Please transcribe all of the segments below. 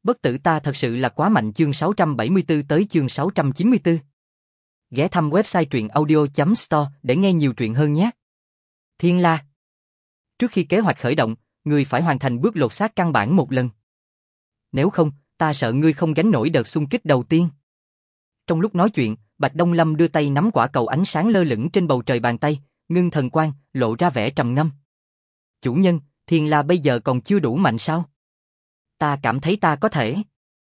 Bất tử ta thật sự là quá mạnh. Chương 674 tới chương 694. Ghé thăm website truyện audio.store để nghe nhiều truyện hơn nhé. Thiên La. Trước khi kế hoạch khởi động, ngươi phải hoàn thành bước lột xác căn bản một lần. Nếu không, ta sợ ngươi không gánh nổi đợt xung kích đầu tiên. Trong lúc nói chuyện, Bạch Đông Lâm đưa tay nắm quả cầu ánh sáng lơ lửng trên bầu trời bàn tay, ngưng thần quang, lộ ra vẻ trầm ngâm. Chủ nhân, Thiên La bây giờ còn chưa đủ mạnh sao? Ta cảm thấy ta có thể.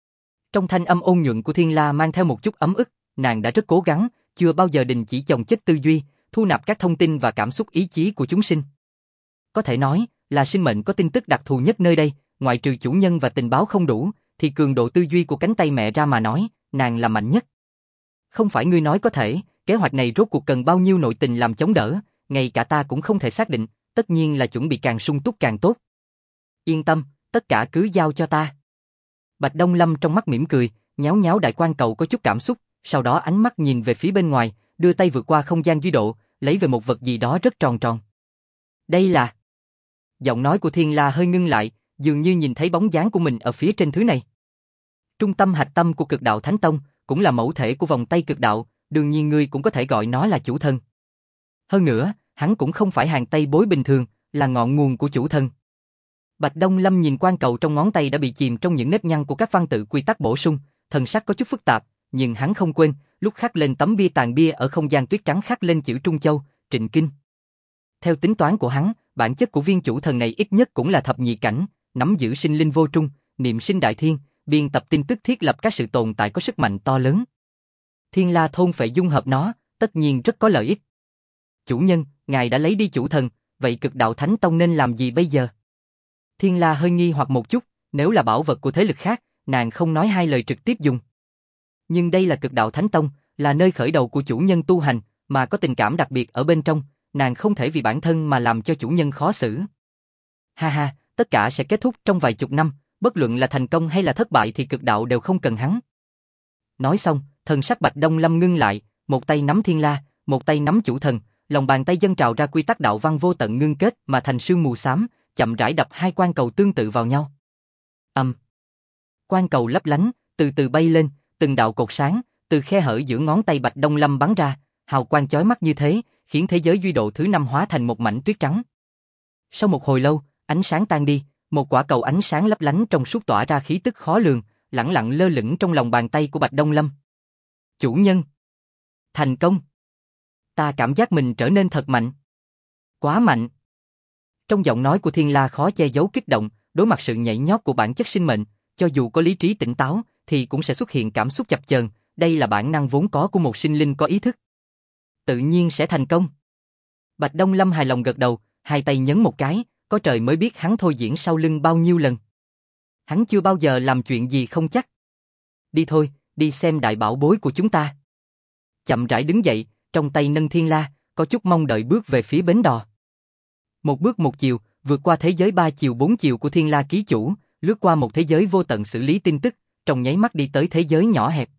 Trong thanh âm ôn nhuận của Thiên La mang theo một chút ấm ức, nàng đã rất cố gắng, chưa bao giờ đình chỉ chồng chất tư duy, thu nạp các thông tin và cảm xúc ý chí của chúng sinh. Có thể nói, là sinh mệnh có tin tức đặc thù nhất nơi đây, ngoại trừ chủ nhân và tình báo không đủ, thì cường độ tư duy của cánh tay mẹ ra mà nói, nàng là mạnh nhất. Không phải ngươi nói có thể, kế hoạch này rốt cuộc cần bao nhiêu nội tình làm chống đỡ, ngay cả ta cũng không thể xác định, tất nhiên là chuẩn bị càng sung túc càng tốt. Yên tâm, tất cả cứ giao cho ta. Bạch Đông Lâm trong mắt mỉm cười, nhéo nhéo đại quan cầu có chút cảm xúc, sau đó ánh mắt nhìn về phía bên ngoài, đưa tay vượt qua không gian duy độ, lấy về một vật gì đó rất tròn tròn. Đây là... Giọng nói của Thiên La hơi ngưng lại, dường như nhìn thấy bóng dáng của mình ở phía trên thứ này. Trung tâm hạch tâm của Cực Đạo Thánh Tông, cũng là mẫu thể của vòng tay cực đạo, đương nhiên ngươi cũng có thể gọi nó là chủ thân. Hơn nữa, hắn cũng không phải hàng Tây bối bình thường, là ngọn nguồn của chủ thân. Bạch Đông Lâm nhìn quan cầu trong ngón tay đã bị chìm trong những nếp nhăn của các văn tự quy tắc bổ sung, thần sắc có chút phức tạp, nhưng hắn không quên, lúc khắc lên tấm bia tàn bia ở không gian tuyết trắng khắc lên chữ Trung Châu, Trịnh Kinh. Theo tính toán của hắn, bản chất của viên chủ thần này ít nhất cũng là thập nhị cảnh, nắm giữ sinh linh vô trung, niệm sinh đại thiên, biên tập tin tức thiết lập các sự tồn tại có sức mạnh to lớn. Thiên La thôn phệ dung hợp nó, tất nhiên rất có lợi ích. Chủ nhân, ngài đã lấy đi chủ thần, vậy Cực Đạo Thánh Tông nên làm gì bây giờ? Thiên La hơi nghi hoặc một chút, nếu là bảo vật của thế lực khác, nàng không nói hai lời trực tiếp dùng. Nhưng đây là Cực Đạo Thánh Tông, là nơi khởi đầu của chủ nhân tu hành, mà có tình cảm đặc biệt ở bên trong, nàng không thể vì bản thân mà làm cho chủ nhân khó xử. Ha ha, tất cả sẽ kết thúc trong vài chục năm, bất luận là thành công hay là thất bại thì Cực Đạo đều không cần hắn. Nói xong, thần sắc Bạch Đông Lâm ngưng lại, một tay nắm Thiên La, một tay nắm chủ thần, lòng bàn tay dâng trào ra quy tắc đạo văn vô tận ngưng kết mà thành sương mù xám, chậm rãi đập hai quan cầu tương tự vào nhau. Quan cầu lấp lánh, từ từ bay lên, từng đạo cột sáng từ khe hở giữa ngón tay Bạch Đông Lâm bắn ra, hào quang chói mắt như thế, khiến thế giới duy độ thứ 5 hóa thành một mảnh tuyết trắng. Sau một hồi lâu, ánh sáng tan đi, một quả cầu ánh sáng lấp lánh trong suốt tỏa ra khí tức khó lường, lẳng lặng lơ lửng trong lòng bàn tay của Bạch Đông Lâm. Chủ nhân! Thành công! Ta cảm giác mình trở nên thật mạnh. Quá mạnh! Trong giọng nói của Thiên La khó che giấu kích động, đối mặt sự nhảy nhót của bản chất sinh mệnh, cho dù có lý trí tỉnh táo, thì cũng sẽ xuất hiện cảm xúc chập chờn, đây là bản năng vốn có của một sinh linh có ý thức. Tự nhiên sẽ thành công. Bạch Đông Lâm hài lòng gật đầu, hai tay nhấn một cái, có trời mới biết hắn thôi diễn sau lưng bao nhiêu lần. Hắn chưa bao giờ làm chuyện gì không chắc. Đi thôi, đi xem đại bảo bối của chúng ta. Chậm rãi đứng dậy, trong tay nâng Thiên La, có chút mong đợi bước về phía bến đò. Một bước một chiều, vượt qua thế giới 3 chiều 4 chiều của Thiên La ký chủ, lướt qua một thế giới vô tận xử lý tin tức, trong nháy mắt đi tới thế giới nhỏ hẹp.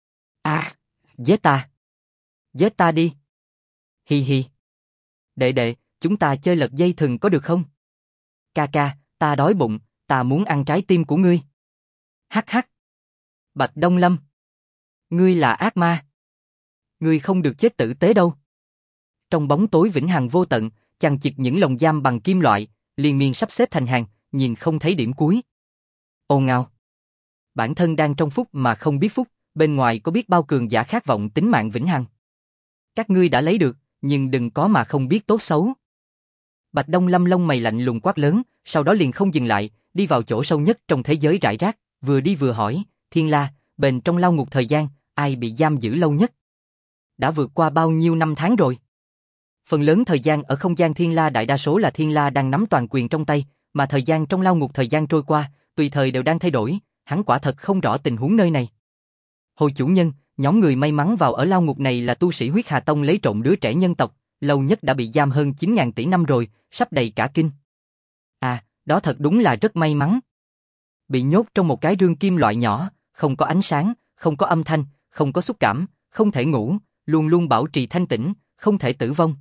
Giết ta! Giết ta đi! Hi hi! Đệ đệ, chúng ta chơi lật dây thừng có được không? Ca ca, ta đói bụng, ta muốn ăn trái tim của ngươi. Hắc hắc! Bạch Đông Lâm! Ngươi là ác ma! Ngươi không được chết tử tế đâu! Trong bóng tối vĩnh hằng vô tận, chằng chịt những lồng giam bằng kim loại, liên miên sắp xếp thành hàng, nhìn không thấy điểm cuối. Ồn ào! Bản thân đang trong phúc mà không biết phúc, bên ngoài có biết bao cường giả khát vọng tính mạng vĩnh hằng. Các ngươi đã lấy được, nhưng đừng có mà không biết tốt xấu. Bạch Đông Lâm lông mày lạnh lùng quát lớn, sau đó liền không dừng lại, đi vào chỗ sâu nhất trong thế giới rải rác, vừa đi vừa hỏi, Thiên La, bên trong lao ngục thời gian, ai bị giam giữ lâu nhất? Đã vượt qua bao nhiêu năm tháng rồi? Phần lớn thời gian ở không gian Thiên La đại đa số là Thiên La đang nắm toàn quyền trong tay, mà thời gian trong lao ngục thời gian trôi qua, tùy thời đều đang thay đổi, hắn quả thật không rõ tình huống nơi này. Hồi chủ nhân, nhóm người may mắn vào ở lao ngục này là tu sĩ Huyết Hà Tông lấy trộm đứa trẻ nhân tộc, lâu nhất đã bị giam hơn 9.000 tỷ năm rồi, sắp đầy cả kinh. Đó thật đúng là rất may mắn. Bị nhốt trong một cái rương kim loại nhỏ, không có ánh sáng, không có âm thanh, không có xúc cảm, không thể ngủ, luôn luôn bảo trì thanh tĩnh, không thể tử vong.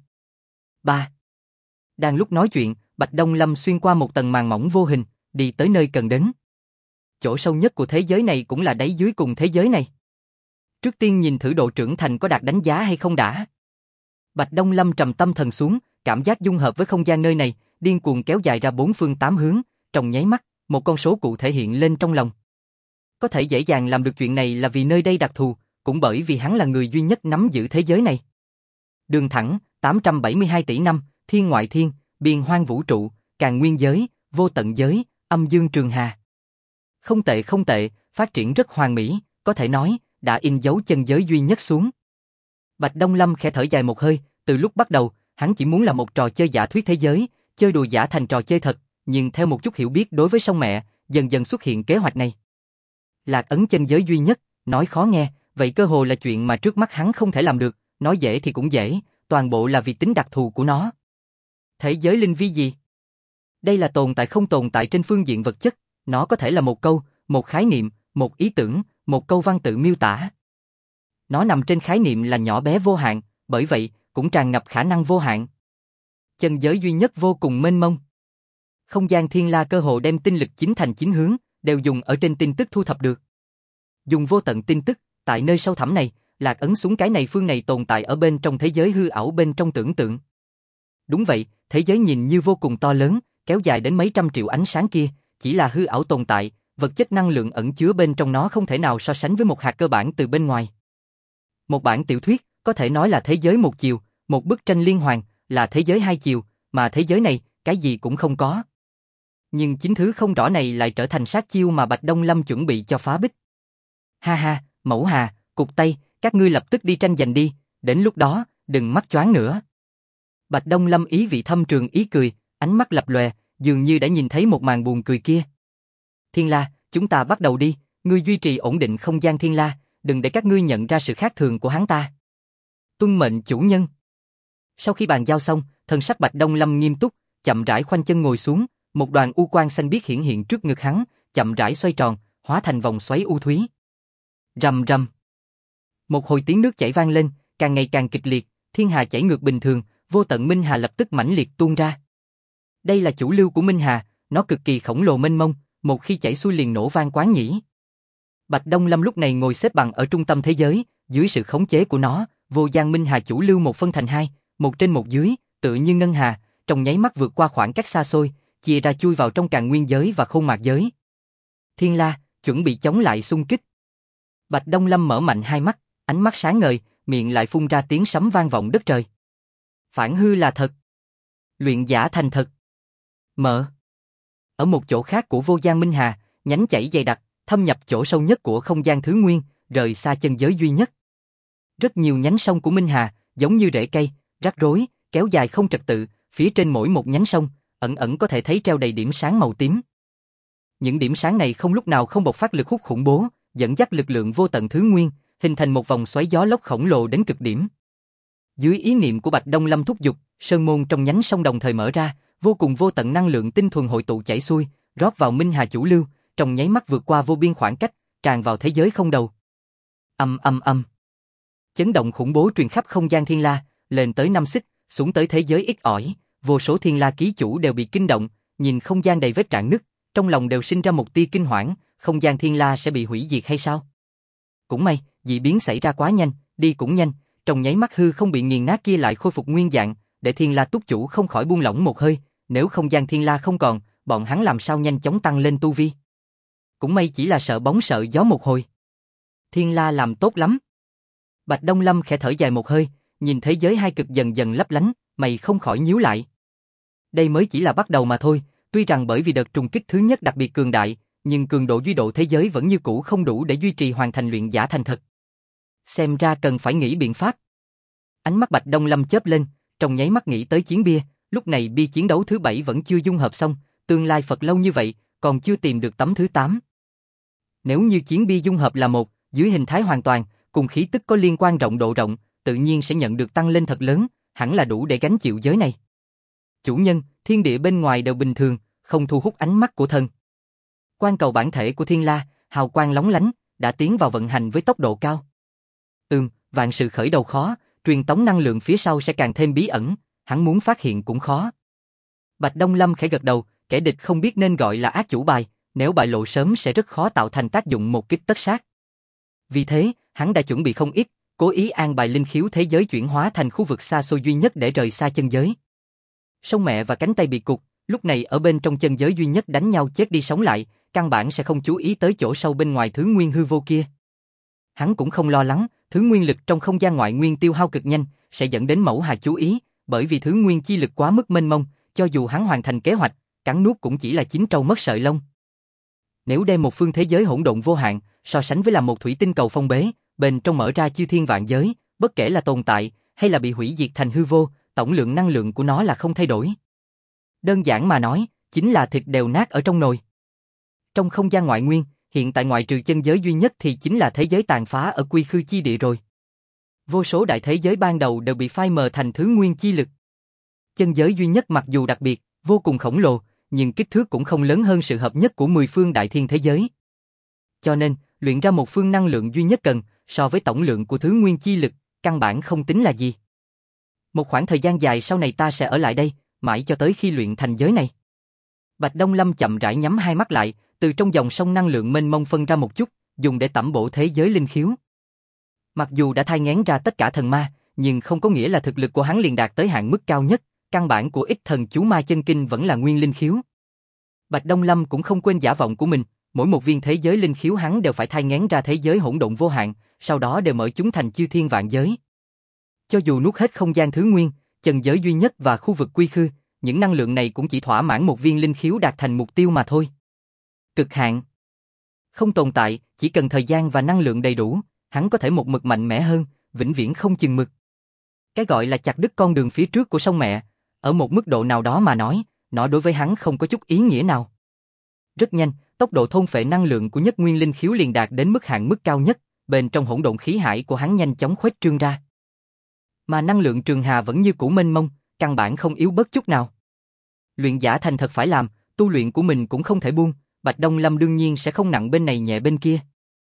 Đang lúc nói chuyện, Bạch Đông Lâm xuyên qua một tầng màn mỏng vô hình, đi tới nơi cần đến. chỗ sâu nhất của thế giới này cũng là đáy dưới cùng thế giới này. Trước tiên nhìn thử độ trưởng thành có đạt đánh giá hay không đã. Bạch Đông Lâm trầm tâm thần xuống, cảm giác dung hợp với không gian nơi này, điên cuồng kéo dài ra bốn phương tám hướng, trong nháy mắt, một con số cụ thể hiện lên trong lòng. Có thể dễ dàng làm được chuyện này là vì nơi đây đặc thù, cũng bởi vì hắn là người duy nhất nắm giữ thế giới này. Đường thẳng, 872 tỷ năm, thiên ngoại thiên, biên hoang vũ trụ, càn nguyên giới, vô tận giới, âm dương trường hà. Không tệ không tệ, phát triển rất hoàn mỹ, có thể nói, đã in dấu chân giới duy nhất xuống. Bạch Đông Lâm khẽ thở dài một hơi, từ lúc bắt đầu, hắn chỉ muốn là một trò chơi giả thuyết thế giới, chơi đùa giả thành trò chơi thật, nhưng theo một chút hiểu biết đối với sông mẹ, dần dần xuất hiện kế hoạch này. Lạc ấn chân giới duy nhất, nói khó nghe, vậy cơ hồ là chuyện mà trước mắt hắn không thể làm được, nói dễ thì cũng dễ, toàn bộ là vì tính đặc thù của nó. Thế giới linh vi gì? Đây là tồn tại không tồn tại trên phương diện vật chất, nó có thể là một câu, một khái niệm, một ý tưởng, một câu văn tự miêu tả. Nó nằm trên khái niệm là nhỏ bé vô hạn, bởi vậy cũng tràn ngập khả năng vô hạn. Chân giới duy nhất vô cùng mênh mông. Không gian thiên la cơ hồ đem tinh lực chín thành chín hướng, đều dùng ở trên tin tức thu thập được. Dùng vô tận tin tức, tại nơi sâu thẳm này, lạc ấn xuống cái này phương này tồn tại ở bên trong thế giới hư ảo bên trong tưởng tượng. Đúng vậy, thế giới nhìn như vô cùng to lớn, kéo dài đến mấy trăm triệu ánh sáng kia, chỉ là hư ảo tồn tại, vật chất năng lượng ẩn chứa bên trong nó không thể nào so sánh với một hạt cơ bản từ bên ngoài. Một bản tiểu thuyết, có thể nói là thế giới một chiều, một bức tranh liên hoàn, là thế giới hai chiều, mà thế giới này, cái gì cũng không có. Nhưng chính thứ không rõ này lại trở thành sát chiêu mà Bạch Đông Lâm chuẩn bị cho phá bích. Ha ha, Mẫu Hà, Cục Tây, các ngươi lập tức đi tranh giành đi, đến lúc đó, đừng mắc choáng nữa. Bạch Đông Lâm ý vị thâm trường ý cười, ánh mắt lập lòe, dường như đã nhìn thấy một màn buồn cười kia. Thiên La, chúng ta bắt đầu đi, ngươi duy trì ổn định không gian Thiên La, đừng để các ngươi nhận ra sự khác thường của hắn ta. Tuân mệnh chủ nhân. Sau khi bàn giao xong, thần sắc Bạch Đông Lâm nghiêm túc, chậm rãi khoanh chân ngồi xuống, một đoàn u quang xanh biếc hiển hiện trước ngực hắn, chậm rãi xoay tròn, hóa thành vòng xoáy u thúy. Rầm rầm. Một hồi tiếng nước chảy vang lên, càng ngày càng kịch liệt, thiên hà chảy ngược bình thường, vô tận minh hà lập tức mãnh liệt tuôn ra. Đây là chủ lưu của minh hà, nó cực kỳ khổng lồ mênh mông, một khi chảy xuôi liền nổ vang quán nhỉ. Bạch Đông Lâm lúc này ngồi xếp bằng ở trung tâm thế giới, dưới sự khống chế của nó, vô gian minh hà chủ lưu một phân thành hai, một trên một dưới, tựa như ngân hà, trong nháy mắt vượt qua khoảng cách xa xôi, chia ra chui vào trong càn nguyên giới và khôn mạc giới. Thiên La, chuẩn bị chống lại xung kích. Bạch Đông Lâm mở mạnh hai mắt, ánh mắt sáng ngời, miệng lại phun ra tiếng sấm vang vọng đất trời. Phản hư là thật. Luyện giả thành thật. Mở. Ở một chỗ khác của vô gian minh hà, nhánh chảy dày đặc, thâm nhập chỗ sâu nhất của không gian thứ nguyên, rời xa chân giới duy nhất. Rất nhiều nhánh sông của minh hà, giống như rễ cây, rắc rối, kéo dài không trật tự, phía trên mỗi một nhánh sông, ẩn ẩn có thể thấy treo đầy điểm sáng màu tím. Những điểm sáng này không lúc nào không bộc phát lực hút khủng bố, dẫn dắt lực lượng vô tận thứ nguyên, hình thành một vòng xoáy gió lốc khổng lồ đến cực điểm. Dưới ý niệm của Bạch Đông Lâm thúc giục, sơn môn trong nhánh sông đồng thời mở ra, vô cùng vô tận năng lượng tinh thuần hội tụ chảy xuôi, rót vào minh hà chủ lưu, trong nháy mắt vượt qua vô biên khoảng cách, tràn vào thế giới không đầu. Âm âm âm. Chấn động khủng bố truyền khắp không gian thiên la, lên tới 5 xích, xuống tới thế giới ít ỏi, vô số thiên la ký chủ đều bị kinh động, nhìn không gian đầy vết rạn nứt, trong lòng đều sinh ra một tia kinh hoảng, không gian thiên la sẽ bị hủy diệt hay sao? Cũng may, dị biến xảy ra quá nhanh, đi cũng nhanh, trong nháy mắt hư không bị nghiền nát kia lại khôi phục nguyên dạng, để thiên la túc chủ không khỏi buông lỏng một hơi, nếu không gian thiên la không còn, bọn hắn làm sao nhanh chóng tăng lên tu vi? Cũng may chỉ là sợ bóng sợ gió một hồi. Thiên la làm tốt lắm. Bạch Đông Lâm khẽ thở dài một hơi, nhìn thế giới hai cực dần dần lấp lánh, mày không khỏi nhíu lại. Đây mới chỉ là bắt đầu mà thôi, tuy rằng bởi vì đợt trùng kích thứ nhất đặc biệt cường đại, nhưng cường độ duy độ thế giới vẫn như cũ không đủ để duy trì hoàn thành luyện giả thành thật. Xem ra cần phải nghĩ biện pháp. Ánh mắt Bạch Đông Lâm chớp lên, trong nháy mắt nghĩ tới chiến bia, lúc này bia chiến đấu thứ 7 vẫn chưa dung hợp xong, tương lai Phật lâu như vậy, còn chưa tìm được tấm thứ 8. Nếu như chiến bia dung hợp là một, dưới hình thái hoàn toàn, cùng khí tức có liên quan rộng độ rộng, tự nhiên sẽ nhận được tăng lên thật lớn, hẳn là đủ để gánh chịu giới này. Chủ nhân, thiên địa bên ngoài đều bình thường, không thu hút ánh mắt của thần. Quan cầu bản thể của Thiên La, hào quang lóng lánh, đã tiến vào vận hành với tốc độ cao. Vạn sự khởi đầu khó, truyền tống năng lượng phía sau sẽ càng thêm bí ẩn, hắn muốn phát hiện cũng khó. Bạch Đông Lâm khẽ gật đầu, kẻ địch không biết nên gọi là ác chủ bài, Nếu bại lộ sớm sẽ rất khó tạo thành tác dụng một kích tất sát. Vì thế, hắn đã chuẩn bị không ít, cố ý an bài linh khiếu thế giới chuyển hóa thành khu vực xa xôi duy nhất để rời xa chân giới. Sông mẹ và cánh tay bị cụt, lúc này ở bên trong chân giới duy nhất đánh nhau chết đi sống lại, căn bản sẽ không chú ý tới chỗ sâu bên ngoài thứ nguyên hư vô kia. Hắn cũng không lo lắng, thứ nguyên lực trong không gian ngoại nguyên tiêu hao cực nhanh, sẽ dẫn đến mẫu hạt chú ý, bởi vì thứ nguyên chi lực quá mức mênh mông, cho dù hắn hoàn thành kế hoạch, cắn nuốt cũng chỉ là chín trâu mất sợi lông. Nếu đem một phương thế giới hỗn độn vô hạn, so sánh với làm một thủy tinh cầu phong bế, bên trong mở ra chư thiên vạn giới, bất kể là tồn tại hay là bị hủy diệt thành hư vô, tổng lượng năng lượng của nó là không thay đổi. Đơn giản mà nói, chính là thịt đều nát ở trong nồi. Trong không gian ngoại nguyên, hiện tại ngoại trừ chân giới duy nhất thì chính là thế giới tàn phá ở quy khư chi địa rồi. Vô số đại thế giới ban đầu đều bị phai mờ thành thứ nguyên chi lực. Chân giới duy nhất mặc dù đặc biệt, vô cùng khổng lồ, nhưng kích thước cũng không lớn hơn sự hợp nhất của 10 phương đại thiên thế giới. Cho nên, luyện ra một phương năng lượng duy nhất cần, so với tổng lượng của thứ nguyên chi lực, căn bản không tính là gì. Một khoảng thời gian dài sau này ta sẽ ở lại đây, mãi cho tới khi luyện thành giới này. Bạch Đông Lâm chậm rãi nhắm hai mắt lại, từ trong dòng sông năng lượng mênh mông phân ra một chút, dùng để tẩm bổ thế giới linh khiếu. Mặc dù đã thai nghén ra tất cả thần ma, nhưng không có nghĩa là thực lực của hắn liền đạt tới hạn mức cao nhất, căn bản của ít thần chú ma chân kinh vẫn là nguyên linh khiếu. Bạch Đông Lâm cũng không quên giả vọng của mình, mỗi một viên thế giới linh khiếu hắn đều phải thai nghén ra thế giới hỗn độn vô hạn, sau đó đều mở chúng thành chư thiên vạn giới. Cho dù nuốt hết không gian thứ nguyên, chân giới duy nhất và khu vực quy khư, những năng lượng này cũng chỉ thỏa mãn một viên linh khiếu đạt thành mục tiêu mà thôi. Cực hạn không tồn tại, chỉ cần thời gian và năng lượng đầy đủ, hắn có thể một mực mạnh mẽ hơn, vĩnh viễn không chừng mực. Cái gọi là chặt đứt con đường phía trước của sông mẹ, ở một mức độ nào đó mà nói, nó đối với hắn không có chút ý nghĩa nào. Rất nhanh, tốc độ thôn phệ năng lượng của nhất nguyên linh khiếu liền đạt đến mức hạn mức cao nhất, bên trong hỗn độn khí hải của hắn nhanh chóng khuếch trương ra. Mà năng lượng trường hà vẫn như cũ mênh mông, căn bản không yếu bớt chút nào. Luyện giả thành thật phải làm, tu luyện của mình cũng không thể buông, Bạch Đông Lâm đương nhiên sẽ không nặng bên này nhẹ bên kia.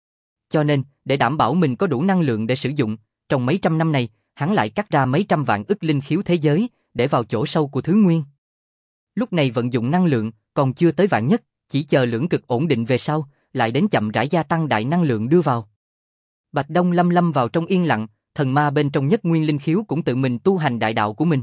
Cho nên, để đảm bảo mình có đủ năng lượng để sử dụng, trong mấy trăm năm này, hắn lại cắt ra mấy trăm vạn ức linh khiếu thế giới, để vào chỗ sâu của thứ nguyên. Lúc này vận dụng năng lượng, còn chưa tới vạn nhất, chỉ chờ lưỡng cực ổn định về sau, lại đến chậm rãi gia tăng đại năng lượng đưa vào. Bạch Đông Lâm lâm vào trong yên lặng, thần ma bên trong nhất nguyên linh khiếu cũng tự mình tu hành đại đạo của mình.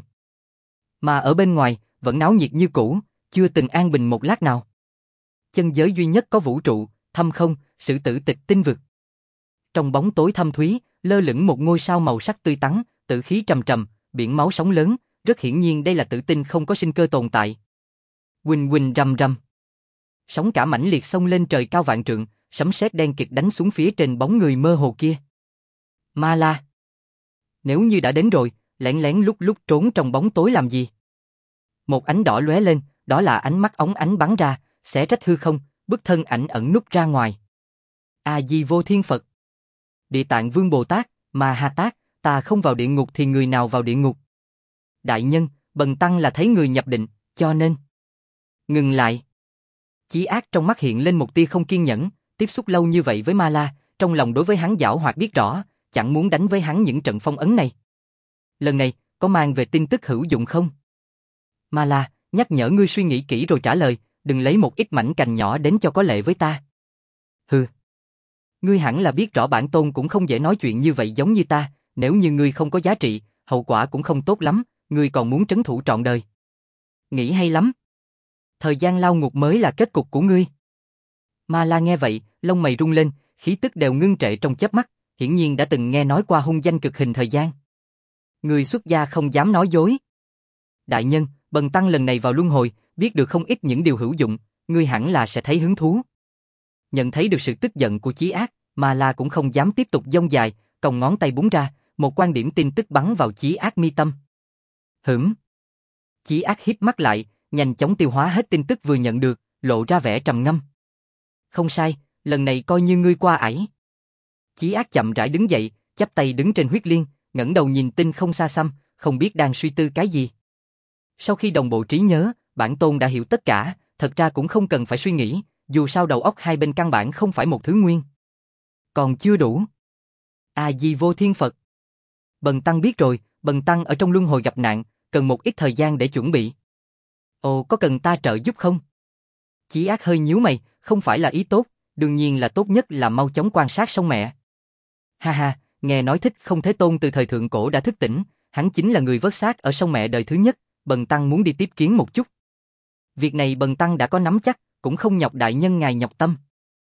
Mà ở bên ngoài, vẫn náo nhiệt như cũ, chưa từng an bình một lát nào. Chân giới duy nhất có vũ trụ, thâm không, sử tử tịch tinh vực. Trong bóng tối thâm thúy, lơ lửng một ngôi sao màu sắc tươi tắn, tử khí trầm trầm, biển máu sóng lớn, rất hiển nhiên đây là tử tinh không có sinh cơ tồn tại. Huỳnh huỳnh rầm rầm. Sóng cả mãnh liệt xông lên trời cao vạn trượng, sấm sét đen kịt đánh xuống phía trên bóng người mơ hồ kia. Ma La. Nếu như đã đến rồi, lén lén lúc lúc trốn trong bóng tối làm gì? Một ánh đỏ lóe lên, đó là ánh mắt óng ánh bắn ra, xé rách hư không, bức thân ảnh ẩn núp ra ngoài. A Di Vô Thiên Phật. Địa Tạng Vương Bồ Tát, Ma Ha Tát, ta không vào địa ngục thì người nào vào địa ngục? Đại nhân, bần tăng là thấy người nhập định, cho nên ngừng lại. Chí ác trong mắt hiện lên một tia không kiên nhẫn, tiếp xúc lâu như vậy với Ma La, trong lòng đối với hắn giảo hoạt biết rõ, chẳng muốn đánh với hắn những trận phong ấn này. Lần này, có mang về tin tức hữu dụng không? Ma La, nhắc nhở ngươi suy nghĩ kỹ rồi trả lời, đừng lấy một ít mảnh cành nhỏ đến cho có lệ với ta. Hừ. Ngươi hẳn là biết rõ bản tôn cũng không dễ nói chuyện như vậy giống như ta, nếu như ngươi không có giá trị, hậu quả cũng không tốt lắm, ngươi còn muốn trấn thủ trọn đời. Nghĩ hay lắm. Thời gian lao ngục mới là kết cục của ngươi. Ma La nghe vậy, lông mày rung lên, khí tức đều ngưng trệ trong chớp mắt, hiển nhiên đã từng nghe nói qua hung danh cực hình thời gian. Người xuất gia không dám nói dối. Đại nhân, bần tăng lần này vào luân hồi, biết được không ít những điều hữu dụng, ngươi hẳn là sẽ thấy hứng thú. Nhận thấy được sự tức giận của Chí Ác, Ma La cũng không dám tiếp tục dông dài, còng ngón tay búng ra, một quan điểm tin tức bắn vào Chí Ác mi tâm. Chí Ác híp mắt lại, nhanh chóng tiêu hóa hết tin tức vừa nhận được, lộ ra vẻ trầm ngâm. Không sai, lần này coi như ngươi qua ải. Chí Ác chậm rãi đứng dậy, chắp tay đứng trên huyết liên, ngẩng đầu nhìn tinh không xa xăm, không biết đang suy tư cái gì. Sau khi đồng bộ trí nhớ, bản tôn đã hiểu tất cả, thật ra cũng không cần phải suy nghĩ, dù sao đầu óc hai bên căn bản không phải một thứ nguyên. Còn chưa đủ. A Di Vô Thiên Phật. Bần tăng biết rồi, bần tăng ở trong luân hồi gặp nạn, cần một ít thời gian để chuẩn bị. Ồ, có cần ta trợ giúp không? Chí Ác hơi nhíu mày, không phải là ý tốt, đương nhiên là tốt nhất là mau chóng quan sát xong mẹ. Ha ha, nghe nói Thích Không Thế Tôn từ thời thượng cổ đã thức tỉnh, hắn chính là người vớt xác ở sông mẹ đời thứ nhất, Bần Tăng muốn đi tiếp kiến một chút. Việc này Bần Tăng đã có nắm chắc, cũng không nhọc đại nhân ngài nhọc tâm.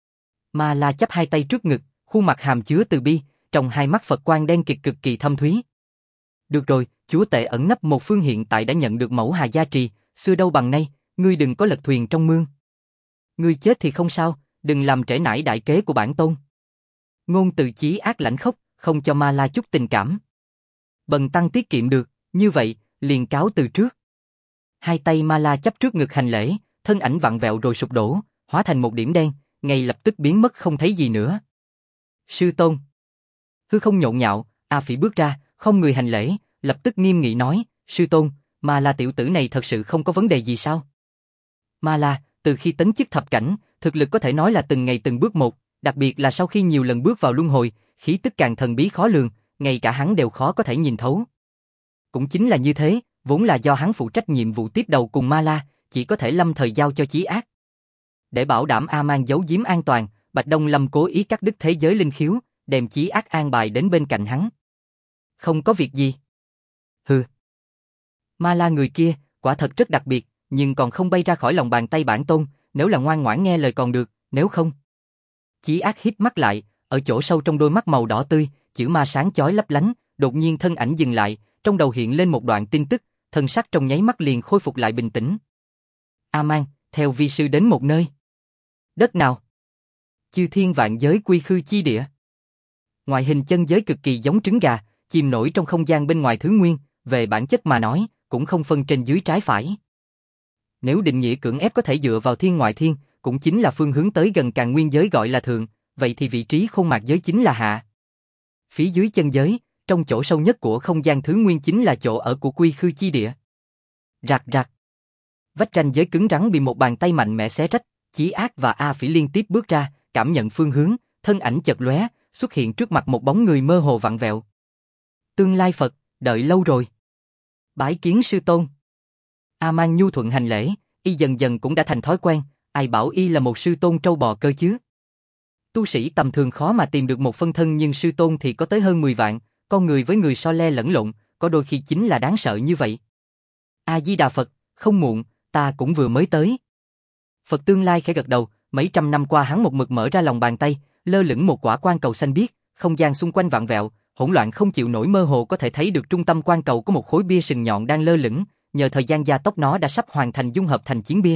Ma La chắp hai tay trước ngực, khuôn mặt hàm chứa từ bi, trong hai mắt Phật quang đen kịt cực kỳ thâm thúy. Được rồi, chúa tể ẩn nấp một phương hiện tại đã nhận được mẫu hà gia trì, xưa đâu bằng nay, ngươi đừng có lật thuyền trong mương. Ngươi chết thì không sao, đừng làm trễ nải đại kế của bản tôn. Ngôn từ chí ác lãnh khốc, không cho Ma La chút tình cảm. Bần Tăng tiết kiệm được, như vậy, liền cáo từ trước. Hai tay Ma La chắp trước ngực hành lễ, thân ảnh vặn vẹo rồi sụp đổ, hóa thành một điểm đen, ngay lập tức biến mất không thấy gì nữa. Sư tôn. Hư không nhộn nhạo, A Phỉ bước ra, không người hành lễ, lập tức nghiêm nghị nói, sư tôn, Ma La tiểu tử này thật sự không có vấn đề gì sao? Ma La, từ khi tấn chức thập cảnh, thực lực có thể nói là từng ngày từng bước một, đặc biệt là sau khi nhiều lần bước vào luân hồi, khí tức càng thần bí khó lường, ngay cả hắn đều khó có thể nhìn thấu. Cũng chính là như thế, vốn là do hắn phụ trách nhiệm vụ tiếp đầu cùng Ma La, chỉ có thể lâm thời giao cho Chí Ác. Để bảo đảm A Mang giấu giếm an toàn, Bạch Đông Lâm cố ý cắt đứt thế giới linh khiếu, đem Chí Ác an bài đến bên cạnh hắn. Không có việc gì. Hừ. Ma La người kia, quả thật rất đặc biệt, nhưng còn không bay ra khỏi lòng bàn tay bản tôn, nếu là ngoan ngoãn nghe lời còn được, nếu không. Chí Ác híp mắt lại, ở chỗ sâu trong đôi mắt màu đỏ tươi, chữ ma sáng chói lấp lánh, đột nhiên thân ảnh dừng lại, trong đầu hiện lên một đoạn tin tức, thân sắc trong nháy mắt liền khôi phục lại bình tĩnh. A Mang, theo vi sư đến một nơi. Đất nào? Chư thiên vạn giới quy khư chi địa. Ngoại hình chân giới cực kỳ giống trứng gà, chìm nổi trong không gian bên ngoài thứ nguyên, về bản chất mà nói, cũng không phân trên dưới trái phải. Nếu định nghĩa cưỡng ép có thể dựa vào thiên ngoại thiên, cũng chính là phương hướng tới gần càn nguyên giới gọi là thượng, vậy thì vị trí khôn mạc giới chính là hạ. Phía dưới chân giới, trong chỗ sâu nhất của không gian thứ nguyên chính là chỗ ở của quy khư chi địa. Rạc rạc. Vách ranh giới cứng rắn bị một bàn tay mạnh mẽ xé rách, Chí Ác và A Phỉ liên tiếp bước ra, cảm nhận phương hướng, thân ảnh chợt lóe, xuất hiện trước mặt một bóng người mơ hồ vặn vẹo. Tương lai Phật, đợi lâu rồi. Bái kiến sư tôn. A Mang nhu thuận hành lễ, y dần dần cũng đã thành thói quen, ai bảo y là một sư tôn trâu bò cơ chứ. Tu sĩ tầm thường khó mà tìm được một phân thân nhưng sư tôn thì có tới hơn 10 vạn, con người với người so le lẫn lộn, có đôi khi chính là đáng sợ như vậy. A Di Đà Phật, không muộn, ta cũng vừa mới tới. Phật Tương Lai khẽ gật đầu, mấy trăm năm qua hắn một mực mở ra lòng bàn tay, lơ lửng một quả quan cầu xanh biếc, không gian xung quanh vặn vẹo, hỗn loạn không chịu nổi, mơ hồ có thể thấy được trung tâm quan cầu có một khối bia sừng nhọn đang lơ lửng, nhờ thời gian gia tốc nó đã sắp hoàn thành dung hợp thành chiến bia.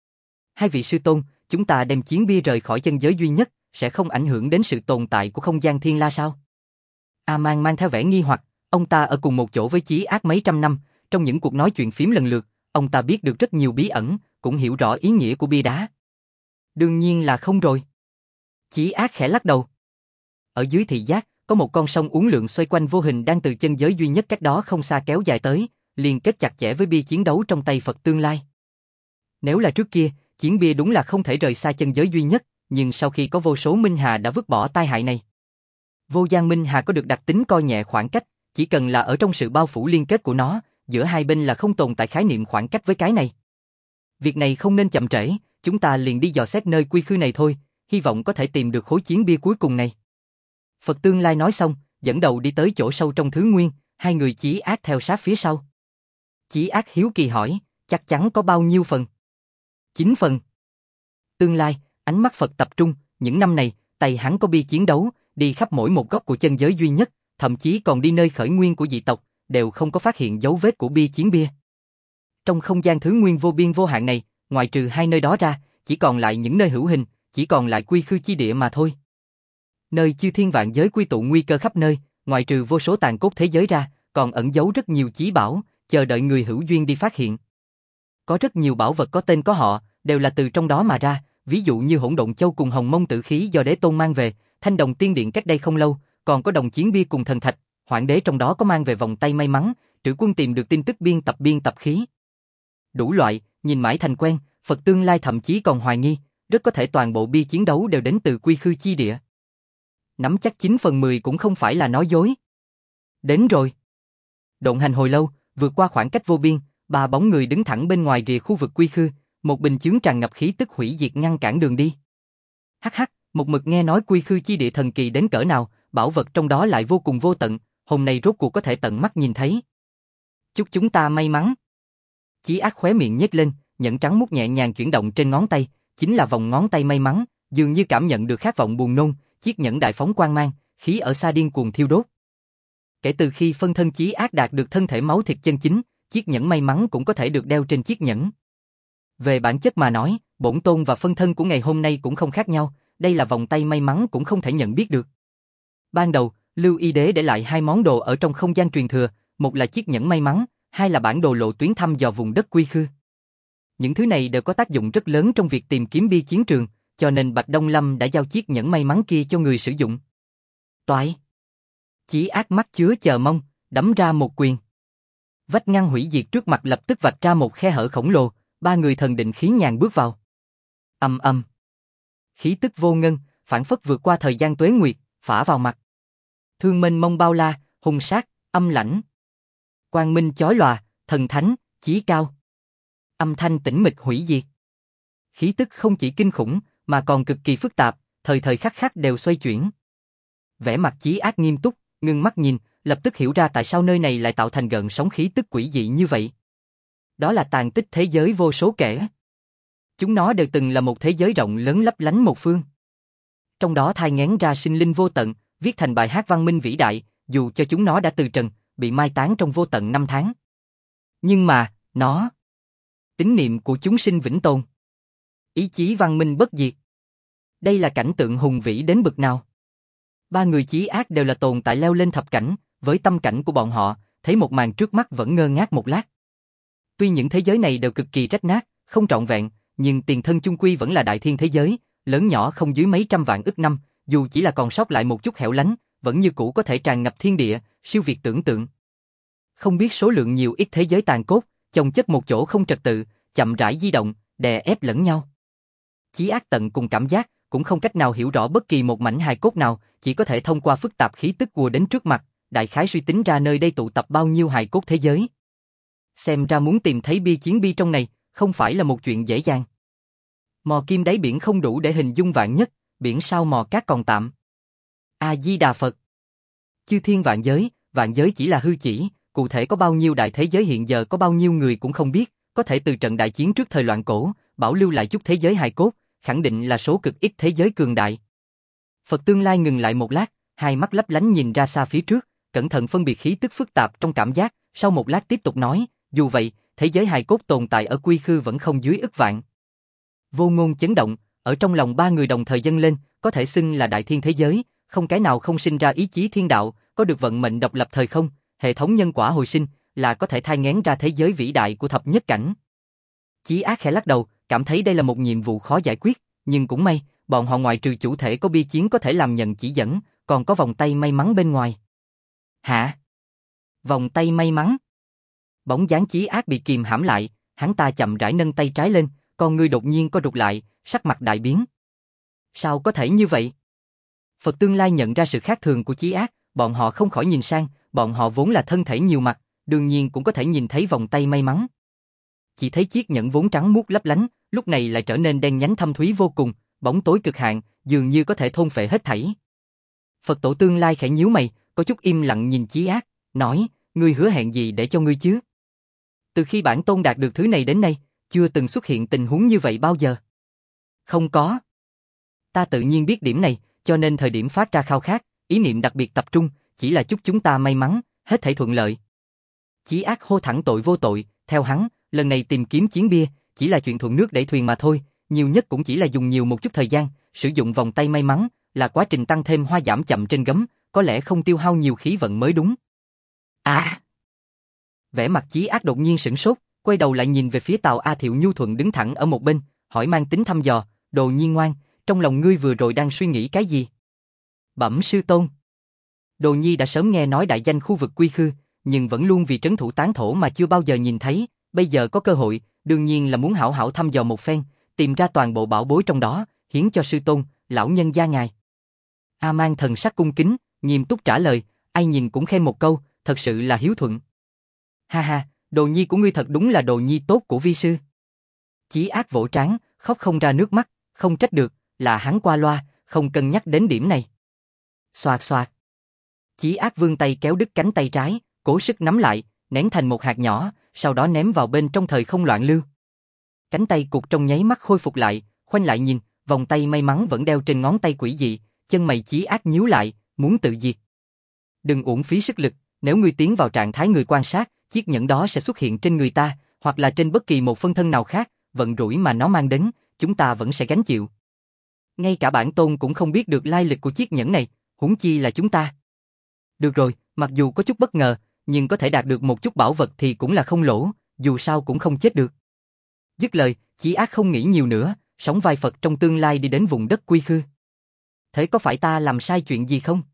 Hai vị sư tôn, chúng ta đem chiến bia rời khỏi chân giới duy nhất, sẽ không ảnh hưởng đến sự tồn tại của không gian thiên la sao? A Mang mang theo vẻ nghi hoặc, ông ta ở cùng một chỗ với Chí Ác mấy trăm năm, trong những cuộc nói chuyện phím lần lượt, ông ta biết được rất nhiều bí ẩn, cũng hiểu rõ ý nghĩa của bia đá. Đương nhiên là không rồi. Chí Ác khẽ lắc đầu. Ở dưới thị giác, có một con sông uốn lượn xoay quanh vô hình đang từ chân giới duy nhất cách đó không xa kéo dài tới, liên kết chặt chẽ với bia chiến đấu trong tay Phật Tương Lai. Nếu là trước kia, chiến bia đúng là không thể rời xa chân giới duy nhất, nhưng sau khi có vô số minh hà đã vứt bỏ tai hại này. Vô gian minh hà có được đặc tính coi nhẹ khoảng cách, chỉ cần là ở trong sự bao phủ liên kết của nó, giữa hai bên là không tồn tại khái niệm khoảng cách với cái này. Việc này không nên chậm trễ, chúng ta liền đi dò xét nơi quy khư này thôi, hy vọng có thể tìm được khối chiến bia cuối cùng này. Phật Tương Lai nói xong, dẫn đầu đi tới chỗ sâu trong thứ nguyên, hai người Chí Ác theo sát phía sau. Chí Ác hiếu kỳ hỏi, chắc chắn có bao nhiêu phần? 9 phần. Tương Lai, ánh mắt Phật tập trung, những năm này, tay hắn có bia chiến đấu, đi khắp mỗi một góc của chân giới duy nhất, thậm chí còn đi nơi khởi nguyên của dị tộc, đều không có phát hiện dấu vết của bia chiến bia. Trong không gian thứ nguyên vô biên vô hạn này, ngoại trừ hai nơi đó ra, chỉ còn lại những nơi hữu hình, chỉ còn lại quy khư chi địa mà thôi. Nơi chư thiên vạn giới quy tụ nguy cơ khắp nơi, ngoại trừ vô số tàn cốt thế giới ra, còn ẩn giấu rất nhiều chí bảo, chờ đợi người hữu duyên đi phát hiện. Có rất nhiều bảo vật có tên có họ, đều là từ trong đó mà ra, ví dụ như Hỗn Độn Châu cùng Hồng Mông Tử Khí do Đế Tôn mang về, Thanh Đồng Tiên Điện cách đây không lâu, còn có Đồng Chiến Bia cùng Thần Thạch, Hoạn Đế trong đó có mang về vòng tay may mắn, Trữ Quân tìm được tin tức biên tập khí. Đủ loại, nhìn mãi thành quen, Phật Tương Lai thậm chí còn hoài nghi, rất có thể toàn bộ bia chiến đấu đều đến từ quy khư chi địa. Nắm chắc 9 phần 10 cũng không phải là nói dối. Đến rồi. Độn hành hồi lâu, vượt qua khoảng cách vô biên, ba bóng người đứng thẳng bên ngoài rìa khu vực quy khư, một bình chướng tràn ngập khí tức hủy diệt ngăn cản đường đi. Hắc hắc, một mực nghe nói Quy Khư chi địa thần kỳ đến cỡ nào, bảo vật trong đó lại vô cùng vô tận, hôm nay rốt cuộc có thể tận mắt nhìn thấy. Chúc chúng ta may mắn. Chí Ác khóe miệng nhếch lên, nhẫn trắng muốt nhẹ nhàng chuyển động trên ngón tay, chính là vòng ngón tay may mắn, dường như cảm nhận được khát vọng buồn nôn, chiếc nhẫn đại phóng quang mang, khí ở xa điên cuồng thiêu đốt. Kể từ khi phân thân Chí Ác đạt được thân thể máu thịt chân chính, chiếc nhẫn may mắn cũng có thể được đeo trên chiếc nhẫn. Về bản chất mà nói, bổn tôn và phân thân của ngày hôm nay cũng không khác nhau, đây là vòng tay may mắn cũng không thể nhận biết được. Ban đầu, Lưu Y Đế để lại hai món đồ ở trong không gian truyền thừa, một là chiếc nhẫn may mắn, hai là bản đồ lộ tuyến thăm dò vùng đất Quy Khư. Những thứ này đều có tác dụng rất lớn trong việc tìm kiếm bia chiến trường, cho nên Bạch Đông Lâm đã giao chiếc nhẫn may mắn kia cho người sử dụng. Toại. Chí Ác mắt chứa chờ mong, đấm ra một quyền. Vách ngăn hủy diệt trước mặt lập tức vạch ra một khe hở khổng lồ, ba người thần định khí nhàn bước vào. Ầm ầm. Khí tức vô ngân, phảng phất vượt qua thời gian tuế nguyệt, phả vào mặt. Thương mênh mông bao la, hung sát, âm lãnh. Quang minh chói lòa, thần thánh, chí cao. Âm thanh tĩnh mịch hủy diệt. Khí tức không chỉ kinh khủng, mà còn cực kỳ phức tạp, thời thời khắc khắc đều xoay chuyển. Vẻ mặt Chí Ác nghiêm túc, ngưng mắt nhìn, lập tức hiểu ra tại sao nơi này lại tạo thành gợn sóng khí tức quỷ dị như vậy. Đó là tàn tích thế giới vô số kể. Chúng nó đều từng là một thế giới rộng lớn lấp lánh một phương. Trong đó thai nghén ra sinh linh vô tận, viết thành bài hát văn minh vĩ đại, dù cho chúng nó đã từ trần, bị mai táng trong vô tận năm tháng. Nhưng mà, nó... tín niệm của chúng sinh vĩnh tồn. Ý chí văn minh bất diệt. Đây là cảnh tượng hùng vĩ đến bực nào. Ba người Chí Ác đều là tồn tại leo lên thập cảnh, với tâm cảnh của bọn họ, thấy một màn trước mắt vẫn ngơ ngác một lát. Tuy những thế giới này đều cực kỳ rách nát, không trọn vẹn, nhưng tiền thân chung quy vẫn là đại thiên thế giới, lớn nhỏ không dưới mấy trăm vạn ức năm, dù chỉ là còn sót lại một chút hẻo lánh, vẫn như cũ có thể tràn ngập thiên địa, siêu việt tưởng tượng. Không biết số lượng nhiều ít thế giới tàn cốt, chồng chất một chỗ không trật tự, chậm rãi di động, đè ép lẫn nhau. Chí Ác tận cùng cảm giác, cũng không cách nào hiểu rõ bất kỳ một mảnh hài cốt nào, chỉ có thể thông qua phức tạp khí tức ùa đến trước mặt, đại khái suy tính ra nơi đây tụ tập bao nhiêu hài cốt thế giới. Xem ra muốn tìm thấy bia chiến bia trong này, không phải là một chuyện dễ dàng. Mò kim đáy biển không đủ để hình dung vạn nhất, biển sao mò cát còn tạm. A-di-đà Phật. Chư thiên vạn giới chỉ là hư chỉ, cụ thể có bao nhiêu đại thế giới hiện giờ có bao nhiêu người cũng không biết, có thể từ trận đại chiến trước thời loạn cổ, bảo lưu lại chút thế giới hài cốt, khẳng định là số cực ít thế giới cường đại. Phật Tương Lai ngừng lại một lát, hai mắt lấp lánh nhìn ra xa phía trước, cẩn thận phân biệt khí tức phức tạp trong cảm giác, sau một lát tiếp tục nói, dù vậy, thế giới hài cốt tồn tại ở Quy Khư vẫn không dưới ức vạn. Vô ngôn chấn động, ở trong lòng ba người đồng thời dâng lên, có thể xưng là đại thiên thế giới, không cái nào không sinh ra ý chí thiên đạo, có được vận mệnh độc lập thời không, hệ thống nhân quả hồi sinh, là có thể thai nghén ra thế giới vĩ đại của thập nhất cảnh. Chí Ác khẽ lắc đầu, cảm thấy đây là một nhiệm vụ khó giải quyết, nhưng cũng may, bọn họ ngoại trừ chủ thể có bia chiến có thể làm nhận chỉ dẫn, còn có vòng tay may mắn bên ngoài. Hả? Vòng tay may mắn? Bóng dáng Chí Ác bị kìm hãm lại, hắn ta chậm rãi nâng tay trái lên, con ngươi đột nhiên co rụt lại, sắc mặt đại biến. Sao có thể như vậy? Phật Tương Lai nhận ra sự khác thường của Chí Ác, bọn họ không khỏi nhìn sang, bọn họ vốn là thân thể nhiều mặt, đương nhiên cũng có thể nhìn thấy vòng tay may mắn. Chỉ thấy chiếc nhẫn vốn trắng muốt lấp lánh, lúc này lại trở nên đen nhánh thâm thúy vô cùng, bóng tối cực hạn, dường như có thể thôn phệ hết thảy. Phật Tổ Tương Lai khẽ nhíu mày, có chút im lặng nhìn Chí Ác, nói, ngươi hứa hẹn gì để cho ngươi chứ? Từ khi bản tôn đạt được thứ này đến nay, chưa từng xuất hiện tình huống như vậy bao giờ. Không có. Ta tự nhiên biết điểm này, cho nên thời điểm phát ra khao khát, ý niệm đặc biệt tập trung, chỉ là chúc chúng ta may mắn, hết thảy thuận lợi. Chí Ác hô thẳng tội vô tội, theo hắn, lần này tìm kiếm chiến bia, chỉ là chuyện thuận nước đẩy thuyền mà thôi, nhiều nhất cũng chỉ là dùng nhiều một chút thời gian, sử dụng vòng tay may mắn, là quá trình tăng thêm hoa giảm chậm trên gấm, có lẽ không tiêu hao nhiều khí vận mới đúng. À! Vẻ mặt Chí Ác đột nhiên sửng sốt, quay đầu lại nhìn về phía Tào A Thiệu nhu thuận đứng thẳng ở một bên, hỏi mang tính thăm dò, Đồ Nhi ngoan, trong lòng ngươi vừa rồi đang suy nghĩ cái gì? Bẩm sư tôn. Đồ Nhi đã sớm nghe nói đại danh khu vực Quy Khư, nhưng vẫn luôn vì trấn thủ tán thổ mà chưa bao giờ nhìn thấy, bây giờ có cơ hội, đương nhiên là muốn hảo hảo thăm dò một phen, tìm ra toàn bộ bảo bối trong đó, hiến cho sư tôn, lão nhân gia ngài. A Mang thần sắc cung kính, nghiêm túc trả lời, ai nhìn cũng khen một câu, thật sự là hiếu thuận. Ha ha, Đồ Nhi của ngươi thật đúng là Đồ Nhi tốt của vi sư. Chí Ác vỗ trán, khóc không ra nước mắt, không trách được, là hắn qua loa, không cân nhắc đến điểm này. Xoạt xoạt. Chí ác vươn tay kéo đứt cánh tay trái, cố sức nắm lại, nén thành một hạt nhỏ, sau đó ném vào bên trong thời không loạn lưu. Cánh tay cụt trong nháy mắt khôi phục lại, khoanh lại nhìn, vòng tay may mắn vẫn đeo trên ngón tay quỷ dị, chân mày Chí ác nhíu lại, muốn tự diệt. Đừng uổng phí sức lực, nếu ngươi tiến vào trạng thái người quan sát, chiếc nhẫn đó sẽ xuất hiện trên người ta, hoặc là trên bất kỳ một phân thân nào khác, vận rủi mà nó mang đến, chúng ta vẫn sẽ gánh chịu. Ngay cả bản tôn cũng không biết được lai lịch của chiếc nhẫn này, huống chi là chúng ta. Được rồi, mặc dù có chút bất ngờ, nhưng có thể đạt được một chút bảo vật thì cũng là không lỗ, dù sao cũng không chết được. Dứt lời, Chí ác không nghĩ nhiều nữa, sóng vai Phật trong tương lai đi đến vùng đất Quy Khư. Thế có phải ta làm sai chuyện gì không?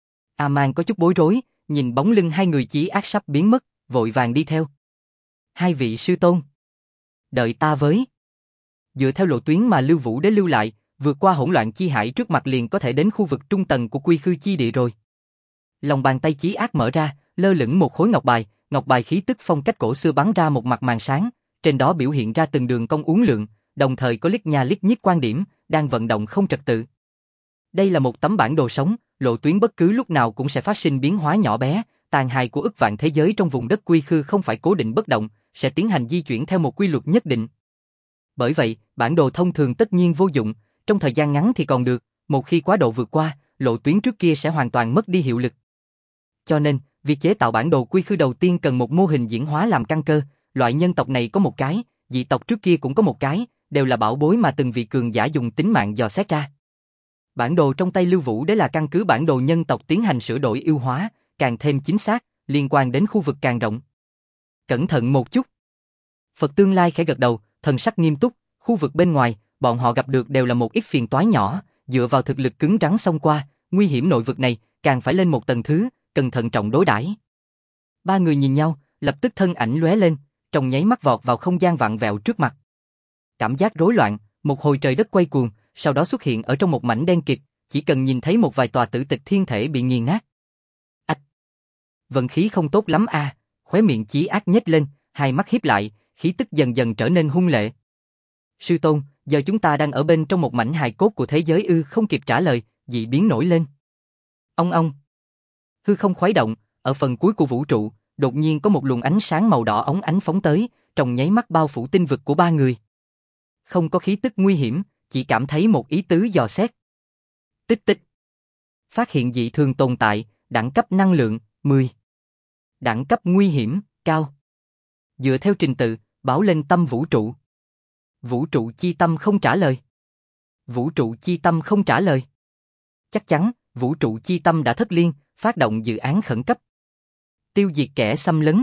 A-man có chút bối rối, nhìn bóng lưng hai người Chí ác sắp biến mất, vội vàng đi theo. Hai vị sư tôn. Đợi ta với. Dựa theo lộ tuyến mà Lưu Vũ Đế lưu lại, vượt qua hỗn loạn chi hải trước mặt liền có thể đến khu vực trung tầng của Quy Khư chi địa rồi. Lòng bàn tay Chí ác mở ra, lơ lửng một khối ngọc bài khí tức phong cách cổ xưa bắn ra một mặt màn sáng, trên đó biểu hiện ra từng đường cong uốn lượn, đồng thời có liếc nha liếc nhíp quan điểm, đang vận động không trật tự. Đây là một tấm bản đồ sống, lộ tuyến bất cứ lúc nào cũng sẽ phát sinh biến hóa nhỏ bé, tàn hài của ức vạn thế giới trong vùng đất Quy Khư không phải cố định bất động, sẽ tiến hành di chuyển theo một quy luật nhất định. Bởi vậy, bản đồ thông thường tất nhiên vô dụng, trong thời gian ngắn thì còn được, một khi quá độ vượt qua, lộ tuyến trước kia sẽ hoàn toàn mất đi hiệu lực. Cho nên, việc chế tạo bản đồ Quy Khư đầu tiên cần một mô hình diễn hóa làm căn cơ, loại nhân tộc này có một cái, dị tộc trước kia cũng có một cái, đều là bảo bối mà từng vị cường giả dùng tính mạng dò xét ra. Bản đồ trong tay Lưu Vũ Đế là căn cứ bản đồ nhân tộc tiến hành sửa đổi ưu hóa, càng thêm chính xác, liên quan đến khu vực càng rộng. Cẩn thận một chút. Phật tương lai khẽ gật đầu, thần sắc nghiêm túc, khu vực bên ngoài, bọn họ gặp được đều là một ít phiền toái nhỏ, dựa vào thực lực cứng rắn xông qua, nguy hiểm nội vực này, càng phải lên một tầng thứ, cần thận trọng đối đãi. Ba người nhìn nhau, lập tức thân ảnh lóe lên, trong nháy mắt vọt vào không gian vặn vẹo trước mặt. Cảm giác rối loạn, một hồi trời đất quay cuồng, sau đó xuất hiện ở trong một mảnh đen kịt, chỉ cần nhìn thấy một vài tòa tử tịch thiên thể bị nghiền nát. Ách! Vận khí không tốt lắm a, khóe miệng Chí ác nhếch lên, hai mắt híp lại, khí tức dần dần trở nên hung lệ. Sư tôn, giờ chúng ta đang ở bên trong một mảnh hài cốt của thế giới ư? Không kịp trả lời, dị biến nổi lên. Ông. Hư không khuấy động, ở phần cuối của vũ trụ, đột nhiên có một luồng ánh sáng màu đỏ óng ánh phóng tới, trong nháy mắt bao phủ tinh vực của ba người. Không có khí tức nguy hiểm, chỉ cảm thấy một ý tứ dò xét. Tích tích. Phát hiện dị thường tồn tại, đẳng cấp năng lượng, 10. Đẳng cấp nguy hiểm, cao. Dựa theo trình tự, báo lên tâm vũ trụ. Vũ trụ chi tâm không trả lời. Vũ trụ chi tâm không trả lời. Chắc chắn, vũ trụ chi tâm đã thất liên, phát động dự án khẩn cấp. Tiêu diệt kẻ xâm lấn.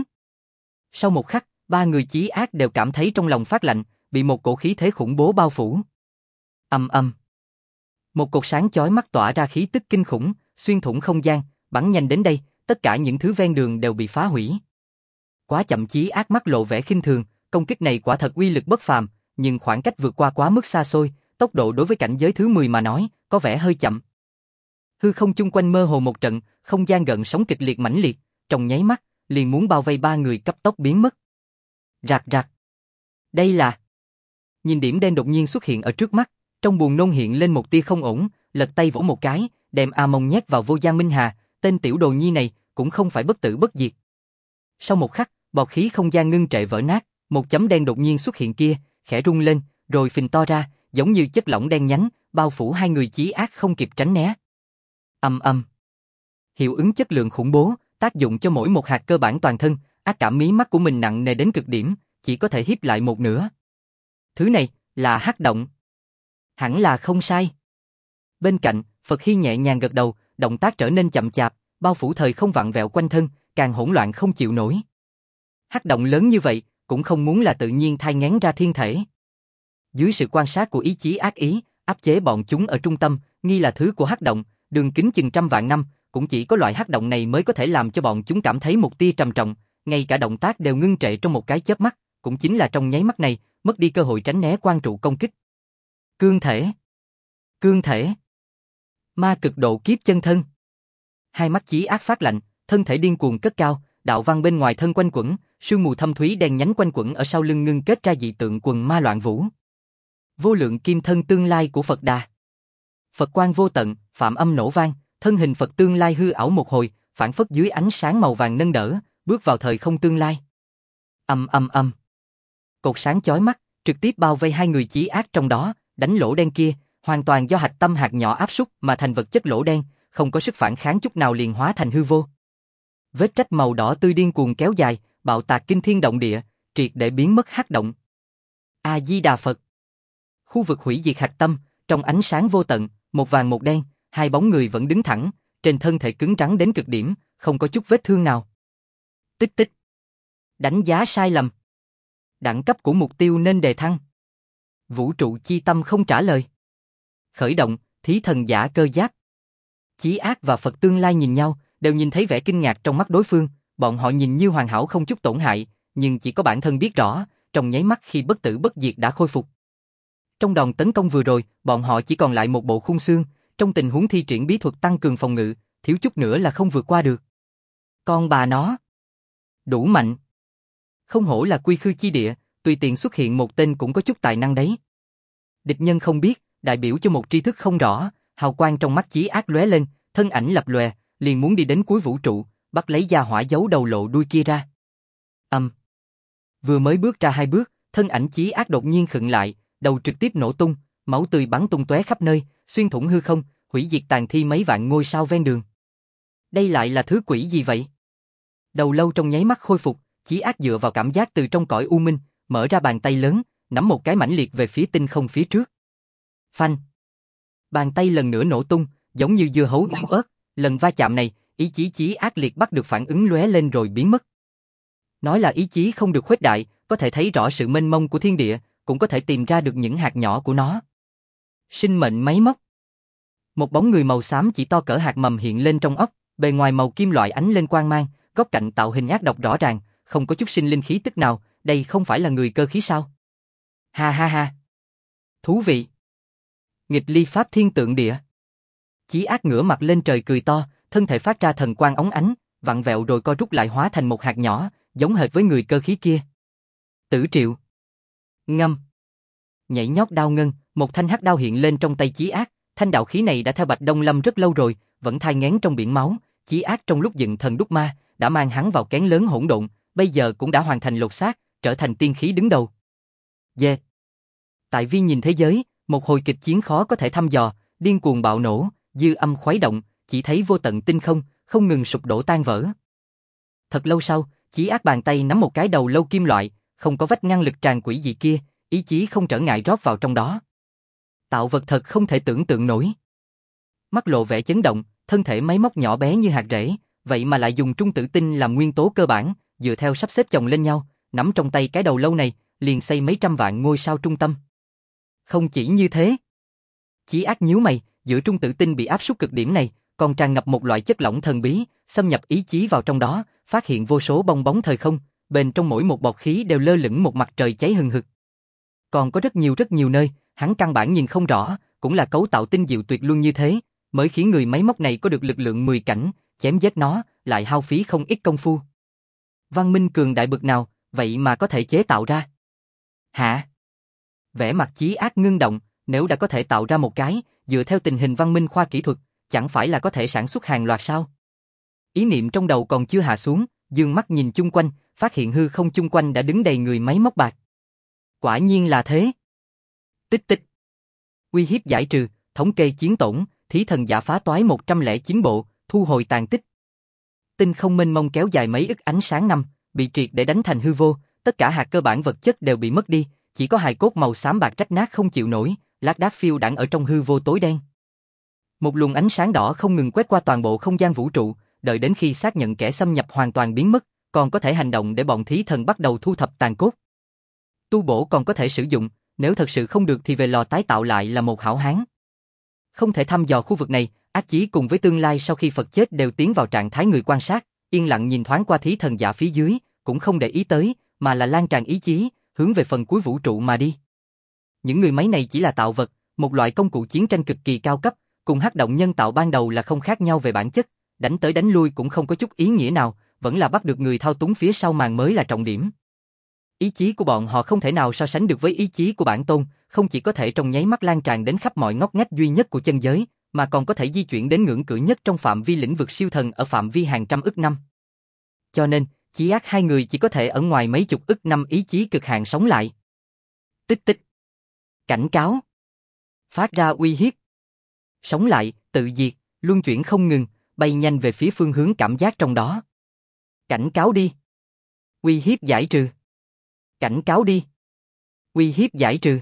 Sau một khắc, ba người Chí ác đều cảm thấy trong lòng phát lạnh, bị một cổ khí thế khủng bố bao phủ. Ầm. Một cột sáng chói mắt tỏa ra khí tức kinh khủng, xuyên thủng không gian, bắn nhanh đến đây, tất cả những thứ ven đường đều bị phá hủy. Quá chậm. Chí ác mắt lộ vẻ khinh thường, công kích này quả thật uy lực bất phàm, nhưng khoảng cách vượt qua quá mức xa xôi, tốc độ đối với cảnh giới thứ 10 mà nói, có vẻ hơi chậm. Hư không chung quanh mơ hồ một trận, không gian gợn sóng kịch liệt mãnh liệt, trong nháy mắt, liền muốn bao vây ba người cấp tốc biến mất. Rạc rạc. Đây là... Nhìn điểm đen đột nhiên xuất hiện ở trước mắt, trong buồng nôn hiện lên một tia không ổn, lật tay vỗ một cái, đem A Mông nhét vào vô gian minh hà, tên tiểu đồ nhi này cũng không phải bất tử bất diệt. Sau một khắc, bọt khí không gian ngưng trệ vỡ nát, một chấm đen đột nhiên xuất hiện kia, khẽ rung lên, rồi phình to ra, giống như chất lỏng đen nhánh, bao phủ hai người Chí ác không kịp tránh né. Ầm. Hiệu ứng chất lượng khủng bố, tác dụng cho mỗi một hạt cơ bản toàn thân, ác cảm mí mắt của mình nặng nề đến cực điểm, chỉ có thể híp lại một nửa. Thứ này, là hắc động. Hẳn là không sai. Bên cạnh, Phật Hy nhẹ nhàng gật đầu, động tác trở nên chậm chạp, bao phủ thời không vặn vẹo quanh thân, càng hỗn loạn không chịu nổi. Hắc động lớn như vậy, cũng không muốn là tự nhiên thai nghén ra thiên thể. Dưới sự quan sát của ý chí ác ý, áp chế bọn chúng ở trung tâm, nghi là thứ của hắc động, đường kính chừng trăm vạn năm, cũng chỉ có loại hắc động này mới có thể làm cho bọn chúng cảm thấy một tia trầm trọng, ngay cả động tác đều ngưng trệ trong một cái chớp mắt, cũng chính là trong nháy mắt này, mất đi cơ hội tránh né quan trụ công kích. Cương thể. Ma cực độ kiếp chân thân. Hai mắt Chí ác phát lạnh, thân thể điên cuồng cất cao, đạo văn bên ngoài thân quanh quẩn, sương mù thâm thúy đen nhánh quanh quẩn ở sau lưng ngưng kết ra dị tượng quần ma loạn vũ. Vô lượng kim thân tương lai của Phật Đà. Phật quang vô tận, phạm âm nổ vang, thân hình Phật tương lai hư ảo một hồi, phản phất dưới ánh sáng màu vàng nâng đỡ, bước vào thời không tương lai. Âm âm âm. Cột sáng chói mắt, trực tiếp bao vây hai người chí ác trong đó, đánh lỗ đen kia, hoàn toàn do hạch tâm hạt nhỏ áp súc mà thành vật chất lỗ đen, không có sức phản kháng chút nào liền hóa thành hư vô. Vết rách màu đỏ tươi điên cuồng kéo dài, bạo tạc kinh thiên động địa, triệt để biến mất hắc động. A Di Đà Phật. Khu vực hủy diệt hạch tâm, trong ánh sáng vô tận, một vàng một đen, hai bóng người vẫn đứng thẳng, trên thân thể cứng rắn đến cực điểm, không có chút vết thương nào. Tích tích. Đánh giá sai lầm. Đẳng cấp của mục tiêu nên đề thăng. Vũ trụ chi tâm không trả lời. Khởi động, thí thần giả cơ giáp. Chí ác và Phật tương lai nhìn nhau, đều nhìn thấy vẻ kinh ngạc trong mắt đối phương, bọn họ nhìn như hoàn hảo không chút tổn hại, nhưng chỉ có bản thân biết rõ, trong nháy mắt khi bất tử bất diệt đã khôi phục. Trong đòn tấn công vừa rồi, bọn họ chỉ còn lại một bộ khung xương, trong tình huống thi triển bí thuật tăng cường phòng ngự, thiếu chút nữa là không vượt qua được. Con bà nó. Đủ mạnh. Không hổ là quy khư chi địa, tùy tiện xuất hiện một tên cũng có chút tài năng đấy. Địch nhân không biết, đại biểu cho một tri thức không rõ, hào quang trong mắt chí ác lóe lên, thân ảnh lập lòe, liền muốn đi đến cuối vũ trụ, bắt lấy gia hỏa giấu đầu lộ đuôi kia ra. Vừa mới bước ra hai bước, thân ảnh chí ác đột nhiên khựng lại, đầu trực tiếp nổ tung, máu tươi bắn tung tóe khắp nơi, xuyên thủng hư không, hủy diệt tàn thi mấy vạn ngôi sao ven đường. Đây lại là thứ quỷ gì vậy? Đầu lâu trong nháy mắt khôi phục, chí ác dựa vào cảm giác từ trong cõi u minh, mở ra bàn tay lớn, nắm một cái mãnh liệt về phía tinh không phía trước. Phanh! Bàn tay lần nữa nổ tung, giống như dưa hấu yếu ớt, lần va chạm này, ý chí chí ác liệt bắt được phản ứng lóe lên rồi biến mất. Nói là ý chí không được khuếch đại, có thể thấy rõ sự mênh mông của thiên địa, cũng có thể tìm ra được những hạt nhỏ của nó. Sinh mệnh máy móc. Một bóng người màu xám chỉ to cỡ hạt mầm hiện lên trong óc, bề ngoài màu kim loại ánh lên quang mang, góc cạnh tạo hình ác độc rõ ràng, không có chút sinh linh khí tức nào, đây không phải là người cơ khí sao? Ha ha ha. Thú vị. Nghịch ly pháp thiên tượng địa. Chí ác ngửa mặt lên trời cười to, thân thể phát ra thần quang óng ánh, vặn vẹo rồi co rút lại hóa thành một hạt nhỏ, giống hệt với người cơ khí kia. Tử triệu. Ngâm. Nhảy nhót đao ngân, một thanh hắc đao hiện lên trong tay chí ác, thanh đạo khí này đã theo Bạch Đông Lâm rất lâu rồi, vẫn thai nghén trong biển máu, chí ác trong lúc dựng thần đúc ma, đã mang hắn vào kén lớn hỗn độn, bây giờ cũng đã hoàn thành lột xác, trở thành tiên khí đứng đầu. Yeah. Tại Vi nhìn thế giới, một hồi kịch chiến khó có thể thăm dò, điên cuồng bạo nổ, dư âm khuấy động, chỉ thấy vô tận tinh không, không ngừng sụp đổ tan vỡ. Thật lâu sau, chí ác bàn tay nắm một cái đầu lâu kim loại, không có vách ngăn lực tràn quỷ dị kia, ý chí không trở ngại rót vào trong đó. Tạo vật thật không thể tưởng tượng nổi. Mắt lộ vẻ chấn động, thân thể máy móc nhỏ bé như hạt rễ, vậy mà lại dùng trung tử tinh làm nguyên tố cơ bản, dựa theo sắp xếp chồng lên nhau, nắm trong tay cái đầu lâu này, liền xây mấy trăm vạn ngôi sao trung tâm. Không chỉ như thế. Chí ác nhíu mày, giữa trung tử tinh bị áp suất cực điểm này, còn tràn ngập một loại chất lỏng thần bí, xâm nhập ý chí vào trong đó, phát hiện vô số bong bóng thời không, bên trong mỗi một bọt khí đều lơ lửng một mặt trời cháy hừng hực. Còn có rất nhiều nơi, hắn căn bản nhìn không rõ, cũng là cấu tạo tinh diệu tuyệt luân như thế, mới khiến người máy móc này có được lực lượng 10 cảnh, chém giết nó, lại hao phí không ít công phu. Văn minh cường đại bực nào, vậy mà có thể chế tạo ra. Hả? Vẻ mặt chí ác ngưng động, nếu đã có thể tạo ra một cái, dựa theo tình hình văn minh khoa kỹ thuật, chẳng phải là có thể sản xuất hàng loạt sao? Ý niệm trong đầu còn chưa hạ xuống, dương mắt nhìn chung quanh, phát hiện hư không chung quanh đã đứng đầy người máy móc bạc. Quả nhiên là thế. Tích tích. Uy hiếp giải trừ, thống kê chiến tổn, thí thần giả phá toái 109 bộ, thu hồi tàn tích. Tinh không mênh mông kéo dài mấy ức ánh sáng năm, bị triệt để đánh thành hư vô, tất cả hạt cơ bản vật chất đều bị mất đi, chỉ có hài cốt màu xám bạc rách nát không chịu nổi, lác đác phiêu đãng ở trong hư vô tối đen. Một luồng ánh sáng đỏ không ngừng quét qua toàn bộ không gian vũ trụ, đợi đến khi xác nhận kẻ xâm nhập hoàn toàn biến mất, còn có thể hành động để bọn thí thần bắt đầu thu thập tàn cốt. Tu bổ còn có thể sử dụng, nếu thật sự không được thì về lò tái tạo lại là một hảo hán. Không thể thăm dò khu vực này, ác chí cùng với tương lai sau khi Phật chết đều tiến vào trạng thái người quan sát, yên lặng nhìn thoáng qua thí thần giả phía dưới, cũng không để ý tới, mà là lan tràn ý chí, hướng về phần cuối vũ trụ mà đi. Những người máy này chỉ là tạo vật, một loại công cụ chiến tranh cực kỳ cao cấp, cùng hắc động nhân tạo ban đầu là không khác nhau về bản chất, đánh tới đánh lui cũng không có chút ý nghĩa nào, vẫn là bắt được người thao túng phía sau màn mới là trọng điểm. Ý chí của bọn họ không thể nào so sánh được với ý chí của bản tôn, không chỉ có thể trong nháy mắt lan tràn đến khắp mọi ngóc ngách duy nhất của chân giới, mà còn có thể di chuyển đến ngưỡng cửa nhất trong phạm vi lĩnh vực siêu thần ở phạm vi hàng trăm ức năm. Cho nên, chí ác hai người chỉ có thể ở ngoài mấy chục ức năm ý chí cực hạn sống lại. Tích tích. Cảnh cáo. Phát ra uy hiếp. Sống lại, tự diệt, luân chuyển không ngừng, bay nhanh về phía phương hướng cảm giác trong đó. Cảnh cáo đi. Uy hiếp giải trừ. Cảnh cáo đi. Uy hiếp giải trừ.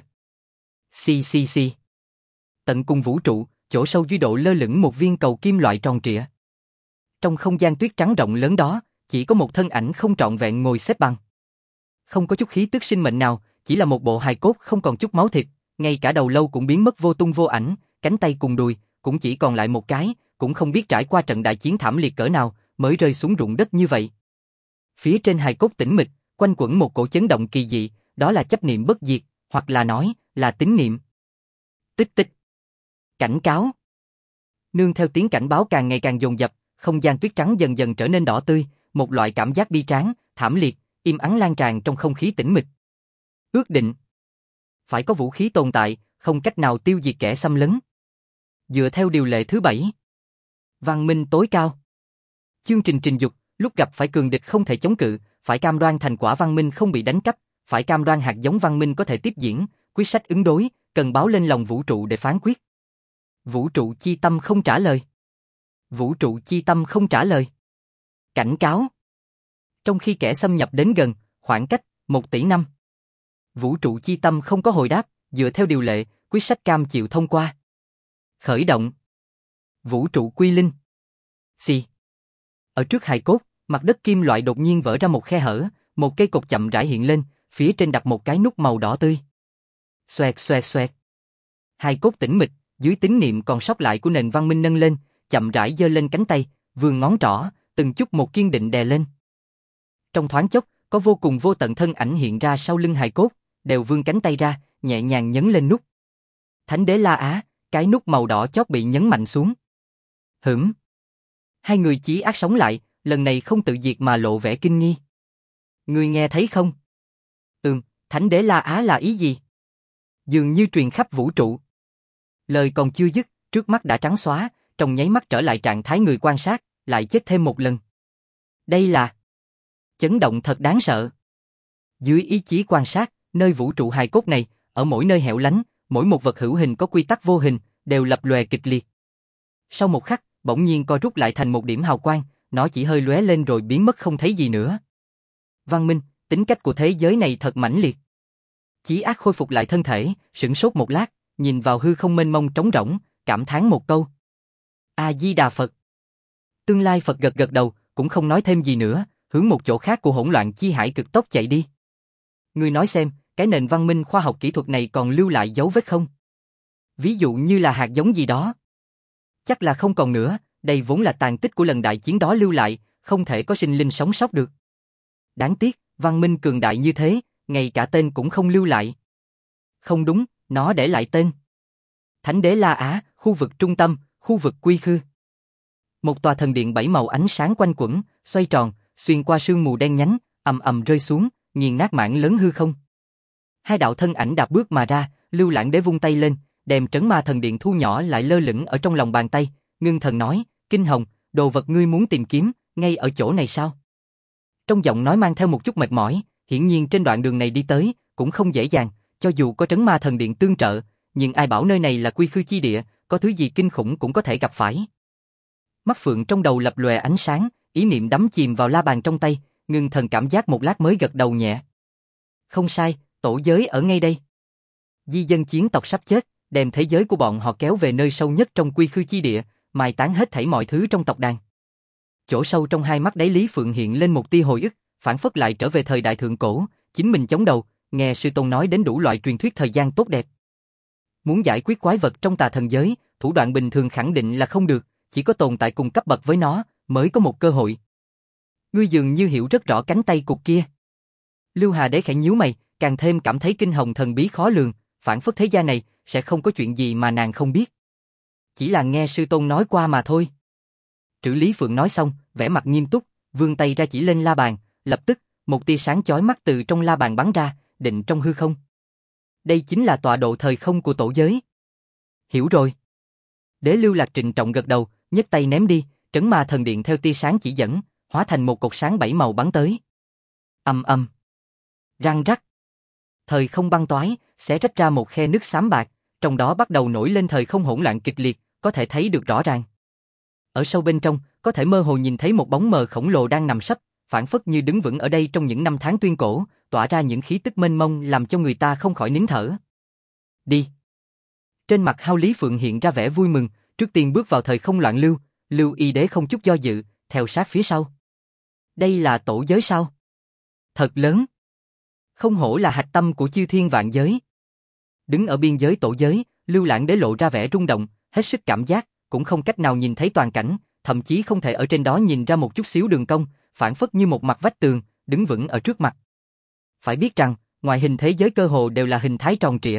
Xì xì xì. Tận cùng vũ trụ, chỗ sâu dưới độ lơ lửng một viên cầu kim loại tròn trịa. Trong không gian tuyết trắng rộng lớn đó, chỉ có một thân ảnh không trọn vẹn ngồi xếp bằng. Không có chút khí tức sinh mệnh nào, chỉ là một bộ hài cốt không còn chút máu thịt, ngay cả đầu lâu cũng biến mất vô tung vô ảnh, cánh tay cùng đùi cũng chỉ còn lại một cái, cũng không biết trải qua trận đại chiến thảm liệt cỡ nào mới rơi xuống ruộng đất như vậy. Phía trên hài cốt tĩnh mịch, quanh quẩn một cổ chấn động kỳ dị, đó là chấp niệm bất diệt, hoặc là nói là tín niệm. Tích tích. Cảnh cáo. Nương theo tiếng cảnh báo càng ngày càng dồn dập, không gian tuyết trắng dần dần trở nên đỏ tươi, một loại cảm giác bi tráng, thảm liệt, im ắng lan tràn trong không khí tĩnh mịch. Ước định. Phải có vũ khí tồn tại, không cách nào tiêu diệt kẻ xâm lấn. Dựa theo điều lệ thứ 7. Văn minh tối cao. Chương trình trình dục, lúc gặp phải cường địch không thể chống cự, phải cam đoan thành quả văn minh không bị đánh cắp, phải cam đoan hạt giống văn minh có thể tiếp diễn, quyết sách ứng đối, cần báo lên lòng vũ trụ để phán quyết. Vũ trụ chi tâm không trả lời. Vũ trụ chi tâm không trả lời. Cảnh cáo. Trong khi kẻ xâm nhập đến gần, khoảng cách 1 tỷ năm. Vũ trụ chi tâm không có hồi đáp, dựa theo điều lệ, quyết sách cam chịu thông qua. Khởi động. Vũ trụ quy linh. Xì. Ở trước hài cốt, mặt đất kim loại đột nhiên vỡ ra một khe hở, một cây cột chậm rãi hiện lên, phía trên đặt một cái nút màu đỏ tươi. Xoẹt xoẹt xoẹt. Hài cốt tĩnh mịch, dưới tín niệm còn sót lại của nền văn minh nâng lên, chậm rãi giơ lên cánh tay, vươn ngón trỏ, từng chút một kiên định đè lên. Trong thoáng chốc, có vô cùng vô tận thân ảnh hiện ra sau lưng hài cốt, đều vươn cánh tay ra, nhẹ nhàng nhấn lên nút. Thánh đế La Á, cái nút màu đỏ chót bị nhấn mạnh xuống. Hửm. Hai người chí ác sống lại, lần này không tự diệt mà lộ vẻ kinh nghi. Ngươi nghe thấy không? Thánh đế La Á là ý gì? Dường như truyền khắp vũ trụ. Lời còn chưa dứt, trước mắt đã trắng xóa, trong nháy mắt trở lại trạng thái người quan sát, lại chết thêm một lần. Đây là chấn động thật đáng sợ. Dưới ý chí quan sát, nơi vũ trụ hài cốt này, ở mỗi nơi hẻo lánh, mỗi một vật hữu hình có quy tắc vô hình, đều lập lòe kịch liệt. Sau một khắc, bỗng nhiên co rút lại thành một điểm hào quang, nó chỉ hơi lóe lên rồi biến mất không thấy gì nữa. Văn minh, tính cách của thế giới này thật mãnh liệt. Chí ác khôi phục lại thân thể, sửng sốt một lát, nhìn vào hư không mênh mông trống rỗng, cảm thán một câu. A-di-đà Phật. Tương lai Phật gật gật đầu, cũng không nói thêm gì nữa, hướng một chỗ khác của hỗn loạn chi hải cực tốc chạy đi. Ngươi nói xem, cái nền văn minh khoa học kỹ thuật này còn lưu lại dấu vết không? Ví dụ như là hạt giống gì đó. Chắc là không còn nữa, đây vốn là tàn tích của lần đại chiến đó lưu lại, không thể có sinh linh sống sót được. Đáng tiếc, văn minh cường đại như thế, ngay cả tên cũng không lưu lại. Không đúng, nó để lại tên. Thánh đế La Á, khu vực trung tâm, khu vực quy khư. Một tòa thần điện 7 màu ánh sáng quanh quẩn, xoay tròn, xuyên qua sương mù đen nhánh, ầm ầm rơi xuống, nghiền nát mảng lớn hư không. Hai đạo thân ảnh đạp bước mà ra, Lưu Lãng Đế vung tay lên, đem trấn ma thần điện thu nhỏ lại lơ lửng ở trong lòng bàn tay, ngưng thần nói, Kinh Hồng, đồ vật ngươi muốn tìm kiếm, ngay ở chỗ này sao? Trong giọng nói mang theo một chút mệt mỏi, hiển nhiên trên đoạn đường này đi tới, cũng không dễ dàng, cho dù có trấn ma thần điện tương trợ, nhưng ai bảo nơi này là quy khư chi địa, có thứ gì kinh khủng cũng có thể gặp phải. Mắt phượng trong đầu lập lòe ánh sáng, ý niệm đắm chìm vào la bàn trong tay, ngưng thần cảm giác một lát mới gật đầu nhẹ. Không sai, tổ giới ở ngay đây. Di dân chiến tộc sắp chết, đem thế giới của bọn họ kéo về nơi sâu nhất trong quy khư chi địa, mai tán hết thảy mọi thứ trong tộc đàn. Chỗ sâu trong hai mắt đáy Lý Phượng hiện lên một tia hồi ức, phản phất lại trở về thời đại thượng cổ, chính mình chống đầu, nghe sư tôn nói đến đủ loại truyền thuyết thời gian tốt đẹp. Muốn giải quyết quái vật trong tà thần giới, thủ đoạn bình thường khẳng định là không được, chỉ có tồn tại cùng cấp bậc với nó, mới có một cơ hội. Ngươi dường như hiểu rất rõ cánh tay cục kia. Lưu Hà Đế khẽ nhíu mày, càng thêm cảm thấy Kinh Hồng thần bí khó lường, phản phất thế gian này sẽ không có chuyện gì mà nàng không biết. Chỉ là nghe sư tôn nói qua mà thôi. Trữ Lý Phượng nói xong, vẻ mặt nghiêm túc, vươn tay ra chỉ lên la bàn, lập tức, một tia sáng chói mắt từ trong la bàn bắn ra, định trong hư không. Đây chính là tọa độ thời không của tổ giới. Hiểu rồi. Đế Lưu Lạc trịnh trọng gật đầu, nhấc tay ném đi, trấn ma thần điện theo tia sáng chỉ dẫn, hóa thành một cột sáng 7 màu bắn tới. Ầm ầm. Răng rắc. Thời không băng toái, xé rách ra một khe nước xám bạc, trong đó bắt đầu nổi lên thời không hỗn loạn kịch liệt, có thể thấy được rõ ràng. Ở sâu bên trong, có thể mơ hồ nhìn thấy một bóng mờ khổng lồ đang nằm sấp, phảng phất như đứng vững ở đây trong những năm tháng tuyên cổ, tỏa ra những khí tức mênh mông làm cho người ta không khỏi nín thở. Đi. Trên mặt Hao Lý Phượng hiện ra vẻ vui mừng, trước tiên bước vào thời không loạn lưu, Lưu Y Đế không chút do dự, theo sát phía sau. Đây là tổ giới sao? Thật lớn. Không hổ là hạch tâm của chư thiên vạn giới. Đứng ở biên giới tổ giới, Lưu Lãng Đế lộ ra vẻ rung động, hết sức cảm giác, cũng không cách nào nhìn thấy toàn cảnh, thậm chí không thể ở trên đó nhìn ra một chút xíu đường cong, phảng phất như một mặt vách tường, đứng vững ở trước mặt. Phải biết rằng, ngoại hình thế giới cơ hồ đều là hình thái tròn trịa.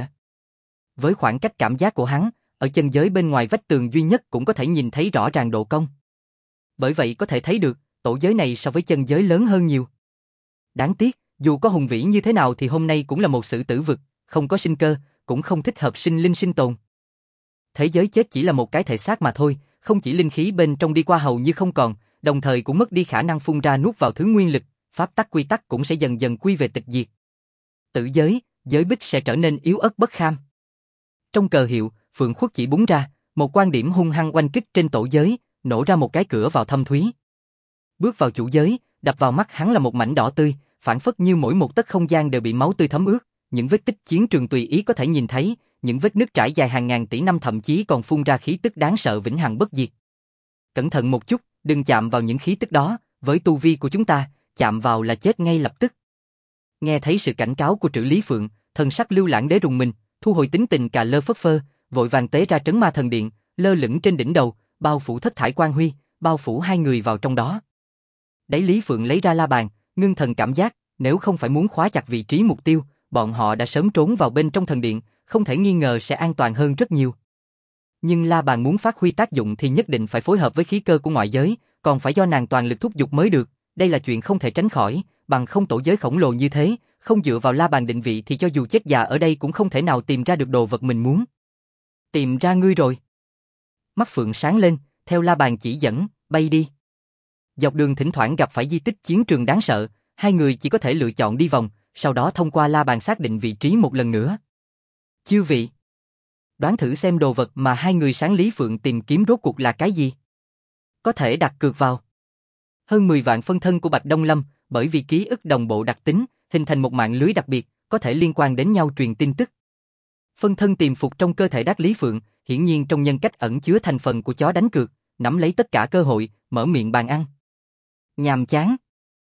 Với khoảng cách cảm giác của hắn, ở chân giới bên ngoài vách tường duy nhất cũng có thể nhìn thấy rõ ràng độ cong. Bởi vậy có thể thấy được, tổ giới này so với chân giới lớn hơn nhiều. Đáng tiếc, dù có hùng vĩ như thế nào thì hôm nay cũng là một sự tử vực, không có sinh cơ, cũng không thích hợp sinh linh sinh tồn. Thế giới chết chỉ là một cái thể xác mà thôi, không chỉ linh khí bên trong đi qua hầu như không còn, đồng thời cũng mất đi khả năng phun ra nuốt vào thứ nguyên lực, pháp tắc quy tắc cũng sẽ dần dần quy về tịch diệt. Tử giới, giới bích sẽ trở nên yếu ớt bất kham. Trong cờ hiệu, Phượng Khuất chỉ búng ra, một quan điểm hung hăng oanh kích trên tổ giới, nổ ra một cái cửa vào thâm thúy. Bước vào chủ giới, đập vào mắt hắn là một mảnh đỏ tươi, phảng phất như mỗi một tấc không gian đều bị máu tươi thấm ướt, những vết tích chiến trường tùy ý có thể nhìn thấy, những vết nứt trải dài hàng ngàn tỷ năm thậm chí còn phun ra khí tức đáng sợ vĩnh hằng bất diệt. Cẩn thận một chút, đừng chạm vào những khí tức đó, với tu vi của chúng ta, chạm vào là chết ngay lập tức. Nghe thấy sự cảnh cáo của Trử Lý Phượng, thần sắc Lưu Lãng Đế rùng mình, thu hồi tính tình cà lơ phất phơ, vội vàng tế ra trấn ma thần điện, lơ lửng trên đỉnh đầu, bao phủ thất thải quang huy, bao phủ hai người vào trong đó. Đáy Lý Phượng lấy ra la bàn, ngưng thần cảm giác, nếu không phải muốn khóa chặt vị trí mục tiêu, bọn họ đã sớm trốn vào bên trong thần điện, không thể nghi ngờ sẽ an toàn hơn rất nhiều. Nhưng la bàn muốn phát huy tác dụng thì nhất định phải phối hợp với khí cơ của ngoại giới, còn phải do nàng toàn lực thúc giục mới được, đây là chuyện không thể tránh khỏi, bằng không tổ giới khổng lồ như thế, không dựa vào la bàn định vị thì cho dù chết già ở đây cũng không thể nào tìm ra được đồ vật mình muốn. Tìm ra ngươi rồi. Mắt Phượng sáng lên, theo la bàn chỉ dẫn, bay đi. Dọc đường thỉnh thoảng gặp phải di tích chiến trường đáng sợ, hai người chỉ có thể lựa chọn đi vòng, sau đó thông qua la bàn xác định vị trí một lần nữa. Chư vị, đoán thử xem đồ vật mà hai người sáng Lý Phượng tìm kiếm rốt cuộc là cái gì? Có thể đặt cược vào. Hơn 10 vạn phân thân của Bạch Đông Lâm, bởi vì ký ức đồng bộ đặc tính, hình thành một mạng lưới đặc biệt, có thể liên quan đến nhau truyền tin tức. Phân thân tiềm phục trong cơ thể Đắc Lý Phượng, hiển nhiên trong nhân cách ẩn chứa thành phần của chó đánh cược, nắm lấy tất cả cơ hội, mở miệng bàn ăn. Nhàm chán.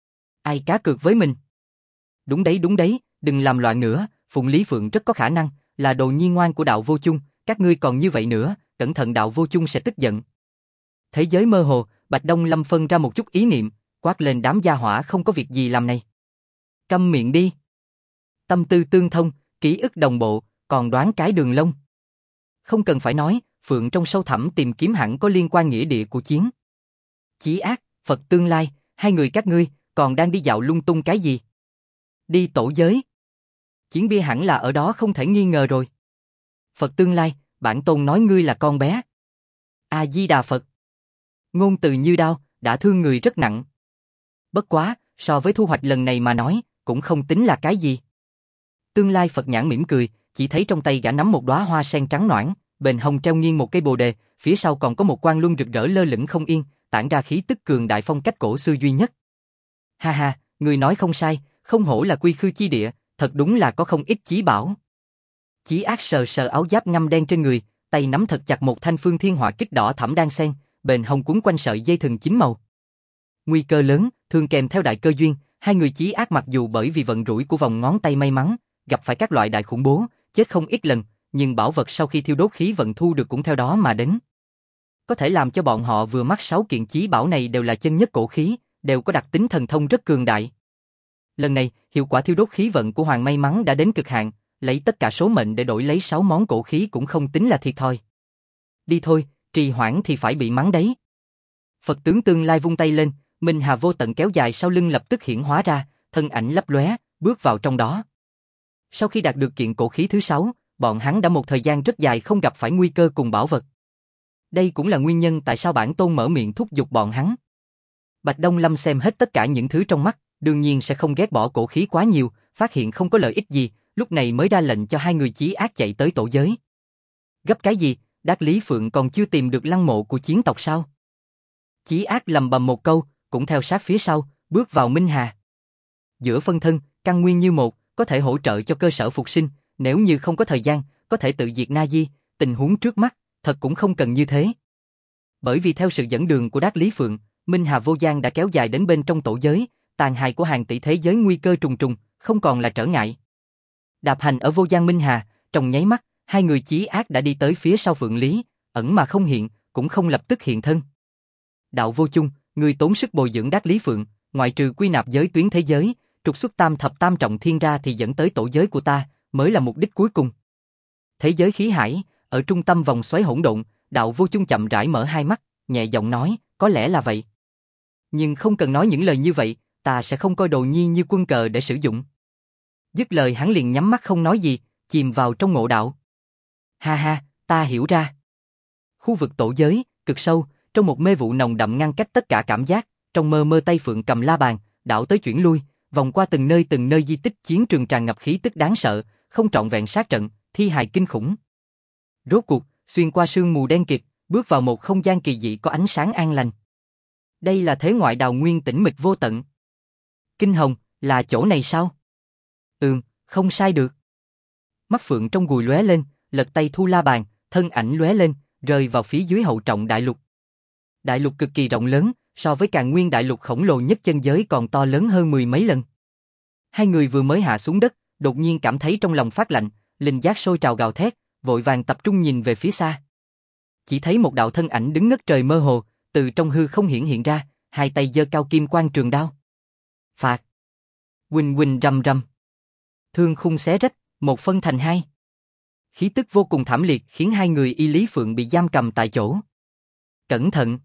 Ai cá cược với mình? Đúng đấy, đừng làm loạn nữa, Phụng Lý Phượng rất có khả năng là đồ nhi ngoan của đạo vô chung, các ngươi còn như vậy nữa, cẩn thận đạo vô chung sẽ tức giận. Thế giới mơ hồ, Bạch Đông Lâm phân ra một chút ý niệm, quát lên đám gia hỏa không có việc gì làm này. Câm miệng đi. Tâm tư tương thông, ký ức đồng bộ, còn đoán cái đường lông. Không cần phải nói, Phượng trong sâu thẳm tìm kiếm hẳn có liên quan nghĩa địa của chiến. Chí ác, Phật tương lai, hai người các ngươi, còn đang đi dạo lung tung cái gì? Đi tổ giới. Chiến bia hẳn là ở đó không thể nghi ngờ rồi. Phật tương lai, bản tôn nói ngươi là con bé. A-di-đà Phật. Ngôn từ như đao, đã thương người rất nặng. Bất quá, so với thu hoạch lần này mà nói, cũng không tính là cái gì. Tương lai Phật nhãn mỉm cười, chỉ thấy trong tay gã nắm một đóa hoa sen trắng nõn, bên hông treo nghiêng một cây bồ đề, phía sau còn có một quang luân rực rỡ lơ lửng không yên, tản ra khí tức cường đại phong cách cổ xưa duy nhất. Ha ha, người nói không sai, không hổ là quy khư chi địa, thật đúng là có không ít chí bảo. Chí ác sờ sờ áo giáp ngăm đen trên người, tay nắm thật chặt một thanh phương thiên hỏa kích đỏ thẫm đan sen, bên hông quấn quanh sợi dây thừng chín màu. Nguy cơ lớn, thường kèm theo đại cơ duyên, hai người chí ác mặc dù bởi vì vận rủi của vòng ngón tay may mắn, gặp phải các loại đại khủng bố, chết không ít lần, nhưng bảo vật sau khi thiêu đốt khí vận thu được cũng theo đó mà đến. Có thể làm cho bọn họ vừa mắt 6 kiện chí bảo này đều là chân nhất cổ khí, đều có đặc tính thần thông rất cường đại. Lần này, hiệu quả thiêu đốt khí vận của Hoàng may mắn đã đến cực hạn, lấy tất cả số mệnh để đổi lấy 6 món cổ khí cũng không tính là thiệt thòi. Đi thôi, trì hoãn thì phải bị mắng đấy. Phật tướng tương lai vung tay lên, Minh Hà vô tận kéo dài sau lưng lập tức hiển hóa ra, thân ảnh lấp lóe, bước vào trong đó. Sau khi đạt được kiện cổ khí thứ 6, bọn hắn đã một thời gian rất dài không gặp phải nguy cơ cùng bảo vật. Đây cũng là nguyên nhân tại sao bản tôn mở miệng thúc giục bọn hắn. Bạch Đông Lâm xem hết tất cả những thứ trong mắt, đương nhiên sẽ không ghét bỏ cổ khí quá nhiều, phát hiện không có lợi ích gì, lúc này mới ra lệnh cho hai người chí ác chạy tới tổ giới. Gấp cái gì, Đát Lý Phượng còn chưa tìm được lăng mộ của chiến tộc sao? Chí ác lầm bầm một câu, cũng theo sát phía sau, bước vào Minh Hà. Giữa phân thân, căn nguyên như một, có thể hỗ trợ cho cơ sở phục sinh, nếu như không có thời gian, có thể tự diệt Na Di, tình huống trước mắt, thật cũng không cần như thế. Bởi vì theo sự dẫn đường của Đát Lý Phượng, Minh Hà vô gian đã kéo dài đến bên trong tổ giới, tàn hại của hàng tỷ thế giới nguy cơ trùng trùng, không còn là trở ngại. Đạp hành ở vô gian Minh Hà, trong nháy mắt, hai người chí ác đã đi tới phía sau Phượng Lý, ẩn mà không hiện, cũng không lập tức hiện thân. Đạo vô chung, người tốn sức bồi dưỡng Đát Lý Phượng, ngoại trừ quy nạp giới tuyến thế giới, trục xuất tam thập tam trọng thiên ra thì dẫn tới tổ giới của ta, mới là mục đích cuối cùng. Thế giới khí hải, ở trung tâm vòng xoáy hỗn độn, đạo vô chung chậm rãi mở hai mắt, nhẹ giọng nói, có lẽ là vậy. Nhưng không cần nói những lời như vậy, ta sẽ không coi Đồ Nhi như quân cờ để sử dụng. Dứt lời hắn liền nhắm mắt không nói gì, chìm vào trong ngộ đạo. Ha ha, ta hiểu ra. Khu vực tổ giới, cực sâu, trong một mê vụ nồng đậm ngăn cách tất cả cảm giác, trong mơ mơ tay Phượng cầm la bàn, đảo tới chuyển lui, vòng qua từng nơi di tích chiến trường tràn ngập khí tức đáng sợ, không trọn vẹn sát trận, thi hài kinh khủng. Rốt cuộc, xuyên qua sương mù đen kịt, bước vào một không gian kỳ dị có ánh sáng an lành. Đây là thế ngoại đào nguyên tĩnh mịch vô tận. Kinh Hồng, là chỗ này sao? Không sai được. Mắt Phượng trong gùi lóe lên, lật tay thu la bàn, thân ảnh lóe lên, rơi vào phía dưới hậu trọng đại lục. Đại lục cực kỳ rộng lớn, so với Càn Nguyên đại lục khổng lồ nhất chân giới còn to lớn hơn 10 mấy lần. Hai người vừa mới hạ xuống đất, đột nhiên cảm thấy trong lòng phát lạnh, linh giác sôi trào gào thét, vội vàng tập trung nhìn về phía xa. Chỉ thấy một đạo thân ảnh đứng ngất trời mơ hồ, từ trong hư không hiện ra, hai tay giơ cao kim quang trường đao. Phạt. Huỳnh huỳnh rầm rầm. Thương khung xé rách, một phân thành hai. Khí tức vô cùng thảm liệt khiến hai người Y Lý Phượng bị giam cầm tại chỗ. Cẩn thận.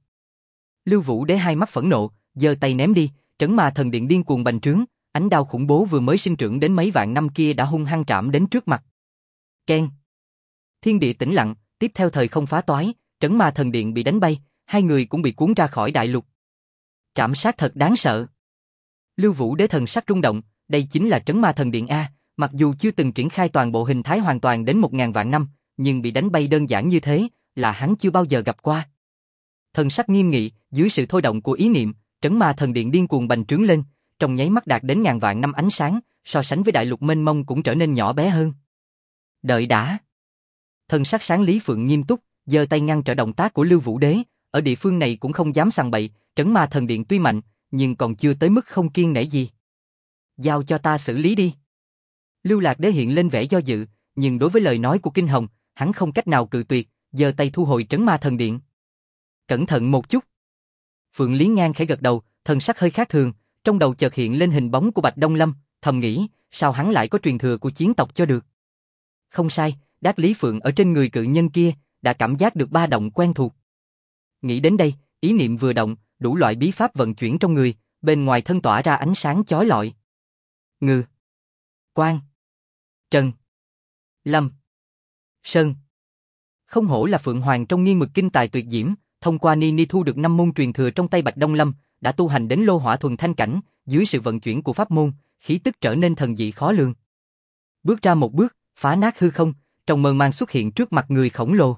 Lưu Vũ Đế hai mắt phẫn nộ, giơ tay ném đi, trấn ma thần điện điên cuồng bành trướng, ánh đao khủng bố vừa mới sinh trưởng đến mấy vạn năm kia đã hung hăng trảm đến trước mặt. Keng. Thiên địa tĩnh lặng, tiếp theo thời không phá toái, trấn ma thần điện bị đánh bay, hai người cũng bị cuốn ra khỏi đại lục. Trảm sát thật đáng sợ. Lưu Vũ Đế thần sắc rung động, đây chính là trấn ma thần điện A, mặc dù chưa từng triển khai toàn bộ hình thái hoàn toàn đến 1000 vạn năm, nhưng bị đánh bay đơn giản như thế, là hắn chưa bao giờ gặp qua. Thần sắc nghiêm nghị, dưới sự thôi động của ý niệm, trấn ma thần điện điên cuồng bành trướng lên, trong nháy mắt đạt đến ngàn vạn năm ánh sáng, so sánh với đại lục mênh mông cũng trở nên nhỏ bé hơn. Đợi đã. Thần sắc sáng Lý Phượng nghiêm túc, giơ tay ngăn trở động tác của Lưu Vũ Đế, ở địa phương này cũng không dám sằng bậy, trấn ma thần điện tuy mạnh, nhưng còn chưa tới mức không kiêng nể gì. Giao cho ta xử lý đi. Lưu Lạc Đế hiện lên vẻ do dự, nhưng đối với lời nói của Kinh Hồng, hắn không cách nào cự tuyệt, giơ tay thu hồi trấn ma thần điện. Cẩn thận một chút. Phượng Lý Ngang khẽ gật đầu, thần sắc hơi khác thường, trong đầu chợt hiện lên hình bóng của Bạch Đông Lâm, thầm nghĩ, sao hắn lại có truyền thừa của chiến tộc cho được. Không sai, Đát Lý Phượng ở trên người cự nhân kia, đã cảm giác được ba động quen thuộc. Nghĩ đến đây, ý niệm vừa động, đủ loại bí pháp vận chuyển trong người, bên ngoài thân tỏa ra ánh sáng chói lọi. Ngư, Quang, Trần, Lâm, Sơn. Không hổ là Phượng Hoàng trong nghiên mực kinh tài tuyệt diễm, thông qua Ni thu được 5 môn truyền thừa trong tay Bạch Đông Lâm, đã tu hành đến lô hỏa thuần thanh cảnh, dưới sự vận chuyển của pháp môn, khí tức trở nên thần dị khó lường. Bước ra một bước, phá nát hư không, trong mơ màng xuất hiện trước mặt người khổng lồ.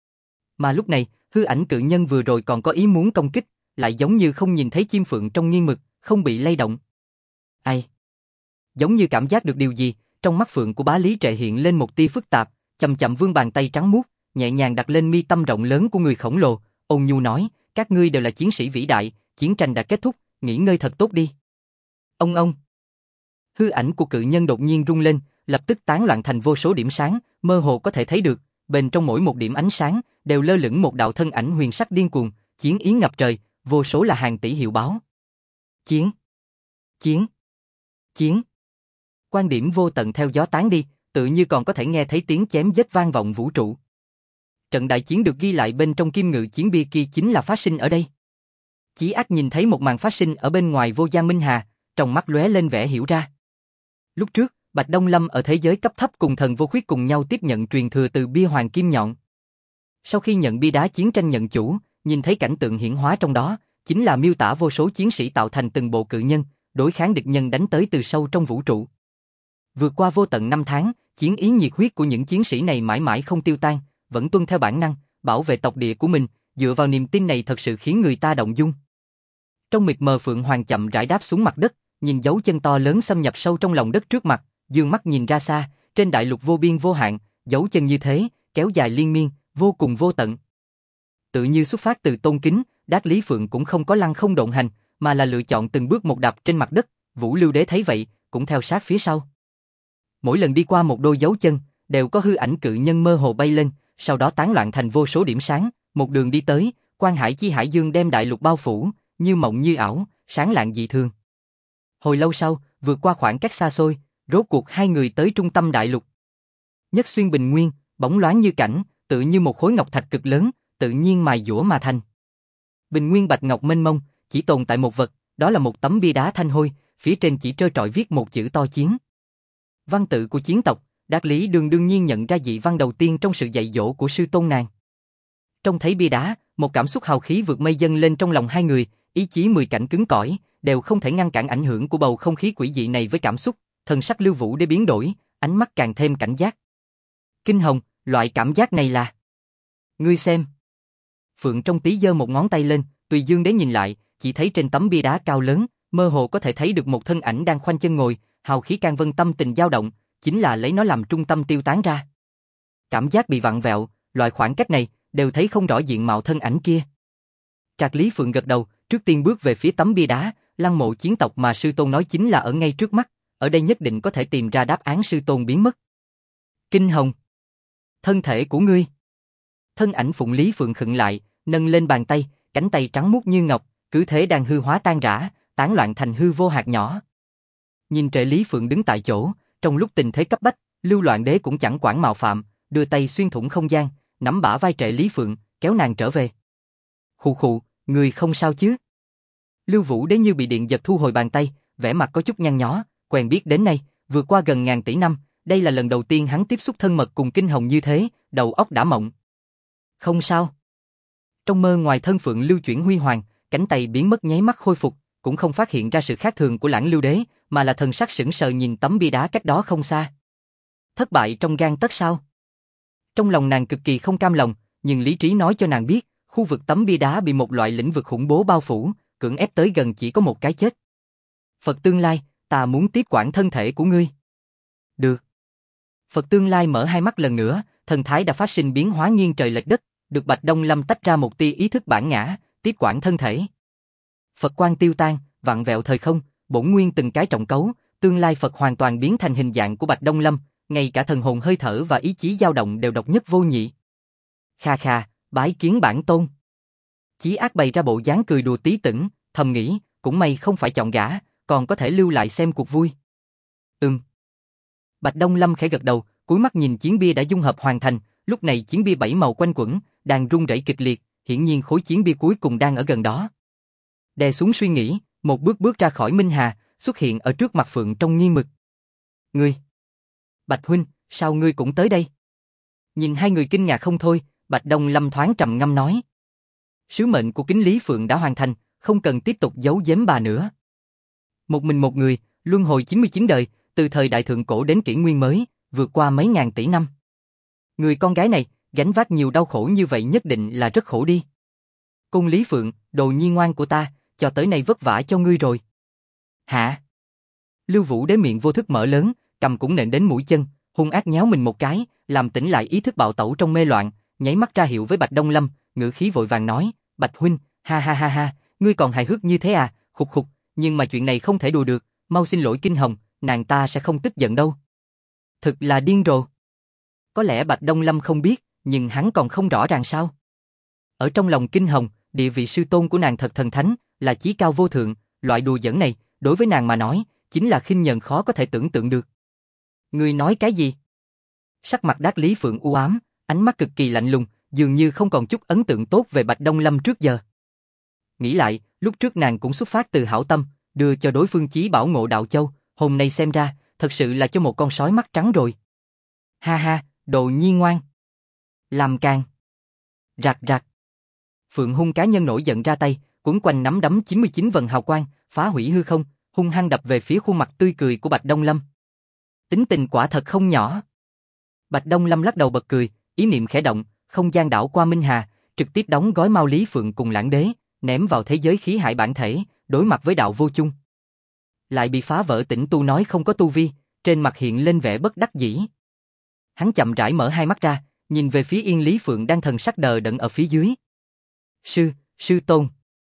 Mà lúc này, hư ảnh cự nhân vừa rồi còn có ý muốn công kích, lại giống như không nhìn thấy chim phượng trong nghiên mực, không bị lay động. Ai? Giống như cảm giác được điều gì, trong mắt phượng của Bá Lý Trệ hiện lên một tia phức tạp, chậm chậm vươn bàn tay trắng muốt, nhẹ nhàng đặt lên mi tâm rộng lớn của người khổng lồ, ôn nhu nói, các ngươi đều là chiến sĩ vĩ đại, chiến tranh đã kết thúc, nghỉ ngơi thật tốt đi. Ông. Hư ảnh của cự nhân đột nhiên rung lên, lập tức tán loạn thành vô số điểm sáng, mơ hồ có thể thấy được, bên trong mỗi một điểm ánh sáng đều lơ lửng một đạo thân ảnh huyền sắc điên cuồng, chiến ý ngập trời, vô số là hàng tỷ hiệu báo. Chiến. Quan điểm vô tận theo gió tán đi, tự như còn có thể nghe thấy tiếng chém giết vang vọng vũ trụ. Trận đại chiến được ghi lại bên trong kim ngự chiến bia kia chính là phát sinh ở đây. Chí Ác nhìn thấy một màn phát sinh ở bên ngoài vô gian Minh Hà, trong mắt lóe lên vẻ hiểu ra. Lúc trước, Bạch Đông Lâm ở thế giới cấp thấp cùng thần vô khuyết cùng nhau tiếp nhận truyền thừa từ bia hoàng kim nhọn. Sau khi nhận bia đá chiến tranh nhận chủ, nhìn thấy cảnh tượng hiển hóa trong đó, chính là miêu tả vô số chiến sĩ tạo thành từng bộ cự nhân, đối kháng địch nhân đánh tới từ sâu trong vũ trụ. Vượt qua vô tận năm tháng, chiến ý nhiệt huyết của những chiến sĩ này mãi mãi không tiêu tan, vẫn tuân theo bản năng, bảo vệ tộc địa của mình, dựa vào niềm tin này thật sự khiến người ta động dung. Trong mịt mờ Phượng Hoàng chậm rãi đáp xuống mặt đất, nhìn dấu chân to lớn xâm nhập sâu trong lòng đất trước mặt, dương mắt nhìn ra xa, trên đại lục vô biên vô hạn, dấu chân như thế, kéo dài liên miên, vô cùng vô tận. Tự như xuất phát từ tôn kính, Đát Lý Phượng cũng không có lăng không độn hành, mà là lựa chọn từng bước một đạp trên mặt đất, Vũ Lưu Đế thấy vậy, cũng theo sát phía sau. Mỗi lần đi qua một đôi dấu chân, đều có hư ảnh cự nhân mơ hồ bay lên, sau đó tán loạn thành vô số điểm sáng, một đường đi tới, Quan Hải chi hải dương đem đại lục bao phủ, như mộng như ảo, sáng lạng dị thường. Hồi lâu sau, vượt qua khoảng cách xa xôi, rốt cuộc hai người tới trung tâm đại lục. Nhất xuyên bình nguyên, bóng loáng như cảnh, tự như một khối ngọc thạch cực lớn, tự nhiên mài dũa mà thành. Bình nguyên bạch ngọc mênh mông, chỉ tồn tại một vật, đó là một tấm bia đá thanh hôi, phía trên chỉ trơ trọi viết một chữ to chiến. Văn tự của chiến tộc, Đát Lý đương nhiên nhận ra dị văn đầu tiên trong sự dạy dỗ của sư tôn nàng. Trông thấy bia đá, một cảm xúc hào khí vượt mây dâng lên trong lòng hai người, ý chí 10 cảnh cứng cỏi, đều không thể ngăn cản ảnh hưởng của bầu không khí quỷ dị này với cảm xúc, thần sắc Lưu Vũ Đế biến đổi, ánh mắt càng thêm cảnh giác. Kinh hồng, loại cảm giác này là... Ngươi xem. Phượng trong tí giơ một ngón tay lên, Tùy Dương Đế nhìn lại, chỉ thấy trên tấm bia đá cao lớn, mơ hồ có thể thấy được một thân ảnh đang khoanh chân ngồi, hào khí can vân tâm tình dao động, chính là lấy nó làm trung tâm tiêu tán ra. Cảm giác bị vặn vẹo, loại khoảng cách này, đều thấy không rõ diện mạo thân ảnh kia. Trạc Lý Phượng gật đầu, trước tiên bước về phía tấm bia đá, lăng mộ chiến tộc mà sư tôn nói chính là ở ngay trước mắt, ở đây nhất định có thể tìm ra đáp án sư tôn biến mất. Kinh hồng. Thân thể của ngươi. Thân ảnh Phụng Lý Phượng khựng lại, nâng lên bàn tay, cánh tay trắng muốt như ngọc, cứ thế đang hư hóa tan rã, tán loạn thành hư vô hạt nhỏ. Nhìn Trệ Lý Phượng đứng tại chỗ, trong lúc tình thế cấp bách, Lưu Loạn Đế cũng chẳng quản mạo phạm, đưa tay xuyên thủng không gian, nắm bả vai Trệ Lý Phượng, kéo nàng trở về. Khụ khụ, người không sao chứ? Lưu Vũ Đế như bị điện giật thu hồi bàn tay, vẻ mặt có chút nhăn nhó, quen biết đến nay, vượt qua gần ngàn tỷ năm, đây là lần đầu tiên hắn tiếp xúc thân mật cùng Kinh Hồng như thế, đầu óc đã mộng. Không sao. Trong mơ ngoài thân Phượng lưu chuyển huy hoàng, cánh tay biến mất nháy mắt khôi phục, cũng không phát hiện ra sự khác thường của Lãng Lưu Đế, mà là thần sắc sững sờ nhìn tấm bia đá cách đó không xa. Thất bại trong gang tấc sao? Trong lòng nàng cực kỳ không cam lòng, nhưng lý trí nói cho nàng biết, khu vực tấm bia đá bị một loại lĩnh vực khủng bố bao phủ, cưỡng ép tới gần chỉ có một cái chết. Phật Tương Lai, ta muốn tiếp quản thân thể của ngươi. Được. Phật Tương Lai mở hai mắt lần nữa, thần thái đã phát sinh biến hóa nghiêng trời lệch đất, được Bạch Đông Lâm tách ra một tia ý thức bản ngã, tiếp quản thân thể. Phật quang tiêu tan, vặn vẹo thời không, bổn nguyên từng cái trọng cấu, tương lai Phật hoàn toàn biến thành hình dạng của Bạch Đông Lâm, ngay cả thần hồn hơi thở và ý chí dao động đều độc nhất vô nhị. Kha kha, bái kiến bản tôn. Chí Ác bày ra bộ dáng cười đùa tí tửng, thầm nghĩ, cũng may không phải chọn gã, còn có thể lưu lại xem cuộc vui. Bạch Đông Lâm khẽ gật đầu, cúi mắt nhìn chiến bia đã dung hợp hoàn thành, lúc này chiến bia 7 màu quanh quẩn, đang rung rẩy kịch liệt, hiển nhiên khối chiến bia cuối cùng đang ở gần đó. Đè xuống suy nghĩ, một bước bước ra khỏi Minh Hà, xuất hiện ở trước mặt Phượng trong nghiêng mực. Ngươi! Bạch huynh, sao ngươi cũng tới đây? Nhìn hai người kinh ngạc không thôi, Bạch Đông Lâm thoáng trầm ngâm nói. Sứ mệnh của Kính Lý Phượng đã hoàn thành, không cần tiếp tục giấu giếm bà nữa. Một mình một người, luân hồi 99 đời, từ thời đại thượng cổ đến kỷ nguyên mới, vượt qua mấy ngàn tỷ năm. Người con gái này, gánh vác nhiều đau khổ như vậy nhất định là rất khổ đi. Cung Lý Phượng, đồ nhi ngoan của ta, cho tới nay vất vả cho ngươi rồi. Hả? Lưu Vũ Đế miệng vô thức mở lớn, cầm cũng nện đến mũi chân, hung ác nhéo mình một cái, làm tỉnh lại ý thức bạo tẩu trong mê loạn, nháy mắt ra hiệu với Bạch Đông Lâm, ngữ khí vội vàng nói, Bạch huynh, ha ha ha ha, ngươi còn hài hước như thế à, khục khục, nhưng mà chuyện này không thể đùa được, mau xin lỗi Kinh Hồng, nàng ta sẽ không tức giận đâu. Thực là điên rồ. Có lẽ Bạch Đông Lâm không biết, nhưng hắn còn không rõ ràng sao. Ở trong lòng Kinh Hồng, địa vị sư tôn của nàng thật thần thánh, là chí cao vô thượng, loại đùa giỡn này, đối với nàng mà nói, chính là khinh nhờn khó có thể tưởng tượng được. Ngươi nói cái gì? Sắc mặt Đát Lý Phượng u ám, ánh mắt cực kỳ lạnh lùng, dường như không còn chút ấn tượng tốt về Bạch Đông Lâm trước giờ. Nghĩ lại, lúc trước nàng cũng xuất phát từ hảo tâm, đưa cho đối phương Chí Bảo Ngộ Đạo Châu, hôm nay xem ra, thật sự là cho một con sói mắt trắng rồi. Ha ha, đồ nhi ngoan. Làm càng. Rạc rạc. Phượng Hung cá nhân nổi giận ra tay, quấn quanh nắm đấm 99 vần hào quang, phá hủy hư không, hung hăng đập về phía khuôn mặt tươi cười của Bạch Đông Lâm. Tính tình quả thật không nhỏ. Bạch Đông Lâm lắc đầu bật cười, ý niệm khẽ động, không gian đảo qua Minh Hà, trực tiếp đóng gói Mao Lý Phượng cùng Lãng Đế, ném vào thế giới khí hải bản thể, đối mặt với đạo vô chung. Lại bị phá vỡ Tĩnh Tu nói không có tu vi, trên mặt hiện lên vẻ bất đắc dĩ. Hắn chậm rãi mở hai mắt ra, nhìn về phía Yên Lý Phượng đang thần sắc đờ đẫn ở phía dưới. Sư tôn.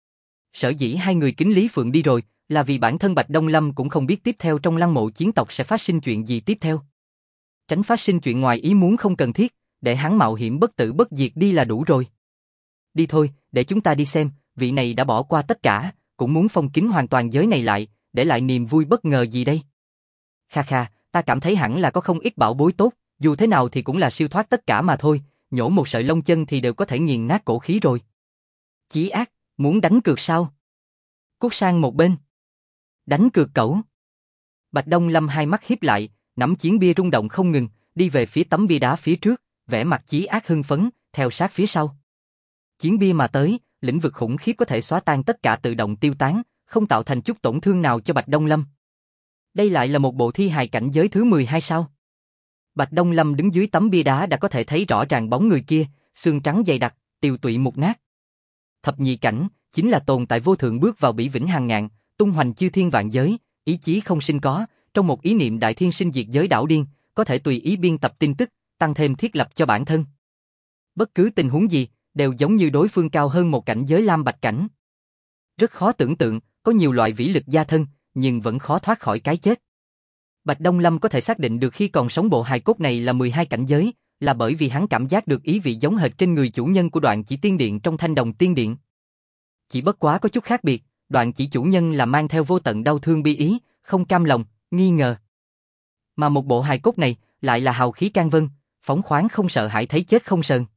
Sở dĩ hai người kính Lý Phượng đi rồi, là vì bản thân Bạch Đông Lâm cũng không biết tiếp theo trong lăng mộ chiến tộc sẽ phát sinh chuyện gì tiếp theo. Tránh phát sinh chuyện ngoài ý muốn không cần thiết, để hắn mạo hiểm bất tử bất diệt đi là đủ rồi. Đi thôi, để chúng ta đi xem, vị này đã bỏ qua tất cả, cũng muốn phong kín hoàn toàn giới này lại, để lại niềm vui bất ngờ gì đây. Kha kha, ta cảm thấy hẳn là có không ít bảo bối tốt, dù thế nào thì cũng là siêu thoát tất cả mà thôi, nhổ một sợi lông chân thì đều có thể nghiền nát cổ khí rồi. Chí ác, muốn đánh cược sao? Cút sang một bên. Đánh cược cẩu. Bạch Đông Lâm hai mắt híp lại, nắm chiến bia rung động không ngừng, đi về phía tấm bia đá phía trước, vẻ mặt chí ác hưng phấn, theo sát phía sau. Chiến bia mà tới, lĩnh vực khủng khiếp có thể xóa tan tất cả tự động tiêu tán, không tạo thành chút tổn thương nào cho Bạch Đông Lâm. Đây lại là một bộ thi hài cảnh giới thứ 12 sao? Bạch Đông Lâm đứng dưới tấm bia đá đã có thể thấy rõ ràng bóng người kia, xương trắng dày đặc, tiều tụy mục nát. Thập nhị cảnh, chính là tồn tại vô thượng bước vào bỉ vĩnh hàng ngàn, tung hoành chư thiên vạn giới, ý chí không sinh có, trong một ý niệm đại thiên sinh diệt giới đảo điên, có thể tùy ý biên tập tin tức, tăng thêm thiết lập cho bản thân. Bất cứ tình huống gì, đều giống như đối phương cao hơn một cảnh giới lam bạch cảnh. Rất khó tưởng tượng, có nhiều loại vĩ lực gia thân, nhưng vẫn khó thoát khỏi cái chết. Bạch Đông Lâm có thể xác định được khi còn sống bộ hài cốt này là 12 cảnh giới, là bởi vì hắn cảm giác được ý vị giống hệt trên người chủ nhân của Đoạn Chỉ Tiên Điện trong Thanh Đồng Tiên Điện. Chỉ bất quá có chút khác biệt, Đoạn Chỉ chủ nhân là mang theo vô tận đau thương bi ý, không cam lòng, nghi ngờ. Mà một bộ hài cốt này lại là hào khí can vân, phóng khoáng không sợ hãi thấy chết không sờn.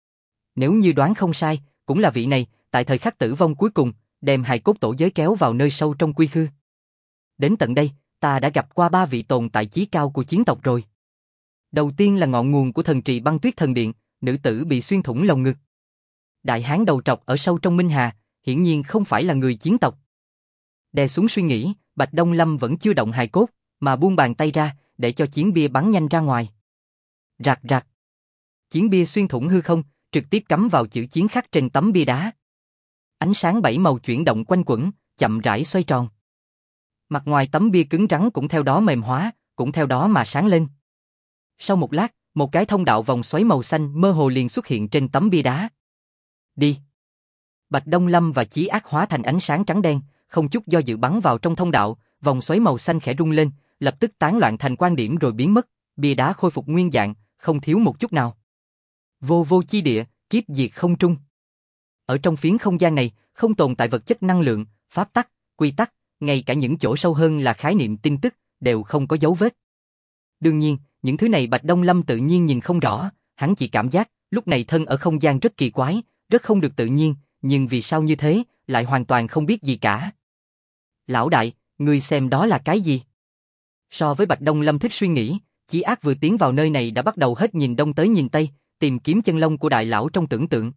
Nếu như đoán không sai, cũng là vị này, tại thời khắc tử vong cuối cùng, đem hài cốt tổ giới kéo vào nơi sâu trong quy khư. Đến tận đây, ta đã gặp qua 3 vị tồn tại chí cao của chiến tộc rồi. Đầu tiên là ngọn nguồn của thần trì Băng Tuyết Thần Điện, nữ tử bị xuyên thủng lồng ngực. Đại hán đầu trọc ở sâu trong Minh Hà, hiển nhiên không phải là người chiến tộc. Đè xuống suy nghĩ, Bạch Đông Lâm vẫn chưa động hài cốt, mà buông bàn tay ra, để cho chiến bia bắn nhanh ra ngoài. Rạc rạc. Chiến bia xuyên thủng hư không, trực tiếp cắm vào chữ chiến khắc trên tấm bia đá. Ánh sáng 7 màu chuyển động quanh quẩn, chậm rãi xoay tròn. Mặt ngoài tấm bia cứng rắn cũng theo đó mềm hóa, cũng theo đó mà sáng lên. Sau một lát, một cái thông đạo vòng xoáy màu xanh mơ hồ liền xuất hiện trên tấm bia đá. Đi. Bạch Đông Lâm và Chí Ác hóa thành ánh sáng trắng đen, không chút do dự bắn vào trong thông đạo, vòng xoáy màu xanh khẽ rung lên, lập tức tán loạn thành quan điểm rồi biến mất, bia đá khôi phục nguyên dạng, không thiếu một chút nào. Vô vô chi địa, kiếp diệt không trung. Ở trong phiến không gian này, không tồn tại vật chất năng lượng, pháp tắc, quy tắc, ngay cả những chỗ sâu hơn là khái niệm tin tức, đều không có dấu vết. Đương nhiên, những thứ này Bạch Đông Lâm tự nhiên nhìn không rõ, hắn chỉ cảm giác, lúc này thân ở không gian rất kỳ quái, rất không được tự nhiên, nhưng vì sao như thế, lại hoàn toàn không biết gì cả. Lão đại, ngươi xem đó là cái gì? So với Bạch Đông Lâm thích suy nghĩ, Chí Ác vừa tiến vào nơi này đã bắt đầu hết nhìn đông tới nhìn tây, tìm kiếm chân lông của đại lão trong tưởng tượng.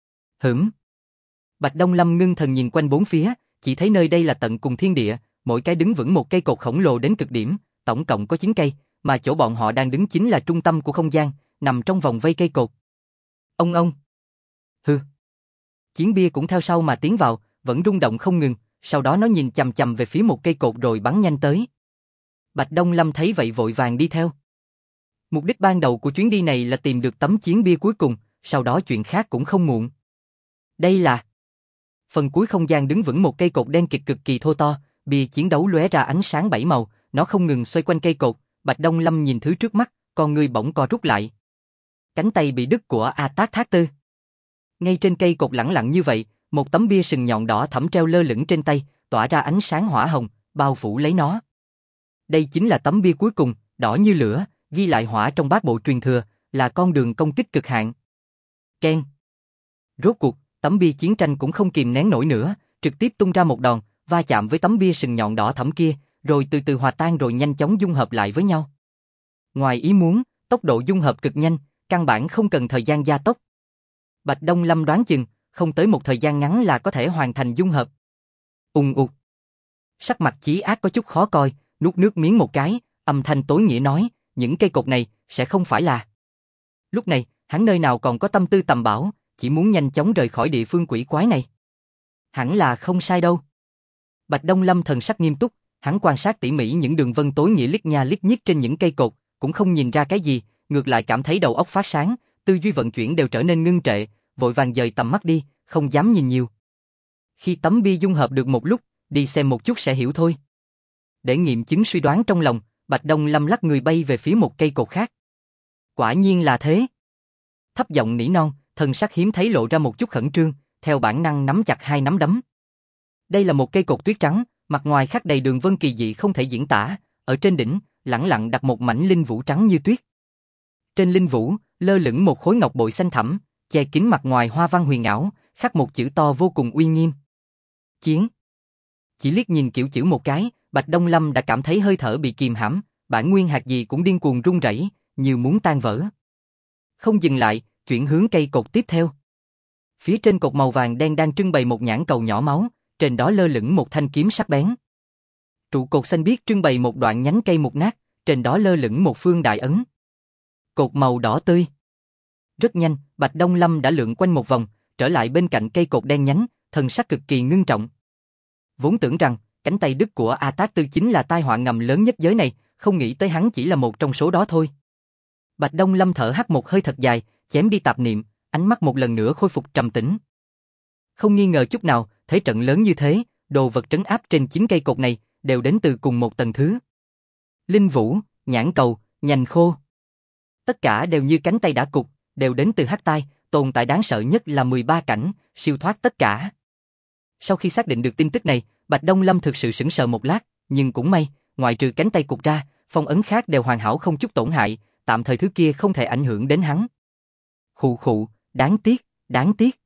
Bạch Đông Lâm ngưng thần nhìn quanh bốn phía, chỉ thấy nơi đây là tận cùng thiên địa, mỗi cái đứng vững một cây cột khổng lồ đến cực điểm, tổng cộng có 9 cây, mà chỗ bọn họ đang đứng chính là trung tâm của không gian, nằm trong vòng vây cây cột. Ông. Chiến bia cũng theo sau mà tiến vào, vẫn rung động không ngừng, sau đó nó nhìn chằm chằm về phía một cây cột rồi bắn nhanh tới. Bạch Đông Lâm thấy vậy vội vàng đi theo. Mục đích ban đầu của chuyến đi này là tìm được tấm chiến bia cuối cùng, sau đó chuyện khác cũng không muộn. Đây là... Phần cuối không gian đứng vững một cây cột đen kịt cực kỳ thô to, bia chiến đấu lóe ra ánh sáng 7 màu, nó không ngừng xoay quanh cây cột, Bạch Đông Lâm nhìn thứ trước mắt, con người bỗng co rút lại. Cánh tay bị đứt của A Tát Thác Tư. Ngay trên cây cột lẳng lặng như vậy, một tấm bia sừng nhọn đỏ thẫm treo lơ lửng trên tay, tỏa ra ánh sáng hỏa hồng, bao phủ lấy nó. Đây chính là tấm bia cuối cùng, đỏ như lửa, ghi lại hỏa trong bát bộ truyền thừa, là con đường công kích cực hạn. Keng. Rốt cuộc, tấm bia chiến tranh cũng không kìm nén nổi nữa, trực tiếp tung ra một đòn, va chạm với tấm bia sừng nhọn đỏ thẫm kia, rồi từ từ hòa tan rồi nhanh chóng dung hợp lại với nhau. Ngoài ý muốn, tốc độ dung hợp cực nhanh, căn bản không cần thời gian gia tốc. Bạch Đông Lâm đoán chừng, không tới một thời gian ngắn là có thể hoàn thành dung hợp. Ùng ục. Sắc mặt Chí Ác có chút khó coi, nuốt nước miếng một cái, âm thanh tối nghĩa nói, những cây cột này sẽ không phải là. Lúc này, hắn nơi nào còn có tâm tư tầm bảo, chỉ muốn nhanh chóng rời khỏi địa phương quỷ quái này. Hẳn là không sai đâu. Bạch Đông Lâm thần sắc nghiêm túc, hắn quan sát tỉ mỉ những đường vân tối nghĩa liếc nha liếc nhích trên những cây cột, cũng không nhìn ra cái gì, ngược lại cảm thấy đầu óc phát sáng, tư duy vận chuyển đều trở nên ngưng trệ, vội vàng dời tầm mắt đi, không dám nhìn nhiều. Khi tấm bia dung hợp được một lúc, đi xem một chút sẽ hiểu thôi. Để nghiệm chứng suy đoán trong lòng, Bạch Đông Lâm lắc người bay về phía một cây cột khác. Quả nhiên là thế. Thấp giọng nỉ non, thần sắc hiếm thấy lộ ra một chút khẩn trương, theo bản năng nắm chặt hai nắm đấm. Đây là một cây cột tuyết trắng, mặt ngoài khắc đầy đường vân kỳ dị không thể diễn tả, ở trên đỉnh, lẳng lặng đặt một mảnh linh vũ trắng như tuyết. Trên linh vũ, lơ lửng một khối ngọc bội xanh thẳm, che kín mặt ngoài hoa văn huyền ảo, khắc một chữ to vô cùng uy nghiêm. Chiến. Chỉ liếc nhìn kiểu chữ một cái, Bạch Đông Lâm đã cảm thấy hơi thở bị kìm hãm, bản nguyên hạt gì cũng điên cuồng rung rẩy, như muốn tan vỡ. Không dừng lại, chuyển hướng cây cột tiếp theo. Phía trên cột màu vàng đen đang trưng bày một nhãn cầu nhỏ máu, trên đó lơ lửng một thanh kiếm sắc bén. Trụ cột xanh biếc trưng bày một đoạn nhánh cây mục nát, trên đó lơ lửng một phương đại ấn. Cột màu đỏ tươi. Rất nhanh, Bạch Đông Lâm đã lượn quanh một vòng, trở lại bên cạnh cây cột đen nhánh, thần sắc cực kỳ ngưng trọng. Vốn tưởng rằng, cánh tay đứt của A Tát Tư chính là tai họa ngầm lớn nhất giới này, không nghĩ tới hắn chỉ là một trong số đó thôi. Bạch Đông Lâm thở hắt một hơi thật dài, chém đi tạp niệm, ánh mắt một lần nữa khôi phục trầm tĩnh. Không nghi ngờ chút nào, thế trận lớn như thế, đồ vật trấn áp trên 9 cây cột này, đều đến từ cùng một tầng thứ. Linh vũ, nhãn cầu, nhành khô. Tất cả đều như cánh tay đã cụt, đều đến từ Hắc Tai, tồn tại đáng sợ nhất là 13 cảnh, siêu thoát tất cả. Sau khi xác định được tin tức này, Bạch Đông Lâm thực sự sững sờ một lát, nhưng cũng may, ngoại trừ cánh tay cụt ra, phong ấn khác đều hoàn hảo không chút tổn hại, tạm thời thứ kia không thể ảnh hưởng đến hắn. Khụ khụ, đáng tiếc, đáng tiếc.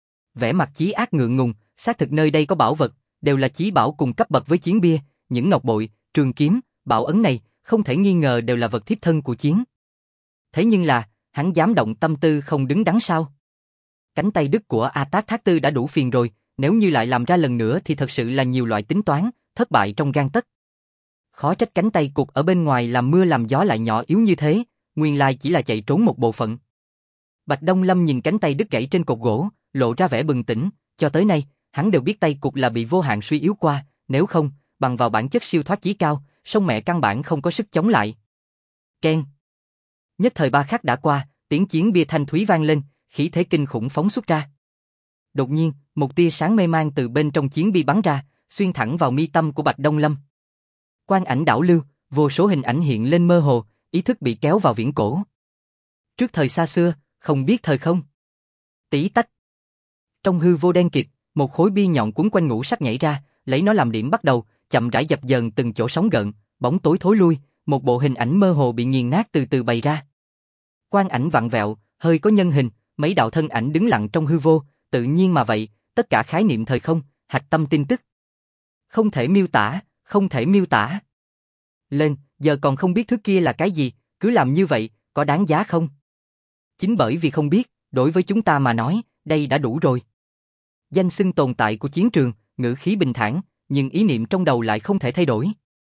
Vẻ mặt Chí Ác ngượng ngùng, xác thực nơi đây có bảo vật, đều là chí bảo cùng cấp bậc với chiến bia, những ngọc bội, trường kiếm, bảo ấn này, không thể nghi ngờ đều là vật thiếp thân của chiến. Thế nhưng là, hắn dám động tâm tư không đứng đắn sao? Cánh tay đứt của A Tát Thác Tư đã đủ phiền rồi, nếu như lại làm ra lần nữa thì thật sự là nhiều loại tính toán, thất bại trong gang tấc. Khó trách cánh tay cụt ở bên ngoài làm mưa làm gió lại nhỏ yếu như thế, nguyên lai chỉ là chạy trốn một bộ phận. Bạch Đông Lâm nhìn cánh tay đứt gãy trên cột gỗ, lộ ra vẻ bừng tỉnh, cho tới nay, hắn đều biết tay cụt là bị vô hạn suy yếu qua, nếu không, bằng vào bản chất siêu thoát chí cao, sông mẹ căn bản không có sức chống lại. Keng. Nhất thời ba khắc đã qua, tiếng chiến bia thanh thúy vang lên, khí thế kinh khủng phóng xuất ra. Đột nhiên, một tia sáng mê mang từ bên trong chiến bia bắn ra, xuyên thẳng vào mi tâm của Bạch Đông Lâm. Quang ảnh đảo lưu, vô số hình ảnh hiện lên mơ hồ, ý thức bị kéo vào viễn cổ. Trước thời xa xưa, không biết thời không. Tí tách. Trong hư vô đen kịt, một khối bia nhọn cuốn quanh ngũ sắc nhảy ra, lấy nó làm điểm bắt đầu, chậm rãi dập dờn từng chỗ sóng gợn, bóng tối thối lui, một bộ hình ảnh mơ hồ bị nghiền nát từ từ bày ra. Quang ảnh vặn vẹo, hơi có nhân hình, mấy đạo thân ảnh đứng lặng trong hư vô, tự nhiên mà vậy, tất cả khái niệm thời không, hạch tâm tin tức. Không thể miêu tả, không thể miêu tả. Lên, giờ còn không biết thứ kia là cái gì, cứ làm như vậy, có đáng giá không? Chính bởi vì không biết, đối với chúng ta mà nói, đây đã đủ rồi. Danh xưng tồn tại của chiến trường, ngữ khí bình thản, nhưng ý niệm trong đầu lại không thể thay đổi.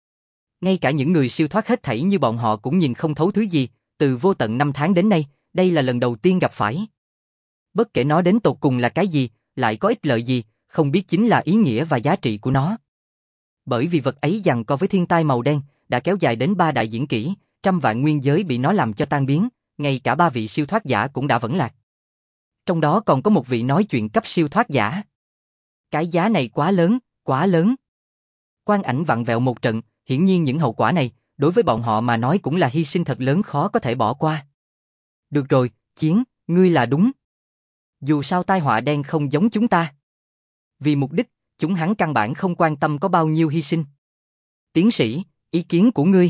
Ngay cả những người siêu thoát hết thảy như bọn họ cũng nhìn không thấu thứ gì, từ vô tận năm tháng đến nay, đây là lần đầu tiên gặp phải. Bất kể nó đến tột cùng là cái gì, lại có ích lợi gì, không biết chính là ý nghĩa và giá trị của nó. Bởi vì vật ấy giằng co với thiên tai màu đen, đã kéo dài đến 3 đại diễn kỷ, trăm vạn nguyên giới bị nó làm cho tan biến, ngay cả 3 vị siêu thoát giả cũng đã vẫn lạc. Trong đó còn có một vị nói chuyện cấp siêu thoát giả. Cái giá này quá lớn, quá lớn. Quang ảnh vặn vẹo một trận, hiển nhiên những hậu quả này, đối với bọn họ mà nói cũng là hy sinh thật lớn khó có thể bỏ qua. Được rồi, Chiến, ngươi là đúng. Dù sao tai họa đen không giống chúng ta. Vì mục đích, chúng hắn căn bản không quan tâm có bao nhiêu hy sinh. Tiến sĩ, ý kiến của ngươi.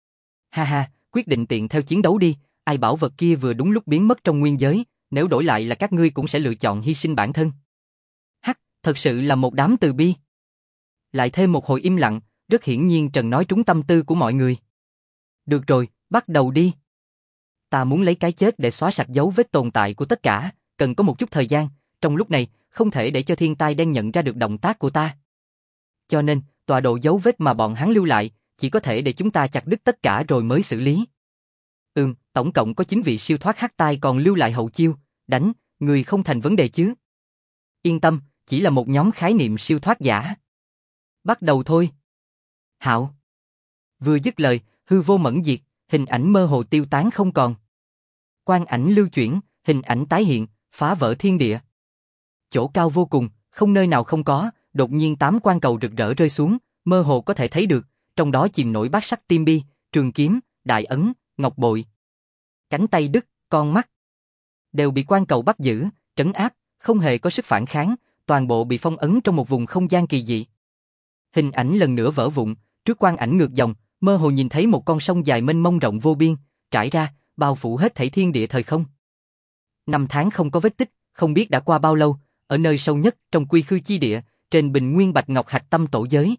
Ha ha, quyết định tiện theo chiến đấu đi, ai bảo vật kia vừa đúng lúc biến mất trong nguyên giới, nếu đổi lại là các ngươi cũng sẽ lựa chọn hy sinh bản thân. Hắc, thật sự là một đám từ bi. Lại thêm một hồi im lặng, rất hiển nhiên Trần nói trúng tâm tư của mọi người. Được rồi, bắt đầu đi. Ta muốn lấy cái chết để xóa sạch dấu vết tồn tại của tất cả, cần có một chút thời gian, trong lúc này, không thể để cho thiên tai đen nhận ra được động tác của ta. Cho nên, tọa độ dấu vết mà bọn hắn lưu lại, chỉ có thể để chúng ta chặt đứt tất cả rồi mới xử lý. Tổng cộng có 9 vị siêu thoát hắc tai còn lưu lại hậu chiêu, đánh, người không thành vấn đề chứ. Yên tâm, chỉ là một nhóm khái niệm siêu thoát giả. Bắt đầu thôi. Hạo. Vừa dứt lời, hư vô mẫn diệt, hình ảnh mơ hồ tiêu tán không còn. Quang ảnh lưu chuyển, hình ảnh tái hiện, phá vỡ thiên địa. Chỗ cao vô cùng, không nơi nào không có, đột nhiên 8 quang cầu rực rỡ rơi xuống, mơ hồ có thể thấy được, trong đó chìm nổi bát sắc tim bi, trường kiếm, đại ấn, ngọc bội. Cánh tay đứt, con mắt đều bị quang cầu bắt giữ, trấn áp, không hề có sức phản kháng, toàn bộ bị phong ấn trong một vùng không gian kỳ dị. Hình ảnh lần nữa vỡ vụn, trước quang ảnh ngược dòng, mơ hồ nhìn thấy một con sông dài mênh mông rộng vô biên, trải ra, bao phủ hết thảy thiên địa thời không. 5 tháng không có vết tích, không biết đã qua bao lâu, ở nơi sâu nhất trong quy khư chi địa, trên bình nguyên bạch ngọc hạch tâm tổ giới.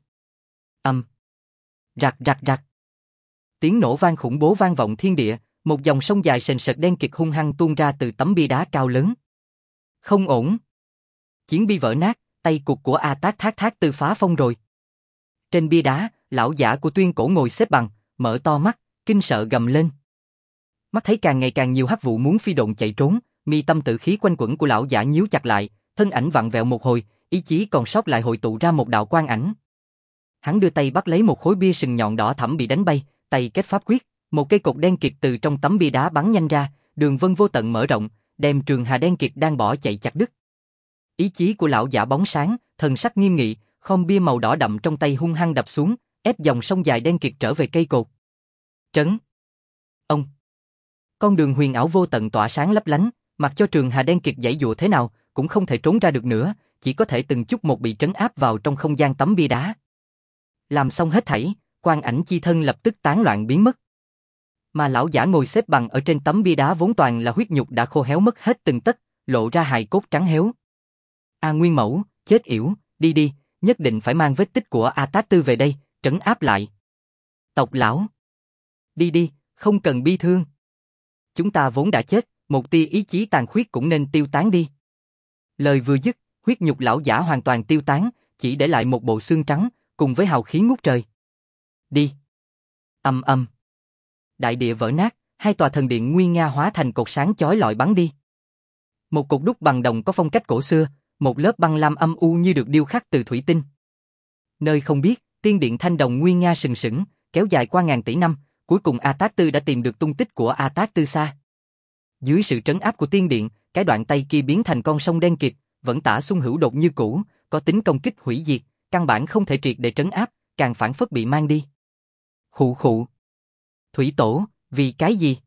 Rạc rạc rạc. Tiếng nổ vang khủng bố vang vọng thiên địa, một dòng sông dài sền sệt đen kịt hung hăng tuôn ra từ tấm bia đá cao lớn. Không ổn. Chiến bi vỡ nát, tay cụt của A Tát Thác Thác Tư phá phong rồi. Trên bia đá, lão giả của Tuyên Cổ ngồi xếp bằng, mở to mắt, kinh sợ gầm lên. Mắt thấy càng ngày càng nhiều hắc vụ muốn phi độn chạy trốn, mi tâm tự khí quanh quẩn của lão giả nhíu chặt lại, thân ảnh vặn vẹo một hồi, ý chí còn sót lại hội tụ ra một đạo quang ảnh. Hắn đưa tay bắt lấy một khối bia sừng nhọn đỏ thẫm bị đánh bay, tay kết pháp quyết, một cây cột đen kịt từ trong tấm bia đá bắn nhanh ra, đường vân vô tận mở rộng, đem trường hà đen kịt đang bỏ chạy chặt đứt. Ý chí của lão giả bóng sáng, thần sắc nghiêm nghị, khom bia màu đỏ đậm trong tay hung hăng đập xuống, ép dòng sông dài đen kịt trở về cây cột. Trấn. Ông. Con đường huyền ảo vô tận tỏa sáng lấp lánh, mặc cho trường hà đen kịt giãy giụa thế nào, cũng không thể trốn ra được nữa, chỉ có thể từng chút một bị trấn áp vào trong không gian tấm bia đá. Làm xong hết thảy, quang ảnh chi thân lập tức tán loạn biến mất. Mà lão giả ngồi xếp bằng ở trên tấm bia đá vốn toàn là huyết nhục đã khô héo mất hết từng tấc, lộ ra hài cốt trắng héo. A Nguyên Mẫu, chết yểu, đi đi, nhất định phải mang vết tích của A Tát Tư về đây, trấn áp lại. Tộc lão, đi đi, không cần bi thương. Chúng ta vốn đã chết, một tia ý chí tàn khuyết cũng nên tiêu tán đi. Lời vừa dứt, huyết nhục lão giả hoàn toàn tiêu tán, chỉ để lại một bộ xương trắng, cùng với hào khí ngút trời. Đi. Ầm ầm. Đại địa vỡ nát, hai tòa thần điện nguy nga hóa thành cột sáng chói lọi bắn đi. Một cột đúc bằng đồng có phong cách cổ xưa, một lớp băng lam âm u như được điêu khắc từ thủy tinh. Nơi không biết, tiên điện thanh đồng nguy nga sừng sững, kéo dài qua ngàn tỷ năm, cuối cùng A Tát Tư đã tìm được tung tích của A Tát Tư Sa. Dưới sự trấn áp của tiên điện, cái đoạn tay kia biến thành con sông đen kịt, vẫn tả xung hữu đột như cũ, có tính công kích hủy diệt, căn bản không thể triệt để trấn áp, càng phản phất bị mang đi. Khụ khụ. Thủy tổ, vì cái gì?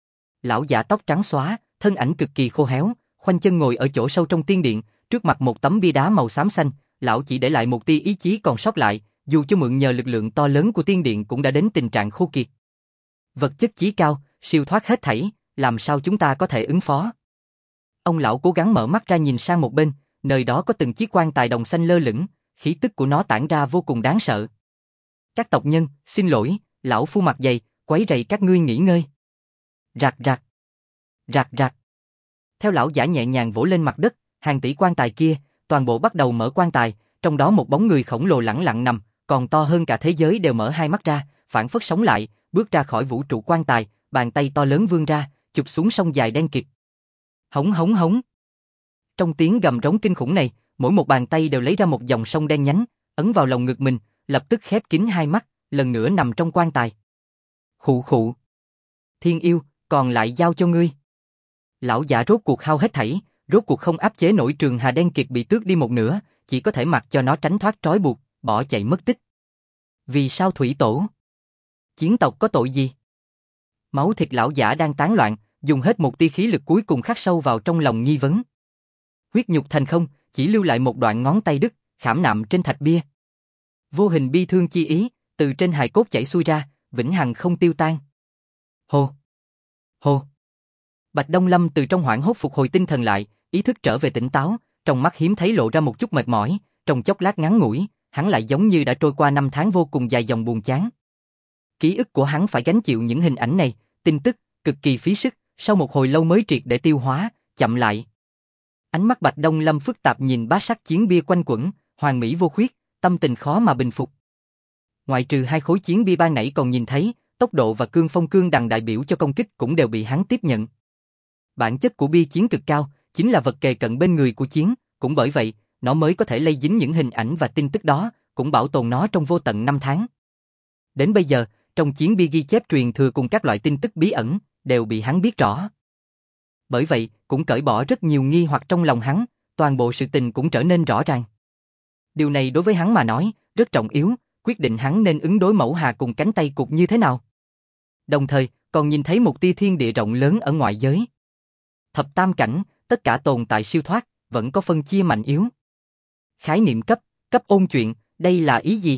Lão giả tóc trắng xóa, thân ảnh cực kỳ khô héo, khoanh chân ngồi ở chỗ sâu trong tiên điện, trước mặt một tấm bia đá màu xám xanh, lão chỉ để lại một tia ý chí còn sót lại, dù cho mượn nhờ lực lượng to lớn của tiên điện cũng đã đến tình trạng khô kiệt. Vật chất chí cao, siêu thoát hết thảy, làm sao chúng ta có thể ứng phó? Ông lão cố gắng mở mắt ra nhìn sang một bên, nơi đó có từng chiếc quan tài đồng xanh lơ lửng, khí tức của nó tản ra vô cùng đáng sợ. Các tộc nhân, xin lỗi, lão phu mặt dày, quấy rầy các ngươi nghỉ ngơi. Rạc rạc. Rạc rạc. Theo lão giả nhẹ nhàng vỗ lên mặt đất, hàng tỷ quan tài kia, toàn bộ bắt đầu mở quan tài, trong đó một bóng người khổng lồ lẳng lặng nằm, còn to hơn cả thế giới đều mở hai mắt ra, phản phất sống lại, bước ra khỏi vũ trụ quan tài, bàn tay to lớn vươn ra, chụp xuống sông dài đen kịt. Hống hống hống. Trong tiếng gầm rống kinh khủng này, mỗi một bàn tay đều lấy ra một dòng sông đen nhánh, ấn vào lồng ngực mình, lập tức khép kín hai mắt, lần nữa nằm trong quan tài. Khụ khụ. Thiên yêu, còn lại giao cho ngươi. Lão giả rốt cuộc hao hết thảy, rốt cuộc không áp chế nổi trường hà đen kịt bị tước đi một nửa, chỉ có thể mặc cho nó tránh thoát trói buộc, bỏ chạy mất tích. Vì sao thủy tổ? Chiến tộc có tội gì? Máu thịt lão giả đang tán loạn, dùng hết một tia khí lực cuối cùng khắc sâu vào trong lòng nghi vấn. Huyết nhục thành không, chỉ lưu lại một đoạn ngón tay đứt, khảm nạm trên thạch bia. Vô hình bi thương chi ý, từ trên hài cốt chảy xuôi ra, vĩnh hằng không tiêu tan. Hô! Hô! Bạch Đông Lâm từ trong hoảng hốt phục hồi tinh thần lại, ý thức trở về tỉnh táo, trong mắt hiếm thấy lộ ra một chút mệt mỏi, trong chốc lát ngắn ngủi, hắn lại giống như đã trôi qua năm tháng vô cùng dài dòng buồn chán. Ký ức của hắn phải gánh chịu những hình ảnh này, tin tức, cực kỳ phí sức, sau một hồi lâu mới triệt để tiêu hóa, chậm lại. Ánh mắt Bạch Đông Lâm phức tạp nhìn bát sắc chiến bia quanh quẩn, hoàn mỹ vô khuyết, tâm tình khó mà bình phục. Ngoại trừ 2 khối chiến bia ban nãy còn nhìn thấy, tốc độ và cương phong cương đằng đại biểu cho công kích cũng đều bị hắn tiếp nhận. Bản chất của bia chiến cực cao, chính là vật kề cận bên người của chiến, cũng bởi vậy, nó mới có thể lây dính những hình ảnh và tin tức đó, cũng bảo tồn nó trong vô tận năm tháng. Đến bây giờ, trong chiến bia ghi chép truyền thừa cùng các loại tin tức bí ẩn, đều bị hắn biết rõ. Bởi vậy, cũng cởi bỏ rất nhiều nghi hoặc trong lòng hắn, toàn bộ sự tình cũng trở nên rõ ràng. Điều này đối với hắn mà nói, rất trọng yếu, quyết định hắn nên ứng đối Mẫu Hà cùng cánh tay cụt như thế nào. Đồng thời, còn nhìn thấy một tia thiên địa rộng lớn ở ngoại giới. Thập tam cảnh, tất cả tồn tại siêu thoát, vẫn có phân chia mạnh yếu. Khái niệm cấp ôn chuyện, đây là ý gì?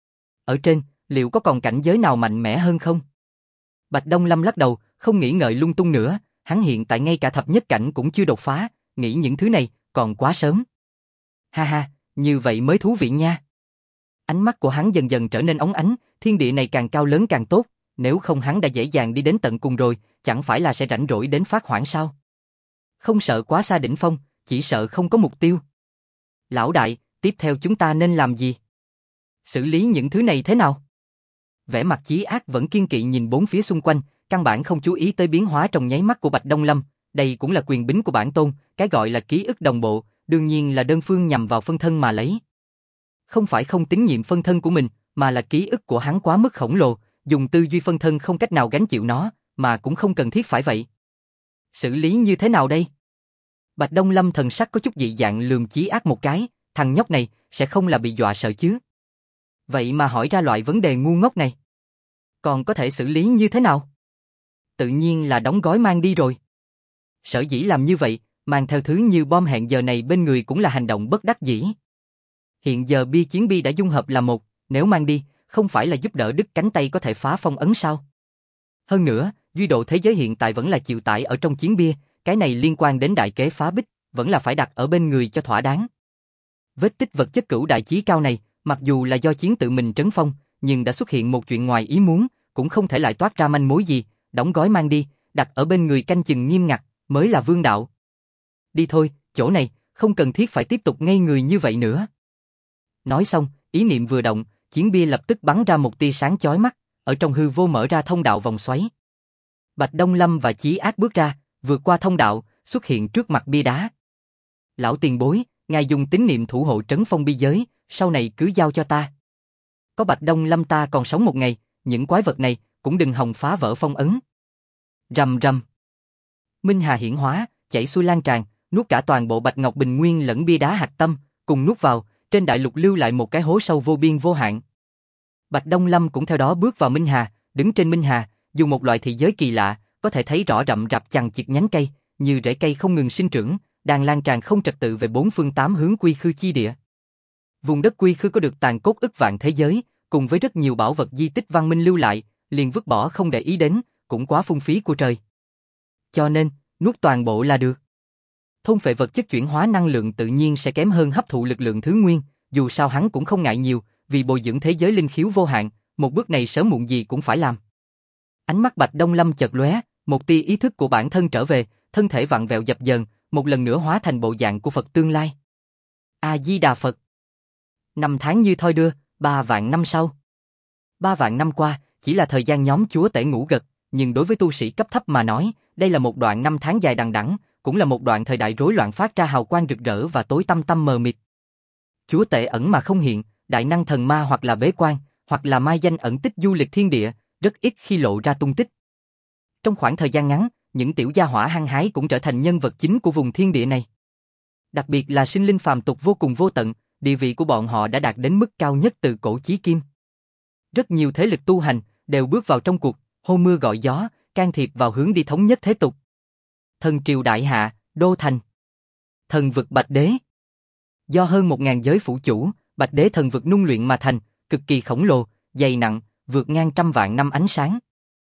Ở trên, liệu có còn cảnh giới nào mạnh mẽ hơn không? Bạch Đông Lâm lắc đầu, không nghĩ ngợi lung tung nữa, hắn hiện tại ngay cả thập nhất cảnh cũng chưa đột phá, nghĩ những thứ này, còn quá sớm. Ha ha, như vậy mới thú vị nha. Ánh mắt của hắn dần dần trở nên óng ánh, thiên địa này càng cao lớn càng tốt, nếu không hắn đã dễ dàng đi đến tận cùng rồi, chẳng phải là sẽ rảnh rỗi đến phát hoảng sao? Không sợ quá xa đỉnh phong, chỉ sợ không có mục tiêu. Lão đại, tiếp theo chúng ta nên làm gì? Xử lý những thứ này thế nào? Vẻ mặt Chí Ác vẫn kiên kỵ nhìn bốn phía xung quanh, căn bản không chú ý tới biến hóa trong nháy mắt của Bạch Đông Lâm, đây cũng là quyền bính của bản tôn, cái gọi là ký ức đồng bộ, đương nhiên là đơn phương nhằm vào phân thân mà lấy. Không phải không tín nhiệm phân thân của mình, mà là ký ức của hắn quá mức khổng lồ, dùng tư duy phân thân không cách nào gánh chịu nó, mà cũng không cần thiết phải vậy. Xử lý như thế nào đây? Bạch Đông Lâm thần sắc có chút dị dạng lườm Chí Ác một cái, thằng nhóc này sẽ không là bị dọa sợ chứ? Vậy mà hỏi ra loại vấn đề ngu ngốc này. Còn có thể xử lý như thế nào? Tự nhiên là đóng gói mang đi rồi. Sở dĩ làm như vậy, mang theo thứ như bom hẹn giờ này bên người cũng là hành động bất đắc dĩ. Hiện giờ bia chiến bia đã dung hợp là một, nếu mang đi, không phải là giúp đỡ đứt cánh tay có thể phá phong ấn sao? Hơn nữa, duy độ thế giới hiện tại vẫn là chịu tải ở trong chiến bia, cái này liên quan đến đại kế phá bích, vẫn là phải đặt ở bên người cho thỏa đáng. Vết tích vật chất cửu đại chí cao này, mặc dù là do chiến tự mình trấn phong, nhưng đã xuất hiện một chuyện ngoài ý muốn, cũng không thể lại toát ra manh mối gì, đóng gói mang đi, đặt ở bên người canh chừng nghiêm ngặt, mới là vương đạo. Đi thôi, chỗ này, không cần thiết phải tiếp tục ngây người như vậy nữa. Nói xong, ý niệm vừa động, chiến bia lập tức bắn ra một tia sáng chói mắt, ở trong hư vô mở ra thông đạo vòng xoáy. Bạch Đông Lâm và Chí Ác bước ra, vượt qua thông đạo, xuất hiện trước mặt bia đá. Lão tiền bối, ngài dùng tín niệm thủ hộ trấn phong bi giới, sau này cứ giao cho ta. Có Bạch Đông Lâm ta còn sống một ngày, những quái vật này cũng đừng hòng phá vỡ phong ấn. Rầm rầm. Minh Hà hiển hóa, chảy xuôi lan tràn, nuốt cả toàn bộ Bạch Ngọc Bình Nguyên lẫn bia đá hạch tâm, cùng nuốt vào, trên đại lục lưu lại một cái hố sâu vô biên vô hạn. Bạch Đông Lâm cũng theo đó bước vào Minh Hà, đứng trên Minh Hà, dùng một loại thị giới kỳ lạ, có thể thấy rõ rậm rạp chằng chịt nhánh cây, như rễ cây không ngừng sinh trưởng, đang lan tràn không trật tự về bốn phương tám hướng quy khư chi địa. Vùng đất quy khư có được tàn cốt ức vạn thế giới, cùng với rất nhiều bảo vật di tích văn minh lưu lại, liền vứt bỏ không để ý đến, cũng quá phung phí của trời. Cho nên, nuốt toàn bộ là được. Thôn phệ vật chất chuyển hóa năng lượng tự nhiên sẽ kém hơn hấp thụ lực lượng thứ nguyên, dù sao hắn cũng không ngại nhiều, vì bồi dưỡng thế giới linh khiếu vô hạn, một bước này sớm muộn gì cũng phải làm. Ánh mắt Bạch Đông Lâm chợt lóe, một tia ý thức của bản thân trở về, thân thể vặn vẹo dập dờn, một lần nữa hóa thành bộ dạng của Phật tương lai. A Di Đà Phật. Năm tháng như thoi đưa, 3 vạn năm sau. 3 vạn năm qua, chỉ là thời gian nhóm chúa tể ngủ gật, nhưng đối với tu sĩ cấp thấp mà nói, đây là một đoạn năm tháng dài đằng đẵng, cũng là một đoạn thời đại rối loạn phát ra hào quang rực rỡ và tối tăm tăm mờ mịt. Chúa tể ẩn mà không hiện, đại năng thần ma hoặc là bế quan, hoặc là mai danh ẩn tích du lịch thiên địa, rất ít khi lộ ra tung tích. Trong khoảng thời gian ngắn, những tiểu gia hỏa hăng hái cũng trở thành nhân vật chính của vùng thiên địa này. Đặc biệt là sinh linh phàm tục vô cùng vô tận, địa vị của bọn họ đã đạt đến mức cao nhất từ cổ chí kim. Rất nhiều thế lực tu hành đều bước vào trong cuộc, hô mưa gọi gió, can thiệp vào hướng đi thống nhất thế tục. Thần triều đại hạ, đô thành. Thần vực Bạch Đế. Do hơn 1000 giới phủ chủ, Bạch Đế thần vực nung luyện mà thành, cực kỳ khổng lồ, dày nặng, vượt ngang trăm vạn năm ánh sáng.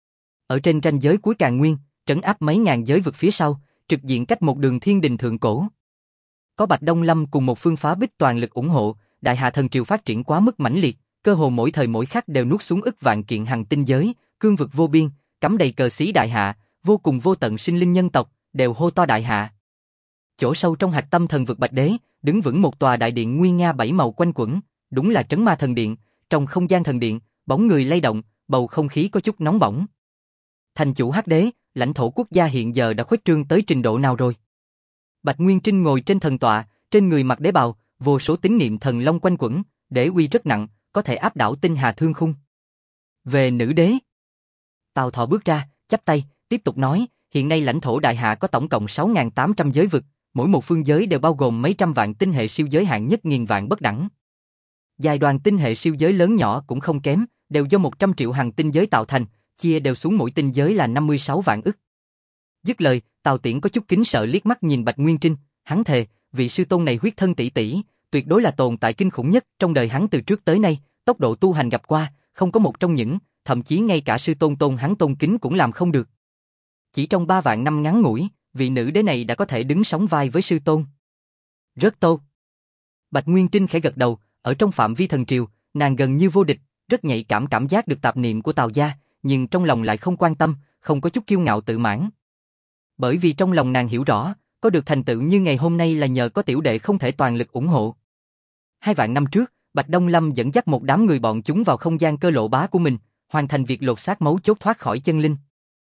Ở trên ranh giới cuối Càn Nguyên, trấn áp mấy ngàn giới vực phía sau, trực diện cách một đường thiên đình thượng cổ. Có Bạch Đông Lâm cùng một phương phá bích toàn lực ủng hộ, Đại Hạ thần triều phát triển quá mức mãnh liệt, cơ hồ mỗi thời mỗi khắc đều nuốt xuống ức vạn kiện hằng tinh giới, cương vực vô biên, cắm đầy cờ xí Đại Hạ, vô cùng vô tận sinh linh nhân tộc đều hô to Đại Hạ. Chỗ sâu trong hạch tâm thần vực Bạch Đế, đứng vững một tòa đại điện nguy nga bảy màu quanh quẩn, đúng là Trấn Ma Thần Điện. Trong không gian thần điện, bóng người lay động, bầu không khí có chút nóng bỏng. Thành chủ Hắc Đế, lãnh thổ quốc gia hiện giờ đã khuếch trương tới trình độ nào rồi? Bạch Nguyên Trinh ngồi trên thần tọa, trên người mặc đế bào, vô số tín niệm thần long quanh quẩn, đế uy rất nặng, có thể áp đảo tinh hà thương khung. Về nữ đế, Tào Thọ bước ra, chắp tay, tiếp tục nói, hiện nay lãnh thổ Đại Hạ có tổng cộng 6.800 giới vực, mỗi một phương giới đều bao gồm mấy trăm vạn tinh hệ siêu giới hạng nhất nghìn vạn bất đẳng. Dài đoàn tinh hệ siêu giới lớn nhỏ cũng không kém, đều do 100 triệu hằng tinh giới tạo thành, chia đều xuống mỗi tinh giới là 56 vạn ức. Dứt lời, Tào Tiễn có chút kính sợ liếc mắt nhìn Bạch Nguyên Trinh, hắn thề, vị sư tôn này huyết thân tỷ tỷ, tuyệt đối là tồn tại kinh khủng nhất trong đời hắn từ trước tới nay, tốc độ tu hành gặp qua, không có một trong những, thậm chí ngay cả sư tôn hắn tôn kính cũng làm không được. Chỉ trong 3 vạn năm ngắn ngủi, vị nữ đế này đã có thể đứng sóng vai với sư tôn. Rất tốt. Bạch Nguyên Trinh khẽ gật đầu, ở trong phạm vi thần triều, nàng gần như vô địch, rất nhạy cảm giác được tạp niệm của Tào gia, nhưng trong lòng lại không quan tâm, không có chút kiêu ngạo tự mãn. Bởi vì trong lòng nàng hiểu rõ, có được thành tựu như ngày hôm nay là nhờ có tiểu đệ không thể toàn lực ủng hộ. 2 vạn năm trước, Bạch Đông Lâm dẫn dắt một đám người bọn chúng vào không gian cơ lộ bá của mình, hoàn thành việc lột xác mấu chốt thoát khỏi chân linh.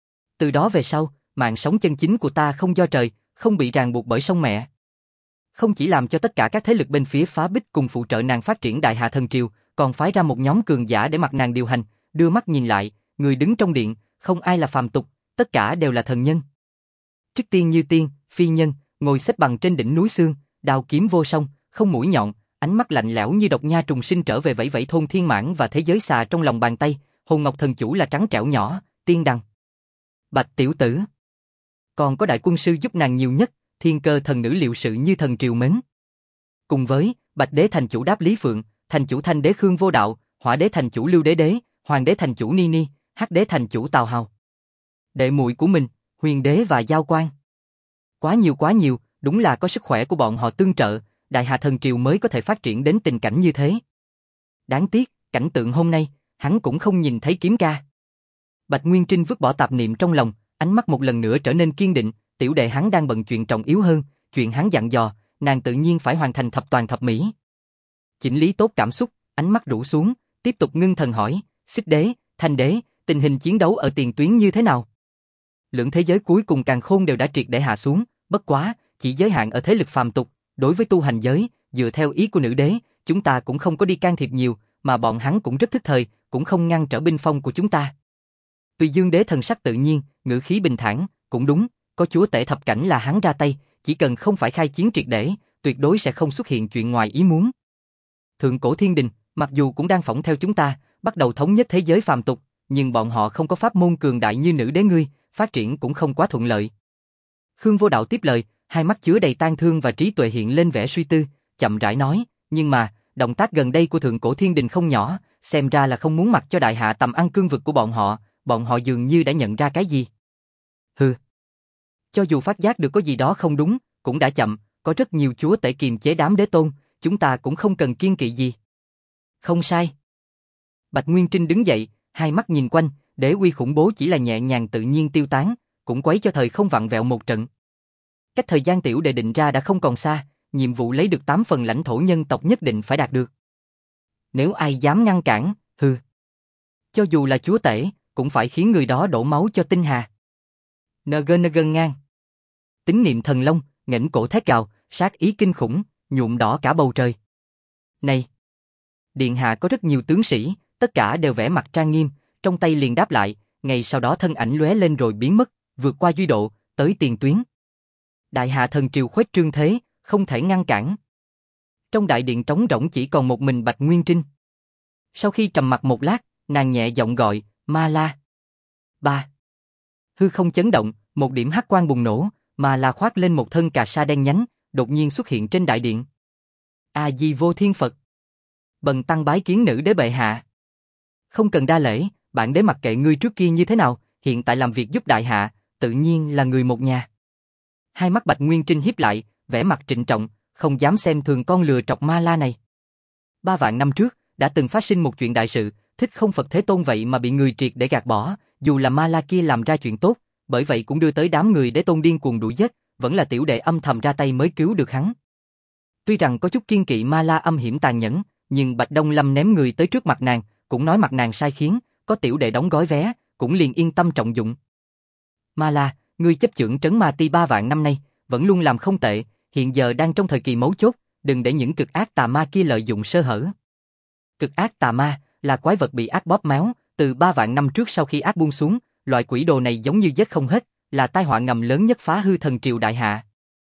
Từ đó về sau, mạng sống chân chính của ta không do trời, không bị ràng buộc bởi sông mẹ. Không chỉ làm cho tất cả các thế lực bên phía phá bích cùng phụ trợ nàng phát triển Đại Hạ thần triều, còn phái ra một nhóm cường giả để mặc nàng điều hành, đưa mắt nhìn lại, người đứng trong điện, không ai là phàm tục, tất cả đều là thần nhân. Trước tiên như tiên, phi nhân, ngồi xếp bằng trên đỉnh núi xương, đao kiếm vô song, không mũi nhọn, ánh mắt lạnh lẽo như độc nha trùng sinh trở về vẫy vẫy thôn thiên mãn và thế giới xà trong lòng bàn tay, hồn ngọc thần chủ là trắng trẻo nhỏ, tiên đằng. Bạch tiểu tử. Còn có đại quân sư giúp nàng nhiều nhất, thiên cơ thần nữ liệu sự như thần triều mến. Cùng với, Bạch đế thành chủ Đáp Lý Phượng, thành chủ Thanh đế Khương Vô Đạo, Hỏa đế thành chủ Lưu Đế Đế, Hoàng đế thành chủ Ni Ni, Hắc đế thành chủ Tào Hào. Đệ muội của mình, Huyền đế và Giao Quan. Quá nhiều, đúng là có sức khỏe của bọn họ tương trợ, Đại Hạ thần triều mới có thể phát triển đến tình cảnh như thế. Đáng tiếc, cảnh tượng hôm nay, hắn cũng không nhìn thấy kiếm ca. Bạch Nguyên Trinh vứt bỏ tạp niệm trong lòng, ánh mắt một lần nữa trở nên kiên định, tiểu đệ hắn đang bận chuyện trọng yếu hơn, chuyện hắn dặn dò, nàng tự nhiên phải hoàn thành thập toàn thập mỹ. Chỉnh lý tốt cảm xúc, ánh mắt rũ xuống, tiếp tục ngưng thần hỏi, Xích đế, Thanh đế, tình hình chiến đấu ở tiền tuyến như thế nào? Lượng thế giới cuối cùng càn khôn đều đã triệt để hạ xuống, bất quá, chỉ giới hạn ở thế lực phàm tục, đối với tu hành giới, dựa theo ý của nữ đế, chúng ta cũng không có đi can thiệp nhiều, mà bọn hắn cũng rất thức thời, cũng không ngăn trở binh phong của chúng ta. Tùy Dương đế thần sắc tự nhiên, ngữ khí bình thản, cũng đúng, có chúa tể thập cảnh là hắn ra tay, chỉ cần không phải khai chiến triệt để, tuyệt đối sẽ không xuất hiện chuyện ngoài ý muốn. Thượng cổ thiên đình, mặc dù cũng đang phỏng theo chúng ta, bắt đầu thống nhất thế giới phàm tục, nhưng bọn họ không có pháp môn cường đại như nữ đế ngươi, phát triển cũng không quá thuận lợi. Khương Vô Đạo tiếp lời, hai mắt chứa đầy tang thương và trí tuệ hiện lên vẻ suy tư, chậm rãi nói, nhưng mà, động tác gần đây của thượng cổ thiên đình không nhỏ, xem ra là không muốn mặc cho Đại Hạ tầm ăn cương vực của bọn họ dường như đã nhận ra cái gì. Hừ. Cho dù phát giác được có gì đó không đúng, cũng đã chậm, có rất nhiều chúa tể kiềm chế đám đế tôn, chúng ta cũng không cần kiên kỵ gì. Không sai. Bạch Nguyên Trinh đứng dậy, hai mắt nhìn quanh, đế uy khủng bố chỉ là nhẹ nhàng tự nhiên tiêu tán, cũng quấy cho thời không vặn vẹo một trận. Cách thời gian tiểu đệ định ra đã không còn xa, nhiệm vụ lấy được 8 phần lãnh thổ nhân tộc nhất định phải đạt được. Nếu ai dám ngăn cản, hừ. Cho dù là chúa tể, cũng phải khiến người đó đổ máu cho tinh hà. Nâng ngang. Tín niệm thần long, nghển cổ thét gào, sát ý kinh khủng, nhuộm đỏ cả bầu trời. Này! Điện hạ có rất nhiều tướng sĩ, tất cả đều vẻ mặt trang nghiêm, trong tay liền đáp lại, ngày sau đó thân ảnh lóe lên rồi biến mất, vượt qua duy độ, tới tiền tuyến. Đại Hạ thần triều khuếch trương thế, không thể ngăn cản. Trong đại điện trống rỗng chỉ còn một mình Bạch Nguyên Trinh. Sau khi trầm mặc một lát, nàng nhẹ giọng gọi, Ma La. Ba. Hư không chấn động, một điểm hắc quang bùng nổ, Ma La khoác lên một thân cà sa đen nhánh, đột nhiên xuất hiện trên đại điện. A Di Vô Thiên Phật. Bần tăng bái kiến nữ đế bệ hạ. Không cần đa lễ, bản đế mặc kệ ngươi trước kia như thế nào, hiện tại làm việc giúp đại hạ, tự nhiên là người một nhà. Hai mắt Bạch Nguyên Trinh híp lại, vẻ mặt trịnh trọng, không dám xem thường con lừa trọc Ma La này. 3 vạn năm trước, đã từng phát sinh một chuyện đại sự, Thích Không Phật Thế Tôn vậy mà bị người triệt để gạt bỏ, dù là Ma La kia làm ra chuyện tốt, bởi vậy cũng đưa tới đám người Đế Tôn điên cuồng đuổi giết, vẫn là tiểu đệ âm thầm ra tay mới cứu được hắn. Tuy rằng có chút kiên kỵ Ma La âm hiểm tàn nhẫn, nhưng Bạch Đông Lâm ném người tới trước mặt nàng, cũng nói mặt nàng sai khiến, có tiểu đệ đóng gói vé, cũng liền yên tâm trọng dụng. Ma La, ngươi chấp chưởng trấn ma ti 3 vạn năm nay, vẫn luôn làm không tệ, hiện giờ đang trong thời kỳ mấu chốt, đừng để những cực ác tà ma kia lợi dụng sơ hở. Cực ác tà ma là quái vật bị ác bóp méo, từ 3 vạn năm trước sau khi ác buông xuống, loại quỷ đồ này giống như giết không hết, là tai họa ngầm lớn nhất phá hư thần triều đại hạ.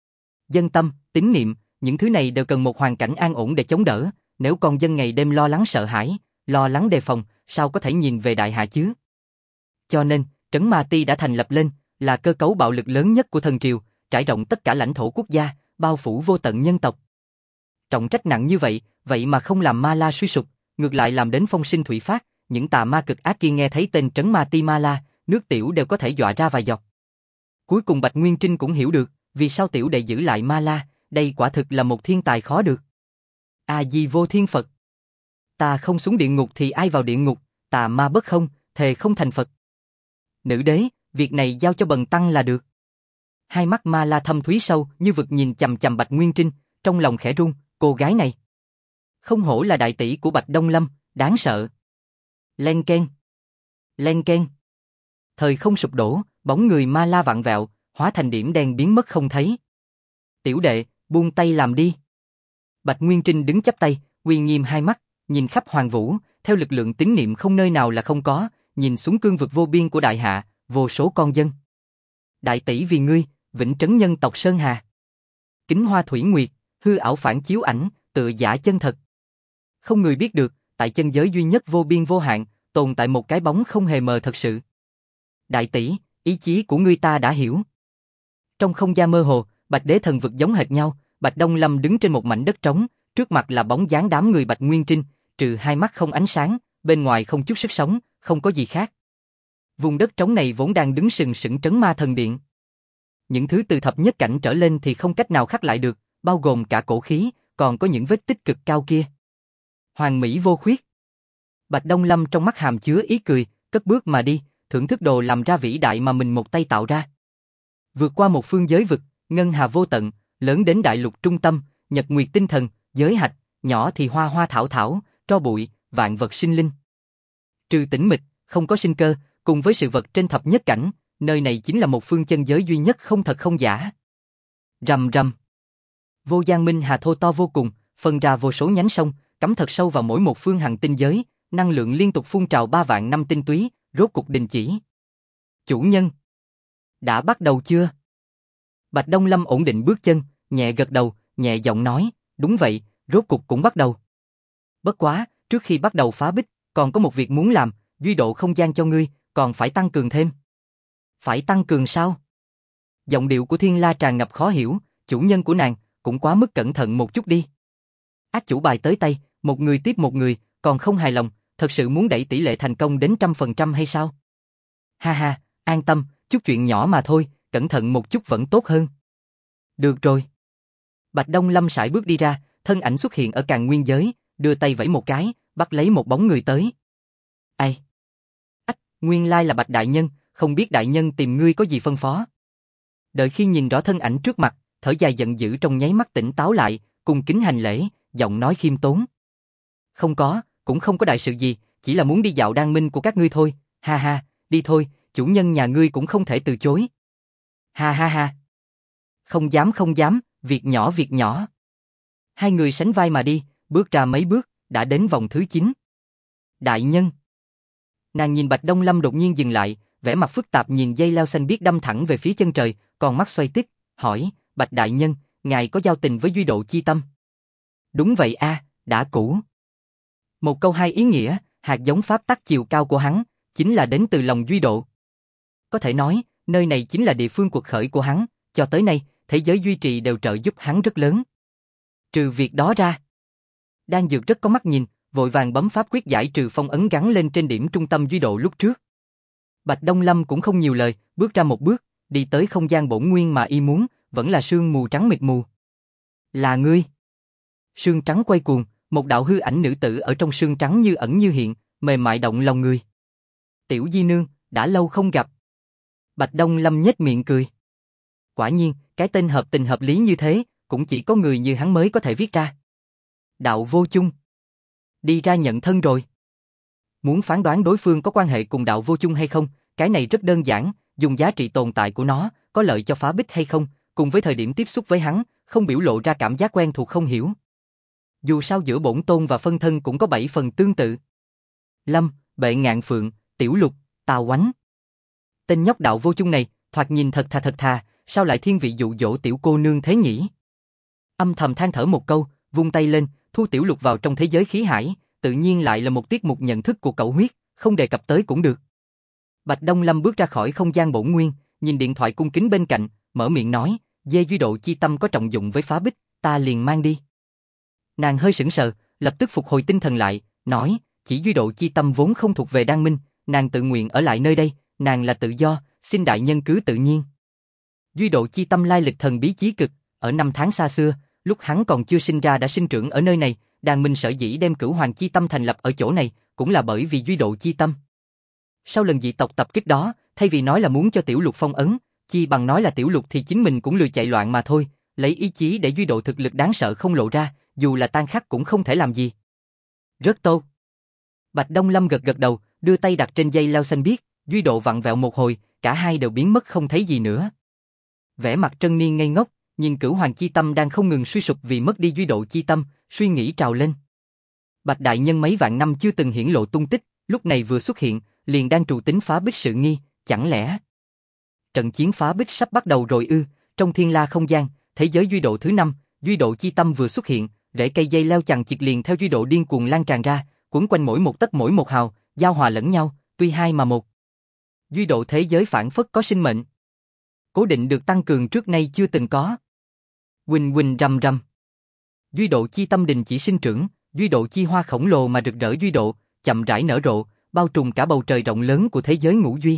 Dân tâm, tín niệm, những thứ này đều cần một hoàn cảnh an ổn để chống đỡ, nếu con dân ngày đêm lo lắng sợ hãi, lo lắng đề phòng, sao có thể nhìn về đại hạ chứ? Cho nên, Trấn Ma Ti đã thành lập lên, là cơ cấu bạo lực lớn nhất của thần triều, trải rộng tất cả lãnh thổ quốc gia, bao phủ vô tận nhân tộc. Trọng trách nặng như vậy, vậy mà không làm Ma La suy sụp, ngược lại làm đến phong sinh thủy phát, những tà ma cực ác kia nghe thấy tên Trấn Ma Ti Ma La, nước tiểu đều có thể dọa ra vài giọt. Cuối cùng Bạch Nguyên Trinh cũng hiểu được, vì sao tiểu đệ giữ lại Ma La, đây quả thực là một thiên tài khó được. A Di Vô Thiên Phật. Ta không xuống địa ngục thì ai vào địa ngục, tà ma bất không, thề không thành Phật. Nữ đế, việc này giao cho bần tăng là được. Hai mắt Ma La thâm thúy sâu như vực nhìn chằm chằm Bạch Nguyên Trinh, trong lòng khẽ run, cô gái này. Không hổ là đại tỷ của Bạch Đông Lâm, đáng sợ. Len keng. Len keng. Thời không sụp đổ, bóng người Ma La vặn vẹo, hóa thành điểm đen biến mất không thấy. Tiểu đệ, buông tay làm đi. Bạch Nguyên Trinh đứng chắp tay, uy nghiêm hai mắt, nhìn khắp hoàng vũ, theo lực lượng tín niệm không nơi nào là không có, nhìn xuống cương vực vô biên của đại hạ, vô số con dân. Đại tỷ vì ngươi, vĩnh trấn nhân tộc Sơn Hà. Kính hoa thủy nguyệt, hư ảo phản chiếu ảnh, tựa giả chân thật. Không người biết được, tại chân giới duy nhất vô biên vô hạn, tồn tại một cái bóng không hề mờ thật sự. Đại tỷ, ý chí của ngươi ta đã hiểu. Trong không gian mơ hồ, Bạch Đế thần vực giống hệt nhau, Bạch Đông Lâm đứng trên một mảnh đất trống, trước mặt là bóng dáng đám người Bạch Nguyên Trinh, trừ hai mắt không ánh sáng, bên ngoài không chút sức sống, không có gì khác. Vùng đất trống này vốn đang đứng sừng sững trấn ma thần điện. Những thứ từ thập nhất cảnh trở lên thì không cách nào khắc lại được, bao gồm cả cổ khí, còn có những vết tích cực cao kia. Hoàng mỹ vô khuyết. Bạch Đông Lâm trong mắt hàm chứa ý cười, cất bước mà đi, thưởng thức đồ làm ra vĩ đại mà mình một tay tạo ra. Vượt qua một phương giới vực, ngân hà vô tận, lớn đến đại lục trung tâm, nhật nguyệt tinh thần, giới hạch, nhỏ thì hoa hoa thảo thảo, tro bụi, vạn vật sinh linh. Trừ tĩnh mịch, không có sinh cơ, cùng với sự vật trên thập nhất cảnh, nơi này chính là một phương chân giới duy nhất không thật không giả. Rầm rầm. Vô gian minh hà thô to vô cùng, phân ra vô số nhánh sông, cắm thật sâu vào mỗi một phương hành tinh giới, năng lượng liên tục phun trào 3 vạn năm tinh túy, rốt cục đình chỉ. Chủ nhân, đã bắt đầu chưa? Bạch Đông Lâm ổn định bước chân, nhẹ gật đầu, nhẹ giọng nói, đúng vậy, rốt cục cũng bắt đầu. Bất quá, trước khi bắt đầu phá bích, còn có một việc muốn làm, duy độ không gian cho ngươi, còn phải tăng cường thêm. Phải tăng cường sao? Giọng điệu của Thiên La tràn ngập khó hiểu, chủ nhân của nàng, cũng quá mức cẩn thận một chút đi. Ác chủ bài tới tay, một người tiếp một người, còn không hài lòng, thật sự muốn đẩy tỷ lệ thành công đến 100% hay sao? Ha ha, an tâm, chút chuyện nhỏ mà thôi, cẩn thận một chút vẫn tốt hơn. Được rồi. Bạch Đông Lâm sải bước đi ra, thân ảnh xuất hiện ở Càn Nguyên giới, đưa tay vẫy một cái, bắt lấy một bóng người tới. Ai? Ách, nguyên lai là Bạch Đại Nhân, không biết Đại Nhân tìm ngươi có gì phân phó. Đợi khi nhìn rõ thân ảnh trước mặt, thở dài giận dữ trong nháy mắt tỉnh táo lại, cung kính hành lễ, giọng nói khiêm tốn. Không có, cũng không có đại sự gì, chỉ là muốn đi dạo đan minh của các ngươi thôi, ha ha, đi thôi, chủ nhân nhà ngươi cũng không thể từ chối. Ha ha ha. Không dám không dám, việc nhỏ việc nhỏ. Hai người sánh vai mà đi, bước ra mấy bước, đã đến vòng thứ 9. Đại nhân. Nàng nhìn Bạch Đông Lâm đột nhiên dừng lại, vẻ mặt phức tạp nhìn dây leo xanh biếc đâm thẳng về phía chân trời, còn mắt xoay tít, hỏi, Bạch Đại Nhân, ngài có giao tình với Duy Độ chi tâm? Đúng vậy a, đã cũ. Một câu hai ý nghĩa, hạt giống pháp tắc chiều cao của hắn, chính là đến từ lòng Duy Độ. Có thể nói, nơi này chính là địa phương cuộc khởi của hắn, cho tới nay, thế giới duy trì đều trợ giúp hắn rất lớn. Trừ việc đó ra, Đan Dược rất có mắt nhìn, vội vàng bấm pháp quyết giải trừ phong ấn gắn lên trên điểm trung tâm Duy Độ lúc trước. Bạch Đông Lâm cũng không nhiều lời, bước ra một bước, đi tới không gian bổn nguyên mà y muốn, vẫn là sương mù trắng mịt mù. Là ngươi. Sương trắng quay cuồng, một đạo hư ảnh nữ tử ở trong sương trắng như ẩn như hiện, mềm mại động lòng người. Tiểu Di Nương, đã lâu không gặp. Bạch Đông Lâm nhếch miệng cười. Quả nhiên, cái tên hợp tình hợp lý như thế, cũng chỉ có người như hắn mới có thể viết ra. Đạo Vô Chung. Đi ra nhận thân rồi. Muốn phán đoán đối phương có quan hệ cùng Đạo Vô Chung hay không, cái này rất đơn giản, dùng giá trị tồn tại của nó, có lợi cho Phá Bích hay không, cùng với thời điểm tiếp xúc với hắn, không biểu lộ ra cảm giác quen thuộc không hiểu. Dù sao giữa bổn tôn và phân thân cũng có 7 phần tương tự. Lâm, Bệ Ngạn Phượng, Tiểu Lục, Tào Oánh. Tên nhóc Đạo Vô Chung này, thoạt nhìn thật thà, sao lại thiên vị dụ dỗ tiểu cô nương thế nhỉ? Âm thầm than thở một câu, vung tay lên, thu Tiểu Lục vào trong thế giới khí hải, tự nhiên lại là một tiết mục nhận thức của cẩu huyết, không đề cập tới cũng được. Bạch Đông Lâm bước ra khỏi không gian bổn nguyên, nhìn điện thoại cung kính bên cạnh, mở miệng nói, dê duy độ chi tâm có trọng dụng với Phá Bích, ta liền mang đi. Nàng hơi sững sờ, lập tức phục hồi tinh thần lại, nói, chỉ duy độ chi tâm vốn không thuộc về Đan Minh, nàng tự nguyện ở lại nơi đây, nàng là tự do, xin đại nhân cứ tự nhiên. Duy độ chi tâm lai lịch thần bí chí cực, ở năm tháng xa xưa, lúc hắn còn chưa sinh ra đã sinh trưởng ở nơi này, Đan Minh sở dĩ đem Cửu Hoàng chi tâm thành lập ở chỗ này, cũng là bởi vì duy độ chi tâm. Sau lần dị tộc tập kích đó, thay vì nói là muốn cho Tiểu Lục phong ấn, chi bằng nói là Tiểu Lục thì chính mình cũng lười chạy loạn mà thôi, lấy ý chí để duy độ thực lực đáng sợ không lộ ra, dù là tan khắc cũng không thể làm gì. Rất tốt. Bạch Đông Lâm gật đầu, đưa tay đặt trên dây leo xanh biếc, duy độ vặn vẹo một hồi, cả hai đều biến mất không thấy gì nữa. Vẻ mặt Trân Niên ngây ngốc, nhìn Cửu Hoàng chi tâm đang không ngừng suy sụp vì mất đi duy độ chi tâm, suy nghĩ trào lên. Bạch đại nhân mấy vạn năm chưa từng hiển lộ tung tích, lúc này vừa xuất hiện, liền đang trù tính Phá Bích sự nghi, chẳng lẽ trận chiến Phá Bích sắp bắt đầu rồi ư? Trong thiên la không gian, thế giới duy độ thứ 5, duy độ chi tâm vừa xuất hiện, rễ cây dây leo chằng chịt liền theo duy độ điên cuồng lan tràn ra, quấn quanh mỗi một tấc mỗi một hào, giao hòa lẫn nhau, tuy hai mà một. Duy độ thế giới phản phất có sinh mệnh, cố định được tăng cường trước nay chưa từng có. Huỳnh huỳnh rầm rầm. Duy độ chi tâm đình chỉ sinh trưởng, duy độ chi hoa khổng lồ mà rực rỡ duy độ, chậm rãi nở rộ, bao trùm cả bầu trời rộng lớn của thế giới ngũ duy.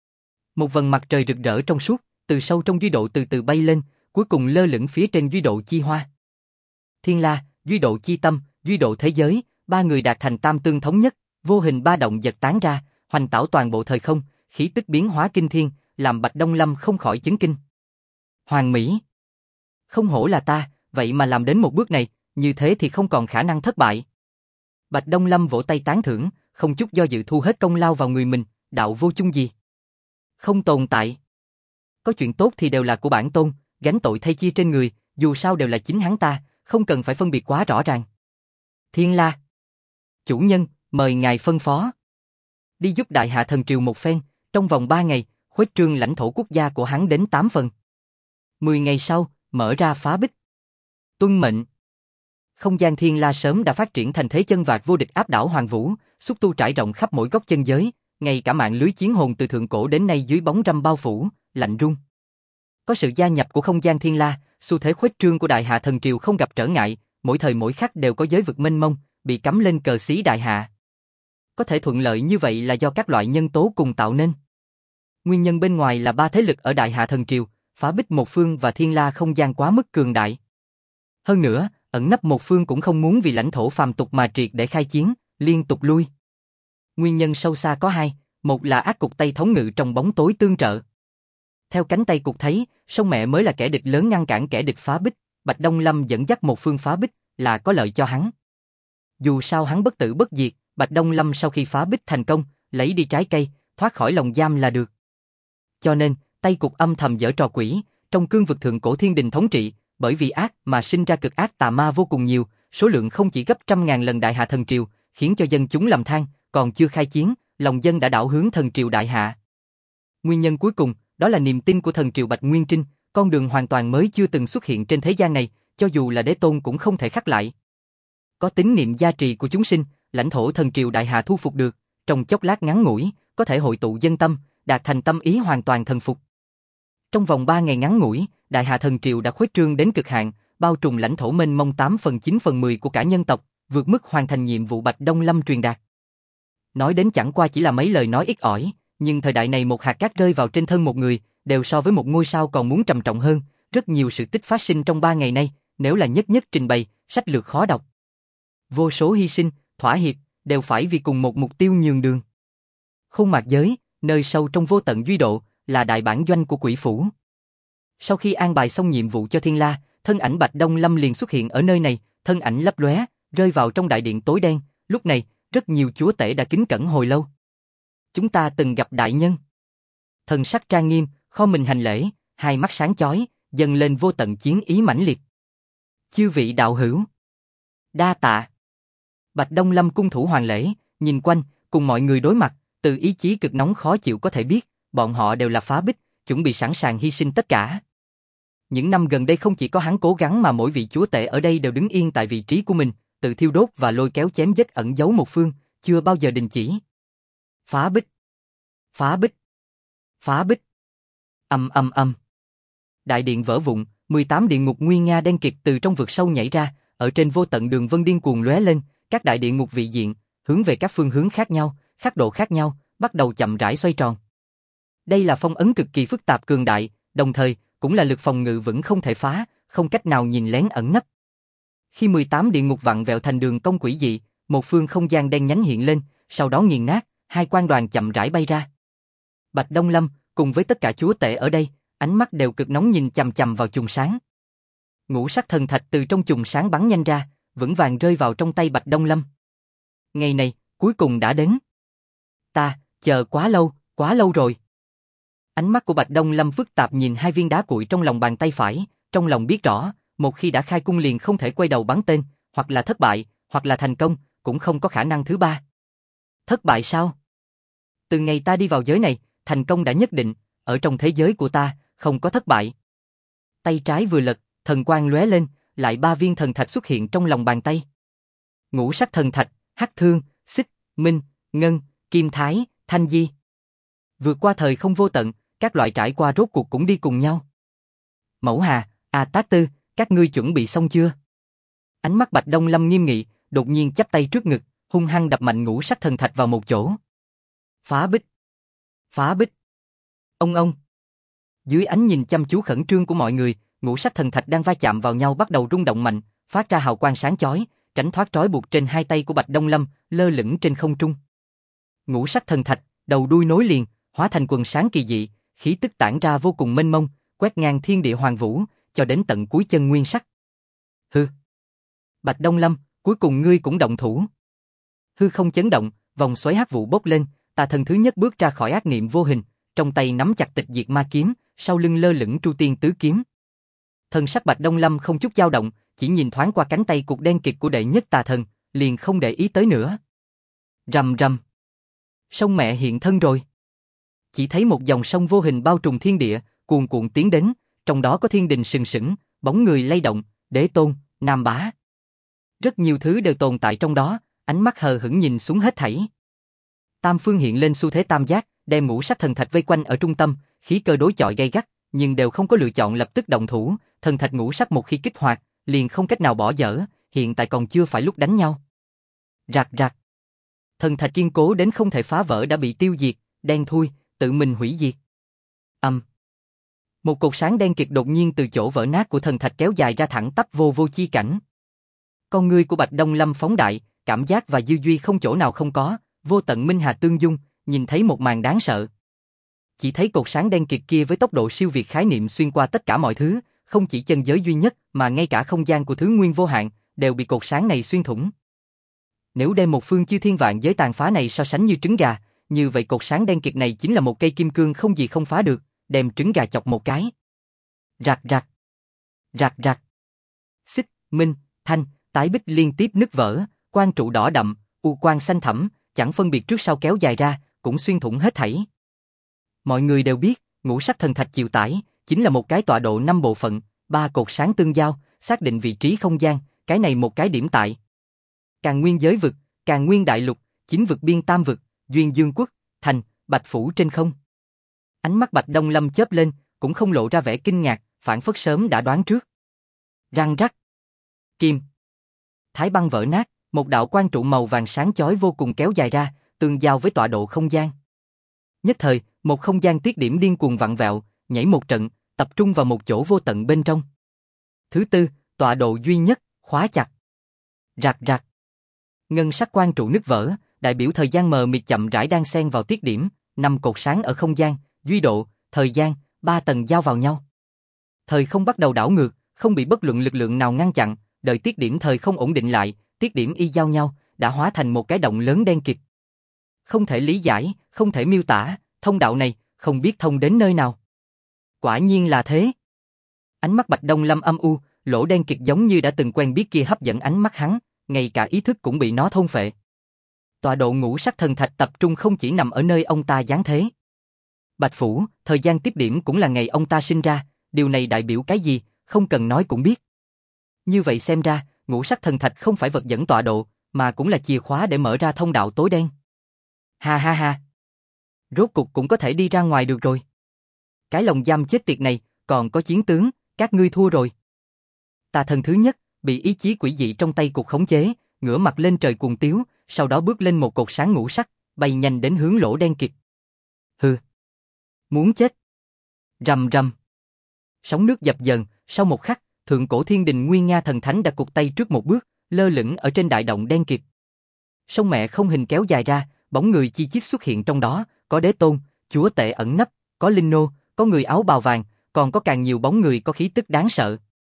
Một vầng mặt trời rực rỡ trong suốt, từ sâu trong duy độ từ từ bay lên, cuối cùng lơ lửng phía trên duy độ chi hoa. Thiên La, duy độ chi tâm, duy độ thế giới, ba người đạt thành tam tương thống nhất, vô hình ba động giật tán ra, hoành tảo toàn bộ thời không, khí tức biến hóa kinh thiên, làm Bạch Đông Lâm không khỏi chấn kinh. Hoàng mỹ, không hổ là ta, vậy mà làm đến một bước này, như thế thì không còn khả năng thất bại. Bạch Đông Lâm vỗ tay tán thưởng, không chút do dự thu hết công lao vào người mình, Đạo Vô Chung gì? Không tồn tại. Có chuyện tốt thì đều là của bản tôn, gánh tội thay chia trên người, dù sao đều là chính hắn ta, không cần phải phân biệt quá rõ ràng. Thiên La, chủ nhân, mời ngài phân phó. Đi giúp Đại Hạ Thần Triều một phen, trong vòng 3 ngày, khuếch trương lãnh thổ quốc gia của hắn đến 8 phần. 10 ngày sau, mở ra Phá Bích. Tuân mệnh. Không gian Thiên La sớm đã phát triển thành thế chân vạc vô địch áp đảo Hoàng Vũ, xúc tu trải rộng khắp mỗi góc chân giới, ngay cả mạng lưới chiến hồn từ thượng cổ đến nay dưới bóng râm bao phủ, lạnh run. Có sự gia nhập của không gian Thiên La, xu thế khuếch trương của Đại Hạ Thần Triều không gặp trở ngại, mỗi thời mỗi khắc đều có giới vực mênh mông, bị cắm lên cờ xí Đại Hạ. Có thể thuận lợi như vậy là do các loại nhân tố cùng tạo nên. Nguyên nhân bên ngoài là ba thế lực ở Đại Hạ Thần Triều, Phá Bích một phương và Thiên La không gian quá mức cường đại. Hơn nữa, ẩn nấp một phương cũng không muốn vì lãnh thổ phàm tục mà triệt để khai chiến, liên tục lui. Nguyên nhân sâu xa có hai, một là ác cục Tây thống ngự trong bóng tối tương trợ. Theo cánh Tây cục thấy, sông mẹ mới là kẻ địch lớn ngăn cản kẻ địch Phá Bích, Bạch Đông Lâm dẫn dắt một phương Phá Bích là có lợi cho hắn. Dù sao hắn bất tử bất diệt, Bạch Đông Lâm sau khi Phá Bích thành công, lấy đi trái cây, thoát khỏi lồng giam là được. Cho nên, Tây cục âm thầm giở trò quỷ, trong cương vực thượng cổ thiên đình thống trị, bởi vì ác mà sinh ra cực ác tà ma vô cùng nhiều, số lượng không chỉ gấp 100.000 lần Đại Hạ Thần Triều, khiến cho dân chúng lầm than, còn chưa khai chiến, lòng dân đã đảo hướng Thần Triều Đại Hạ. Nguyên nhân cuối cùng, đó là niềm tin của Thần Triều Bạch Nguyên Trinh, con đường hoàn toàn mới chưa từng xuất hiện trên thế gian này, cho dù là đế tôn cũng không thể khắc lại. Có tín niệm gia trì của chúng sinh, lãnh thổ Thần Triều Đại Hạ thu phục được, trong chốc lát ngắn ngủi, có thể hội tụ dân tâm, đạt thành tâm ý hoàn toàn thần phục. Trong vòng 3 ngày ngắn ngủi, Đại Hạ Thần Triều đã khuếch trương đến cực hạn, bao trùm lãnh thổ mênh mông 8/9/10 của cả nhân tộc, vượt mức hoàn thành nhiệm vụ Bạch Đông Lâm truyền đạt. Nói đến chẳng qua chỉ là mấy lời nói ít ỏi, nhưng thời đại này một hạt cát rơi vào trên thân một người, đều so với một ngôi sao còn muốn trầm trọng hơn, rất nhiều sự tích phát sinh trong 3 ngày nay, nếu là nhất nhất trình bày, sách lược khó đọc. Vô số hy sinh, thỏa hiệp, đều phải vì cùng một mục tiêu nhường đường. Khôn Mạc Giới, nơi sâu trong vô tận duy độ, là đại bản doanh của Quỷ Phủ. Sau khi an bài xong nhiệm vụ cho Thiên La, thân ảnh Bạch Đông Lâm liền xuất hiện ở nơi này, thân ảnh lấp lóe, rơi vào trong đại điện tối đen. Lúc này, rất nhiều chúa tể đã kính cẩn hồi lâu. Chúng ta từng gặp đại nhân. Thần sắc trang nghiêm, kho mình hành lễ, hai mắt sáng chói, dâng lên vô tận chiến ý mãnh liệt. Chư vị đạo hữu, đa tạ. Bạch Đông Lâm cung thủ hoàng lễ, nhìn quanh, cùng mọi người đối mặt, từ ý chí cực nóng khó chịu có thể biết, bọn họ đều là phá bích, chuẩn bị sẵn sàng hy sinh tất cả. Những năm gần đây không chỉ có hắn cố gắng mà mỗi vị chúa tể ở đây đều đứng yên tại vị trí của mình, tự thiêu đốt và lôi kéo chém giết ẩn giấu một phương, chưa bao giờ đình chỉ. Phá bích, phá bích, phá bích. Ầm. Đại điện vỡ vụn, 18 địa ngục nguy nga đen kịt từ trong vực sâu nhảy ra, ở trên vô tận đường vân điên cuồng lóe lên, các đại địa ngục vị diện, hướng về các phương hướng khác nhau, khắc độ khác nhau, bắt đầu chậm rãi xoay tròn. Đây là phong ấn cực kỳ phức tạp cường đại, đồng thời cũng là lực phòng ngự vững không thể phá, không cách nào nhìn lén ẩn nấp. Khi 18 địa ngục vặn vẹo thành đường cong quỷ dị, một phương không gian đen nhánh hiện lên, sau đó nghiền nát, hai quan đoàn chậm rãi bay ra. Bạch Đông Lâm cùng với tất cả chúa tể ở đây, ánh mắt đều cực nóng nhìn chằm chằm vào chùm sáng. Ngũ sắc thần thạch từ trong chùm sáng bắn nhanh ra, vững vàng rơi vào trong tay Bạch Đông Lâm. Ngày này, cuối cùng đã đến. Ta, chờ quá lâu rồi. Ánh mắt của Bạch Đông Lâm phức tạp nhìn hai viên đá cuội trong lòng bàn tay phải, trong lòng biết rõ, một khi đã khai cung liền không thể quay đầu bắn tên, hoặc là thất bại, hoặc là thành công, cũng không có khả năng thứ ba. Thất bại sao? Từ ngày ta đi vào giới này, thành công đã nhất định, ở trong thế giới của ta, không có thất bại. Tay trái vừa lật, thần quang lóe lên, lại 3 viên thần thạch xuất hiện trong lòng bàn tay. Ngũ sắc thần thạch, hắc thương, xích, minh, ngân, kim thái, thanh di. Vượt qua thời không vô tận, các loại trải qua rốt cuộc cũng đi cùng nhau. Mẫu Hà, Tác Tư, các ngươi chuẩn bị xong chưa? Ánh mắt Bạch Đông Lâm nghiêm nghị, đột nhiên chắp tay trước ngực, hung hăng đập mạnh ngũ sắc thần thạch vào một chỗ. Phá bích, phá bích. Ông. Dưới ánh nhìn chăm chú khẩn trương của mọi người, ngũ sắc thần thạch đang va chạm vào nhau bắt đầu rung động mạnh, phát ra hào quang sáng chói, tránh thoát trói buộc trên hai tay của Bạch Đông Lâm, lơ lửng trên không trung. Ngũ sắc thần thạch, đầu đuôi nối liền, hóa thành quần sáng kỳ dị, khí tức tản ra vô cùng mênh mông, quét ngang thiên địa hoàng vũ, cho đến tận cuối chân nguyên sắc. Hư. Bạch Đông Lâm, cuối cùng ngươi cũng động thủ. Hư không chấn động, vòng xoáy hắc vụ bốc lên, tà thần thứ nhất bước ra khỏi ác niệm vô hình, trong tay nắm chặt tịch diệt ma kiếm, sau lưng lơ lửng Tru Tiên tứ kiếm. Thần sắc Bạch Đông Lâm không chút dao động, chỉ nhìn thoáng qua cánh tay cục đen kịt của đệ nhất tà thần, liền không để ý tới nữa. Rầm rầm. Sông mẹ hiện thân rồi. Chỉ thấy một dòng sông vô hình bao trùm thiên địa, cuồn cuộn tiến đến, trong đó có thiên đình sừng sững, bóng người lay động, Đế Tôn, Nam Bá. Rất nhiều thứ đều tồn tại trong đó, ánh mắt hờ hững nhìn xuống hết thảy. Tam phương hiện lên xu thế tam giác, đem ngũ sắc thần thạch vây quanh ở trung tâm, khí cơ đối chọi gay gắt, nhưng đều không có lựa chọn lập tức động thủ, thần thạch ngũ sắc một khi kích hoạt, liền không cách nào bỏ dở, hiện tại còn chưa phải lúc đánh nhau. Rạc rạc. Thần thạch kiên cố đến không thể phá vỡ đã bị tiêu diệt, đen thui, tự mình hủy diệt. Một cột sáng đen kịt đột nhiên từ chỗ vỡ nát của thần thạch kéo dài ra thẳng tắp vô vô chi cảnh. Con ngươi của Bạch Đông Lâm phóng đại, cảm giác và dư duy không chỗ nào không có, vô tận minh hà tương dung, nhìn thấy một màn đáng sợ. Chỉ thấy cột sáng đen kịt kia với tốc độ siêu việt khái niệm xuyên qua tất cả mọi thứ, không chỉ chân giới duy nhất mà ngay cả không gian của thứ nguyên vô hạn đều bị cột sáng này xuyên thủng. Nếu đem một phương chư thiên vạn giới tàn phá này so sánh như trứng gà, như vậy cột sáng đen kịt này chính là một cây kim cương không gì không phá được, đem trứng gà chọc một cái. Rạc rạc. Rạc rạc. Xích, minh, thanh, tái bích liên tiếp nứt vỡ, quang trụ đỏ đậm, u quang xanh thẳm, chẳng phân biệt trước sau kéo dài ra, cũng xuyên thủng hết thảy. Mọi người đều biết, ngũ sắc thần thạch chịu tải, chính là một cái tọa độ 5 bộ phận, 3 cột sáng tương giao, xác định vị trí không gian, cái này một cái điểm tại. Càn nguyên giới vực, Càn nguyên đại lục, chính vực biên tam vực, duyên dương quốc, thành, bạch phủ trên không. Ánh mắt Bạch Đông Lâm chớp lên, cũng không lộ ra vẻ kinh ngạc, phảng phất sớm đã đoán trước. Răng rắc. Kim. Thái băng vỡ nát, một đạo quang trụ màu vàng sáng chói vô cùng kéo dài ra, tương giao với tọa độ không gian. Nhất thời, một không gian tiết điểm điên cuồng vặn vẹo, nhảy một trận, tập trung vào một chỗ vô tận bên trong. Thứ tư, tọa độ duy nhất, khóa chặt. Rạc rạc. Ngân sắc quang trụ nứt vỡ, đại biểu thời gian mờ mịt chậm rãi đang xen vào tiết điểm, 5 cột sáng ở không gian, duy độ, thời gian, 3 tầng giao vào nhau. Thời không bắt đầu đảo ngược, không bị bất luận lực lượng nào ngăn chặn, đợi tiết điểm thời không ổn định lại, tiết điểm y giao nhau, đã hóa thành một cái động lớn đen kịt. Không thể lý giải, không thể miêu tả, thông đạo này, không biết thông đến nơi nào. Quả nhiên là thế. Ánh mắt Bạch Đông Lâm âm u, lỗ đen kịt giống như đã từng quen biết kia hấp dẫn ánh mắt hắn, ngay cả ý thức cũng bị nó thôn phệ. Tọa độ ngũ sắc thần thạch tập trung không chỉ nằm ở nơi ông ta giáng thế. Bạch Phủ, thời gian tiếp điểm cũng là ngày ông ta sinh ra, điều này đại biểu cái gì, không cần nói cũng biết. Như vậy xem ra, ngũ sắc thần thạch không phải vật dẫn tọa độ, mà cũng là chìa khóa để mở ra thông đạo tối đen. Ha ha ha. Rốt cục cũng có thể đi ra ngoài được rồi. Cái lồng giam chết tiệt này, còn có chiến tướng, các ngươi thua rồi. Tà thần thứ nhất, bị ý chí quỷ dị trong tay cục khống chế, ngửa mặt lên trời cuồng tiếu, sau đó bước lên một cột sáng ngũ sắc, bay nhanh đến hướng lỗ đen kịt. Hừ. Muốn chết. Rầm rầm. Sóng nước dập dờn, sau một khắc, thượng cổ thiên đình Nguyên Nga thần thánh đã cụt tay trước một bước, lơ lửng ở trên đại động đen kịt. Sông mẹ không hình kéo dài ra, bóng người chi chít xuất hiện trong đó, có đế tôn, chúa tể ẩn nấp, có linh nô, có người áo bào vàng, còn có càng nhiều bóng người có khí tức đáng sợ.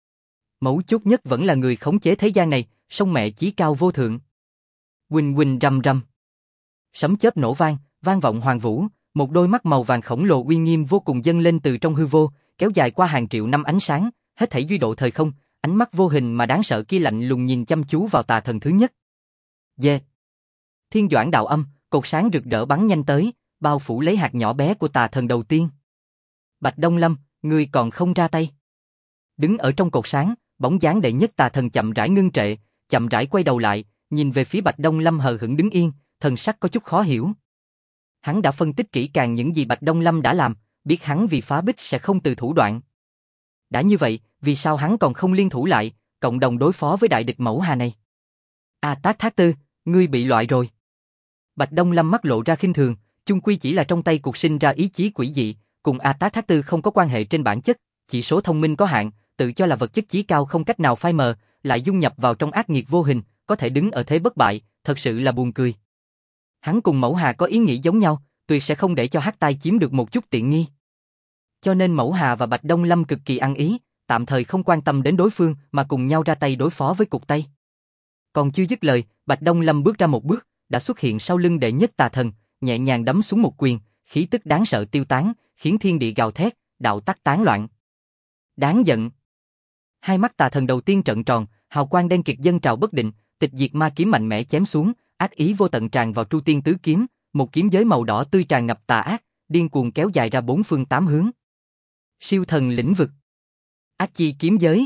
Mấu chốt nhất vẫn là người khống chế thế gian này, sông mẹ chí cao vô thượng. Huỳnh huỳnh rầm rầm. Sấm chớp nổ vang, vang vọng hoàng vũ, một đôi mắt màu vàng khổng lồ uy nghiêm vô cùng dâng lên từ trong hư vô, kéo dài qua hàng triệu năm ánh sáng, hết thảy duy độ thời không, ánh mắt vô hình mà đáng sợ kia lạnh lùng nhìn chăm chú vào tà thần thứ nhất. Yeah. Thiên doãn đạo âm, cột sáng rực rỡ bắn nhanh tới, bao phủ lấy hạt nhỏ bé của tà thần đầu tiên. Bạch Đông Lâm, ngươi còn không ra tay. Đứng ở trong cột sáng, bóng dáng đệ nhất tà thần chậm rãi ngưng trệ, chậm rãi quay đầu lại, nhìn về phía Bạch Đông Lâm hờ hững đứng yên, thần sắc có chút khó hiểu. Hắn đã phân tích kỹ càng những gì Bạch Đông Lâm đã làm, biết hắn vì phá bích sẽ không từ thủ đoạn. Đã như vậy, vì sao hắn còn không liên thủ lại, cộng đồng đối phó với đại địch Mẫu Hà này? A Tát Thác Tư, ngươi bị loại rồi. Bạch Đông Lâm mắt lộ ra khinh thường, chung quy chỉ là trong tay cuộc sinh ra ý chí quỷ dị, cùng A Tát Thác Tư không có quan hệ trên bản chất, chỉ số thông minh có hạn, tự cho là vật chất chí cao không cách nào phai mờ, lại dung nhập vào trong ác nghiệt vô hình, có thể đứng ở thế bất bại, thật sự là buồn cười. Hắn cùng Mẫu Hà có ý nghĩ giống nhau, tuyệt sẽ không để cho Hắc Tai chiếm được một chút tiện nghi. Cho nên Mẫu Hà và Bạch Đông Lâm cực kỳ ăn ý, tạm thời không quan tâm đến đối phương mà cùng nhau ra tay đối phó với cục Tây. Còn chưa dứt lời, Bạch Đông Lâm bước ra một bước, đã xuất hiện sau lưng đệ nhất tà thần, nhẹ nhàng đấm xuống một quyền, khí tức đáng sợ tiêu tán, khiến thiên địa gào thét, đạo tắc tán loạn. Đáng giận. Hai mắt tà thần đầu tiên trợn tròn, hào quang đen kịt dâng trào bất định, tịch diệt ma kiếm mạnh mẽ chém xuống, ác ý vô tận tràn vào Tru Tiên tứ kiếm, một kiếm giới màu đỏ tươi tràn ngập tà ác, điên cuồng kéo dài ra bốn phương tám hướng. Siêu thần lĩnh vực. Ác chi kiếm giới.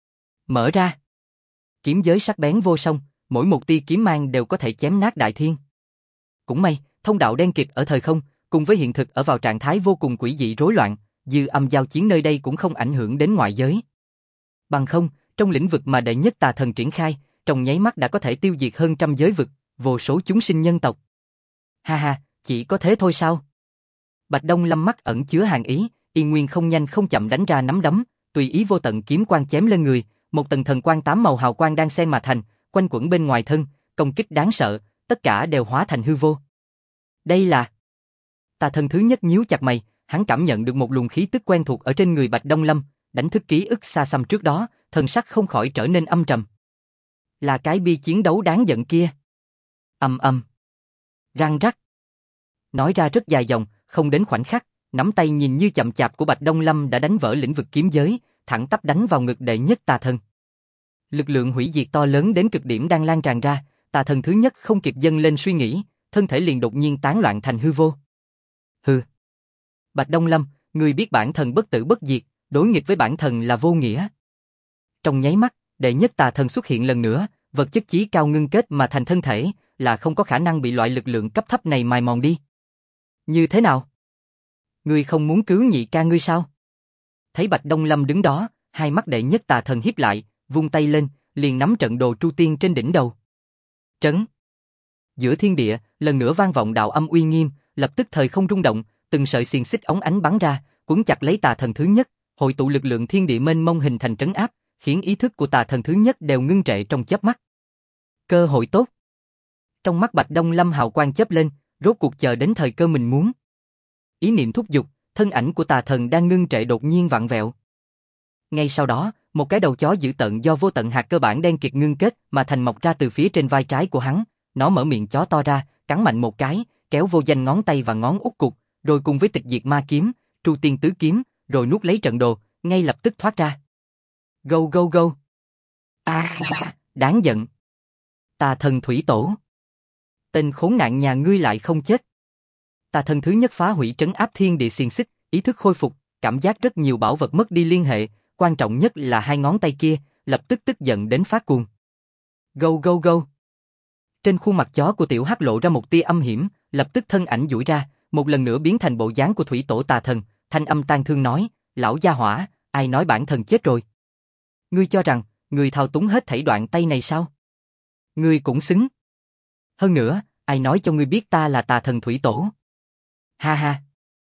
Mở ra. Kiếm giới sắc bén vô song, mỗi một tia kiếm mang đều có thể chém nát đại thiên. Cũng may, thông đạo đen kịt ở thời không, cùng với hiện thực ở vào trạng thái vô cùng quỷ dị rối loạn, dư âm giao chiến nơi đây cũng không ảnh hưởng đến ngoại giới. Bằng không, trong lĩnh vực mà đệ nhất tà thần triển khai, trong nháy mắt đã có thể tiêu diệt hơn trăm giới vực, vô số chúng sinh nhân tộc. Ha ha, chỉ có thế thôi sao? Bạch Đông Lâm mắt ẩn chứa hàn ý, yên nguyên không nhanh không chậm đánh ra nắm đấm, tùy ý vô tận kiếm quang chém lên người, một tầng thần quang tám màu hào quang đang xen mà thành, quanh quẩn bên ngoài thân, công kích đáng sợ, tất cả đều hóa thành hư vô. Đây là... Tà thần thứ nhất nhíu chặt mày, hắn cảm nhận được một luồng khí tức quen thuộc ở trên người Bạch Đông Lâm, đánh thức ký ức xa xăm trước đó, thần sắc không khỏi trở nên âm trầm. Là cái bi chiến đấu đáng giận kia. Ầm ầm. Răng rắc. Nói ra rất dài dòng, không đến khoảnh khắc, nắm tay nhìn như chậm chạp của Bạch Đông Lâm đã đánh vỡ lĩnh vực kiếm giới, thẳng tắp đánh vào ngực đệ nhất tà thần. Lực lượng hủy diệt to lớn đến cực điểm đang lan tràn ra, tà thần thứ nhất không kịp dâng lên suy nghĩ, thân thể liền đột nhiên tán loạn thành hư vô. Hừ. Bạch Đông Lâm, ngươi biết bản thần bất tử bất diệt, đối nghịch với bản thần là vô nghĩa. Trong nháy mắt, đệ nhất tà thần xuất hiện lần nữa, vật chất chí cao ngưng kết mà thành thân thể, là không có khả năng bị loại lực lượng cấp thấp này mài mòn đi. Như thế nào? Ngươi không muốn cứu nhị ca ngươi sao? Thấy Bạch Đông Lâm đứng đó, hai mắt đệ nhất tà thần híp lại, vung tay lên, liền nắm trận đồ Tru Tiên trên đỉnh đầu. Trấn. Giữa thiên địa, lần nữa vang vọng đạo âm uy nghiêm, lập tức thời không rung động, từng sợi xiềng xích óng ánh bắn ra, quấn chặt lấy tà thần thứ nhất, hội tụ lực lượng thiên địa mênh mông hình thành trấn áp, khiến ý thức của tà thần thứ nhất đều ngưng trệ trong chớp mắt. Cơ hội tốt. Trong mắt Bạch Đông Lâm hào quang chớp lên, rốt cuộc chờ đến thời cơ mình muốn. Ý niệm thúc giục, thân ảnh của tà thần đang ngưng trệ đột nhiên vặn vẹo. Ngay sau đó, một cái đầu chó dữ tợn do vô tận hạt cơ bản đen kịt ngưng kết mà thành mọc ra từ phía trên vai trái của hắn. Nó mở miệng chó to ra, cắn mạnh một cái, kéo vô danh ngón tay và ngón út cụt, rồi cùng với tịch diệt ma kiếm, tru tiên tứ kiếm, rồi nuốt lấy trận đồ, ngay lập tức thoát ra. Go go go. Đáng giận. Tà thần thủy tổ. Tên khốn nạn nhà ngươi lại không chết. Tà thần thứ nhất phá hủy trấn áp thiên địa xiềng xích, ý thức khôi phục, cảm giác rất nhiều bảo vật mất đi liên hệ, quan trọng nhất là hai ngón tay kia, lập tức tức giận đến phát cuồng. Go go go. Trên khuôn mặt chó của tiểu hắc lộ ra một tia âm hiểm, lập tức thân ảnh duỗi ra, một lần nữa biến thành bộ dáng của thủy tổ tà thần, thanh âm tang thương nói, lão gia hỏa, ai nói bản thần chết rồi? Ngươi cho rằng, ngươi thao túng hết thảy đoạn tay này sao? Ngươi cũng xứng. Hơn nữa, ai nói cho ngươi biết ta là tà thần thủy tổ? Ha ha.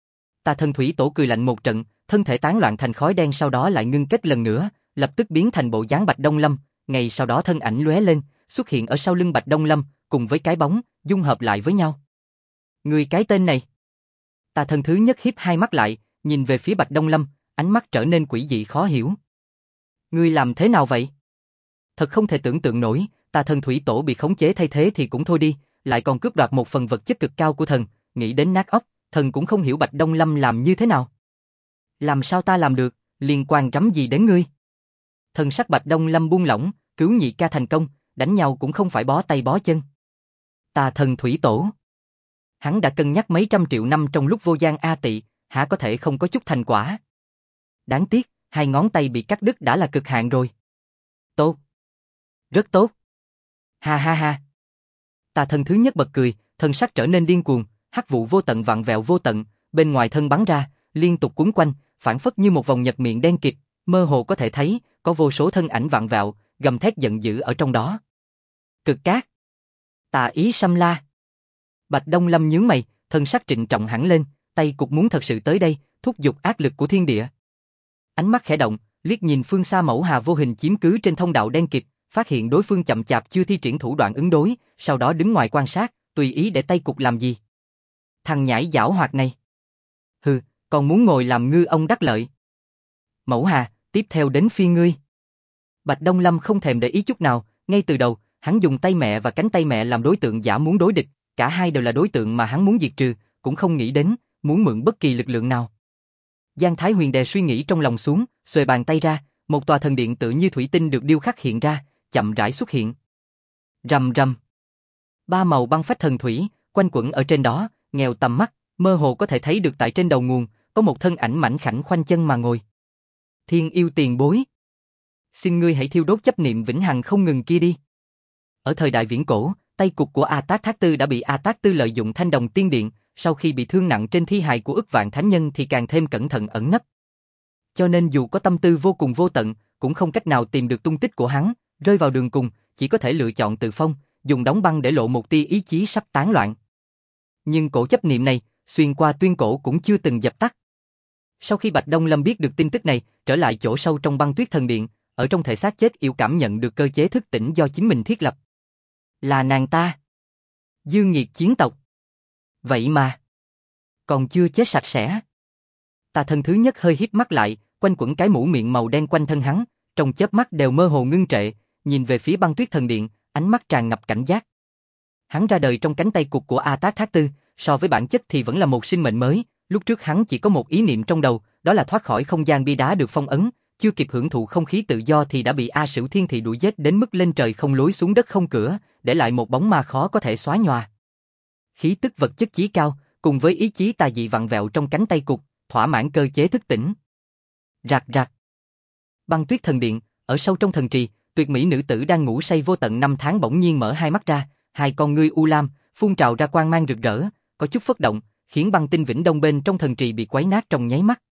Tà thần thủy tổ cười lạnh một trận, thân thể tán loạn thành khói đen sau đó lại ngưng kết lần nữa, lập tức biến thành bộ dáng Bạch Đông Lâm, ngay sau đó thân ảnh lóe lên, xuất hiện ở sau lưng Bạch Đông Lâm, cùng với cái bóng, dung hợp lại với nhau. Ngươi cái tên này. Tà thần thứ nhất híp hai mắt lại, nhìn về phía Bạch Đông Lâm, ánh mắt trở nên quỷ dị khó hiểu. Ngươi làm thế nào vậy? Thật không thể tưởng tượng nổi, tà thần thủy tổ bị khống chế thay thế thì cũng thôi đi, lại còn cướp đoạt một phần vật chất cực cao của thần, nghĩ đến nát óc, thần cũng không hiểu Bạch Đông Lâm làm như thế nào. Làm sao ta làm được, liên quan rắm gì đến ngươi? Thần sắc Bạch Đông Lâm buông lỏng, cứu nhị ca thành công, đánh nhau cũng không phải bó tay bó chân. Tà thần thủy tổ. Hắn đã cân nhắc mấy trăm triệu năm trong lúc vô gian a tị, hả có thể không có chút thành quả. Đáng tiếc, hai ngón tay bị cắt đứt đã là cực hạn rồi. Tốt. Rất tốt. Ha ha ha. Tà thần thứ nhất bật cười, thân sắc trở nên điên cuồng, hắc vụ vô tận vặn vẹo vô tận, bên ngoài thân bắn ra, liên tục quấn quanh, phản phất như một vòng nhật miệng đen kịt, mơ hồ có thể thấy, có vô số thân ảnh vặn vẹo, gầm thét giận dữ ở trong đó. Cực cát. Tà ý xâm la. Bạch Đông Lâm nhướng mày, thân sắc trịnh trọng hẳn lên, tay cục muốn thật sự tới đây, thúc giục ác lực của thiên địa. Ánh mắt khẽ động, liếc nhìn phương xa mẫu hà vô hình chiếm cứ trên thông đạo đen kịt, phát hiện đối phương chậm chạp chưa thi triển thủ đoạn ứng đối, sau đó đứng ngoài quan sát, tùy ý để tay cục làm gì. Thằng nhãi giảo hoạt này. Hừ, còn muốn ngồi làm ngư ông đắc lợi. Mẫu hà, tiếp theo đến phiên ngươi. Bạch Đông Lâm không thèm để ý chút nào, ngay từ đầu, hắn dùng tay mẹ và cánh tay mẹ làm đối tượng giả muốn đối địch, cả hai đều là đối tượng mà hắn muốn diệt trừ, cũng không nghĩ đến, muốn mượn bất kỳ lực lượng nào. Giang Thái Huyền đè suy nghĩ trong lòng xuống, xuề bàn tay ra, một tòa thần điện tự như thủy tinh được điêu khắc hiện ra, chậm rãi xuất hiện. Rầm rầm. Ba màu băng phách thần thủy, quanh quẩn ở trên đó, nghèo tầm mắt, mơ hồ có thể thấy được tại trên đầu nguồn, có một thân ảnh mảnh khảnh khoanh chân mà ngồi. Thiên yêu tiền bối. Xin ngươi hãy thiêu đốt chấp niệm vĩnh hằng không ngừng kia đi. Ở thời đại viễn cổ, tay cục của A Tát Thác Tư đã bị A Tát Tư lợi dụng thanh đồng tiên điện, sau khi bị thương nặng trên thi hài của ức vạn thánh nhân thì càng thêm cẩn thận ẩn nấp. Cho nên dù có tâm tư vô cùng vô tận, cũng không cách nào tìm được tung tích của hắn, rơi vào đường cùng, chỉ có thể lựa chọn tự phong, dùng đóng băng để lộ một tia ý chí sắp tán loạn. Nhưng cổ chấp niệm này, xuyên qua tuyên cổ cũng chưa từng dập tắt. Sau khi Bạch Đông Lâm biết được tin tức này, trở lại chỗ sâu trong băng tuyết thần điện, ở trong thể xác chết yêu cảm nhận được cơ chế thức tỉnh do chính mình thiết lập. Là nàng ta. Dương nghiệt chiến tộc. Vậy mà, còn chưa chết sạch sẽ. Tà thần thứ nhất hơi híp mắt lại, quanh quẩn cái mũ miệng màu đen quanh thân hắn, trong chớp mắt đều mơ hồ ngưng trệ, nhìn về phía băng tuyết thần điện, ánh mắt tràn ngập cảnh giác. Hắn ra đời trong cánh tay cụt của A Tát Thác Tư, so với bản chất thì vẫn là một sinh mệnh mới, lúc trước hắn chỉ có một ý niệm trong đầu, đó là thoát khỏi không gian bia đá được phong ấn, chưa kịp hưởng thụ không khí tự do thì đã bị A Sửu Thiên Thị đuổi giết đến mức lên trời không lối xuống đất không cửa, để lại một bóng ma khó có thể xóa nhòa. Khí tức vật chất chí cao, cùng với ý chí tà dị vặn vẹo trong cánh tay cụt, thỏa mãn cơ chế thức tỉnh. Rạc rạc. Băng tuyết thần điện, ở sâu trong thần trì, tuyệt mỹ nữ tử đang ngủ say vô tận năm tháng bỗng nhiên mở hai mắt ra, hai con ngươi u lam, phun trào ra quang mang rực rỡ, có chút phất động, khiến băng tinh vĩnh đông bên trong thần trì bị quấy nát trong nháy mắt.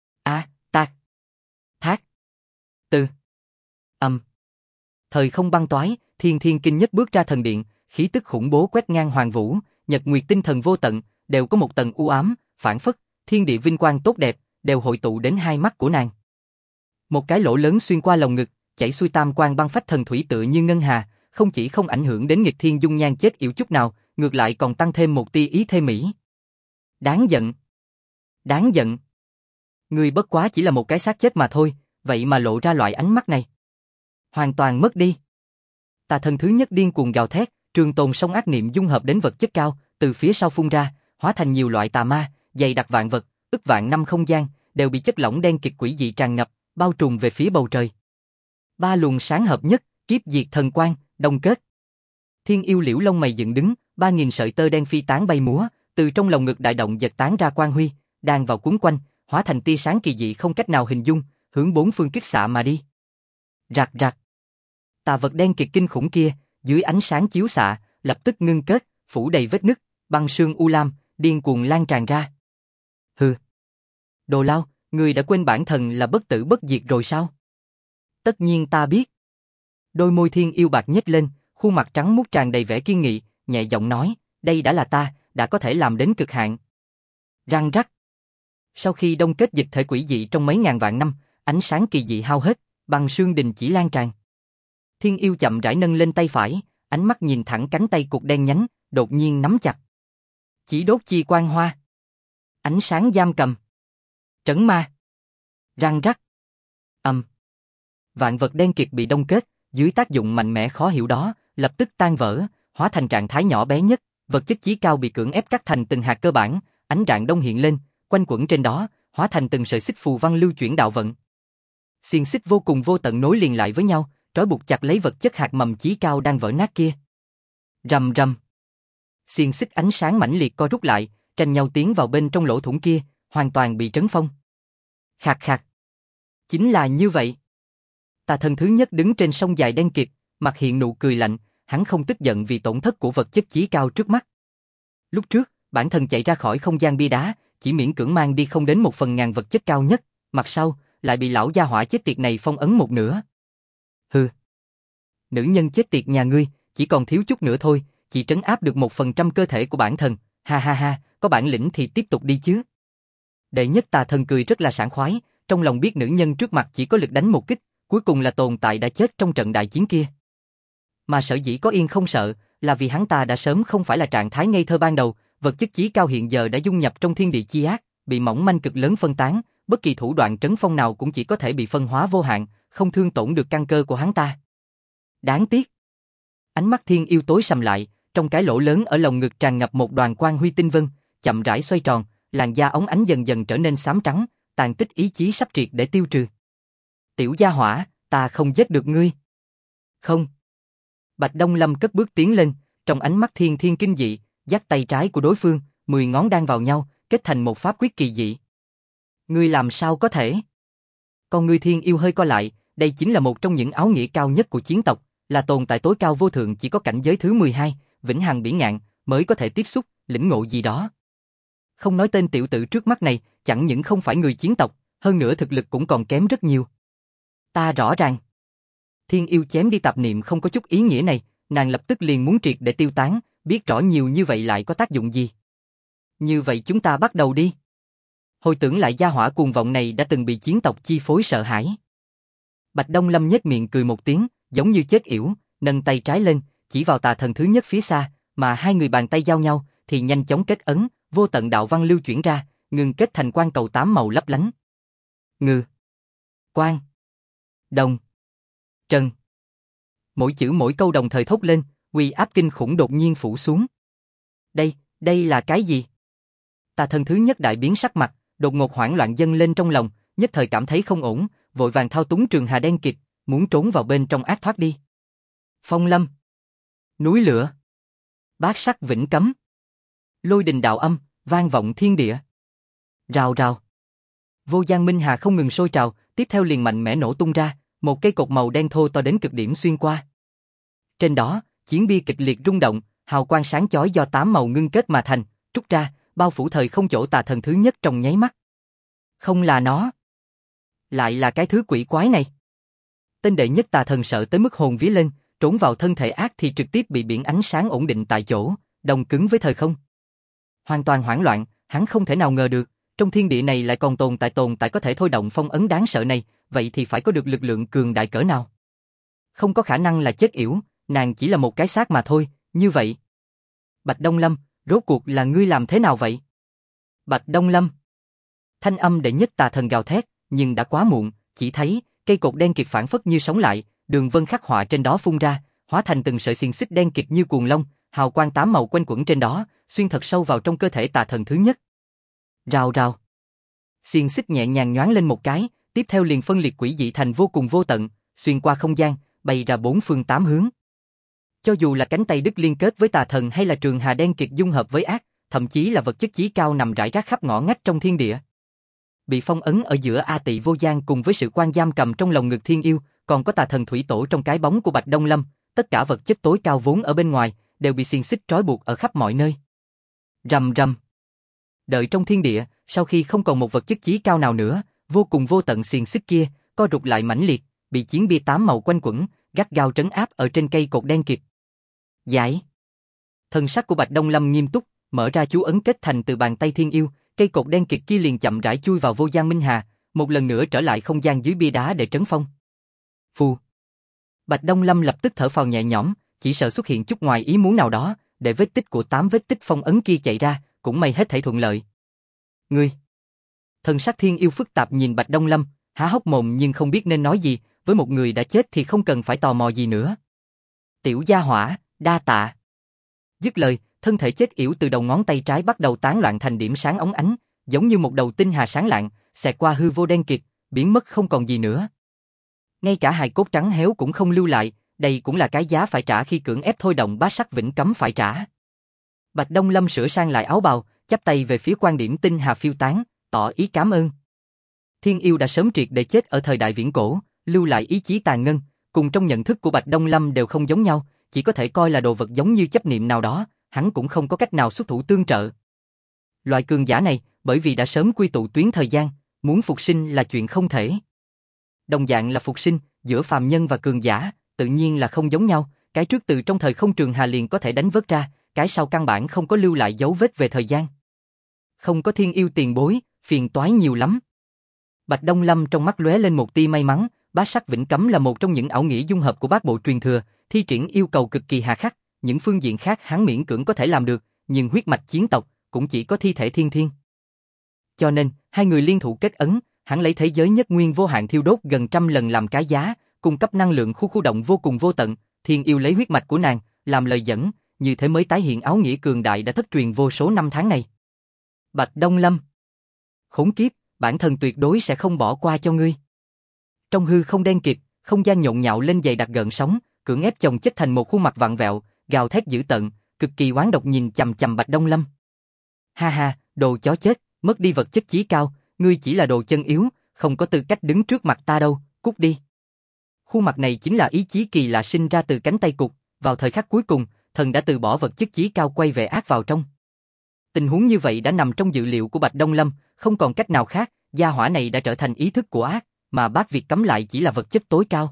A, Tát, Thác, Tư, Thời không băng toái, Thiên Thiên Kinh nhất bước ra thần điện, khí tức khủng bố quét ngang hoàng vũ, nhật nguyệt tinh thần vô tận, đều có một tầng u ám, phản phất, thiên địa vinh quang tốt đẹp, đều hội tụ đến hai mắt của nàng. Một cái lỗ lớn xuyên qua lồng ngực, chảy xuôi tam quang băng phách thần thủy tựa như ngân hà, không chỉ không ảnh hưởng đến nghịch thiên dung nhan chết yểu chút nào, ngược lại còn tăng thêm một tia ý thê mỹ. Đáng giận! Đáng giận! Ngươi bất quá chỉ là một cái xác chết mà thôi, vậy mà lộ ra loại ánh mắt này. Hoàn toàn mất đi. Tà thần thứ nhất điên cuồng gào thét, trường tồn sông ác niệm dung hợp đến vật chất cao, từ phía sau phun ra, hóa thành nhiều loại tà ma, dày đặc vạn vật, ức vạn năm không gian, đều bị chất lỏng đen kịt quỷ dị tràn ngập, bao trùm về phía bầu trời. Ba luồng sáng hợp nhất, kiếp diệt thần quang, đồng kết. Thiên yêu liễu lông mày dựng đứng, 3000 sợi tơ đen phi tán bay múa, từ trong lồng ngực đại động giật tán ra quang huy, đan vào cuốn quanh, hóa thành tia sáng kỳ dị không cách nào hình dung, hướng bốn phương kích xạ mà đi. Rạc rạc. Tà vật đen kịt kinh khủng kia, dưới ánh sáng chiếu xạ, lập tức ngưng kết, phủ đầy vết nứt, băng sương u lam, điên cuồng lan tràn ra. Hừ. Đồ Lao, ngươi đã quên bản thần là bất tử bất diệt rồi sao? Tất nhiên ta biết. Đôi môi thiên yêu bạc nhếch lên, khuôn mặt trắng muốt tràn đầy vẻ kiên nghị, nhẹ giọng nói, đây đã là ta, đã có thể làm đến cực hạn. Răng rắc. Sau khi đông kết dịch thể quỷ dị trong mấy ngàn vạn năm, ánh sáng kỳ dị hao hết, băng sương đình chỉ lan tràn. Thiên yêu chậm rãi nâng lên tay phải, ánh mắt nhìn thẳng cánh tay cục đen nhánh, đột nhiên nắm chặt. Chỉ đốt chi quan hoa. Ánh sáng giam cầm. Trấn ma. Răng rắc. Vạn vật đen kịt bị đông kết, dưới tác dụng mạnh mẽ khó hiểu đó, lập tức tan vỡ, hóa thành trạng thái nhỏ bé nhất, vật chất chí cao bị cưỡng ép cắt thành từng hạt cơ bản, ánh rạng đông hiện lên, quanh quẩn trên đó, hóa thành từng sợi xích phù văn lưu chuyển đạo vận. Xiềng xích vô cùng vô tận nối liền lại với nhau, trói buộc chặt lấy vật chất hạt mầm chí cao đang vỡ nát kia. Rầm rầm. Xiềng xích ánh sáng mãnh liệt co rút lại, tranh nhau tiến vào bên trong lỗ thủng kia, hoàn toàn bị trấn phong. Khạc khạc. Chính là như vậy. Tà thần thứ nhất đứng trên sông dài đen kịt, mặt hiện nụ cười lạnh, hắn không tức giận vì tổn thất của vật chất chí cao trước mắt. Lúc trước, bản thân chạy ra khỏi không gian bia đá, chỉ miễn cưỡng mang đi không đến 1/1000 vật chất cao nhất, mặt sau, lại bị lão gia hỏa chết tiệt này phong ấn một nửa. Hừ. Nữ nhân chết tiệt nhà ngươi, chỉ còn thiếu chút nữa thôi, chỉ trấn áp được 1% cơ thể của bản thân, ha ha ha, có bản lĩnh thì tiếp tục đi chứ. Đệ nhất tà thần cười rất là sảng khoái, trong lòng biết nữ nhân trước mặt chỉ có lực đánh một kích, cuối cùng là tồn tại đã chết trong trận đại chiến kia. Mà sở dĩ có yên không sợ, là vì hắn ta đã sớm không phải là trạng thái ngây thơ ban đầu, vật chất chí cao hiện giờ đã dung nhập trong thiên địa chi ác, bị mỏng manh cực lớn phân tán, bất kỳ thủ đoạn trấn phong nào cũng chỉ có thể bị phân hóa vô hạn, không thương tổn được căn cơ của hắn ta. Đáng tiếc. Ánh mắt thiên yêu tối sầm lại, trong cái lỗ lớn ở lồng ngực tràn ngập một đoàn quang huy tinh vân, chậm rãi xoay tròn, làn da óng ánh dần dần trở nên xám trắng, tàn tích ý chí sắp triệt để tiêu trừ. Tiểu gia hỏa, ta không giết được ngươi. Không. Bạch Đông Lâm cất bước tiến lên, trong ánh mắt thiên thiên kinh dị, dắt tay trái của đối phương, 10 ngón đan vào nhau, kết thành một pháp quyết kỳ dị. Ngươi làm sao có thể? Con ngươi thiên yêu hơi co lại, đây chính là một trong những áo nghĩa cao nhất của chiến tộc, là tồn tại tối cao vô thượng chỉ có cảnh giới thứ 12, vĩnh hằng bỉ ngạn, mới có thể tiếp xúc, lĩnh ngộ gì đó. Không nói tên tiểu tử trước mắt này, chẳng những không phải người chiến tộc, hơn nữa thực lực cũng còn kém rất nhiều. Ta rõ ràng. Thiên yêu chém đi tạp niệm không có chút ý nghĩa này, nàng lập tức liền muốn triệt để tiêu tán, biết rõ nhiều như vậy lại có tác dụng gì. Như vậy chúng ta bắt đầu đi. Hồi tưởng lại gia hỏa cuồng vọng này đã từng bị chiến tộc chi phối sợ hãi. Bạch Đông Lâm nhếch miệng cười một tiếng, giống như chết yểu, nâng tay trái lên, chỉ vào tà thần thứ nhất phía xa, mà hai người bàn tay giao nhau, thì nhanh chóng kết ấn, vô tận đạo văn lưu chuyển ra, ngừng kết thành quang cầu 8 màu lấp lánh. Ngư, quang, đồng, trần. Mỗi chữ mỗi câu đồng thời thốt lên, uy áp kinh khủng đột nhiên phủ xuống. Đây là cái gì? Tà thần thứ nhất đại biến sắc mặt, đột ngột hoảng loạn dâng lên trong lòng, nhất thời cảm thấy không ổn, vội vàng thao túng trường hà đen kịt, muốn trốn vào bên trong ác thoát đi. Phong lâm, núi lửa, bát sắc vĩnh cấm, lôi đình đạo âm, vang vọng thiên địa. Rào rào. Vô gian minh hà không ngừng sôi trào, tiếp theo liền mạnh mẽ nổ tung ra, một cây cột màu đen thô to đến cực điểm xuyên qua. Trên đó, chiến bia kịch liệt rung động, hào quang sáng chói do 8 màu ngưng kết mà thành, trút ra, bao phủ thời không chỗ tà thần thứ nhất trong nháy mắt. Không là nó. Lại là cái thứ quỷ quái này. Tên đệ nhất tà thần sợ tới mức hồn vía lên, trốn vào thân thể ác thì trực tiếp bị biển ánh sáng ổn định tại chỗ, đồng cứng với thời không. Hoàn toàn hoảng loạn, hắn không thể nào ngờ được, trong thiên địa này lại còn tồn tại có thể thôi động phong ấn đáng sợ này, vậy thì phải có được lực lượng cường đại cỡ nào. Không có khả năng là chết yểu, nàng chỉ là một cái xác mà thôi, như vậy. Bạch Đông Lâm, rốt cuộc là ngươi làm thế nào vậy? Bạch Đông Lâm. Thanh âm đệ nhất tà thần gào thét, nhưng đã quá muộn, chỉ thấy cây cột đen kịt phản phất như sống lại, đường vân khắc họa trên đó phun ra, hóa thành từng sợi xiềng xích đen kịt như cuồng long, hào quang tám màu quanh quẩn trên đó, xuyên thật sâu vào trong cơ thể tà thần thứ nhất. Rào rào. Xiềng xích nhẹ nhàng nhoáng lên một cái, tiếp theo liền phân liệt quỷ dị thành vô cùng vô tận, xuyên qua không gian, bay ra bốn phương tám hướng. Cho dù là cánh tay đứt liên kết với tà thần hay là trường hà đen kịt dung hợp với ác, thậm chí là vật chất chí cao nằm rải rác khắp ngõ ngách trong thiên địa. Bị phong ấn ở giữa A Tị Vô Giang cùng với sự quan giam cầm trong lòng ngực thiên yêu, còn có tà thần thủy tổ trong cái bóng của Bạch Đông Lâm, tất cả vật chất tối cao vốn ở bên ngoài, đều bị xiềng xích trói buộc ở khắp mọi nơi. Rầm rầm. Đợi trong thiên địa, sau khi không còn một vật chất chí cao nào nữa, vô cùng vô tận xiềng xích kia, co rụt lại mãnh liệt, bị chiến bia tám màu quanh quẩn, gắt gao trấn áp ở trên cây cột đen kịt. Giải. Thần sắc của Bạch Đông Lâm nghiêm túc, mở ra chú ấn kết thành từ bàn tay thiên yêu, cây cột đen kịt kia liền chậm rãi chui vào vô gian minh hà, một lần nữa trở lại không gian dưới bia đá để trấn phong. Phù. Bạch Đông Lâm lập tức thở phào nhẹ nhõm, chỉ sợ xuất hiện chút ngoài ý muốn nào đó, để vết tích của 8 vết tích phong ấn kia chạy ra, cũng may hết thảy thuận lợi. Ngươi. Thần sắc thiên yêu phức tạp nhìn Bạch Đông Lâm, há hốc mồm nhưng không biết nên nói gì, với một người đã chết thì không cần phải tò mò gì nữa. Tiểu gia hỏa, đa tạ. Dứt lời, thân thể chết yểu từ đầu ngón tay trái bắt đầu tán loạn thành điểm sáng óng ánh, giống như một đầu tinh hà sáng lạng, xẹt qua hư vô đen kịt, biến mất không còn gì nữa. Ngay cả hài cốt trắng héo cũng không lưu lại, đây cũng là cái giá phải trả khi cưỡng ép thôi động bát sắc vĩnh cấm phải trả. Bạch Đông Lâm sửa sang lại áo bào, chắp tay về phía quan điểm tinh hà phiêu tán, tỏ ý cảm ơn. Thiên yêu đã sớm triệt để chết ở thời đại viễn cổ, lưu lại ý chí tàn ngân, cùng trong nhận thức của Bạch Đông Lâm đều không giống nhau, chỉ có thể coi là đồ vật giống như chấp niệm nào đó, hắn cũng không có cách nào xuất thủ tương trợ. Loại cường giả này, bởi vì đã sớm quy tụ tuyến thời gian, muốn phục sinh là chuyện không thể. Đồng dạng là phục sinh, giữa phàm nhân và cường giả, tự nhiên là không giống nhau, cái trước từ trong thời không trường hà liền có thể đánh vớt ra, cái sau căn bản không có lưu lại dấu vết về thời gian. Không có thiên yêu tiền bối, phiền toái nhiều lắm. Bạch Đông Lâm trong mắt lóe lên một tia may mắn, bát sắc vĩnh cấm là một trong những ảo nghĩa dung hợp của bát bộ truyền thừa, thi triển yêu cầu cực kỳ hà khắc, những phương diện khác hắn miễn cưỡng có thể làm được, nhưng huyết mạch chiến tộc cũng chỉ có thi thể thiên thiên. Cho nên, hai người liên thủ kết ấn, hắn lấy thế giới nhất nguyên vô hạn thiêu đốt gần 100 lần làm cái giá, cung cấp năng lượng khu động vô cùng vô tận, thiên yêu lấy huyết mạch của nàng làm lời dẫn, như thế mới tái hiện áo nghĩa cường đại đã thất truyền vô số năm tháng này. Bạch Đông Lâm, khốn kiếp, bản thân tuyệt đối sẽ không bỏ qua cho ngươi. Trong hư không đen kịt, không gian nhộn nhạo lên dày đặc gợn sóng, cưỡng ép chồng chất thành một khuôn mặt vặn vẹo, gào thét dữ tợn, cực kỳ oán độc nhìn chằm chằm Bạch Đông Lâm. Ha ha, đồ chó chết, mất đi vật chất chí cao, ngươi chỉ là đồ chân yếu, không có tư cách đứng trước mặt ta đâu, cút đi. Khuôn mặt này chính là ý chí kỳ lạ sinh ra từ cánh tay cụt, vào thời khắc cuối cùng, thần đã từ bỏ vật chất chí cao quay về ác vào trong. Tình huống như vậy đã nằm trong dự liệu của Bạch Đông Lâm, không còn cách nào khác, gia hỏa này đã trở thành ý thức của ác, mà bác việc cấm lại chỉ là vật chất tối cao.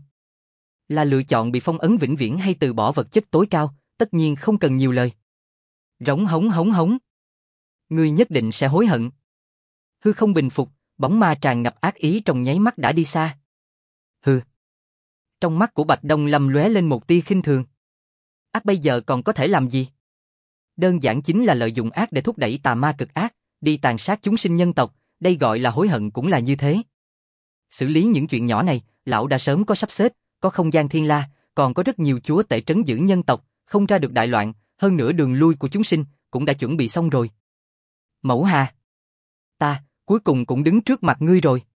Là lựa chọn bị phong ấn vĩnh viễn hay từ bỏ vật chất tối cao, tất nhiên không cần nhiều lời. Rống hống hống hống. Ngươi nhất định sẽ hối hận. Hư không bình phục, bóng ma tràn ngập ác ý trong nháy mắt đã đi xa. Hừ. Trong mắt của Bạch Đông Lâm lóe lên một tia khinh thường. Ác bây giờ còn có thể làm gì? Đơn giản chính là lợi dụng ác để thúc đẩy tà ma cực ác, đi tàn sát chúng sinh nhân tộc, đây gọi là hối hận cũng là như thế. Xử lý những chuyện nhỏ này, lão đã sớm có sắp xếp, có không gian thiên la, còn có rất nhiều chúa tể trấn giữ nhân tộc, không ra được đại loạn, hơn nữa đường lui của chúng sinh cũng đã chuẩn bị xong rồi. Mẫu Hà, ta cuối cùng cũng đứng trước mặt ngươi rồi.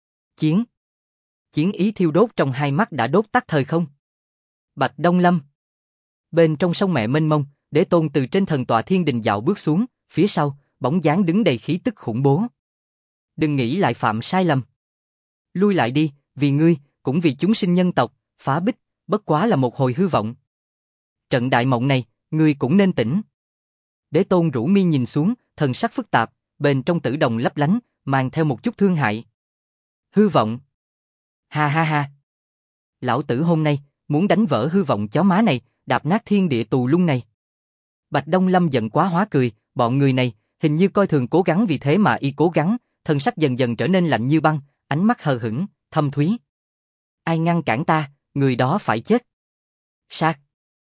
Chiến ý thiêu đốt trong hai mắt đã đốt tắt thời không. Bạch Đông Lâm. Bên trong sông mẹ mênh mông, Đế Tôn từ trên thần tọa thiên đình dạo bước xuống, phía sau, bóng dáng đứng đầy khí tức khủng bố. Đừng nghĩ lại phạm sai lầm. Lui lại đi, vì ngươi, cũng vì chúng sinh nhân tộc, phá bích, bất quá là một hồi hư vọng. Trận đại mộng này, ngươi cũng nên tỉnh. Đế Tôn rũ mi nhìn xuống, thần sắc phức tạp, bên trong tử đồng lấp lánh, mang theo một chút thương hại. Hư vọng. Ha ha ha. Lão tử hôm nay, muốn đánh vỡ hư vọng chó má này, đạp nát thiên địa tù lung này. Bạch Đông Lâm giận quá hóa cười, bọn người này, hình như coi thường cố gắng vì thế mà y cố gắng, thân sắc dần dần trở nên lạnh như băng, ánh mắt hờ hững, thâm thúy. Ai ngăn cản ta, người đó phải chết. Sát.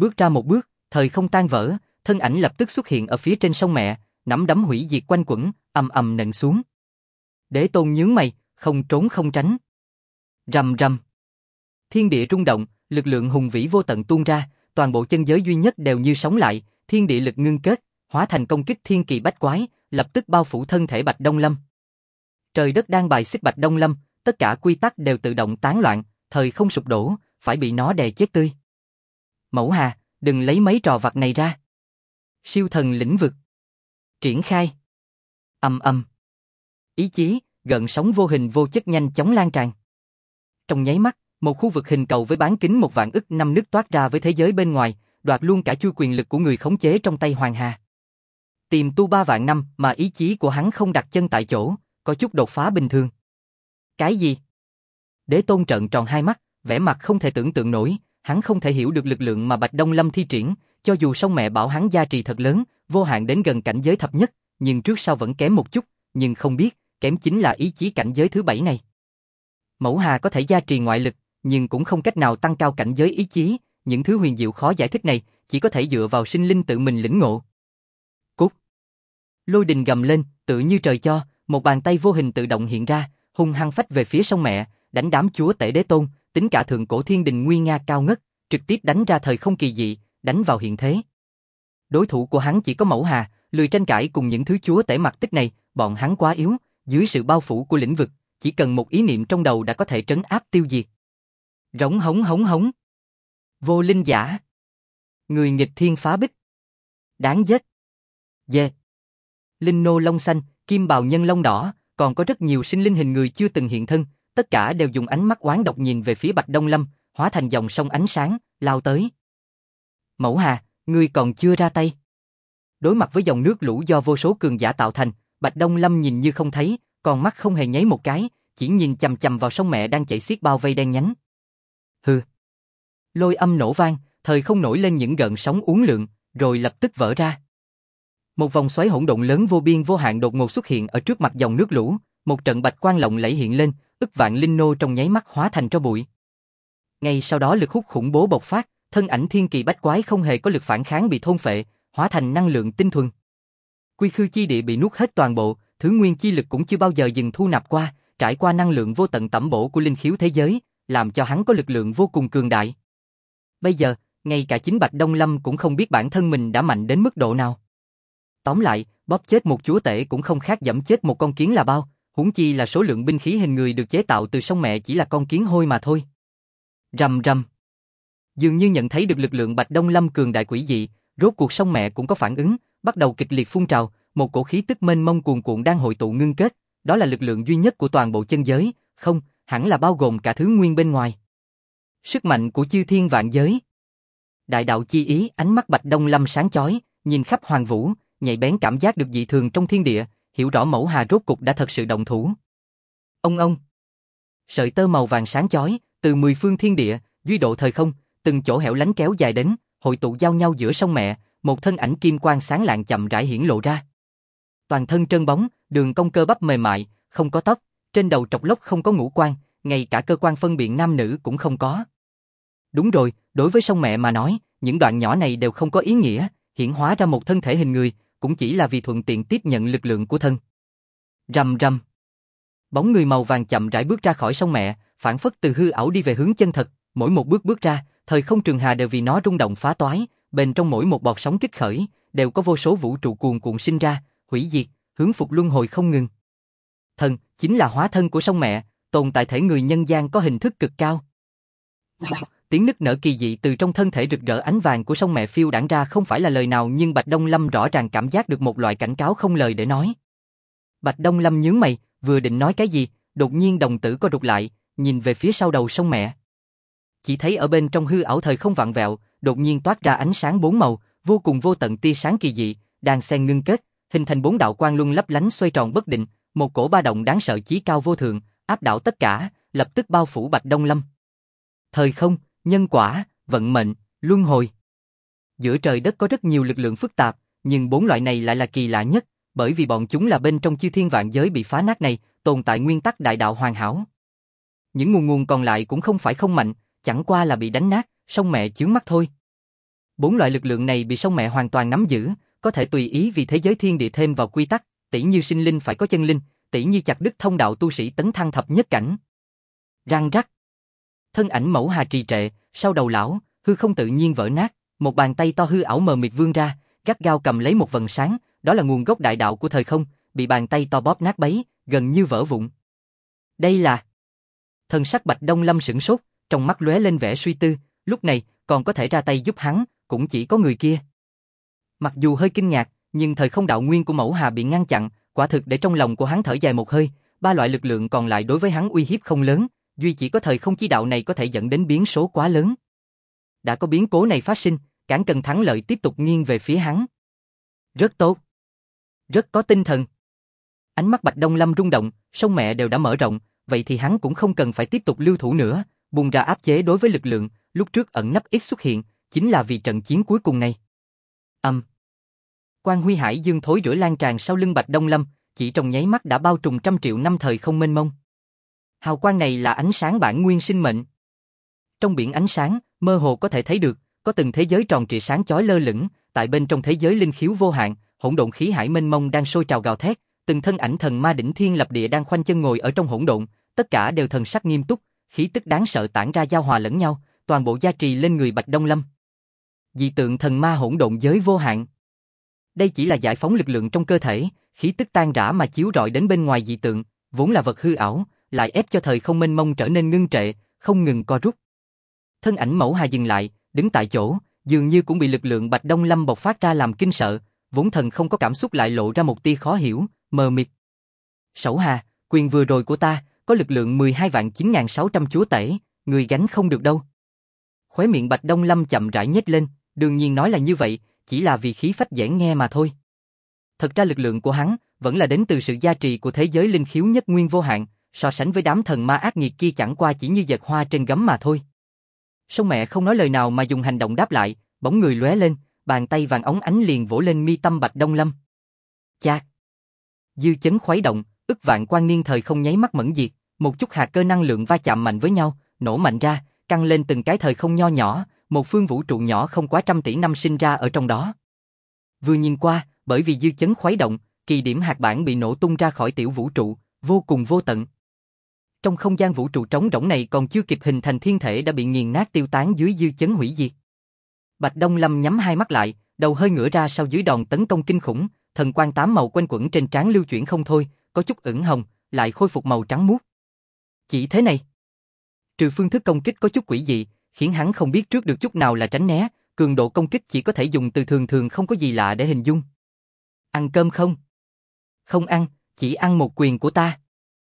bước ra một bước, thời không tan vỡ, thân ảnh lập tức xuất hiện ở phía trên sông mẹ, nắm đấm hủy diệt quanh quẩn, ầm ầm nện xuống. Đế Tôn nhướng mày, không trốn không tránh. Rầm rầm. Thiên địa rung động, lực lượng hùng vĩ vô tận tuôn ra, toàn bộ chân giới duy nhất đều như sống lại, thiên địa lực ngưng kết, hóa thành công kích thiên kỳ bách quái, lập tức bao phủ thân thể Bạch Đông Lâm. Trời đất đang bài xích Bạch Đông Lâm, tất cả quy tắc đều tự động tán loạn, thời không sụp đổ, phải bị nó đè chết tươi. Mẫu Hà, đừng lấy mấy trò vặt này ra. Siêu thần lĩnh vực. Triển khai. Ầm ầm. Ý chí, gợn sóng vô hình vô chất nhanh chóng lan tràn. Trong nháy mắt, một khu vực hình cầu với bán kính 1.000.000 nứt toát ra với thế giới bên ngoài, đoạt luôn cả chui quyền lực của người khống chế trong tay Hoàng Hà. Tiềm tu 3 vạn năm mà ý chí của hắn không đặt chân tại chỗ, có chút đột phá bình thường. Cái gì? Đế Tôn trợn tròn hai mắt, vẻ mặt không thể tưởng tượng nổi, hắn không thể hiểu được lực lượng mà Bạch Đông Lâm thi triển, cho dù song mẹ bảo hắn gia trì thật lớn, vô hạn đến gần cảnh giới thập nhất, nhưng trước sau vẫn kém một chút, nhưng không biết, kém chính là ý chí cảnh giới thứ 7 này. Mẫu Hà có thể gia trì ngoại lực, nhưng cũng không cách nào tăng cao cảnh giới ý chí, những thứ huyền diệu khó giải thích này, chỉ có thể dựa vào sinh linh tự mình lĩnh ngộ. Cút! Lôi đình gầm lên, tự như trời cho, một bàn tay vô hình tự động hiện ra, hung hăng phách về phía sông mẹ, đánh đám chúa tể Đế Tôn, tính cả thượng cổ thiên đình nguy nga cao ngất, trực tiếp đánh ra thời không kỳ dị, đánh vào hiện thế. Đối thủ của hắn chỉ có Mẫu Hà, lười tranh cãi cùng những thứ chúa tể mặt tích này, bọn hắn quá yếu, dưới sự bao phủ của lĩnh vực, chỉ cần một ý niệm trong đầu đã có thể trấn áp tiêu diệt. Rống hống hống hống. Vô linh giả. Người nghịch thiên phá bích. Đáng giết. Dê. Linh nô lông xanh, kim bào nhân lông đỏ, còn có rất nhiều sinh linh hình người chưa từng hiện thân, tất cả đều dùng ánh mắt oán độc nhìn về phía Bạch Đông Lâm, hóa thành dòng sông ánh sáng, lao tới. Mẫu Hà, ngươi còn chưa ra tay. Đối mặt với dòng nước lũ do vô số cường giả tạo thành, Bạch Đông Lâm nhìn như không thấy, còn mắt không hề nháy một cái, chỉ nhìn chằm chằm vào sông mẹ đang chảy xiết bao vây đen nhánh. Hừ. Lôi âm nổ vang, thời không nổi lên những gợn sóng uốn lượn, rồi lập tức vỡ ra. Một vòng xoáy hỗn độn lớn vô biên vô hạn đột ngột xuất hiện ở trước mặt dòng nước lũ, một trận bạch quang lộng lẫy hiện lên, ức vạn linh nô trong nháy mắt hóa thành tro bụi. Ngay sau đó lực hút khủng bố bộc phát, thân ảnh thiên kỳ bách quái không hề có lực phản kháng bị thôn phệ, hóa thành năng lượng tinh thuần. Quy khư chi địa bị nuốt hết toàn bộ, thứ nguyên chi lực cũng chưa bao giờ dừng thu nạp qua, trải qua năng lượng vô tận tẩm bổ của linh khiếu thế giới, làm cho hắn có lực lượng vô cùng cường đại. Bây giờ, ngay cả chính Bạch Đông Lâm cũng không biết bản thân mình đã mạnh đến mức độ nào. Tóm lại, bóp chết một chúa tể cũng không khác giẫm chết một con kiến là bao, huống chi là số lượng binh khí hình người được chế tạo từ sông mẹ chỉ là con kiến hôi mà thôi. Rầm rầm. Dường như nhận thấy được lực lượng Bạch Đông Lâm cường đại quỷ dị, rốt cuộc sông mẹ cũng có phản ứng, bắt đầu kịch liệt phun trào, một cổ khí tức mênh mông cuồn cuộn đang hội tụ ngưng kết, đó là lực lượng duy nhất của toàn bộ chân giới, không, hẳn là bao gồm cả thứ nguyên bên ngoài. Sức mạnh của chư thiên vạn giới. Đại đạo chi ý, ánh mắt Bạch Đông Lâm sáng chói, nhìn khắp hoàng vũ, nhạy bén cảm giác được dị thường trong thiên địa, hiểu rõ Mẫu Hà rốt cục đã thật sự động thủ. Ông. Sợi tơ màu vàng sáng chói, từ 10 phương thiên địa, duy độ thời không, từng chỗ hẻo lánh kéo dài đến, hội tụ giao nhau giữa sông mẹ, một thân ảnh kim quang sáng lạng chậm rãi hiển lộ ra. Toàn thân trơn bóng, đường cong cơ bắp mềm mại, không có tóc, trên đầu trọc lốc không có ngũ quan, ngay cả cơ quan phân biệt nam nữ cũng không có. Đúng rồi, đối với sông mẹ mà nói, những đoạn nhỏ này đều không có ý nghĩa, hiển hóa ra một thân thể hình người, cũng chỉ là vì thuận tiện tiếp nhận lực lượng của thân. Rầm rầm. Bóng người màu vàng chậm rãi bước ra khỏi sông mẹ, phản phất từ hư ảo đi về hướng chân thật, mỗi một bước ra, thời không trường hà đều vì nó rung động phá toái, bên trong mỗi một bọt sóng kích khởi, đều có vô số vũ trụ cuồn cuộn sinh ra, hủy diệt, hướng phục luân hồi không ngừng. Thần chính là hóa thân của sông mẹ, tồn tại thể người nhân gian có hình thức cực cao. Tiếng nức nở kỳ dị từ trong thân thể rực rỡ ánh vàng của sông mẹ phiêu đãng ra không phải là lời nào, nhưng Bạch Đông Lâm rõ ràng cảm giác được một loại cảnh cáo không lời để nói. Bạch Đông Lâm nhướng mày, vừa định nói cái gì, đột nhiên đồng tử co rụt lại, nhìn về phía sau đầu sông mẹ. Chỉ thấy ở bên trong hư ảo thời không vặn vẹo, đột nhiên toát ra ánh sáng bốn màu, vô cùng vô tận tia sáng kỳ dị, đan xen ngưng kết, hình thành 4 đạo quang luân lấp lánh xoay tròn bất định, một cổ ba động đáng sợ chí cao vô thượng, áp đảo tất cả, lập tức bao phủ Bạch Đông Lâm. Thời không, nhân quả, vận mệnh, luân hồi. Giữa trời đất có rất nhiều lực lượng phức tạp, nhưng 4 loại này lại là kỳ lạ nhất, bởi vì bọn chúng là bên trong chư thiên vạn giới bị phá nát này, tồn tại nguyên tắc đại đạo hoàn hảo. Những nguồn còn lại cũng không phải không mạnh, chẳng qua là bị đánh nát, sông mẹ chướng mắt thôi. 4 loại lực lượng này bị sông mẹ hoàn toàn nắm giữ, có thể tùy ý vì thế giới thiên địa thêm vào quy tắc, tỉ như sinh linh phải có chân linh, tỉ như chặt đứt thông đạo tu sĩ tấn thăng thập nhất cảnh. Răng rắc. Thân ảnh Mẫu Hà trì trệ, sau đầu lão, hư không tự nhiên vỡ nát, một bàn tay to hư ảo mờ mịt vươn ra, gắt gao cầm lấy một vầng sáng, đó là nguồn gốc đại đạo của thời không, bị bàn tay to bóp nát bấy, gần như vỡ vụn. Đây là... Thần sắc Bạch Đông Lâm sửng sốt, trong mắt lóe lên vẻ suy tư, lúc này còn có thể ra tay giúp hắn, cũng chỉ có người kia. Mặc dù hơi kinh ngạc, nhưng thời không đạo nguyên của Mẫu Hà bị ngăn chặn, quả thực để trong lòng của hắn thở dài một hơi, 3 loại lực lượng còn lại đối với hắn uy hiếp không lớn, duy chỉ có thời không chi đạo này có thể dẫn đến biến số quá lớn. Đã có biến cố này phát sinh, cản cần thắng lợi tiếp tục nghiêng về phía hắn. Rất tốt. Rất có tinh thần. Ánh mắt Bạch Đông Lâm rung động, sông mẹ đều đã mở rộng, vậy thì hắn cũng không cần phải tiếp tục lưu thủ nữa, buông ra áp chế đối với lực lượng, lúc trước ẩn nấp ít xuất hiện, chính là vì trận chiến cuối cùng này. Quang huy hải dương thối rữa lan tràn sau lưng Bạch Đông Lâm, chỉ trong nháy mắt đã bao trùm trăm triệu năm thời không mênh mông. Hào quang này là ánh sáng bản nguyên sinh mệnh. Trong biển ánh sáng, mơ hồ có thể thấy được, có từng thế giới tròn trịa sáng chói lơ lửng, tại bên trong thế giới linh khiếu vô hạn, hỗn độn khí hải mênh mông đang sôi trào gào thét, từng thân ảnh thần ma đỉnh thiên lập địa đang khoanh chân ngồi ở trong hỗn độn, tất cả đều thần sắc nghiêm túc, khí tức đáng sợ tản ra giao hòa lẫn nhau, toàn bộ gia trì lên người Bạch Đông Lâm. Dị tượng thần ma hỗn độn giới vô hạn. Đây chỉ là giải phóng lực lượng trong cơ thể, khí tức tan rã mà chiếu rọi đến bên ngoài dị tượng, vốn là vật hư ảo, lại ép cho thời không mênh mông trở nên ngưng trệ, không ngừng co rút. Thân ảnh Mẫu Hà dừng lại, đứng tại chỗ, dường như cũng bị lực lượng Bạch Đông Lâm bộc phát ra làm kinh sợ, vốn thần không có cảm xúc lại lộ ra một tia khó hiểu, mờ mịt. Sẩu Hà, quyền vừa rồi của ta, có lực lượng 12.9600 chúa tể, người gánh không được đâu. Khóe miệng Bạch Đông Lâm chậm rãi nhếch lên, đương nhiên nói là như vậy, chỉ là vì khí phách dễ nghe mà thôi. Thật ra lực lượng của hắn vẫn là đến từ sự gia trì của thế giới linh khiếu nhất nguyên vô hạn, so sánh với đám thần ma ác nghiệt kia chẳng qua chỉ như dệt hoa trên gấm mà thôi. Sông mẹ không nói lời nào mà dùng hành động đáp lại, bóng người lóe lên, bàn tay vàng óng ánh liền vỗ lên mi tâm Bạch Đông Lâm. Chạc! Dư chấn khuấy động, ức vạn quang niên thời không nháy mắt mẫn diệt, một chút hạt cơ năng lượng va chạm mạnh với nhau, nổ mạnh ra, căng lên từng cái thời không nho nhỏ, một phương vũ trụ nhỏ không quá 100 tỷ năm sinh ra ở trong đó. Vừa nhìn qua, bởi vì dư chấn khuấy động, kỳ điểm hạt bản bị nổ tung ra khỏi tiểu vũ trụ, vô cùng vô tận. Trong không gian vũ trụ trống rỗng này còn chưa kịp hình thành thiên thể đã bị nghiền nát tiêu tán dưới dư chấn hủy diệt. Bạch Đông Lâm nhắm hai mắt lại, đầu hơi ngửa ra sau dưới đòn tấn công kinh khủng, thần quang 8 màu quanh quẩn trên trán lưu chuyển không thôi, có chút ửng hồng, lại khôi phục màu trắng muốt. Chỉ thế này, trừ phương thức công kích có chút quỷ dị, khiến hắn không biết trước được chút nào là tránh né, cường độ công kích chỉ có thể dùng từ thường thường không có gì lạ để hình dung. Ăn cơm không? Không ăn, chỉ ăn một quyền của ta.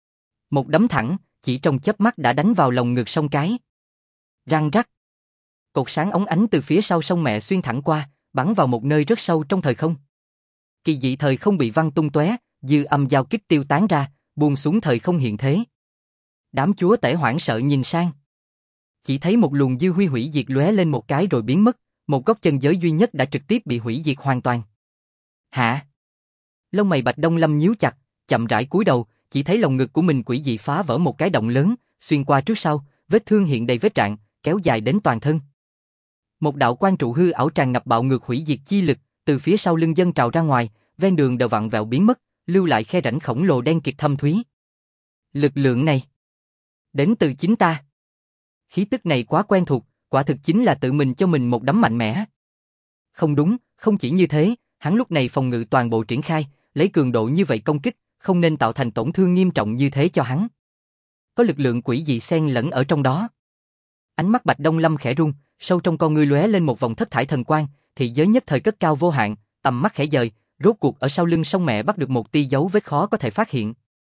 Một đấm thẳng, chỉ trong chớp mắt đã đánh vào lồng ngực song cái. Răng rắc. Cột sáng óng ánh từ phía sau sông mẹ xuyên thẳng qua, bắn vào một nơi rất sâu trong thời không. Kỳ dị thời không bị văng tung tóe, dư âm giao kích tiêu tán ra, buông xuống thời không hiện thế. Đám chúa tể hoảng sợ nhìn sang. Chỉ thấy một luồng dư huy hủy diệt lóe lên một cái rồi biến mất, một góc chân giới duy nhất đã trực tiếp bị hủy diệt hoàn toàn. Hả? Lông mày Bạch Đông Lâm nhíu chặt, chậm rãi cúi đầu, chỉ thấy lồng ngực của mình quỷ dị phá vỡ một cái động lớn, xuyên qua trước sau, vết thương hiện đầy vết rạn, kéo dài đến toàn thân. Một đạo quang trụ hư ảo tràn ngập bạo ngược hủy diệt chi lực, từ phía sau lưng dâng trào ra ngoài, ven đường đều vặn vẹo biến mất, lưu lại khe rãnh khổng lồ đen kịt thâm thúy. Lực lượng này đến từ chính ta. Khí tức này quá quen thuộc, quả thực chính là tự mình cho mình một đấm mạnh mẽ. Không đúng, không chỉ như thế, hắn lúc này phòng ngự toàn bộ triển khai, lấy cường độ như vậy công kích, không nên tạo thành tổn thương nghiêm trọng như thế cho hắn. Có lực lượng quỷ dị xen lẫn ở trong đó. Ánh mắt Bạch Đông Lâm khẽ rung, sâu trong con ngươi lóe lên một vòng thất thải thần quang, thì giới nhất thời cất cao vô hạn, tầm mắt khẽ dời, rốt cuộc ở sau lưng sông mẹ bắt được một tia dấu vết khó có thể phát hiện.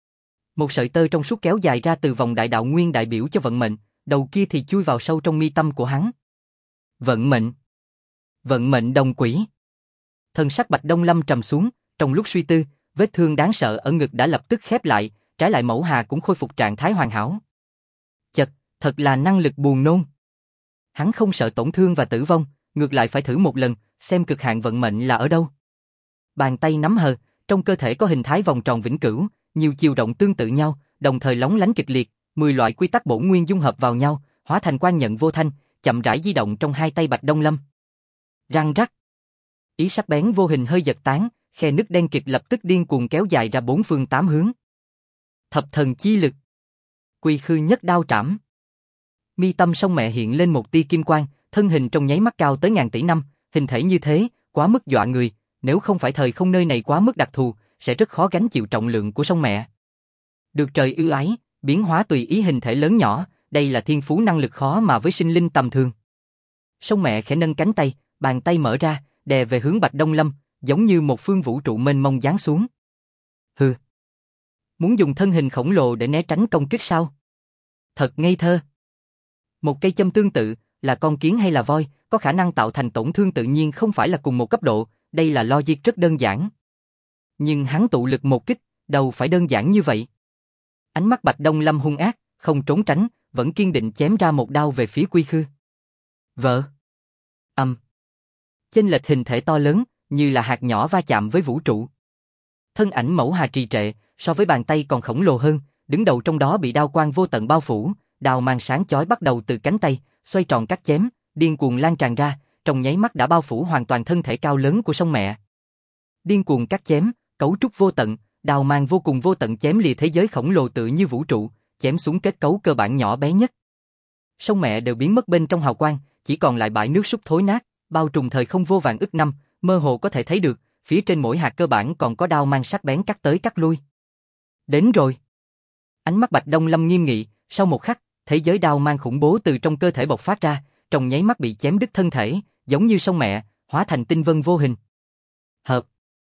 Một sợi tơ trong suốt kéo dài ra từ vòng đại đạo nguyên đại biểu cho vận mệnh, đầu kia thì chui vào sâu trong mi tâm của hắn. Vận mệnh. Vận mệnh đồng quỷ. Thân sắc Bạch Đông Lâm trầm xuống, trong lúc suy tư, vết thương đáng sợ ở ngực đã lập tức khép lại, trái lại Mẫu Hà cũng khôi phục trạng thái hoàn hảo. Chật, thật là năng lực buồn nôn. Hắn không sợ tổn thương và tử vong, ngược lại phải thử một lần, xem cực hạn vận mệnh là ở đâu. Bàn tay nắm hờ, trong cơ thể có hình thái vòng tròn vĩnh cửu, nhiều chiều rộng tương tự nhau, đồng thời lóng lánh kịch liệt, 10 loại quy tắc bổn nguyên dung hợp vào nhau, hóa thành quang nhận vô thanh, chậm rãi di động trong hai tay Bạch Đông Lâm. Răng rắc. Ý sắc bén vô hình hơi giật tán, khe nứt đen kịt lập tức điên cuồng kéo dài ra bốn phương tám hướng. Thập thần chi lực. Quy khư nhất đao trảm. Mi tâm sông mẹ hiện lên một tia kim quang, thân hình trong nháy mắt cao tới ngàn tỷ năm, hình thể như thế, quá mức dọa người, nếu không phải thời không nơi này quá mức đặc thù, sẽ rất khó gánh chịu trọng lượng của sông mẹ. Được trời ưu ái, biến hóa tùy ý hình thể lớn nhỏ, đây là thiên phú năng lực khó mà với sinh linh tầm thường. Sông mẹ khẽ nâng cánh tay, bàn tay mở ra, đè về hướng Bạch Đông Lâm, giống như một phương vũ trụ mênh mông giáng xuống. Hừ. Muốn dùng thân hình khổng lồ để né tránh công kích sao? Thật ngây thơ. Một cây châm tương tự, là con kiến hay là voi, có khả năng tạo thành tổn thương tự nhiên không phải là cùng một cấp độ, đây là logic rất đơn giản. Nhưng hắn tụ lực một kích, đâu phải đơn giản như vậy. Ánh mắt Bạch Đông Lâm hung ác, không trốn tránh, vẫn kiên định chém ra một đao về phía Quy Khư. Vợ. Chênh lệch hình thể to lớn, như là hạt nhỏ va chạm với vũ trụ. Thân ảnh Mẫu Hà trì trệ, so với bàn tay còn khổng lồ hơn, đứng đầu trong đó bị đao quang vô tận bao phủ, đao mang sáng chói bắt đầu từ cánh tay, xoay tròn cắt chém, điên cuồng lan tràn ra, trong nháy mắt đã bao phủ hoàn toàn thân thể cao lớn của sông mẹ. Điên cuồng cắt chém, cấu trúc vô tận, đao mang vô cùng vô tận chém lìa thế giới khổng lồ tự như vũ trụ, chém xuống kết cấu cơ bản nhỏ bé nhất. Sông mẹ đều biến mất bên trong hào quang, chỉ còn lại bãi nước súc thối nát, bao trùm thời không vô vàn ức năm, mơ hồ có thể thấy được, phía trên mỗi hạt cơ bản còn có đao mang sắc bén cắt tới cắt lui. Đến rồi. Ánh mắt Bạch Đông Lâm nghiêm nghị, sau một khắc, thế giới đao mang khủng bố từ trong cơ thể bộc phát ra, trong nháy mắt bị chém đứt thân thể, giống như sông mẹ, hóa thành tinh vân vô hình. Hợp.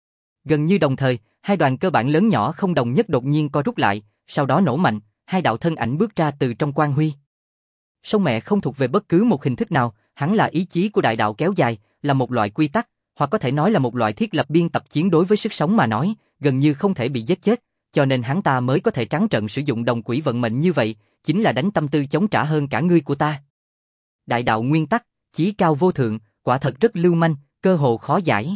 Gần như đồng thời, hai đoàn cơ bản lớn nhỏ không đồng nhất đột nhiên co rút lại, sau đó nổ mạnh, hai đạo thân ảnh bước ra từ trong quang huy. Sông mẹ không thuộc về bất cứ một hình thức nào, hắn là ý chí của đại đạo kéo dài, là một loại quy tắc, hoặc có thể nói là một loại thiết lập biên tập chiến đối với sức sống mà nói, gần như không thể bị giết chết, cho nên hắn ta mới có thể trắng trợn sử dụng đồng quỷ vận mệnh như vậy, chính là đánh tâm tư chống trả hơn cả ngươi của ta. Đại đạo nguyên tắc, chí cao vô thượng, quả thật rất lưu manh, cơ hồ khó giải.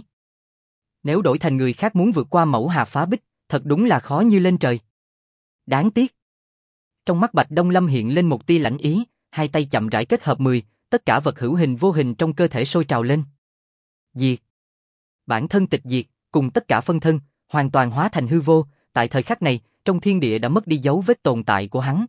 Nếu đổi thành người khác muốn vượt qua Mẫu Hà phá bích, thật đúng là khó như lên trời. Đáng tiếc. Trong mắt Bạch Đông Lâm hiện lên một tia lãnh ý, hai tay chậm rãi kết hợp 10, tất cả vật hữu hình vô hình trong cơ thể sôi trào lên. Diệt. Bản thân tịch diệt, cùng tất cả phân thân, hoàn toàn hóa thành hư vô, tại thời khắc này, trong thiên địa đã mất đi dấu vết tồn tại của hắn.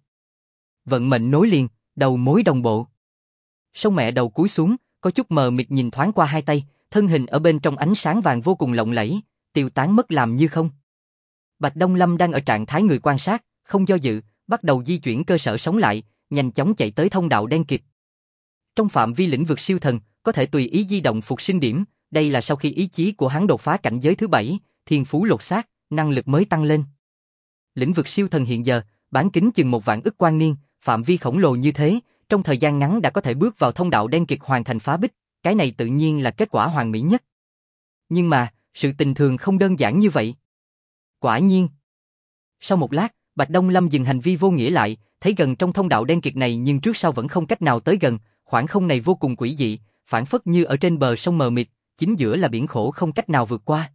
Vận mệnh nối liền, đầu mối đồng bộ. Sông mẹ đầu cúi xuống, có chút mờ mịt nhìn thoáng qua hai tay, thân hình ở bên trong ánh sáng vàng vô cùng lộng lẫy, tiêu tán mất làm như không. Bạch Đông Lâm đang ở trạng thái người quan sát, không do dự, bắt đầu di chuyển cơ sở sống lại, nhanh chóng chạy tới thông đạo đen kịt. Trong phạm vi lĩnh vực siêu thần, có thể tùy ý di động phục sinh điểm, đây là sau khi ý chí của hắn đột phá cảnh giới thứ 7, thiên phú lột xác, năng lực mới tăng lên. Lĩnh vực siêu thần hiện giờ, bán kính chừng 1.000.000 quang niên, phạm vi khổng lồ như thế, trong thời gian ngắn đã có thể bước vào thông đạo đen kịt hoàn thành phá bích, cái này tự nhiên là kết quả hoàn mỹ nhất. Nhưng mà, sự tình thường không đơn giản như vậy. Quả nhiên. Sau một lát, Bạch Đông Lâm dừng hành vi vô nghĩa lại, thấy gần trong thông đạo đen kịt này nhưng trước sau vẫn không cách nào tới gần, khoảng không này vô cùng quỷ dị, phảng phất như ở trên bờ sông mờ mịt, chính giữa là biển khổ không cách nào vượt qua.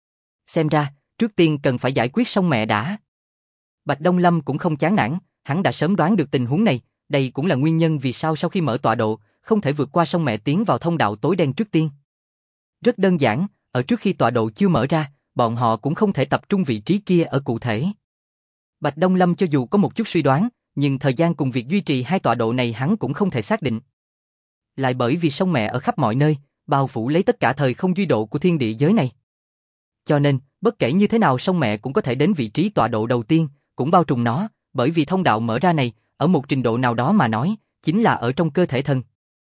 Xem ra, trước tiên cần phải giải quyết sông mẹ đã. Bạch Đông Lâm cũng không chán nản, hắn đã sớm đoán được tình huống này, đây cũng là nguyên nhân vì sao sau khi mở tọa độ, không thể vượt qua sông mẹ tiến vào thông đạo tối đen trước tiên. Rất đơn giản, ở trước khi tọa độ chưa mở ra, bọn họ cũng không thể tập trung vị trí kia ở cụ thể. Bạch Đông Lâm cho dù có một chút suy đoán, nhưng thời gian cùng việc duy trì hai tọa độ này hắn cũng không thể xác định. Lại bởi vì sông mẹ ở khắp mọi nơi, bao phủ lấy tất cả thời không duy độ của thiên địa giới này. Cho nên, bất kể như thế nào sông mẹ cũng có thể đến vị trí tọa độ đầu tiên, cũng bao trùm nó, bởi vì thông đạo mở ra này, ở một trình độ nào đó mà nói, chính là ở trong cơ thể thần.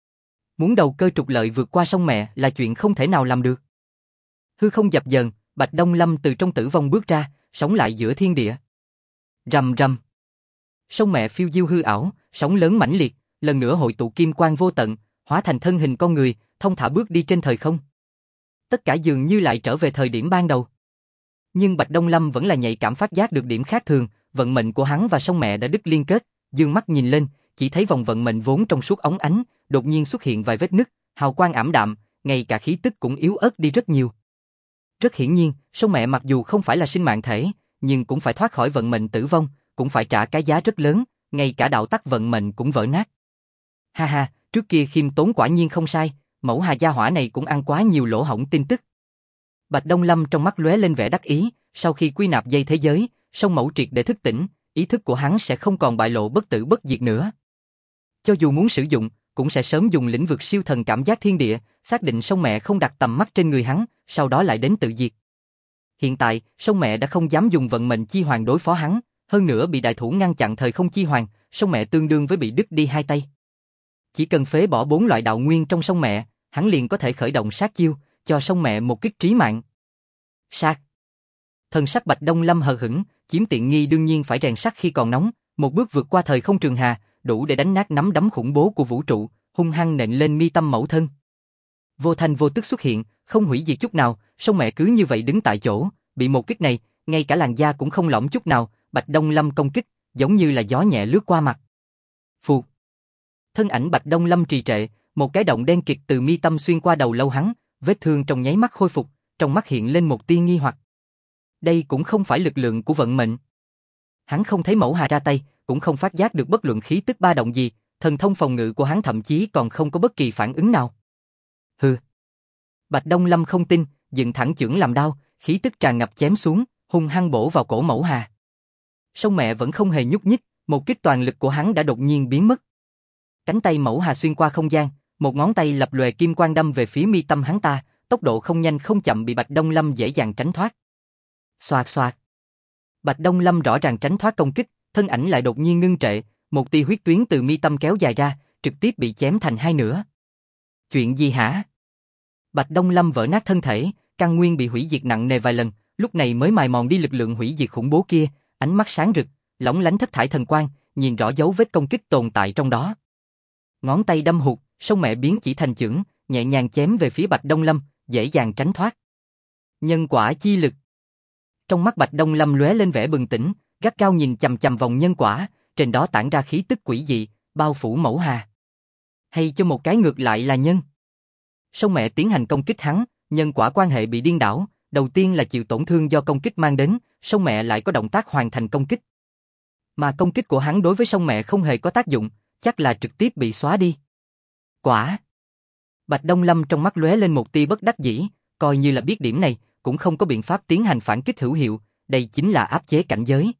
Muốn đầu cơ trục lợi vượt qua sông mẹ là chuyện không thể nào làm được. Hư không dập dờn, Bạch Đông Lâm từ trong tử vong bước ra, sống lại giữa thiên địa. Rầm rầm. Sông mẹ phiêu diêu hư ảo, sóng lớn mãnh liệt, lần nữa hội tụ kim quang vô tận, hóa thành thân hình con người, thông thả bước đi trên thời không. Tất cả dường như lại trở về thời điểm ban đầu. Nhưng Bạch Đông Lâm vẫn là nhạy cảm phát giác được điểm khác thường, vận mệnh của hắn và sông mẹ đã đứt liên kết, dương mắt nhìn lên, chỉ thấy vòng vận mệnh vốn trong suốt óng ánh, đột nhiên xuất hiện vài vết nứt, hào quang ảm đạm, ngay cả khí tức cũng yếu ớt đi rất nhiều. Rất hiển nhiên, sông mẹ mặc dù không phải là sinh mạng thể, nhưng cũng phải thoát khỏi vận mệnh tử vong, cũng phải trả cái giá rất lớn, ngay cả đạo tắc vận mệnh cũng vỡ nát. Ha ha, trước kia khiêm tốn quả nhiên không sai, mẫu Hà gia hỏa này cũng ăn quá nhiều lỗ hổng tin tức. Bạch Đông Lâm trong mắt lóe lên vẻ đắc ý, sau khi quy nạp dây thế giới, Song Mẫu triệt để thức tỉnh, ý thức của hắn sẽ không còn bại lộ bất tử bất diệt nữa. Cho dù muốn sử dụng, cũng sẽ sớm dùng lĩnh vực siêu thần cảm giác thiên địa, xác định Song Mẹ không đặt tầm mắt trên người hắn, sau đó lại đến tự diệt. Hiện tại, Song Mẹ đã không dám dùng vận mệnh chi hoàng đối phó hắn, hơn nữa bị đại thủ ngăn chặn thời không chi hoàng, Song Mẹ tương đương với bị đứt đi hai tay. Chỉ cần phế bỏ 4 loại đạo nguyên trong Song Mẹ, hắn liền có thể khởi động sát chiêu, cho Song Mẹ một kích trí mạng. Sát. Thần sắc Bạch Đông Lâm hờ hững, chiếm tiện nghi đương nhiên phải rèn sắt khi còn nóng, một bước vượt qua thời không trường hà, đủ để đánh nát nắm đấm khủng bố của vũ trụ, hung hăng nện lên mi tâm mẫu thân. Vô thanh vô tức xuất hiện, không hủy diệt chút nào, Song Mẹ cứ như vậy đứng tại chỗ, bị một kích này, ngay cả làn da cũng không lỏng chút nào, Bạch Đông Lâm công kích, giống như là gió nhẹ lướt qua mặt. Phù. Thân ảnh Bạch Đông Lâm trì trệ, một cái động đen kịt từ mi tâm xuyên qua đầu lâu hắn, vết thương trong nháy mắt khôi phục, trong mắt hiện lên một tia nghi hoặc. Đây cũng không phải lực lượng của vận mệnh. Hắn không thấy mẫu Hà ra tay, cũng không phát giác được bất luận khí tức ba động gì, thần thông phòng ngự của hắn thậm chí còn không có bất kỳ phản ứng nào. Hừ. Bạch Đông Lâm không tin, dựng thẳng chưởng làm đao, khí tức tràn ngập chém xuống, hung hăng bổ vào cổ mẫu Hà. Song Mẹ vẫn không hề nhúc nhích, một kích toàn lực của hắn đã đột nhiên biến mất. Cánh tay mẫu Hà xuyên qua không gian, một ngón tay lập lòe kim quang đâm về phía mi tâm hắn ta, tốc độ không nhanh không chậm bị Bạch Đông Lâm dễ dàng tránh thoát. Xoạt xoạt. Bạch Đông Lâm rõ ràng tránh thoát công kích, thân ảnh lại đột nhiên ngưng trệ, một tia huyết tuyến từ mi tâm kéo dài ra, trực tiếp bị chém thành hai nửa. Chuyện gì hả? Bạch Đông Lâm vỡ nát thân thể, căn nguyên bị hủy diệt nặng nề vài lần, lúc này mới mài mòn đi lực lượng hủy diệt khủng bố kia, ánh mắt sáng rực, lóng lánh thất thải thần quang, nhìn rõ dấu vết công kích tồn tại trong đó. Ngón tay đâm hụt, Song Mẹ biến chỉ thành chưởng, nhẹ nhàng chém về phía Bạch Đông Lâm, dễ dàng tránh thoát. Nhân quả chi lực. Trong mắt Bạch Đông Lâm lóe lên vẻ bừng tỉnh, gắt gao nhìn chằm chằm vòng nhân quả, trên đó tản ra khí tức quỷ dị, bao phủ mẫu Hà. Hay cho một cái ngược lại là nhân. Song Mẹ tiến hành công kích hắn, nhân quả quan hệ bị điên đảo, đầu tiên là chịu tổn thương do công kích mang đến, Song Mẹ lại có động tác hoàn thành công kích. Mà công kích của hắn đối với Song Mẹ không hề có tác dụng, chắc là trực tiếp bị xóa đi. Quả. Bạch Đông Lâm trong mắt lóe lên một tia bất đắc dĩ, coi như là biết điểm này, cũng không có biện pháp tiến hành phản kích hữu hiệu, đây chính là áp chế cảnh giới.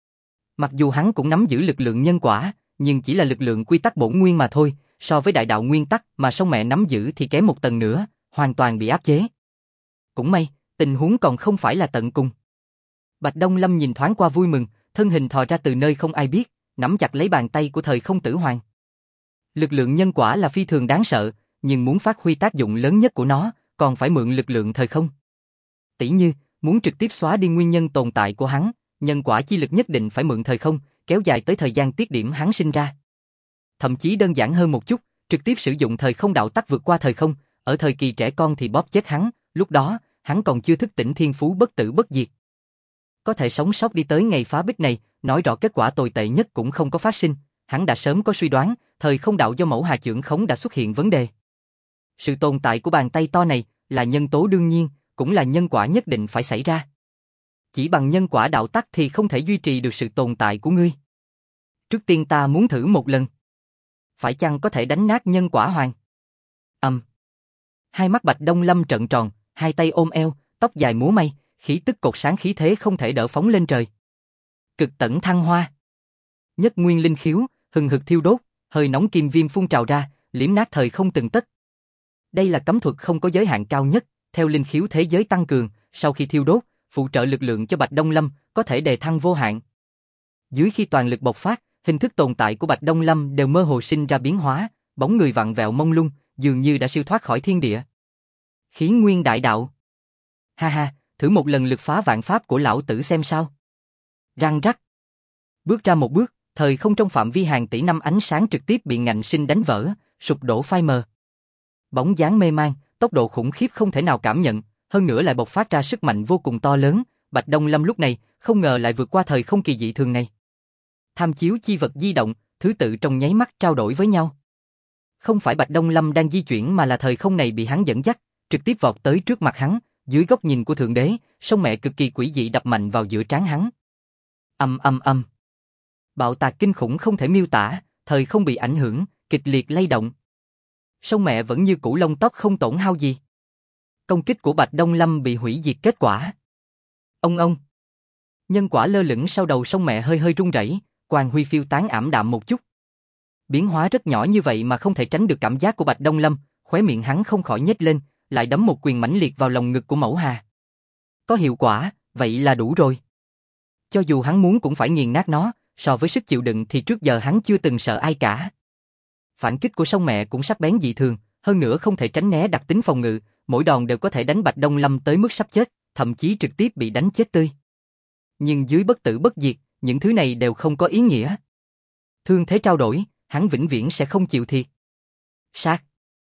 Mặc dù hắn cũng nắm giữ lực lượng nhân quả, nhưng chỉ là lực lượng quy tắc bổn nguyên mà thôi, so với đại đạo nguyên tắc mà Song Mẹ nắm giữ thì kém một tầng nữa, hoàn toàn bị áp chế. Cũng may, tình huống còn không phải là tận cùng. Bạch Đông Lâm nhìn thoáng qua vui mừng, thân hình thò ra từ nơi không ai biết, nắm chặt lấy bàn tay của thời không tử hoàng. Lực lượng nhân quả là phi thường đáng sợ, nhưng muốn phát huy tác dụng lớn nhất của nó, còn phải mượn lực lượng thời không. Tỉ như, muốn trực tiếp xóa đi nguyên nhân tồn tại của hắn, nhân quả chi lực nhất định phải mượn thời không, kéo dài tới thời gian tiết điểm hắn sinh ra. Thậm chí đơn giản hơn một chút, trực tiếp sử dụng thời không đạo tắc vượt qua thời không, ở thời kỳ trẻ con thì bóp chết hắn, lúc đó, hắn còn chưa thức tỉnh thiên phú bất tử bất diệt. Có thể sống sót đi tới ngày phá bích này, nói rõ kết quả tồi tệ nhất cũng không có phát sinh, hắn đã sớm có suy đoán, thời không đạo do mẫu Hà chưởng khống đã xuất hiện vấn đề. Sự tồn tại của bàn tay to này là nhân tố đương nhiên, cũng là nhân quả nhất định phải xảy ra. Chỉ bằng nhân quả đạo tắc thì không thể duy trì được sự tồn tại của ngươi. Trước tiên ta muốn thử một lần. Phải chăng có thể đánh nát nhân quả hoàng? Hai mắt Bạch Đông Lâm trợn tròn, hai tay ôm eo, tóc dài múa may, khí tức cột sáng khí thế không thể đỡ phóng lên trời. Cực tẩn thăng hoa. Nhất nguyên linh khiếu, hừng hực thiêu đốt, hơi nóng kim viêm phun trào ra, liếm nát thời không từng tấc. Đây là cấm thuật không có giới hạn cao nhất, theo linh khiếu thế giới tăng cường, sau khi thiêu đốt, phụ trợ lực lượng cho Bạch Đông Lâm, có thể đề thăng vô hạn. Dưới khi toàn lực bộc phát, hình thức tồn tại của Bạch Đông Lâm đều mơ hồ sinh ra biến hóa, bóng người vặn vẹo mông lung, dường như đã siêu thoát khỏi thiên địa. Khí nguyên đại đạo. Ha ha, thử một lần lực phá vạn pháp của lão tử xem sao. Răng rắc. Bước ra một bước, thời không trong phạm vi hàng tỷ năm ánh sáng trực tiếp bị ngạnh sinh đánh vỡ, sụp đổ phai mờ. Bóng dáng mê man, tốc độ khủng khiếp không thể nào cảm nhận, hơn nữa lại bộc phát ra sức mạnh vô cùng to lớn, Bạch Đông Lâm lúc này không ngờ lại vượt qua thời không kỳ dị thường này. Tham chiếu chi vật di động, thứ tự trong nháy mắt trao đổi với nhau. Không phải Bạch Đông Lâm đang di chuyển mà là thời không này bị hắn dẫn dắt, trực tiếp vọt tới trước mặt hắn, dưới góc nhìn của Thượng Đế, Song Mẹ cực kỳ quỷ dị đập mạnh vào giữa trán hắn. Âm. Bạo tạc kinh khủng không thể miêu tả, thời không bị ảnh hưởng, kịch liệt lay động. Sông mẹ vẫn như cũ lông tóc không tổn hao gì. Công kích của Bạch Đông Lâm bị hủy diệt kết quả. Ông. Nhân quả lơ lửng sau đầu sông mẹ hơi hơi rung rẩy, quang huy phiêu tán ảm đạm một chút. Biến hóa rất nhỏ như vậy mà không thể tránh được cảm giác của Bạch Đông Lâm, khóe miệng hắn không khỏi nhếch lên, lại đấm một quyền mãnh liệt vào lồng ngực của Mẫu Hà. Có hiệu quả, vậy là đủ rồi. Cho dù hắn muốn cũng phải nghiền nát nó, so với sức chịu đựng thì trước giờ hắn chưa từng sợ ai cả. Phản kích của sông mẹ cũng sắc bén dị thường, hơn nữa không thể tránh né đặc tính phòng ngự, mỗi đòn đều có thể đánh Bạch Đông Lâm tới mức sắp chết, thậm chí trực tiếp bị đánh chết tươi. Nhưng dưới bất tử bất diệt, những thứ này đều không có ý nghĩa. Thương thế trao đổi, hắn vĩnh viễn sẽ không chịu thiệt. Sát.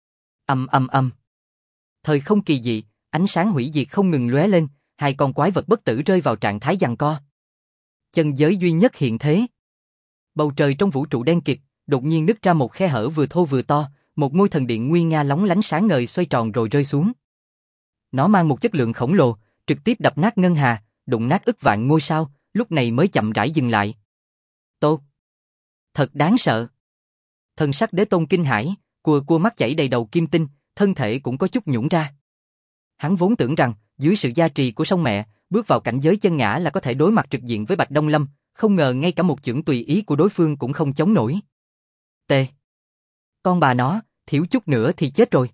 Âm. Thời không kỳ dị, ánh sáng hủy diệt không ngừng lóe lên, hai con quái vật bất tử rơi vào trạng thái giằng co. Chân giới duy nhất hiện thế. Bầu trời trong vũ trụ đen kịt, đột nhiên nứt ra một khe hở vừa thô vừa to, một ngôi thần điện nguy nga lóng lánh sáng ngời xoay tròn rồi rơi xuống. Nó mang một chất lượng khổng lồ, trực tiếp đập nát ngân hà, đụng nát ức vạn ngôi sao, lúc này mới chậm rãi dừng lại. Tốt. Thật đáng sợ. Thần sắc Đế Tôn kinh hãi, cua mắt chảy đầy đầu kim tinh, thân thể cũng có chút nhũn ra. Hắn vốn tưởng rằng, dưới sự gia trì của sông mẹ, bước vào cảnh giới chân ngã là có thể đối mặt trực diện với Bạch Đông Lâm, không ngờ ngay cả một chưởng tùy ý của đối phương cũng không chống nổi. Tê. Con bà nó, thiếu chút nữa thì chết rồi.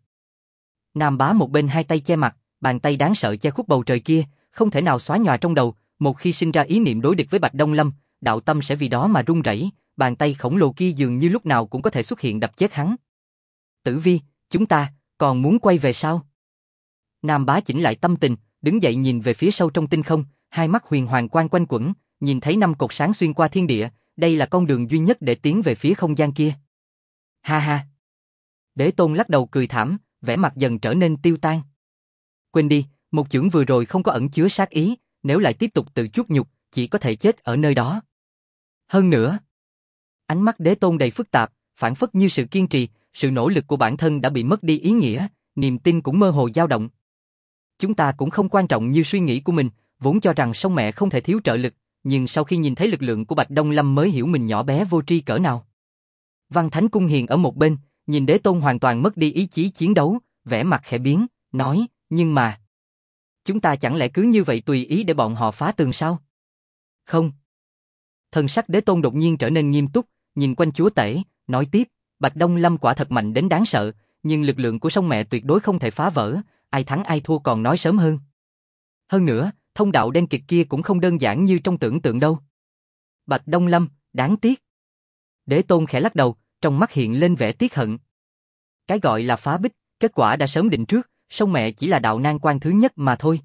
Nam Bá một bên hai tay che mặt, bàn tay đáng sợ che khuất bầu trời kia, không thể nào xóa nhòa trong đầu, một khi sinh ra ý niệm đối địch với Bạch Đông Lâm, đạo tâm sẽ vì đó mà run rẩy, bàn tay khổng lồ kia dường như lúc nào cũng có thể xuất hiện đập chết hắn. Tử Vi, chúng ta còn muốn quay về sao? Nam Bá chỉnh lại tâm tình, đứng dậy nhìn về phía sâu trong tinh không, hai mắt huyền hoàng quang quanh quẩn, nhìn thấy 5 cột sáng xuyên qua thiên địa, đây là con đường duy nhất để tiến về phía không gian kia. Ha ha. Đế Tôn lắc đầu cười thảm, vẻ mặt dần trở nên tiêu tan. Quên đi, một chưởng vừa rồi không có ẩn chứa sát ý, nếu lại tiếp tục tự chuốc nhục, chỉ có thể chết ở nơi đó. Hơn nữa, ánh mắt Đế Tôn đầy phức tạp, phảng phất như sự kiên trì, sự nỗ lực của bản thân đã bị mất đi ý nghĩa, niềm tin cũng mơ hồ dao động. Chúng ta cũng không quan trọng như suy nghĩ của mình, vốn cho rằng sông mẹ không thể thiếu trợ lực, nhưng sau khi nhìn thấy lực lượng của Bạch Đông Lâm mới hiểu mình nhỏ bé vô tri cỡ nào. Văn Thánh Cung Hiền ở một bên, nhìn Đế Tôn hoàn toàn mất đi ý chí chiến đấu, vẻ mặt khẽ biến, nói, nhưng mà chúng ta chẳng lẽ cứ như vậy tùy ý để bọn họ phá tường sao? Không. Thần sắc Đế Tôn đột nhiên trở nên nghiêm túc, nhìn quanh chúa tể, nói tiếp, Bạch Đông Lâm quả thật mạnh đến đáng sợ, nhưng lực lượng của sông mẹ tuyệt đối không thể phá vỡ, ai thắng ai thua còn nói sớm hơn. Hơn nữa, thông đạo đen kịt kia cũng không đơn giản như trong tưởng tượng đâu. Bạch Đông Lâm, đáng tiếc. Đế Tôn khẽ lắc đầu, trong mắt hiện lên vẻ tiếc hận. Cái gọi là phá bích, kết quả đã sớm định trước, sông mẹ chỉ là đạo nan quan thứ nhất mà thôi.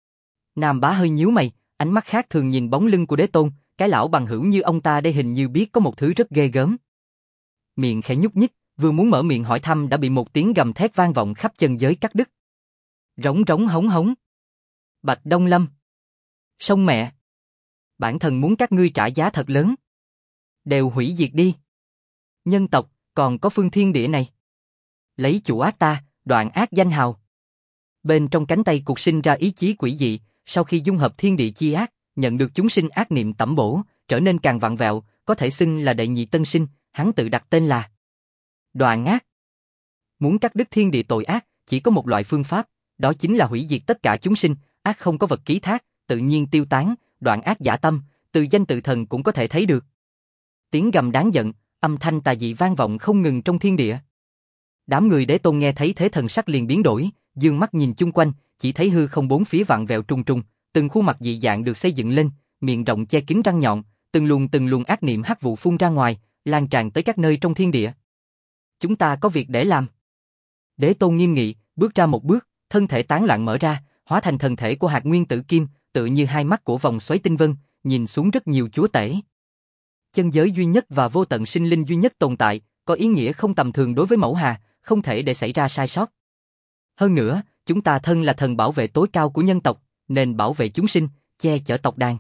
Nam Bá hơi nhíu mày, ánh mắt khác thường nhìn bóng lưng của Đế Tôn, cái lão bằng hữu như ông ta đây hình như biết có một thứ rất ghê gớm. Miệng khẽ nhúc nhích, vừa muốn mở miệng hỏi thăm đã bị một tiếng gầm thét vang vọng khắp chân giới cắt đứt. Rống rống hống hống. Bạch Đông Lâm. Sông mẹ. Bản thân muốn các ngươi trả giá thật lớn. Đều hủy diệt đi. Nhân tộc, còn có phương thiên địa này. Lấy chủ ác ta, đoạn ác danh hào. Bên trong cánh tay cục sinh ra ý chí quỷ dị, sau khi dung hợp thiên địa chi ác, nhận được chúng sinh ác niệm tẩm bổ, trở nên càng vặn vẹo, có thể xưng là đệ nhị tân sinh, hắn tự đặt tên là Đoạn ác. Muốn cắt đứt thiên địa tội ác, chỉ có một loại phương pháp, đó chính là hủy diệt tất cả chúng sinh, ác không có vật ký thác, tự nhiên tiêu tán, đoạn ác giả tâm, từ danh tự thần cũng có thể thấy được. Tiếng gầm đáng giận, âm thanh tà dị vang vọng không ngừng trong thiên địa. Đám người Đế Tôn nghe thấy thế thần sắc liền biến đổi, dương mắt nhìn chung quanh, chỉ thấy hư không bốn phía vặn vẹo trùng trùng, từng khuôn mặt dị dạng được xây dựng lên, miệng rộng che kín răng nhọn, từng luồng ác niệm hắc vụ phun ra ngoài, lan tràn tới các nơi trong thiên địa. Chúng ta có việc để làm. Đế Tôn nghiêm nghị, bước ra một bước, thân thể tán loạn mở ra, hóa thành thần thể của hạt nguyên tử kim, tựa như hai mắt của vòng xoáy tinh vân, nhìn xuống rất nhiều chúa tể. Chân giới duy nhất và vô tận sinh linh duy nhất tồn tại, có ý nghĩa không tầm thường đối với Mẫu Hà, không thể để xảy ra sai sót. Hơn nữa, chúng ta thân là thần bảo vệ tối cao của nhân tộc, nên bảo vệ chúng sinh, che chở tộc đàn.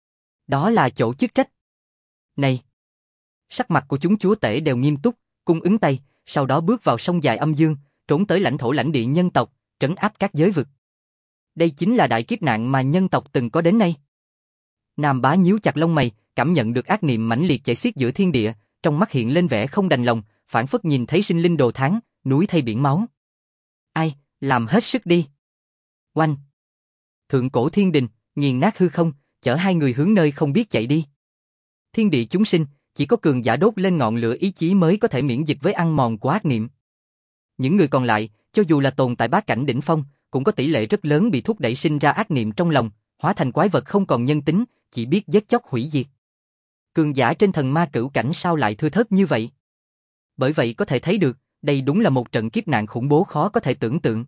Đó là chỗ chức trách. Này! Sắc mặt của chúng chúa tể đều nghiêm túc, cung ứng tay, sau đó bước vào sông dài âm dương, trốn tới lãnh thổ lãnh địa nhân tộc, trấn áp các giới vực. Đây chính là đại kiếp nạn mà nhân tộc từng có đến nay. Nam Bá nhíu chặt lông mày, cảm nhận được ác niệm mãnh liệt chảy xiết giữa thiên địa, trong mắt hiện lên vẻ không đành lòng, phảng phất nhìn thấy sinh linh đồ thán, núi thay biển máu. Ai, làm hết sức đi. Oanh! Thượng cổ thiên đình, nghiền nát hư không, chở hai người hướng nơi không biết chạy đi. Thiên địa chúng sinh, chỉ có cường giả đốt lên ngọn lửa ý chí mới có thể miễn dịch với ăn mòn của ác niệm. Những người còn lại, cho dù là tồn tại bát cảnh đỉnh phong, cũng có tỷ lệ rất lớn bị thúc đẩy sinh ra ác niệm trong lòng, hóa thành quái vật không còn nhân tính, chỉ biết giết chóc hủy diệt. Cường giả trên thần ma cửu cảnh sao lại thưa thớt như vậy? Bởi vậy có thể thấy được, đây đúng là một trận kiếp nạn khủng bố khó có thể tưởng tượng.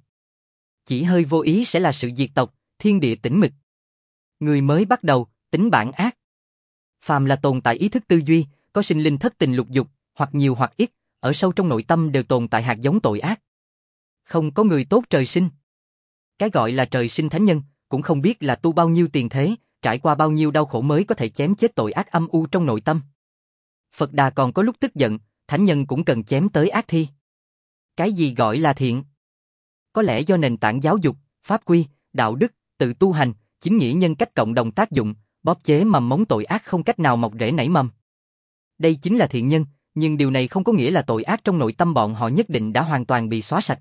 Chỉ hơi vô ý sẽ là sự diệt tộc, thiên địa tĩnh mịch. Người mới bắt đầu, tính bản ác. Phàm là tồn tại ý thức tư duy, có sinh linh thất tình lục dục, hoặc nhiều hoặc ít, ở sâu trong nội tâm đều tồn tại hạt giống tội ác. Không có người tốt trời sinh. Cái gọi là trời sinh thánh nhân, cũng không biết là tu bao nhiêu tiền thế, trải qua bao nhiêu đau khổ mới có thể chém chết tội ác âm u trong nội tâm. Phật Đà còn có lúc tức giận, thánh nhân cũng cần chém tới ác thi. Cái gì gọi là thiện? Có lẽ do nền tảng giáo dục, pháp quy, đạo đức, tự tu hành, chính nghĩa nhân cách cộng đồng tác dụng, bóp chế mầm mống tội ác không cách nào mọc rễ nảy mầm. Đây chính là thiện nhân, nhưng điều này không có nghĩa là tội ác trong nội tâm bọn họ nhất định đã hoàn toàn bị xóa sạch.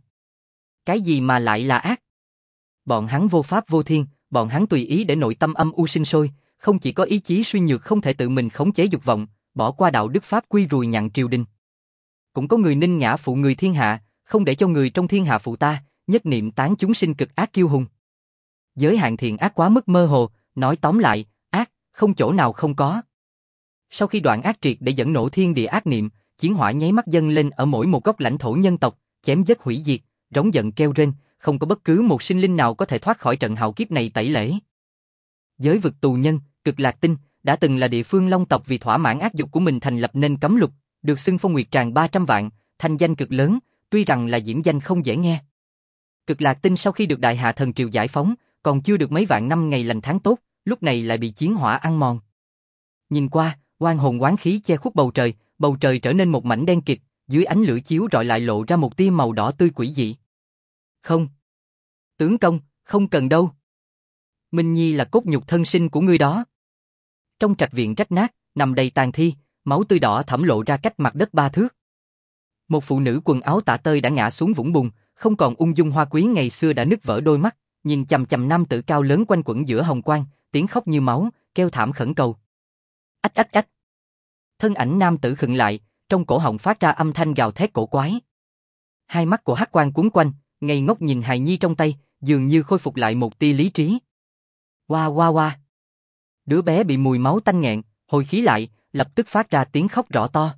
Cái gì mà lại là ác? Bọn hắn vô pháp vô thiên, bọn hắn tùy ý để nội tâm âm u sinh sôi, không chỉ có ý chí suy nhược không thể tự mình khống chế dục vọng, bỏ qua đạo đức pháp quy rùi nhặn triều đình. Cũng có người ninh ngã phụ người thiên hạ, không để cho người trong thiên hạ phụ ta, nhất niệm tán chúng sinh cực ác kiêu hùng. Giới hạn thiện ác quá mức mơ hồ, nói tóm lại, ác, không chỗ nào không có. Sau khi đoạn ác triệt để dẫn nổ thiên địa ác niệm, chiến hỏa nháy mắt dâng lên ở mỗi một góc lãnh thổ nhân tộc, chém giết hủy diệt, rống giận kêu rên, không có bất cứ một sinh linh nào có thể thoát khỏi trận hạo kiếp này tẩy lễ. Giới vực tù nhân, Cực Lạc Tinh, đã từng là địa phương long tộc vì thỏa mãn ác dục của mình thành lập nên cấm luật, được xưng phong nguyệt tràng 300 vạn, thanh danh cực lớn, tuy rằng là diễn danh không dễ nghe. Cực Lạc Tinh sau khi được Đại Hạ Thần Triều giải phóng, còn chưa được mấy vạn năm ngày lành tháng tốt, lúc này lại bị chiến hỏa ăn mòn. Nhìn qua, oan hồn oán khí che khuất bầu trời trở nên một mảnh đen kịt, dưới ánh lửa chiếu rọi lại lộ ra một tia màu đỏ tươi quỷ dị. Không. Tướng công, không cần đâu. Minh Nhi là cốt nhục thân sinh của ngươi đó. Trong trạch viện rách nát, nằm đầy tàn thi, máu tươi đỏ thẫm lộ ra cách mặt đất 3 thước. Một phụ nữ quần áo tả tơi đã ngã xuống vũng bùn, không còn ung dung hoa quý ngày xưa đã nứt vỡ đôi mắt, nhìn chằm chằm nam tử cao lớn quanh quẩn giữa hồng quang, tiếng khóc như máu, kêu thảm khẩn cầu. Ách ách ách. Thân ảnh nam tử khựng lại, trong cổ họng phát ra âm thanh gào thét cổ quái. Hai mắt của hắc quang cuốn quanh, ngây ngốc nhìn hài nhi trong tay, dường như khôi phục lại một tia lý trí. Oa oa oa. Đứa bé bị mùi máu tanh nghẹn, hồi khí lại, lập tức phát ra tiếng khóc rõ to.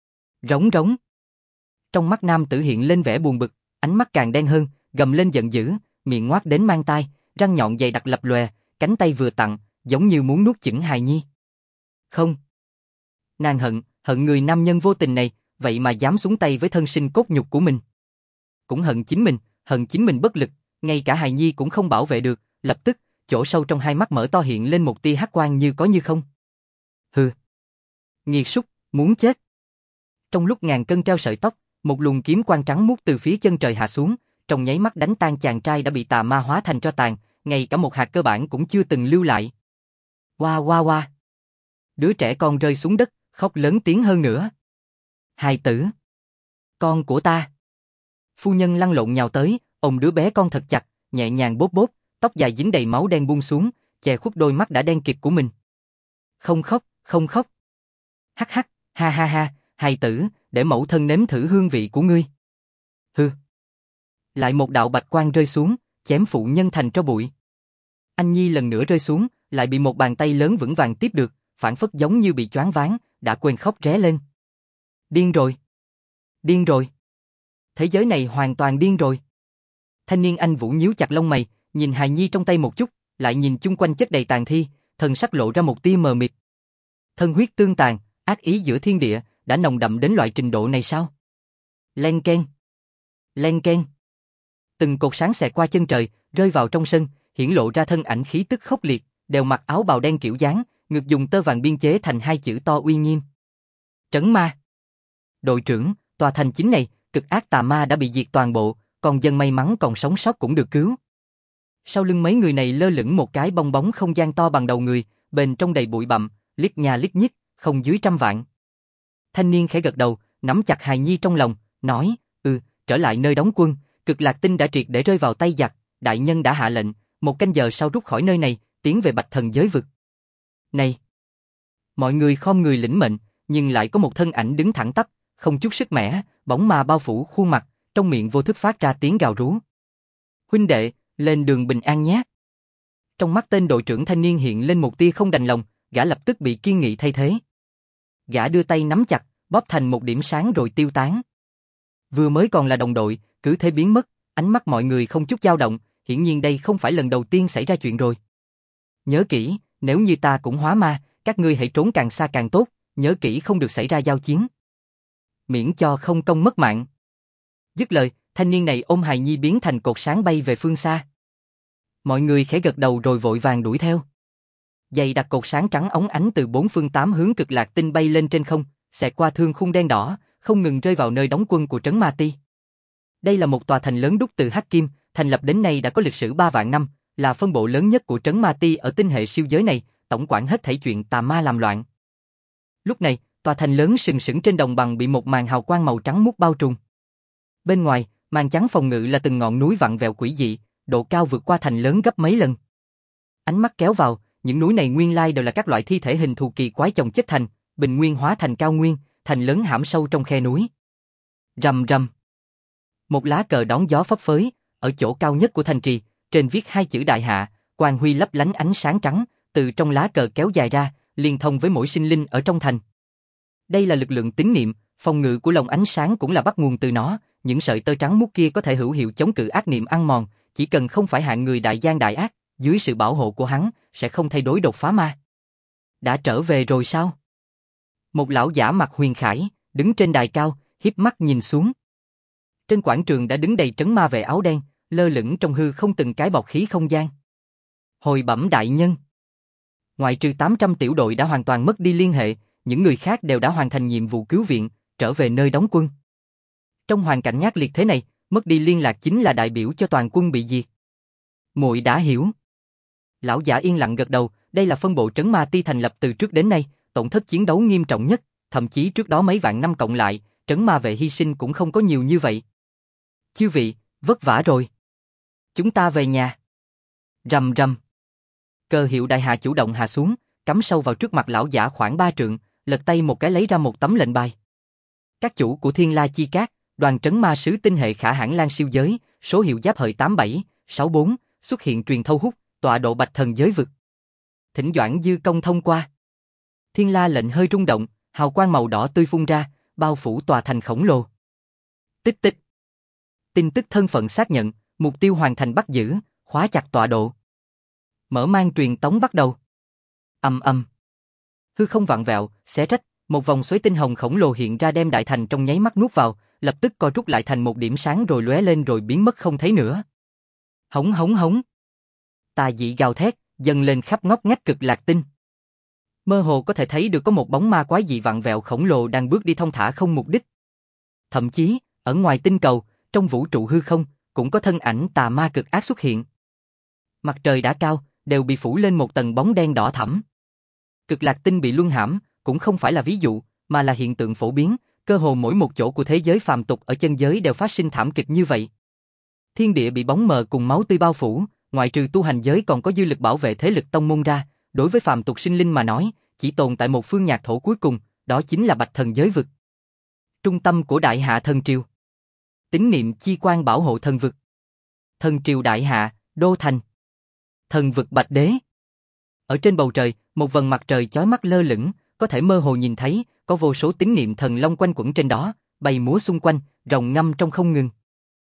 Rống rống. Trong mắt nam tử hiện lên vẻ buồn bực, ánh mắt càng đen hơn, gầm lên giận dữ, miệng ngoác đến mang tai, răng nhọn dày đặc lập lòe, cánh tay vừa tặng, giống như muốn nuốt chửng hài nhi. Không. Nàng hận người nam nhân vô tình này, vậy mà dám xuống tay với thân sinh cốt nhục của mình. Cũng hận chính mình bất lực, ngay cả hài nhi cũng không bảo vệ được, lập tức, chỗ sâu trong hai mắt mở to hiện lên một tia hắc quang như có như không. Hừ. Nghiệt súc, muốn chết. Trong lúc ngàn cân treo sợi tóc, một luồng kiếm quang trắng muốt từ phía chân trời hạ xuống, trong nháy mắt đánh tan chàng trai đã bị tà ma hóa thành tro tàn, ngay cả một hạt cơ bản cũng chưa từng lưu lại. Oa oa oa. Đứa trẻ con rơi xuống đất, khóc lớn tiếng hơn nữa. Hài tử. Con của ta. Phu nhân lăn lộn nhào tới, ôm đứa bé con thật chặt, nhẹ nhàng bóp bóp, tóc dài dính đầy máu đen buông xuống, che khuất đôi mắt đã đen kịt của mình. Không khóc, không khóc. Hắc hắc, ha ha ha, hài tử, để mẫu thân nếm thử hương vị của ngươi. Hừ. Lại một đạo bạch quang rơi xuống, chém phụ nhân thành tro bụi. Anh nhi lần nữa rơi xuống, lại bị một bàn tay lớn vững vàng tiếp được, phản phất giống như bị choáng váng, đã quên khóc ré lên. Điên rồi. Điên rồi. Thế giới này hoàn toàn điên rồi. Thanh niên anh Vũ nhíu chặt lông mày, nhìn hài nhi trong tay một chút, lại nhìn chung quanh chất đầy tàn thi, thần sắc lộ ra một tia mờ mịt. Thân huyết tương tàn, ác ý giữa thiên địa, đã nồng đậm đến loại trình độ này sao? Len keng. Len keng. Từng cột sáng xẹt qua chân trời, rơi vào trong sân, hiển lộ ra thân ảnh khí tức khốc liệt, đều mặc áo bào đen kiểu dáng, ngực dùng tơ vàng biên chế thành hai chữ to uy nghiêm. Trấn ma. Đội trưởng, tòa thành chính này, cực ác tà ma đã bị diệt toàn bộ, còn dân may mắn còn sống sót cũng được cứu. Sau lưng mấy người này lơ lửng một cái bong bóng không gian to bằng đầu người, bên trong đầy bụi bặm, liếc nhà liếc nhích, không dưới 100 vạn. Thanh niên khẽ gật đầu, nắm chặt hài nhi trong lòng, nói, trở lại nơi đóng quân, Cực Lạc Tinh đã triệt để rơi vào tay giặc, đại nhân đã hạ lệnh, 1 canh giờ sau rút khỏi nơi này, tiến về Bạch Thần giới vực. Này! Mọi người khom người lĩnh mệnh, nhưng lại có một thân ảnh đứng thẳng tắp, không chút sức mẻ, bóng ma bao phủ khuôn mặt, trong miệng vô thức phát ra tiếng gào rú. Huynh đệ, lên đường bình an nhé. Trong mắt tên đội trưởng thanh niên hiện lên một tia không đành lòng, gã lập tức bị kiên nghị thay thế. Gã đưa tay nắm chặt, bóp thành một điểm sáng rồi tiêu tán. Vừa mới còn là đồng đội, cứ thế biến mất, ánh mắt mọi người không chút dao động, hiển nhiên đây không phải lần đầu tiên xảy ra chuyện rồi. Nhớ kỹ, nếu như ta cũng hóa ma, các ngươi hãy trốn càng xa càng tốt, nhớ kỹ không được xảy ra giao chiến. Miễn cho không công mất mạng. Dứt lời, thanh niên này ôm hài nhi biến thành cột sáng bay về phương xa. Mọi người khẽ gật đầu rồi vội vàng đuổi theo. Dày đặc cột sáng trắng óng ánh từ 4 phương 8 hướng Cực Lạc Tinh bay lên trên không, xẹt qua thương khung đen đỏ, không ngừng rơi vào nơi đóng quân của trấn Ma Ti. Đây là một tòa thành lớn đúc từ hắc kim, thành lập đến nay đã có lịch sử 3 vạn năm, là phân bộ lớn nhất của trấn Ma Ti ở tinh hệ siêu giới này, tổng quản hết thảy chuyện tà ma làm loạn. Lúc này, tòa thành lớn sừng sững trên đồng bằng bị một màn hào quang màu trắng muốt bao trùm. Bên ngoài, màn trắng phòng ngự là từng ngọn núi vặn vẹo quỷ dị, độ cao vượt qua thành lớn gấp mấy lần. Ánh mắt kéo vào, những núi này nguyên lai đều là các loại thi thể hình thù kỳ quái chồng chất thành, bình nguyên hóa thành cao nguyên, thành lớn hãm sâu trong khe núi. Rầm rầm. Một lá cờ đón gió phấp phới, ở chỗ cao nhất của thành trì, trên viết 2 chữ Đại Hạ, quang huy lấp lánh ánh sáng trắng, từ trong lá cờ kéo dài ra, liên thông với mỗi sinh linh ở trong thành. Đây là lực lượng tín niệm, phòng ngự của lồng ánh sáng cũng là bắt nguồn từ nó, những sợi tơ trắng muốt kia có thể hữu hiệu chống cự ác niệm ăn mòn, chỉ cần không phải hạng người đại gian đại ác, dưới sự bảo hộ của hắn, sẽ không thay đổi đột phá ma. Đã trở về rồi sao? Một lão giả mặt huyền khải, đứng trên đài cao, hiếp mắt nhìn xuống. Trên quảng trường đã đứng đầy trấn ma vệ áo đen, lơ lửng trong hư không từng cái bọc khí không gian. Hồi bẩm đại nhân. Ngoại trừ 800 tiểu đội đã hoàn toàn mất đi liên hệ, những người khác đều đã hoàn thành nhiệm vụ cứu viện, trở về nơi đóng quân. Trong hoàn cảnh nhát liệt thế này, mất đi liên lạc chính là đại biểu cho toàn quân bị diệt. Muội đã hiểu. Lão giả yên lặng gật đầu, đây là phân bộ trấn Ma Ti thành lập từ trước đến nay, tổn thất chiến đấu nghiêm trọng nhất, thậm chí trước đó mấy vạn năm cộng lại, trấn ma vệ hy sinh cũng không có nhiều như vậy. Chư vị, vất vả rồi. Chúng ta về nhà. Rầm rầm. Cờ hiệu đại hạ chủ động hạ xuống, cắm sâu vào trước mặt lão giả khoảng 3 trượng, lật tay một cái lấy ra một tấm lệnh bài. Các chủ của Thiên La Chi Cát, đoàn trấn ma sứ tinh hệ Khả Hãn Lan siêu giới, số hiệu giáp hợi 8764, xuất hiện truyền thâu hút, tọa độ Bạch Thần giới vực. Thỉnh Doãn Dư Công thông qua. Thiên La lệnh hơi rung động, hào quang màu đỏ tươi phun ra, bao phủ tòa thành khổng lồ. Tích tích. Tin tức thân phận xác nhận, mục tiêu hoàn thành bắt giữ, khóa chặt tọa độ. Mở mang truyền tống bắt đầu. Ầm ầm. Hư không vặn vẹo, xé rách, một vòng xoáy tinh hồng khổng lồ hiện ra đem đại thành trong nháy mắt nuốt vào, lập tức co rút lại thành một điểm sáng rồi lóe lên rồi biến mất không thấy nữa. Hống hống hống. Tà dị gào thét, dần lên khắp ngóc ngách Cực Lạc Tinh. Mơ hồ có thể thấy được có một bóng ma quái dị vặn vẹo khổng lồ đang bước đi thong thả không mục đích. Thậm chí, ở ngoài tinh cầu, trong vũ trụ hư không, cũng có thân ảnh tà ma cực ác xuất hiện. Mặt trời đã cao, đều bị phủ lên một tầng bóng đen đỏ thẫm. Cực Lạc Tinh bị luân hãm, cũng không phải là ví dụ, mà là hiện tượng phổ biến, cơ hồ mỗi một chỗ của thế giới phàm tục ở chân giới đều phát sinh thảm kịch như vậy. Thiên địa bị bóng mờ cùng máu tươi bao phủ, ngoại trừ tu hành giới còn có dư lực bảo vệ thế lực tông môn ra, đối với phàm tục sinh linh mà nói, chỉ tồn tại một phương nhạc thổ cuối cùng, đó chính là Bạch Thần giới vực. Trung tâm của Đại Hạ thần triều. Tín niệm chi quan bảo hộ thần vực. Thần triều Đại Hạ, đô thành. Thần vực Bạch Đế. Ở trên bầu trời, một vầng mặt trời chói mắt lơ lửng, có thể mơ hồ nhìn thấy, có vô số tín niệm thần long quanh quẩn trên đó, bay múa xung quanh, rồng ngâm trong không ngừng.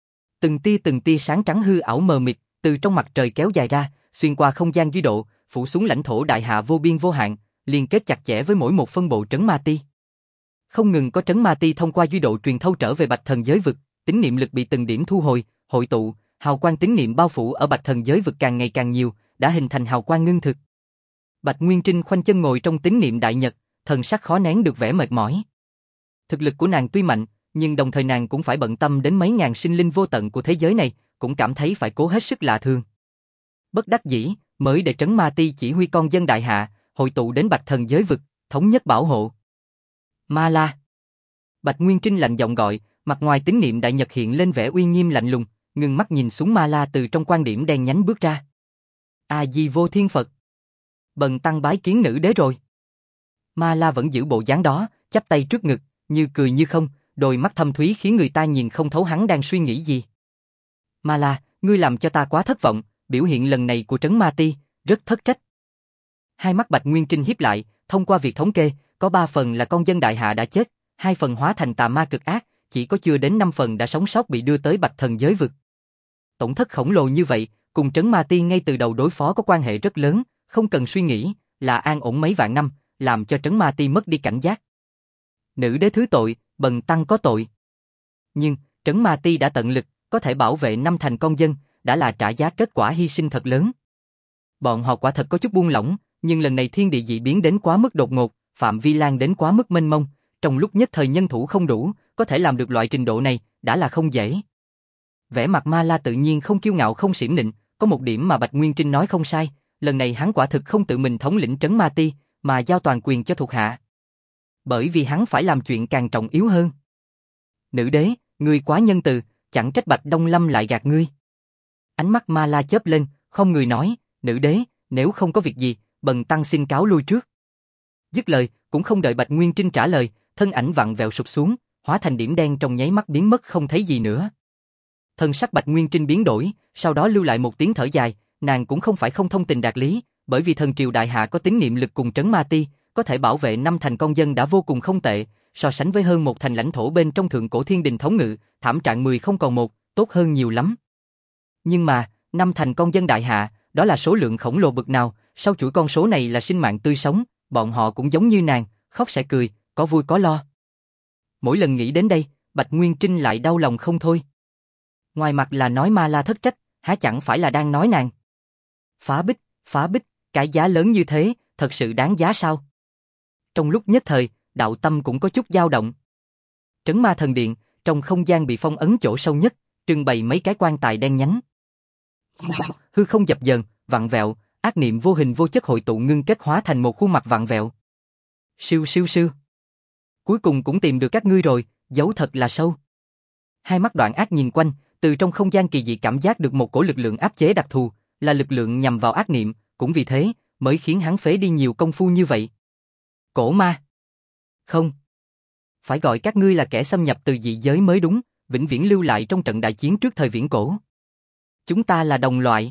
Từng tia sáng trắng hư ảo mờ mịt, từ trong mặt trời kéo dài ra, xuyên qua không gian duy độ, phủ xuống lãnh thổ Đại Hạ vô biên vô hạn, liên kết chặt chẽ với mỗi một phân bộ trấn Ma Ti. Không ngừng có trấn Ma Ti thông qua duy độ truyền thâu trở về Bạch Thần giới vực, tín niệm lực bị từng điểm thu hồi, hội tụ, hào quang tín niệm bao phủ ở Bạch Thần giới vực càng ngày càng nhiều, đã hình thành hào quang ngưng thực. Bạch Nguyên Trinh khoanh chân ngồi trong tín niệm đại nhật, thần sắc khó nén được vẻ mệt mỏi. Thực lực của nàng tuy mạnh, nhưng đồng thời nàng cũng phải bận tâm đến mấy ngàn sinh linh vô tận của thế giới này, cũng cảm thấy phải cố hết sức lạ thường. Bất đắc dĩ, mới để trấn Ma Ti chỉ huy con dân Đại Hạ, hội tụ đến Bạch Thần giới vực, thống nhất bảo hộ. Ma La. Bạch Nguyên Trinh lạnh giọng gọi, Mặt ngoài tín niệm đại nhật hiện lên vẻ uy nghiêm lạnh lùng, ngưng mắt nhìn xuống Ma La từ trong quan điểm đen nhánh bước ra. A Di Vô Thiên Phật. Bần tăng bái kiến nữ đế rồi. Ma La vẫn giữ bộ dáng đó, chắp tay trước ngực, như cười như không, đôi mắt thâm thúy khiến người ta nhìn không thấu hắn đang suy nghĩ gì. Ma La, ngươi làm cho ta quá thất vọng, biểu hiện lần này của Trấn Ma Ti, rất thất trách. Hai mắt Bạch Nguyên Trinh híp lại, thông qua việc thống kê, có 3 phần là con dân đại hạ đã chết, 2 phần hóa thành tà ma cực ác, chỉ có chưa đến 5 phần đã sống sót bị đưa tới Bạch Thần giới vực. Tổn thất khổng lồ như vậy, cùng Trấn Ma Ti ngay từ đầu đối phó có quan hệ rất lớn, không cần suy nghĩ, là an ổn mấy vạn năm, làm cho Trấn Ma Ti mất đi cảnh giác. Nữ đế thứ tội, bần tăng có tội. Nhưng, Trấn Ma Ti đã tận lực, có thể bảo vệ 5 thành con dân, đã là trả giá kết quả hy sinh thật lớn. Bọn họ quả thật có chút buông lỏng, nhưng lần này thiên địa dị biến đến quá mức đột ngột, phạm vi lan đến quá mức mênh mông, trong lúc nhất thời nhân thủ không đủ, có thể làm được loại trình độ này, đã là không dễ. Vẻ mặt Ma La tự nhiên không kiêu ngạo không xiểm nịnh, có một điểm mà Bạch Nguyên Trinh nói không sai, lần này hắn quả thực không tự mình thống lĩnh Trấn Ma Ti, mà giao toàn quyền cho thuộc hạ. Bởi vì hắn phải làm chuyện càng trọng yếu hơn. Nữ đế, ngươi quá nhân từ, chẳng trách Bạch Đông Lâm lại gạt ngươi. Ánh mắt Ma La chớp lên, không người nói, nữ đế, nếu không có việc gì, bần tăng xin cáo lui trước. Dứt lời, cũng không đợi Bạch Nguyên Trinh trả lời, thân ảnh vặn vẹo sụp xuống, hóa thành điểm đen trong nháy mắt biến mất không thấy gì nữa. Thân sắc Bạch Nguyên Trinh biến đổi, sau đó lưu lại một tiếng thở dài, nàng cũng không phải không thông tình đạt lý, bởi vì thần triều đại hạ có tín niệm lực cùng Trấn Ma Ti, có thể bảo vệ 5 thành con dân đã vô cùng không tệ, so sánh với hơn 1 thành lãnh thổ bên trong thượng cổ thiên đình thống ngự, thảm trạng 10 không còn 1, tốt hơn nhiều lắm. Nhưng mà, 5 thành con dân đại hạ, đó là số lượng khổng lồ bực nào, sau chuỗi con số này là sinh mạng tươi sống, bọn họ cũng giống như nàng, khóc sẽ cười, có vui có lo. Mỗi lần nghĩ đến đây, Bạch Nguyên Trinh lại đau lòng không thôi. Ngoài mặt là nói Ma La thất trách, há chẳng phải là đang nói nàng. Phá bích, cái giá lớn như thế, thật sự đáng giá sao? Trong lúc nhất thời, đạo tâm cũng có chút dao động. Trấn Ma Thần Điện, trong không gian bị phong ấn chỗ sâu nhất, trưng bày mấy cái quan tài đen nhánh. Hư không dập dờn, vặn vẹo, ác niệm vô hình vô chất hội tụ ngưng kết hóa thành một khuôn mặt vặn vẹo. Siêu. Cuối cùng cũng tìm được các ngươi rồi, giấu thật là sâu. Hai mắt Đoạn Ác nhìn quanh, từ trong không gian kỳ dị cảm giác được một cổ lực lượng áp chế đặc thù, là lực lượng nhằm vào ác niệm, cũng vì thế mới khiến hắn phế đi nhiều công phu như vậy. Cổ ma? Không. Phải gọi các ngươi là kẻ xâm nhập từ dị giới mới đúng, vĩnh viễn lưu lại trong trận đại chiến trước thời viễn cổ. Chúng ta là đồng loại.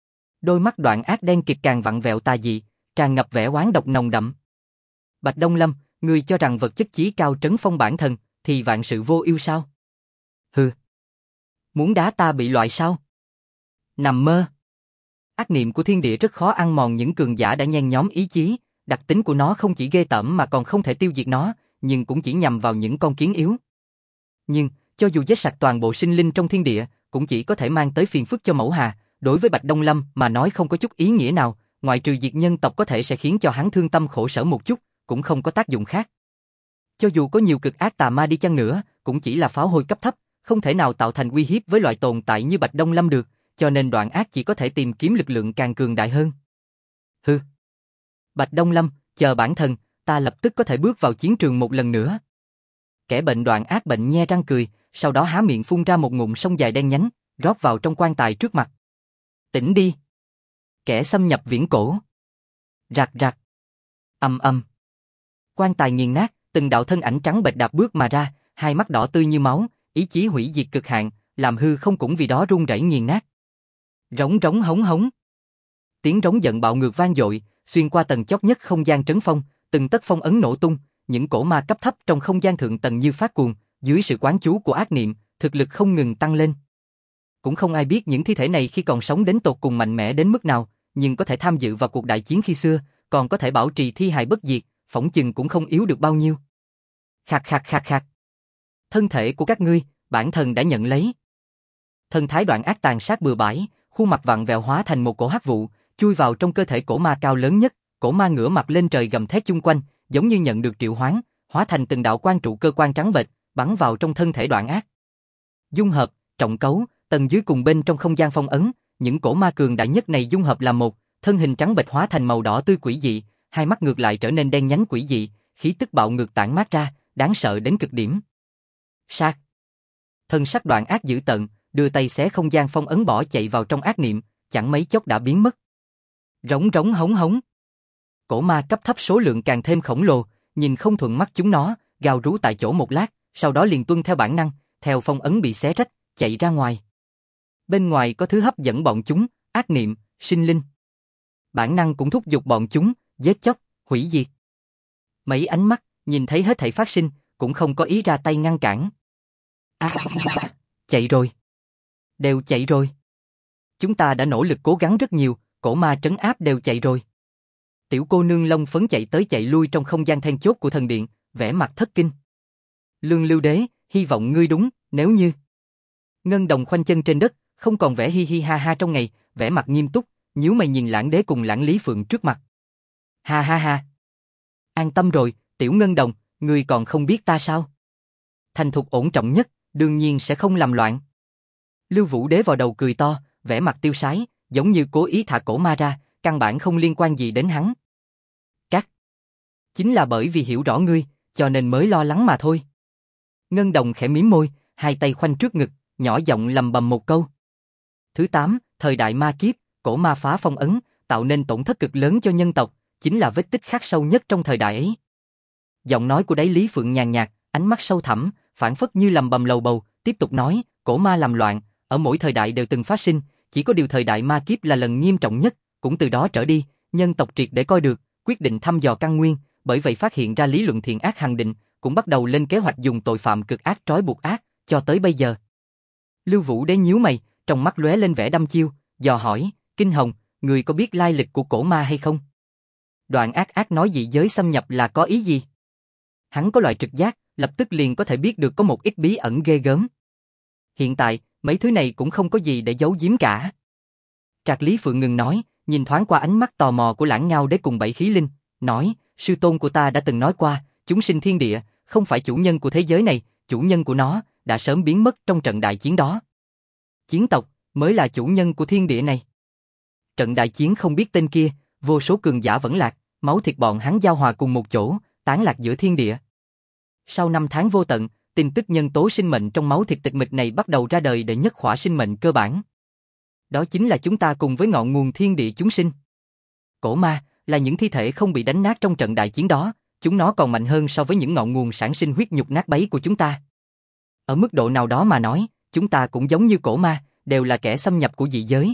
Đôi mắt Đoạn Ác đen kịt càng vặn vẹo tà dị, tràn ngập vẻ oán độc nồng đậm. Bạch Đông Lâm, ngươi cho rằng vật chất chí cao trấn phong bản thân, thì vạn sự vô ưu sao? Hừ. Muốn đá ta bị loại sao? Nằm mơ. Ác niệm của thiên địa rất khó ăn mòn những cường giả đã nhen nhóm ý chí, đặc tính của nó không chỉ ghê tởm mà còn không thể tiêu diệt nó, nhưng cũng chỉ nhằm vào những con kiến yếu. Nhưng, cho dù giết sạch toàn bộ sinh linh trong thiên địa, cũng chỉ có thể mang tới phiền phức cho Mẫu Hà, đối với Bạch Đông Lâm mà nói không có chút ý nghĩa nào, ngoại trừ diệt nhân tộc có thể sẽ khiến cho hắn thương tâm khổ sở một chút, cũng không có tác dụng khác. Cho dù có nhiều cực ác tà ma đi chăng nữa, cũng chỉ là pháo hôi cấp thấp, không thể nào tạo thành uy hiếp với loại tồn tại như Bạch Đông Lâm được, cho nên Đoạn Ác chỉ có thể tìm kiếm lực lượng càng cường đại hơn. Hừ. Bạch Đông Lâm, chờ bản thân, ta lập tức có thể bước vào chiến trường một lần nữa. Kẻ bệnh Đoạn Ác bệnh nhe răng cười, sau đó há miệng phun ra một ngụm sông dài đen nhánh, rót vào trong quan tài trước mặt. Tỉnh đi. Kẻ xâm nhập viễn cổ. Rạc rạc. Ầm ầm. Quan tài nghiền nát, từng đạo thân ảnh trắng bệch đạp bước mà ra, hai mắt đỏ tươi như máu, ý chí hủy diệt cực hạn, làm hư không cũng vì đó rung rẩy nghiền nát. Rống rống hống hống. Tiếng rống giận bạo ngược vang dội, xuyên qua tầng chót nhất không gian trấn phong, từng tấc phong ấn nổ tung, những cổ ma cấp thấp trong không gian thượng tầng như phát cuồng, dưới sự quán chú của ác niệm, thực lực không ngừng tăng lên. Cũng không ai biết những thi thể này khi còn sống đến tột cùng mạnh mẽ đến mức nào, nhưng có thể tham dự vào cuộc đại chiến khi xưa, còn có thể bảo trì thi hài bất diệt, phỏng chừng cũng không yếu được bao nhiêu. Khạc. Thân thể của các ngươi, bản thân đã nhận lấy. Thân thái Đoạn Ác tàn sát bừa bãi, khuôn mặt vặn vẹo hóa thành một cổ hắc vụ, chui vào trong cơ thể cổ ma cao lớn nhất, cổ ma ngửa mặt lên trời gầm thét chung quanh, giống như nhận được triệu hoán, hóa thành từng đạo quang trụ cơ quan trắng bệch, bắn vào trong thân thể Đoạn Ác. Dung hợp, trọng cấu, tầng dưới cùng bên trong không gian phong ấn, những cổ ma cường đại nhất này dung hợp làm một, thân hình trắng bệch hóa thành màu đỏ tươi quỷ dị, hai mắt ngược lại trở nên đen nhánh quỷ dị, khí tức bạo ngược tản mát ra, đáng sợ đến cực điểm. Sát. thân sắc đoạn ác dữ tợn, đưa tay xé không gian phong ấn bỏ chạy vào trong ác niệm, chẳng mấy chốc đã biến mất. Rống rống hống hống. Cổ ma cấp thấp số lượng càng thêm khổng lồ, nhìn không thuận mắt chúng nó, gào rú tại chỗ một lát, sau đó liền tuân theo bản năng, theo phong ấn bị xé rách, chạy ra ngoài. Bên ngoài có thứ hấp dẫn bọn chúng, ác niệm, sinh linh. Bản năng cũng thúc giục bọn chúng, giết chóc, hủy diệt. Mấy ánh mắt, nhìn thấy hết thảy phát sinh, cũng không có ý ra tay ngăn cản. Chạy rồi. Đều chạy rồi. Chúng ta đã nỗ lực cố gắng rất nhiều, cổ ma trấn áp đều chạy rồi. Tiểu cô nương lông phấn chạy tới chạy lui trong không gian then chốt của thần điện, vẻ mặt thất kinh. Lương Lưu Đế, hy vọng ngươi đúng, nếu như... Ngân Đồng khoanh chân trên đất, không còn vẻ hi hi ha ha trong ngày, vẻ mặt nghiêm túc, nhíu mày nhìn Lãng Đế cùng Lãng Lý Phượng trước mặt. Ha ha ha. An tâm rồi, Tiểu Ngân Đồng, ngươi còn không biết ta sao? Thành thục ổn trọng nhất, đương nhiên sẽ không làm loạn. Lưu Vũ Đế vào đầu cười to, vẻ mặt tiêu sái, giống như cố ý thả cổ ma ra, căn bản không liên quan gì đến hắn. Chính là bởi vì hiểu rõ ngươi, cho nên mới lo lắng mà thôi. Ngân Đồng khẽ mím môi, hai tay khoanh trước ngực, nhỏ giọng lầm bầm một câu. Thứ 8, thời đại ma kiếp, cổ ma phá phong ấn, tạo nên tổn thất cực lớn cho nhân tộc, chính là vết tích khắc sâu nhất trong thời đại ấy. Giọng nói của đáy Lý Phượng nhàn nhạt, ánh mắt sâu thẳm, phảng phất như lầm bầm lầu bầu, tiếp tục nói, cổ ma làm loạn, ở mỗi thời đại đều từng phát sinh, chỉ có điều thời đại ma kiếp là lần nghiêm trọng nhất, cũng từ đó trở đi, nhân tộc triệt để coi được, quyết định thăm dò căn nguyên, bởi vậy phát hiện ra lý luận thiện ác hằng định, cũng bắt đầu lên kế hoạch dùng tội phạm cực ác trói buộc ác, cho tới bây giờ. Lưu Vũ Đế nhíu mày, trong mắt lóe lên vẻ đăm chiêu, dò hỏi, Kinh Hồng, người có biết lai lịch của cổ ma hay không? Đoạn ác nói dị giới xâm nhập là có ý gì? Hắn có loại trực giác, lập tức liền có thể biết được có một ít bí ẩn ghê gớm. Hiện tại, mấy thứ này cũng không có gì để giấu giếm cả. Trạc Lý Phượng ngừng nói, nhìn thoáng qua ánh mắt tò mò của Lãng Ngao Đế cùng Bảy Khí Linh, nói, sư tôn của ta đã từng nói qua, chúng sinh thiên địa, không phải chủ nhân của thế giới này, chủ nhân của nó, đã sớm biến mất trong trận đại chiến đó. Chiến tộc, mới là chủ nhân của thiên địa này. Trận đại chiến không biết tên kia, vô số cường giả vẫn lạc, máu thịt bọn hắn giao hòa cùng một chỗ, tán lạc giữa thiên địa. Sau 5 tháng vô tận, tin tức nhân tố sinh mệnh trong máu thịt tịch mịch này bắt đầu ra đời để nhất khỏa sinh mệnh cơ bản. Đó chính là chúng ta cùng với ngọn nguồn thiên địa chúng sinh. Cổ ma là những thi thể không bị đánh nát trong trận đại chiến đó, chúng nó còn mạnh hơn so với những ngọn nguồn sản sinh huyết nhục nát bấy của chúng ta. Ở mức độ nào đó mà nói, chúng ta cũng giống như cổ ma, đều là kẻ xâm nhập của dị giới.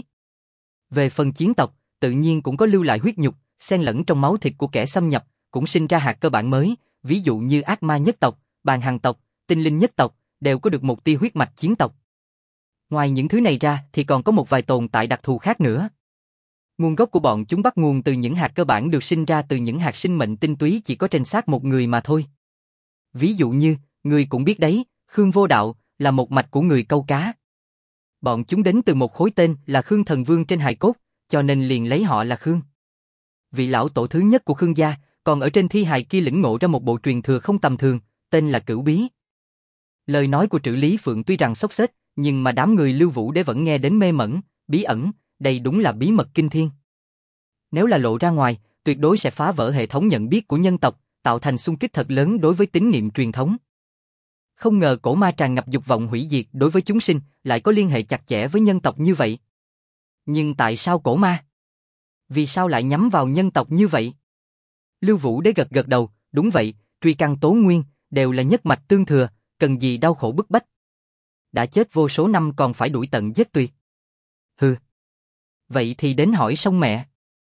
Về phần chiến tộc, tự nhiên cũng có lưu lại huyết nhục, xen lẫn trong máu thịt của kẻ xâm nhập, cũng sinh ra hạt cơ bản mới, ví dụ như ác ma nhất tộc, bàn hằng tộc, tinh linh nhất tộc, đều có được một tia huyết mạch chiến tộc. Ngoài những thứ này ra thì còn có một vài tồn tại đặc thù khác nữa. Nguồn gốc của bọn chúng bắt nguồn từ những hạt cơ bản được sinh ra từ những hạt sinh mệnh tinh túy chỉ có trên xác một người mà thôi. Ví dụ như, người cũng biết đấy, Khương Vô Đạo là một mạch của người câu cá. Bọn chúng đến từ một khối tên là Khương Thần Vương trên hài cốt, cho nên liền lấy họ là Khương. Vị lão tổ thứ nhất của Khương gia, còn ở trên thi hài kia lĩnh ngộ ra một bộ truyền thừa không tầm thường, tên là Cửu Bí. Lời nói của Trữ Lý Phượng tuy rằng xốc xếch, nhưng mà đám người Lưu Vũ Đế vẫn nghe đến mê mẩn, bí ẩn, đây đúng là bí mật kinh thiên. Nếu là lộ ra ngoài, tuyệt đối sẽ phá vỡ hệ thống nhận biết của nhân tộc, tạo thành xung kích thật lớn đối với tín niệm truyền thống. Không ngờ cổ ma tràn ngập dục vọng hủy diệt đối với chúng sinh, lại có liên hệ chặt chẽ với nhân tộc như vậy. Nhưng tại sao cổ ma? Vì sao lại nhắm vào nhân tộc như vậy? Lưu Vũ Đế gật gật đầu, đúng vậy, truy căn tố nguyên, đều là nhất mạch tương thừa, cần gì đau khổ bức bách. Đã chết vô số năm còn phải đuổi tận giết tuyệt. Hừ. Vậy thì đến hỏi sông mẹ.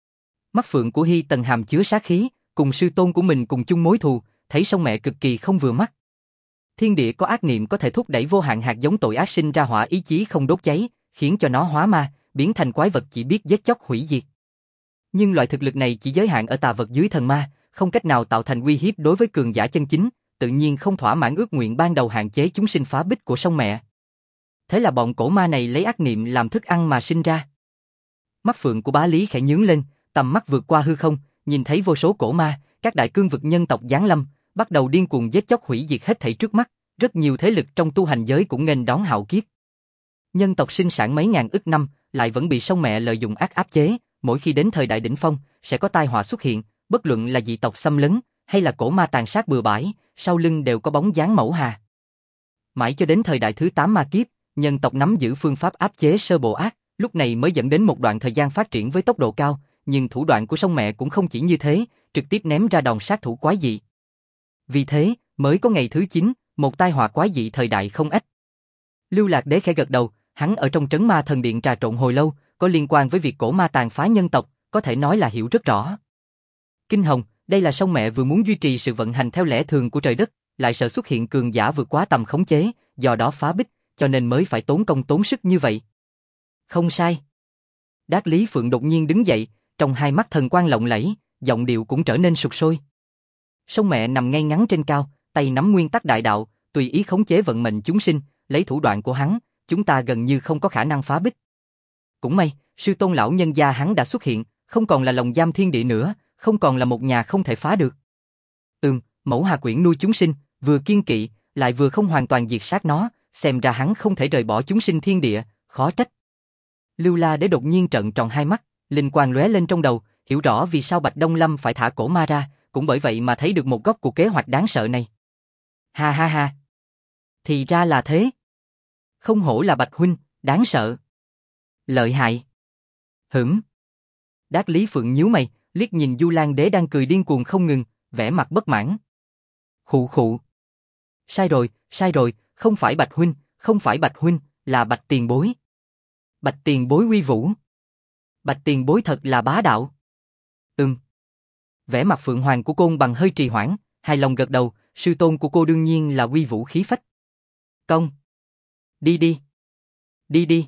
Mắt phượng của Hy Tần hàm chứa sát khí, cùng sư tôn của mình cùng chung mối thù, thấy sông mẹ cực kỳ không vừa mắt. Thiên địa có ác niệm có thể thúc đẩy vô hạn hạt giống tội ác sinh ra hỏa ý chí không đốt cháy, khiến cho nó hóa ma, biến thành quái vật chỉ biết giết chóc hủy diệt. Nhưng loại thực lực này chỉ giới hạn ở tà vật dưới thần ma, không cách nào tạo thành uy hiếp đối với cường giả chân chính, tự nhiên không thỏa mãn ước nguyện ban đầu hạn chế chúng sinh phá bích của sông mẹ. Thế là bọn cổ ma này lấy ác niệm làm thức ăn mà sinh ra. Mắt phượng của Bá Lý khẽ nhướng lên, tầm mắt vượt qua hư không, nhìn thấy vô số cổ ma, các đại cương vực nhân tộc giáng lâm, bắt đầu điên cuồng giết chóc hủy diệt hết thảy trước mắt, rất nhiều thế lực trong tu hành giới cũng nghênh đón hạo kiếp. Nhân tộc sinh sản mấy ngàn ức năm, lại vẫn bị sông mẹ lợi dụng áp chế, mỗi khi đến thời đại đỉnh phong, sẽ có tai họa xuất hiện, bất luận là dị tộc xâm lấn, hay là cổ ma tàn sát bừa bãi, sau lưng đều có bóng dáng Mẫu Hà. Mãi cho đến thời đại thứ 8 ma kiếp, nhân tộc nắm giữ phương pháp áp chế sơ bộ ác, lúc này mới dẫn đến một đoạn thời gian phát triển với tốc độ cao, nhưng thủ đoạn của sông mẹ cũng không chỉ như thế, trực tiếp ném ra đòn sát thủ quái dị. Vì thế, mới có ngày thứ 9, một tai họa quái dị thời đại không ít. Lưu Lạc Đế khẽ gật đầu, hắn ở trong trấn ma thần điện trà trộn hồi lâu, có liên quan với việc cổ ma tàn phá nhân tộc, có thể nói là hiểu rất rõ. Kinh hồng, đây là sông mẹ vừa muốn duy trì sự vận hành theo lẽ thường của trời đất, lại sợ xuất hiện cường giả vượt quá tầm khống chế, do đó phá bích, cho nên mới phải tốn công tốn sức như vậy. Không sai. Đát Lý Phượng đột nhiên đứng dậy, trong hai mắt thần quang lộng lẫy, giọng điệu cũng trở nên sục sôi. Sông mẹ nằm ngay ngắn trên cao, tay nắm nguyên tắc đại đạo, tùy ý khống chế vận mệnh chúng sinh, lấy thủ đoạn của hắn, chúng ta gần như không có khả năng phá bích. Cũng may, sư tôn lão nhân gia hắn đã xuất hiện, không còn là lồng giam thiên địa nữa, không còn là một nhà không thể phá được. Mẫu Hà Quyển nuôi chúng sinh, vừa kiên kỵ, lại vừa không hoàn toàn diệt sát nó, xem ra hắn không thể rời bỏ chúng sinh thiên địa, khó trách. Lưu La Đế đột nhiên trợn tròn hai mắt, linh quang lóe lên trong đầu, hiểu rõ vì sao Bạch Đông Lâm phải thả cổ ma ra, cũng bởi vậy mà thấy được một góc của kế hoạch đáng sợ này. Ha ha ha. Thì ra là thế. Không hổ là Bạch huynh, đáng sợ. Lợi hại. Đát Lý Phượng nhíu mày, liếc nhìn Du Lan Đế đang cười điên cuồng không ngừng, vẻ mặt bất mãn. Khụ khụ. Sai rồi, không phải Bạch huynh, không phải Bạch huynh, là Bạch tiền bối. Bạch tiền bối uy vũ. Bạch tiền bối thật là bá đạo. Vẻ mặt Phượng Hoàng của Côn Bằng hơi trì hoãn, hài lòng gật đầu, sư tôn của cô đương nhiên là uy vũ khí phách. Công. Đi đi.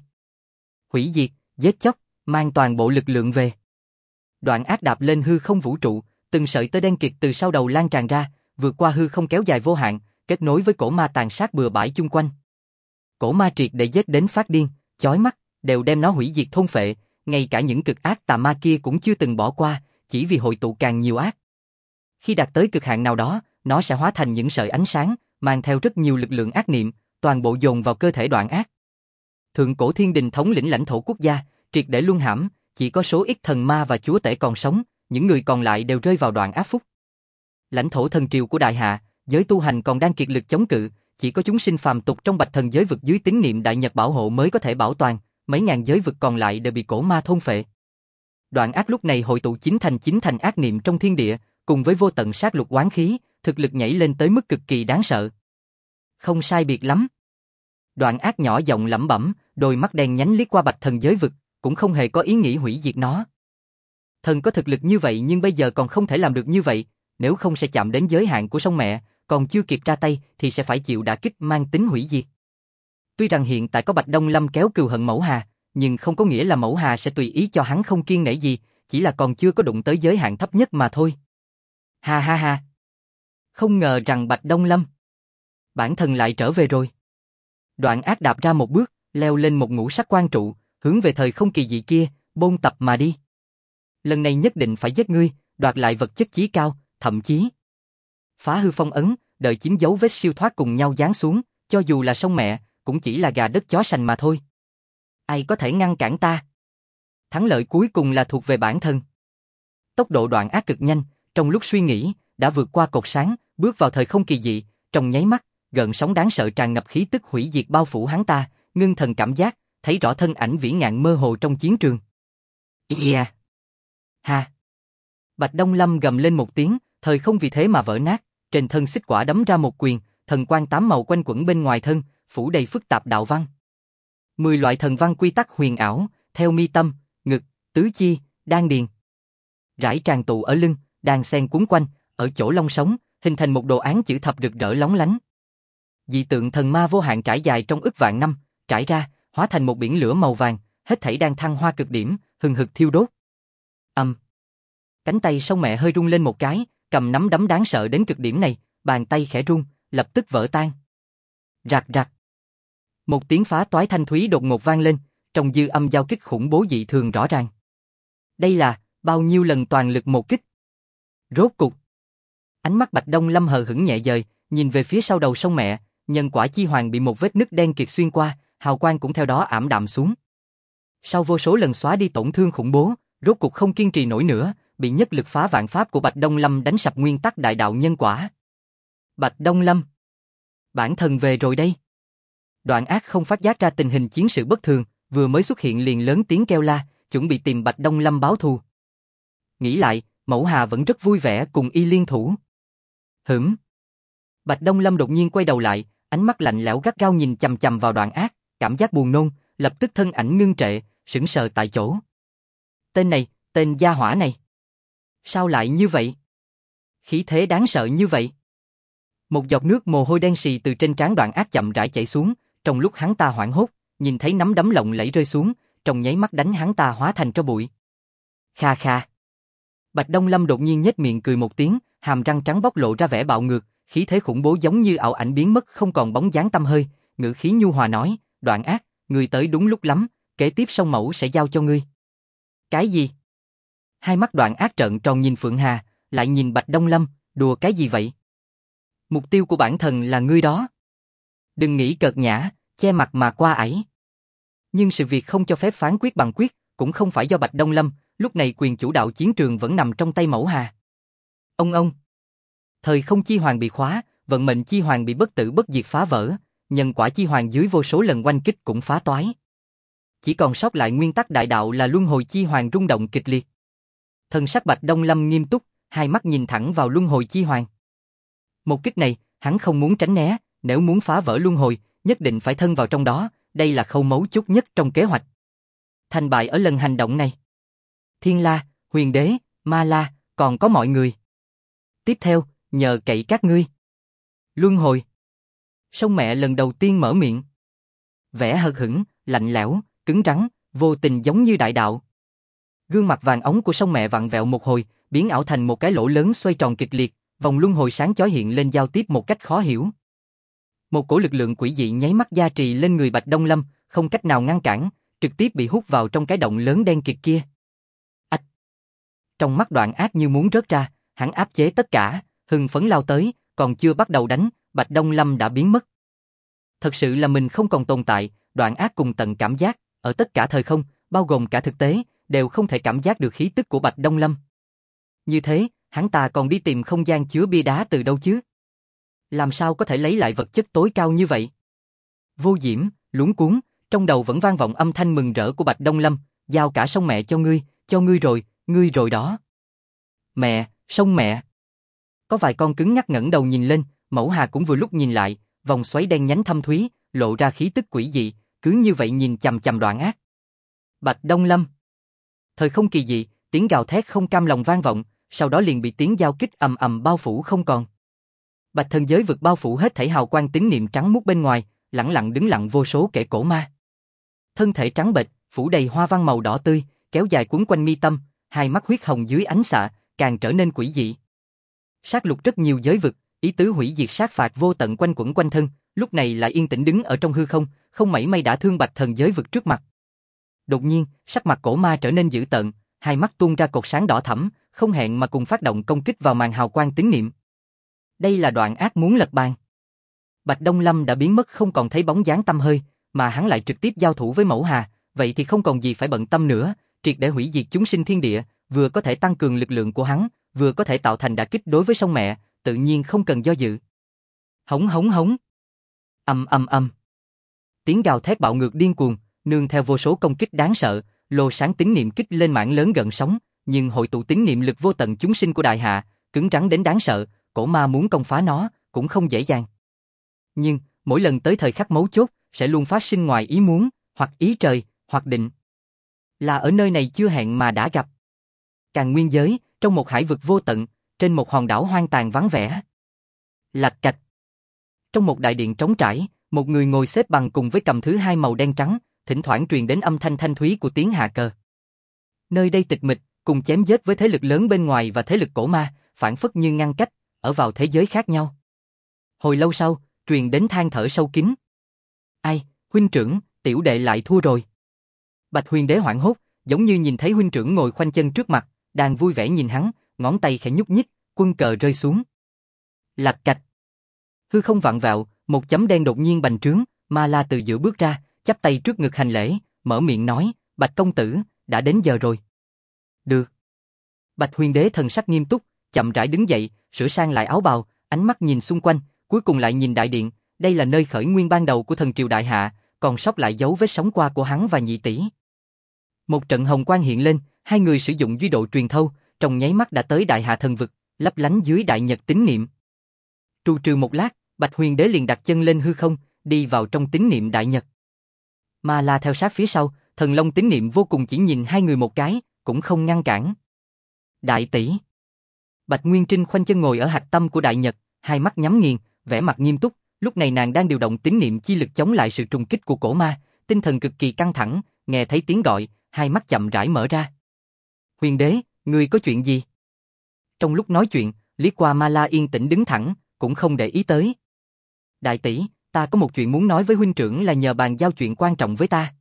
Hủy diệt, giết chóc, mang toàn bộ lực lượng về. Đoạn ác đạp lên hư không vũ trụ, từng sợi tơ đen kịt từ sau đầu lan tràn ra, vượt qua hư không kéo dài vô hạn, kết nối với cổ ma tàn sát bừa bãi chung quanh. Cổ ma triệt để giết đến phát điên, chói mắt, đều đem nó hủy diệt thôn phệ, ngay cả những cực ác tà ma kia cũng chưa từng bỏ qua, chỉ vì hội tụ càng nhiều ác. Khi đạt tới cực hạn nào đó, nó sẽ hóa thành những sợi ánh sáng, mang theo rất nhiều lực lượng ác niệm, toàn bộ dồn vào cơ thể đoạn ác. Thượng cổ thiên đình thống lĩnh lãnh thổ quốc gia, triệt để luân hãm, chỉ có số ít thần ma và chúa tể còn sống, những người còn lại đều rơi vào đoạn ác phúc. Lãnh thổ thần triều của đại hạ, giới tu hành còn đang kiệt lực chống cự, chỉ có chúng sinh phàm tục trong Bạch Thần giới vực dưới tín niệm đại nhật bảo hộ mới có thể bảo toàn, mấy ngàn giới vực còn lại đều bị cổ ma thôn phệ. Đoạn ác lúc này hội tụ chín thành ác niệm trong thiên địa, cùng với vô tận sát lục oán khí, thực lực nhảy lên tới mức cực kỳ đáng sợ. Không sai biệt lắm. Đoạn ác nhỏ giọng lẩm bẩm, đôi mắt đen nhánh liếc qua Bạch Thần giới vực, cũng không hề có ý nghĩ hủy diệt nó. Thần có thực lực như vậy nhưng bây giờ còn không thể làm được như vậy, nếu không sẽ chạm đến giới hạn của sông mẹ, còn chưa kịp ra tay thì sẽ phải chịu đả kích mang tính hủy diệt. Tuy rằng hiện tại có Bạch Đông Lâm kéo cừu hận Mẫu Hà, nhưng không có nghĩa là Mẫu Hà sẽ tùy ý cho hắn không kiêng nể gì, chỉ là còn chưa có đụng tới giới hạn thấp nhất mà thôi. Ha ha ha. Không ngờ rằng Bạch Đông Lâm, bản thân lại trở về rồi. Đoạn ác đạp ra một bước, leo lên một ngũ sắc quan trụ, hướng về thời không kỳ dị kia, bôn tập mà đi. Lần này nhất định phải giết ngươi, đoạt lại vật chất chí cao, thậm chí phá hư phong ấn, đợi 9 dấu vết siêu thoát cùng nhau giáng xuống, cho dù là sông mẹ, cũng chỉ là gà đất chó sành mà thôi. Ai có thể ngăn cản ta? Thắng lợi cuối cùng là thuộc về bản thân. Tốc độ đoạn ác cực nhanh, trong lúc suy nghĩ, đã vượt qua cột sáng, bước vào thời không kỳ dị, trong nháy mắt, gợn sóng đáng sợ tràn ngập khí tức hủy diệt bao phủ hắn ta, ngưng thần cảm giác, thấy rõ thân ảnh vĩ ngạn mơ hồ trong chiến trường. Yeah. Ha. Bạch Đông Lâm gầm lên một tiếng, thời không vì thế mà vỡ nát, trên thân xích quả đấm ra một quyền, thần quang 8 màu quanh quẩn bên ngoài thân, phủ đầy phức tạp đạo văn. 10 loại thần văn quy tắc huyền ảo, theo mi tâm, ngực, tứ chi, đan điền, rải tràn tụ ở lưng, đan xen cuốn quanh, ở chỗ lông sống, hình thành một đồ án chữ thập rực rỡ lóng lánh. Dị tượng thần ma vô hạn trải dài trong ức vạn năm, trải ra, hóa thành một biển lửa màu vàng, hết thảy đang thăng hoa cực điểm, hừng hực thiêu đốt. Cánh tay sông mẹ hơi rung lên một cái, cầm nắm đấm đáng sợ đến cực điểm này, bàn tay khẽ rung, lập tức vỡ tan. Rạc rạc. Một tiếng phá toái thanh thúy đột ngột vang lên, trong dư âm giao kích khủng bố dị thường rõ ràng. Đây là bao nhiêu lần toàn lực một kích? Rốt cục. Ánh mắt Bạch Đông Lâm hờ hững nhẹ dời, nhìn về phía sau đầu sông mẹ, nhân quả chi hoàng bị một vết nứt đen kịt xuyên qua, hào quang cũng theo đó ảm đạm xuống. Sau vô số lần xóa đi tổn thương khủng bố, rốt cục không kiên trì nổi nữa, bị nhất lực phá vạn pháp của Bạch Đông Lâm đánh sập nguyên tắc đại đạo nhân quả. Bạch Đông Lâm, bản thân về rồi đây. Đoạn Ác không phát giác ra tình hình chiến sự bất thường, vừa mới xuất hiện liền lớn tiếng kêu la, chuẩn bị tìm Bạch Đông Lâm báo thù. Nghĩ lại, Mẫu Hà vẫn rất vui vẻ cùng y liên thủ. Bạch Đông Lâm đột nhiên quay đầu lại, ánh mắt lạnh lẽo gắt gao nhìn chằm chằm vào Đoạn Ác, cảm giác buồn nôn, lập tức thân ảnh ngưng trệ, sững sờ tại chỗ. Tên gia hỏa này. Sao lại như vậy? Khí thế đáng sợ như vậy. Một giọt nước mồ hôi đen sì từ trên trán Đoạn Ác chậm rãi chảy xuống, trong lúc hắn ta hoảng hốt, nhìn thấy nắm đấm lộng lẫy rơi xuống, trong nháy mắt đánh hắn ta hóa thành tro bụi. Kha kha. Bạch Đông Lâm đột nhiên nhếch miệng cười một tiếng, hàm răng trắng bóc lộ ra vẻ bạo ngược, khí thế khủng bố giống như ảo ảnh biến mất không còn bóng dáng tăm hơi, ngữ khí nhu hòa nói, Đoạn Ác, ngươi tới đúng lúc lắm, kế tiếp Song Mẫu sẽ giao cho ngươi. Cái gì? Hai mắt Đoạn Ác trợn tròn nhìn Phượng Hà, lại nhìn Bạch Đông Lâm, đùa cái gì vậy? Mục tiêu của bản thân là ngươi đó. Đừng nghĩ cợt nhã, che mặt mà qua ải. Nhưng sự việc không cho phép phán quyết bằng quyết, cũng không phải do Bạch Đông Lâm, lúc này quyền chủ đạo chiến trường vẫn nằm trong tay Mẫu Hà. Ông. Thời không chi hoàng bị khóa, vận mệnh chi hoàng bị bất tử bất diệt phá vỡ, nhân quả chi hoàng dưới vô số lần oanh kích cũng phá toái. Chỉ còn sót lại nguyên tắc đại đạo là luân hồi chi hoàng rung động kịch liệt. Thần sắc Bạch Đông Lâm nghiêm túc, hai mắt nhìn thẳng vào luân hồi chi hoàng. Một kích này, hắn không muốn tránh né, nếu muốn phá vỡ luân hồi, nhất định phải thân vào trong đó, đây là khâu mấu chốt nhất trong kế hoạch. Thành bại ở lần hành động này. Thiên La, Huyền Đế, Ma La, còn có mọi người. Tiếp theo, nhờ cậy các ngươi. Luân hồi. Sông Mẹ lần đầu tiên mở miệng. Vẻ hờ hững, lạnh lẽo, cứng rắn, vô tình giống như đại đạo. Gương mặt vàng óng của Sông Mẹ vặn vẹo một hồi, biến ảo thành một cái lỗ lớn xoay tròn kịch liệt, vòng luân hồi sáng chói hiện lên giao tiếp một cách khó hiểu. Một cổ lực lượng quỷ dị nháy mắt gia trì lên người Bạch Đông Lâm, không cách nào ngăn cản, trực tiếp bị hút vào trong cái động lớn đen kịt kia. Ách! Trong mắt Đoạn Ác như muốn rớt ra, hắn áp chế tất cả, hưng phấn lao tới, còn chưa bắt đầu đánh, Bạch Đông Lâm đã biến mất. Thật sự là mình không còn tồn tại, Đoạn Ác cùng tận cảm giác, ở tất cả thời không, bao gồm cả thực tế, đều không thể cảm giác được khí tức của Bạch Đông Lâm. Như thế, hắn ta còn đi tìm không gian chứa bia đá từ đâu chứ? Làm sao có thể lấy lại vật chất tối cao như vậy? Vô Diễm, luống cuống, trong đầu vẫn vang vọng âm thanh mừng rỡ của Bạch Đông Lâm, giao cả Sông Mẹ cho ngươi rồi đó. Mẹ, Sông Mẹ. Có vài con cứng ngắc ngẩng đầu nhìn lên, Mẫu Hà cũng vừa lúc nhìn lại, vòng xoáy đen nhánh thâm thúy, lộ ra khí tức quỷ dị, cứ như vậy nhìn chằm chằm Đoạn Ác. Bạch Đông Lâm. Thời không kỳ dị, tiếng gào thét không cam lòng vang vọng, sau đó liền bị tiếng giao kích ầm ầm bao phủ không còn. Bạch thần giới vực bao phủ hết thảy hào quang tín niệm trắng muốt bên ngoài, lẳng lặng đứng lặng vô số kẻ cổ ma. Thân thể trắng bệch, phủ đầy hoa văn màu đỏ tươi, kéo dài quấn quanh mi tâm, hai mắt huyết hồng dưới ánh xạ, càng trở nên quỷ dị. Sát lục rất nhiều giới vực, ý tứ hủy diệt sát phạt vô tận quanh quẩn quanh thân, lúc này lại yên tĩnh đứng ở trong hư không, không mảy may đả thương Bạch thần giới vực trước mặt. Đột nhiên, sắc mặt cổ ma trở nên dữ tợn, hai mắt tuôn ra cột sáng đỏ thẫm, không hẹn mà cùng phát động công kích vào màn hào quang tín niệm. Đây là Đoạn Ác muốn lật bàn. Bạch Đông Lâm đã biến mất không còn thấy bóng dáng tăm hơi, mà hắn lại trực tiếp giao thủ với Mẫu Hà, vậy thì không còn gì phải bận tâm nữa, triệt để hủy diệt chúng sinh thiên địa, vừa có thể tăng cường lực lượng của hắn, vừa có thể tạo thành đả kích đối với Sông Mẹ, tự nhiên không cần do dự. Hống hống hống. Ầm. Tiếng gào thét bạo ngược điên cuồng, nương theo vô số công kích đáng sợ, lô sáng tín niệm kích lên mảng lớn gần sóng, nhưng hội tụ tín niệm lực vô tận chúng sinh của đại hạ, cứng rắn đến đáng sợ, cổ ma muốn công phá nó cũng không dễ dàng. Nhưng mỗi lần tới thời khắc mấu chốt, sẽ luôn phát sinh ngoài ý muốn, hoặc ý trời, hoặc định. Là ở nơi này chưa hẹn mà đã gặp. Càn Nguyên giới, trong một hải vực vô tận, trên một hòn đảo hoang tàn vắng vẻ. Lạch cạch. Trong một đại điện trống trải, một người ngồi xếp bằng cùng với cầm thứ hai màu đen trắng, thỉnh thoảng truyền đến âm thanh thanh thúy của tiếng hạ cờ. Nơi đây tịch mịch, cùng chém giết với thế lực lớn bên ngoài và thế lực cổ ma, phản phất như ngăn cách, ở vào thế giới khác nhau. Hồi lâu sau, truyền đến than thở sâu kín. Ai, huynh trưởng, tiểu đệ lại thua rồi. Bạch Huyền Đế hoảng hốt, giống như nhìn thấy huynh trưởng ngồi khoanh chân trước mặt, đang vui vẻ nhìn hắn, ngón tay khẽ nhúc nhích, quân cờ rơi xuống. Lạch cạch. Hư không vặn vẹo, một chấm đen đột nhiên bành trướng, Ma La từ giữa bước ra, chắp tay trước ngực hành lễ, mở miệng nói, Bạch công tử, đã đến giờ rồi. Được. Bạch Huyền Đế thần sắc nghiêm túc, chậm rãi đứng dậy, sửa sang lại áo bào, ánh mắt nhìn xung quanh, cuối cùng lại nhìn đại điện, đây là nơi khởi nguyên ban đầu của thần triều Đại Hạ, còn sót lại dấu vết sống qua của hắn và nhị tỷ. Một trận hồng quang hiện lên, hai người sử dụng duy độ truyền thâu, trong nháy mắt đã tới Đại Hạ thần vực, lấp lánh dưới đại nhật tín niệm. Trù trừ một lát, Bạch Huyền Đế liền đặt chân lên hư không, đi vào trong tín niệm đại nhật. Ma La theo sát phía sau, Thần Long tín niệm vô cùng chỉ nhìn hai người một cái, cũng không ngăn cản. Đại tỷ. Bạch Nguyên Trinh khoanh chân ngồi ở hạch tâm của đại nhật, hai mắt nhắm nghiền, vẻ mặt nghiêm túc, lúc này nàng đang điều động tín niệm chi lực chống lại sự trùng kích của cổ ma, tinh thần cực kỳ căng thẳng, nghe thấy tiếng gọi, hai mắt chậm rãi mở ra. Huyền Đế, ngươi có chuyện gì? Trong lúc nói chuyện, liếc qua Ma La yên tĩnh đứng thẳng, cũng không để ý tới. Đại tỷ, ta có một chuyện muốn nói với huynh trưởng là nhờ bàn giao chuyện quan trọng với ta.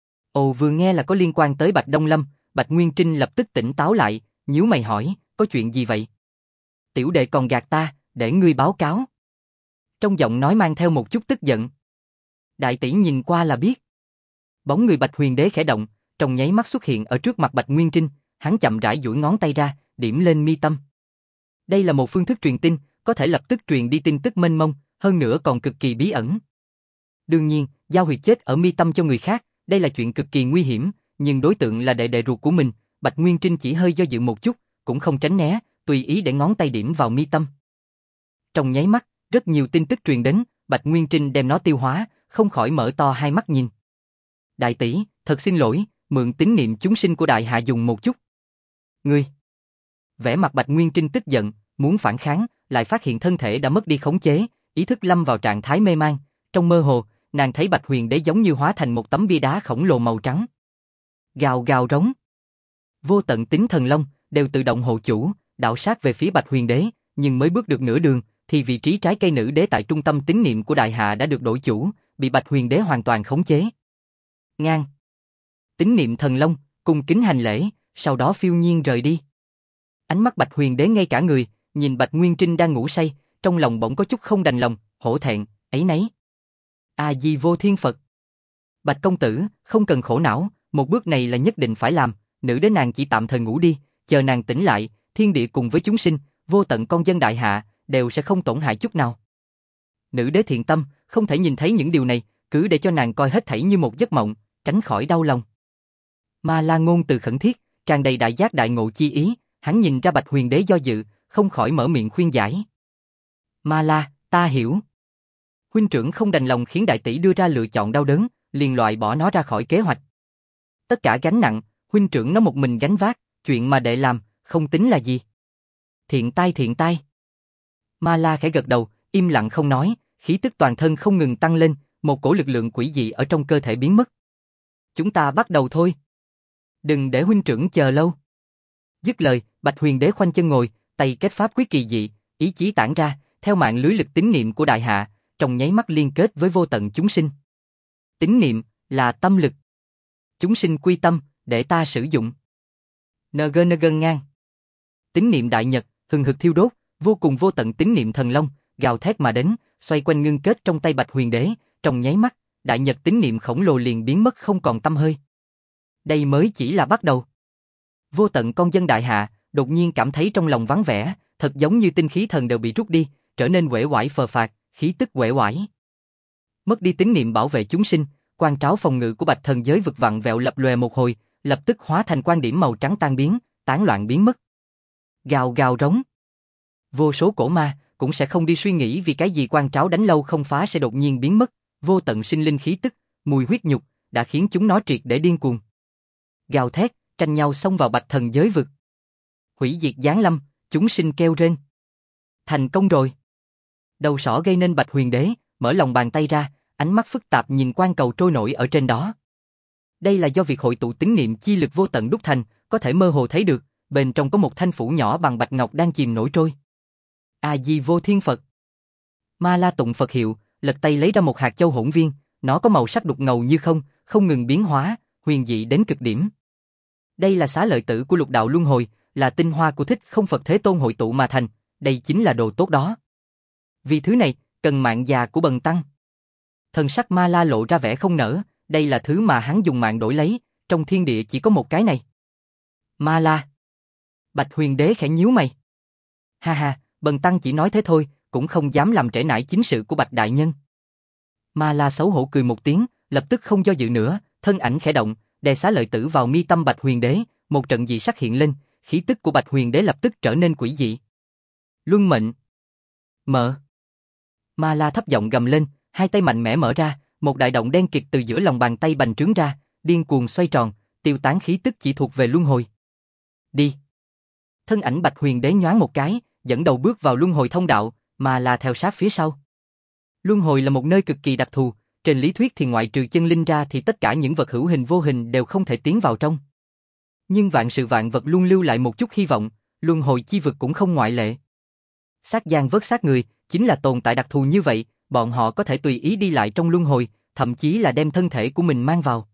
Ồ, vừa nghe là có liên quan tới Bạch Đông Lâm, Bạch Nguyên Trinh lập tức tỉnh táo lại, nhíu mày hỏi, có chuyện gì vậy? Tiểu đệ còn gạt ta, để ngươi báo cáo. Trong giọng nói mang theo một chút tức giận. Đại tỷ nhìn qua là biết. Bóng người Bạch Huyền Đế khẽ động, trong nháy mắt xuất hiện ở trước mặt Bạch Nguyên Trinh, hắn chậm rãi duỗi ngón tay ra, điểm lên mi tâm. Đây là một phương thức truyền tin, có thể lập tức truyền đi tin tức mênh mông, hơn nữa còn cực kỳ bí ẩn. Đương nhiên, giao huyệt chết ở mi tâm cho người khác, đây là chuyện cực kỳ nguy hiểm, nhưng đối tượng là đệ đệ ruột của mình, Bạch Nguyên Trinh chỉ hơi do dự một chút, cũng không tránh né, tùy ý để ngón tay điểm vào mi tâm. Trong nháy mắt, rất nhiều tin tức truyền đến, Bạch Nguyên Trinh đem nó tiêu hóa, không khỏi mở to hai mắt nhìn. Đại tỷ, thật xin lỗi, mượn tín niệm chúng sinh của Đại Hạ dùng một chút. Ngươi. Vẻ mặt Bạch Nguyên Trinh tức giận, muốn phản kháng, lại phát hiện thân thể đã mất đi khống chế, ý thức lâm vào trạng thái mê man. Trong mơ hồ, nàng thấy Bạch Huyền Đế giống như hóa thành một tấm bia đá khổng lồ màu trắng. Gào gào rống. Vô tận tính thần long đều tự động hộ chủ, đạo sát về phía Bạch Huyền Đế, nhưng mới bước được nửa đường, thì vị trí trái cây nữ đế tại trung tâm tín niệm của Đại Hạ đã được đổi chủ, bị Bạch Huyền Đế hoàn toàn khống chế. Ngang. Tín niệm thần long, cung kính hành lễ, sau đó phiêu nhiên rời đi. Ánh mắt Bạch Huyền Đế ngay cả người, nhìn Bạch Nguyên Trinh đang ngủ say, trong lòng bỗng có chút không đành lòng, hổ thẹn, áy náy. A Di Vô Thiên Phật. Bạch công tử, không cần khổ não, một bước này là nhất định phải làm, nữ đế nàng chỉ tạm thời ngủ đi, chờ nàng tỉnh lại, thiên địa cùng với chúng sinh, vô tận con dân Đại Hạ, đều sẽ không tổn hại chút nào. Nữ đế thiện tâm, không thể nhìn thấy những điều này, cứ để cho nàng coi hết thảy như một giấc mộng, tránh khỏi đau lòng. Ma La ngôn từ khẩn thiết, tràn đầy đại giác đại ngộ chi ý, hắn nhìn ra Bạch Huyền Đế do dự, không khỏi mở miệng khuyên giải. Ma La, ta hiểu. Huynh trưởng không đành lòng khiến đại tỷ đưa ra lựa chọn đau đớn, liền loại bỏ nó ra khỏi kế hoạch. Tất cả gánh nặng, huynh trưởng nó một mình gánh vác, chuyện mà đệ làm, không tính là gì. Thiện tai thiện tai. Ma La khẽ gật đầu, im lặng không nói, khí tức toàn thân không ngừng tăng lên, một cổ lực lượng quỷ dị ở trong cơ thể biến mất. Chúng ta bắt đầu thôi. Đừng để huynh trưởng chờ lâu. Dứt lời, Bạch Huyền Đế khoanh chân ngồi, tay kết pháp quyết kỳ dị, ý chí tản ra, theo mạng lưới lực tín niệm của Đại Hạ, trong nháy mắt liên kết với vô tận chúng sinh. Tín niệm là tâm lực. Chúng sinh quy tâm, để ta sử dụng. Nâng ngang. Tín niệm đại nhật, hừng hực thiêu đốt, vô cùng vô tận tín niệm thần long, gào thét mà đến, xoay quanh ngưng kết trong tay Bạch Huyền Đế, trong nháy mắt, đại nhật tín niệm khổng lồ liền biến mất không còn tăm hơi. Đây mới chỉ là bắt đầu. Vô tận con dân Đại Hạ, đột nhiên cảm thấy trong lòng vắng vẻ, thật giống như tinh khí thần đều bị rút đi, trở nên uể oải phờ phạc, khí tức uể oải. Mất đi tín niệm bảo vệ chúng sinh, quan tráo phòng ngự của Bạch Thần giới vực vặn vẹo lập lòe một hồi, lập tức hóa thành quan điểm màu trắng tan biến, tán loạn biến mất. Gào gào rống. Vô số cổ ma cũng sẽ không đi suy nghĩ vì cái gì quan tráo đánh lâu không phá sẽ đột nhiên biến mất, vô tận sinh linh khí tức, mùi huyết nhục đã khiến chúng nó triệt để điên cuồng. Gào thét, tranh nhau xông vào Bạch Thần giới vực. Hủy diệt giáng lâm, chúng sinh kêu rên. Thành công rồi. Đầu sỏ gây nên Bạch Huyền Đế, mở lòng bàn tay ra, ánh mắt phức tạp nhìn quan cầu trôi nổi ở trên đó. Đây là do việc hội tụ tín niệm chi lực vô tận đúc thành, có thể mơ hồ thấy được, bên trong có một thanh phủ nhỏ bằng bạch ngọc đang chìm nổi trôi. A Di Vô Thiên Phật. Ma La tụng Phật hiệu, lật tay lấy ra một hạt châu hỗn viên, nó có màu sắc đục ngầu như không, không ngừng biến hóa, huyền dị đến cực điểm. Đây là xá lợi tử của lục đạo luân hồi, là tinh hoa của Thích Không Phật Thế Tôn hội tụ mà thành, đây chính là đồ tốt đó. Vì thứ này, cần mạng già của bần tăng. Thần sắc Ma La lộ ra vẻ không nỡ, đây là thứ mà hắn dùng mạng đổi lấy, trong thiên địa chỉ có một cái này. Ma La. Bạch Huyền Đế khẽ nhíu mày. Ha ha, bần tăng chỉ nói thế thôi, cũng không dám làm trễ nải chính sự của Bạch đại nhân. Ma La xấu hổ cười một tiếng, lập tức không do dự nữa, thân ảnh khẽ động, đè xá lợi tử vào mi tâm Bạch Huyền Đế, một trận dị sắc hiện lên, khí tức của Bạch Huyền Đế lập tức trở nên quỷ dị. Luân mệnh. Mở. Ma La thấp giọng gầm lên, hai tay mạnh mẽ mở ra, một đại động đen kịt từ giữa lòng bàn tay bành trướng ra, điên cuồng xoay tròn, tiêu tán khí tức chỉ thuộc về luân hồi. Đi. Thân ảnh Bạch Huyền Đế nhoáng một cái, dẫn đầu bước vào luân hồi thông đạo, Ma La theo sát phía sau. Luân hồi là một nơi cực kỳ đặc thù, trên lý thuyết thì ngoại trừ chân linh ra thì tất cả những vật hữu hình vô hình đều không thể tiến vào trong. Nhưng vạn sự vạn vật luôn lưu lại một chút hy vọng, luân hồi chi vực cũng không ngoại lệ. Xác gian vớt xác người, chính là tồn tại đặc thù như vậy, bọn họ có thể tùy ý đi lại trong luân hồi, thậm chí là đem thân thể của mình mang vào.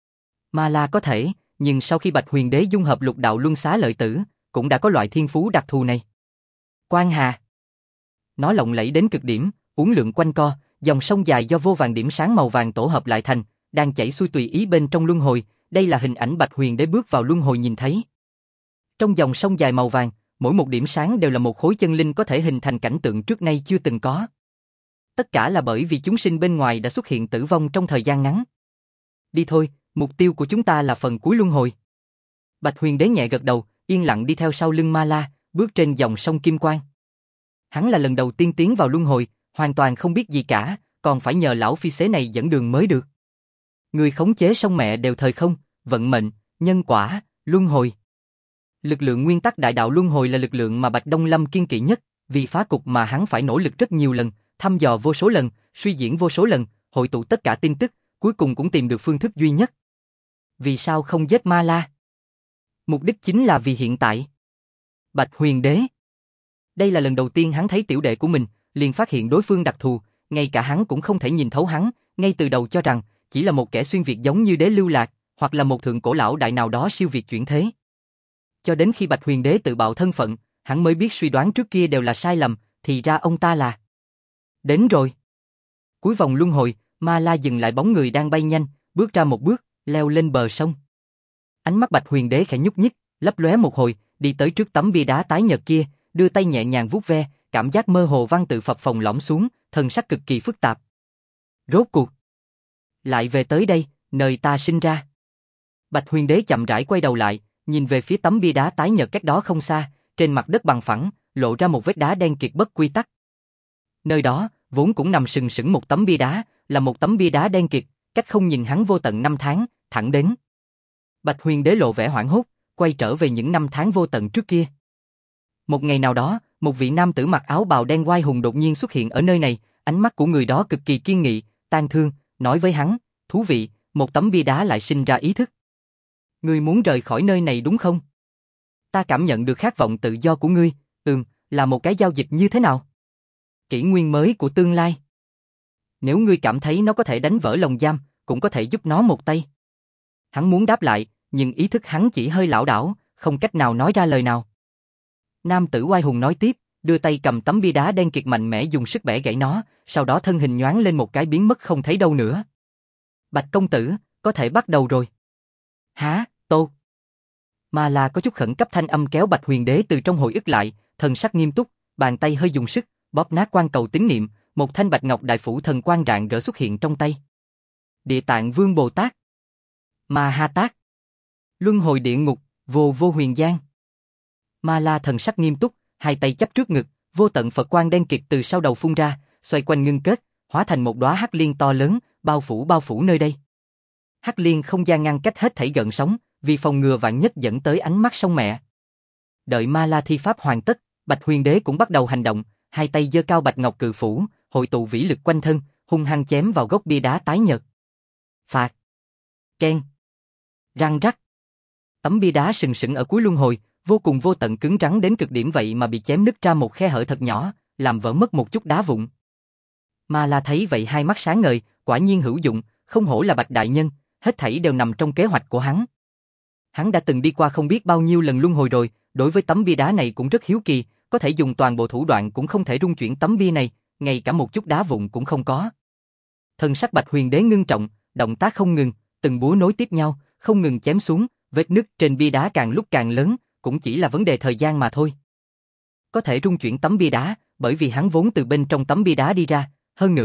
Ma La có thể, nhưng sau khi Bạch Huyền Đế dung hợp lục đạo luân xá lợi tử, cũng đã có loại thiên phú đặc thù này. Quan Hà. Nó lộng lẫy đến cực điểm, uốn lượn quanh co, dòng sông dài do vô vàn điểm sáng màu vàng tổ hợp lại thành, đang chảy xuôi tùy ý bên trong luân hồi, đây là hình ảnh Bạch Huyền Đế bước vào luân hồi nhìn thấy. Trong dòng sông dài màu vàng, mỗi một điểm sáng đều là một khối chân linh có thể hình thành cảnh tượng trước nay chưa từng có. Tất cả là bởi vì chúng sinh bên ngoài đã xuất hiện tử vong trong thời gian ngắn. Đi thôi, mục tiêu của chúng ta là phần cuối luân hồi. Bạch Huyền Đế nhẹ gật đầu, yên lặng đi theo sau lưng Ma La, bước trên dòng sông Kim Quang. Hắn là lần đầu tiên tiến vào luân hồi, hoàn toàn không biết gì cả, còn phải nhờ lão phi xế này dẫn đường mới được. Người khống chế sông mẹ đều thời không, vận mệnh, nhân quả, luân hồi. Lực lượng nguyên tắc đại đạo luân hồi là lực lượng mà Bạch Đông Lâm kiên kỵ nhất, vì phá cục mà hắn phải nỗ lực rất nhiều lần, thăm dò vô số lần, suy diễn vô số lần, hội tụ tất cả tin tức, cuối cùng cũng tìm được phương thức duy nhất. Vì sao không giết Ma La? Mục đích chính là vì hiện tại. Bạch Huyền Đế. Đây là lần đầu tiên hắn thấy tiểu đệ của mình, liền phát hiện đối phương đặc thù, ngay cả hắn cũng không thể nhìn thấu hắn, ngay từ đầu cho rằng chỉ là một kẻ xuyên việt giống như Đế Lưu Lạc, hoặc là một thượng cổ lão đại nào đó siêu việt chuyển thế. Cho đến khi Bạch Huyền Đế tự bạo thân phận, hắn mới biết suy đoán trước kia đều là sai lầm, thì ra ông ta là... Đến rồi. Cuối vòng luân hồi, Ma La dừng lại bóng người đang bay nhanh, bước ra một bước, leo lên bờ sông. Ánh mắt Bạch Huyền Đế khẽ nhúc nhích, lấp lóe một hồi, đi tới trước tấm bia đá tái nhợt kia, đưa tay nhẹ nhàng vuốt ve, cảm giác mơ hồ văn tự phập phồng lõm xuống, thần sắc cực kỳ phức tạp. Rốt cuộc lại về tới đây, nơi ta sinh ra. Bạch Huyền Đế chậm rãi quay đầu lại, nhìn về phía tấm bia đá tái nhợt cách đó không xa, trên mặt đất bằng phẳng, lộ ra một vết đá đen kịt bất quy tắc. Nơi đó, vốn cũng nằm sừng sững một tấm bia đá, là một tấm bia đá đen kịt, cách không nhìn hắn vô tận năm tháng, thẳng đến. Bạch Huyền Đế lộ vẻ hoảng hốt, quay trở về những năm tháng vô tận trước kia. Một ngày nào đó, một vị nam tử mặc áo bào đen oai hùng đột nhiên xuất hiện ở nơi này, ánh mắt của người đó cực kỳ kiên nghị, tang thương, nói với hắn, thú vị, một tấm bia đá lại sinh ra ý thức. Ngươi muốn rời khỏi nơi này đúng không? Ta cảm nhận được khát vọng tự do của ngươi, là một cái giao dịch như thế nào? Kỷ nguyên mới của tương lai. Nếu ngươi cảm thấy nó có thể đánh vỡ lồng giam, cũng có thể giúp nó một tay. Hắn muốn đáp lại, nhưng ý thức hắn chỉ hơi lảo đảo, không cách nào nói ra lời nào. Nam tử oai hùng nói tiếp, đưa tay cầm tấm bia đá đen kịt mạnh mẽ dùng sức bẻ gãy nó, sau đó thân hình nhoáng lên một cái biến mất không thấy đâu nữa. Bạch công tử, có thể bắt đầu rồi. Hả, Tô? Ma La có chút khẩn cấp thanh âm kéo Bạch Huyền Đế từ trong hồi ức lại, thần sắc nghiêm túc, bàn tay hơi dùng sức, bóp nát quan cầu tín niệm, một thanh bạch ngọc đại phủ thần quang rạng rỡ xuất hiện trong tay. Địa Tạng Vương Bồ Tát, Ma Ha Tát, Luân Hồi Địa Ngục, Vô Vô Huyền Giang. Ma La thần sắc nghiêm túc, hai tay chắp trước ngực, vô tận Phật quang đen kịt từ sau đầu phun ra, xoay quanh ngưng kết, hóa thành một đóa hắc liên to lớn, bao phủ nơi đây. Hắc liên không gian ngăn cách hết thảy gợn sóng, vì phòng ngừa vạn nhất dẫn tới ánh mắt sông mẹ. Đợi Ma La thi pháp hoàn tất, Bạch Huyền Đế cũng bắt đầu hành động, hai tay giơ cao bạch ngọc cự phủ, hội tụ vĩ lực quanh thân, hung hăng chém vào gốc bia đá tái nhợt. Phạt, keng, răng rắc. Tấm bia đá sừng sững ở cuối luân hồi, vô cùng vô tận cứng rắn đến cực điểm vậy mà bị chém nứt ra một khe hở thật nhỏ, làm vỡ mất một chút đá vụn. Ma La thấy vậy hai mắt sáng ngời, quả nhiên hữu dụng, không hổ là Bạch đại nhân, hết thảy đều nằm trong kế hoạch của hắn. Hắn đã từng đi qua không biết bao nhiêu lần luân hồi rồi, đối với tấm bia đá này cũng rất hiếu kỳ, có thể dùng toàn bộ thủ đoạn cũng không thể rung chuyển tấm bia này, ngay cả một chút đá vụn cũng không có. Thần sắc Bạch Huyền Đế ngưng trọng, động tác không ngừng, từng búa nối tiếp nhau, không ngừng chém xuống, vết nứt trên bia đá càng lúc càng lớn, cũng chỉ là vấn đề thời gian mà thôi. Có thể rung chuyển tấm bia đá, bởi vì hắn vốn từ bên trong tấm bia đá đi ra, hơn nữa,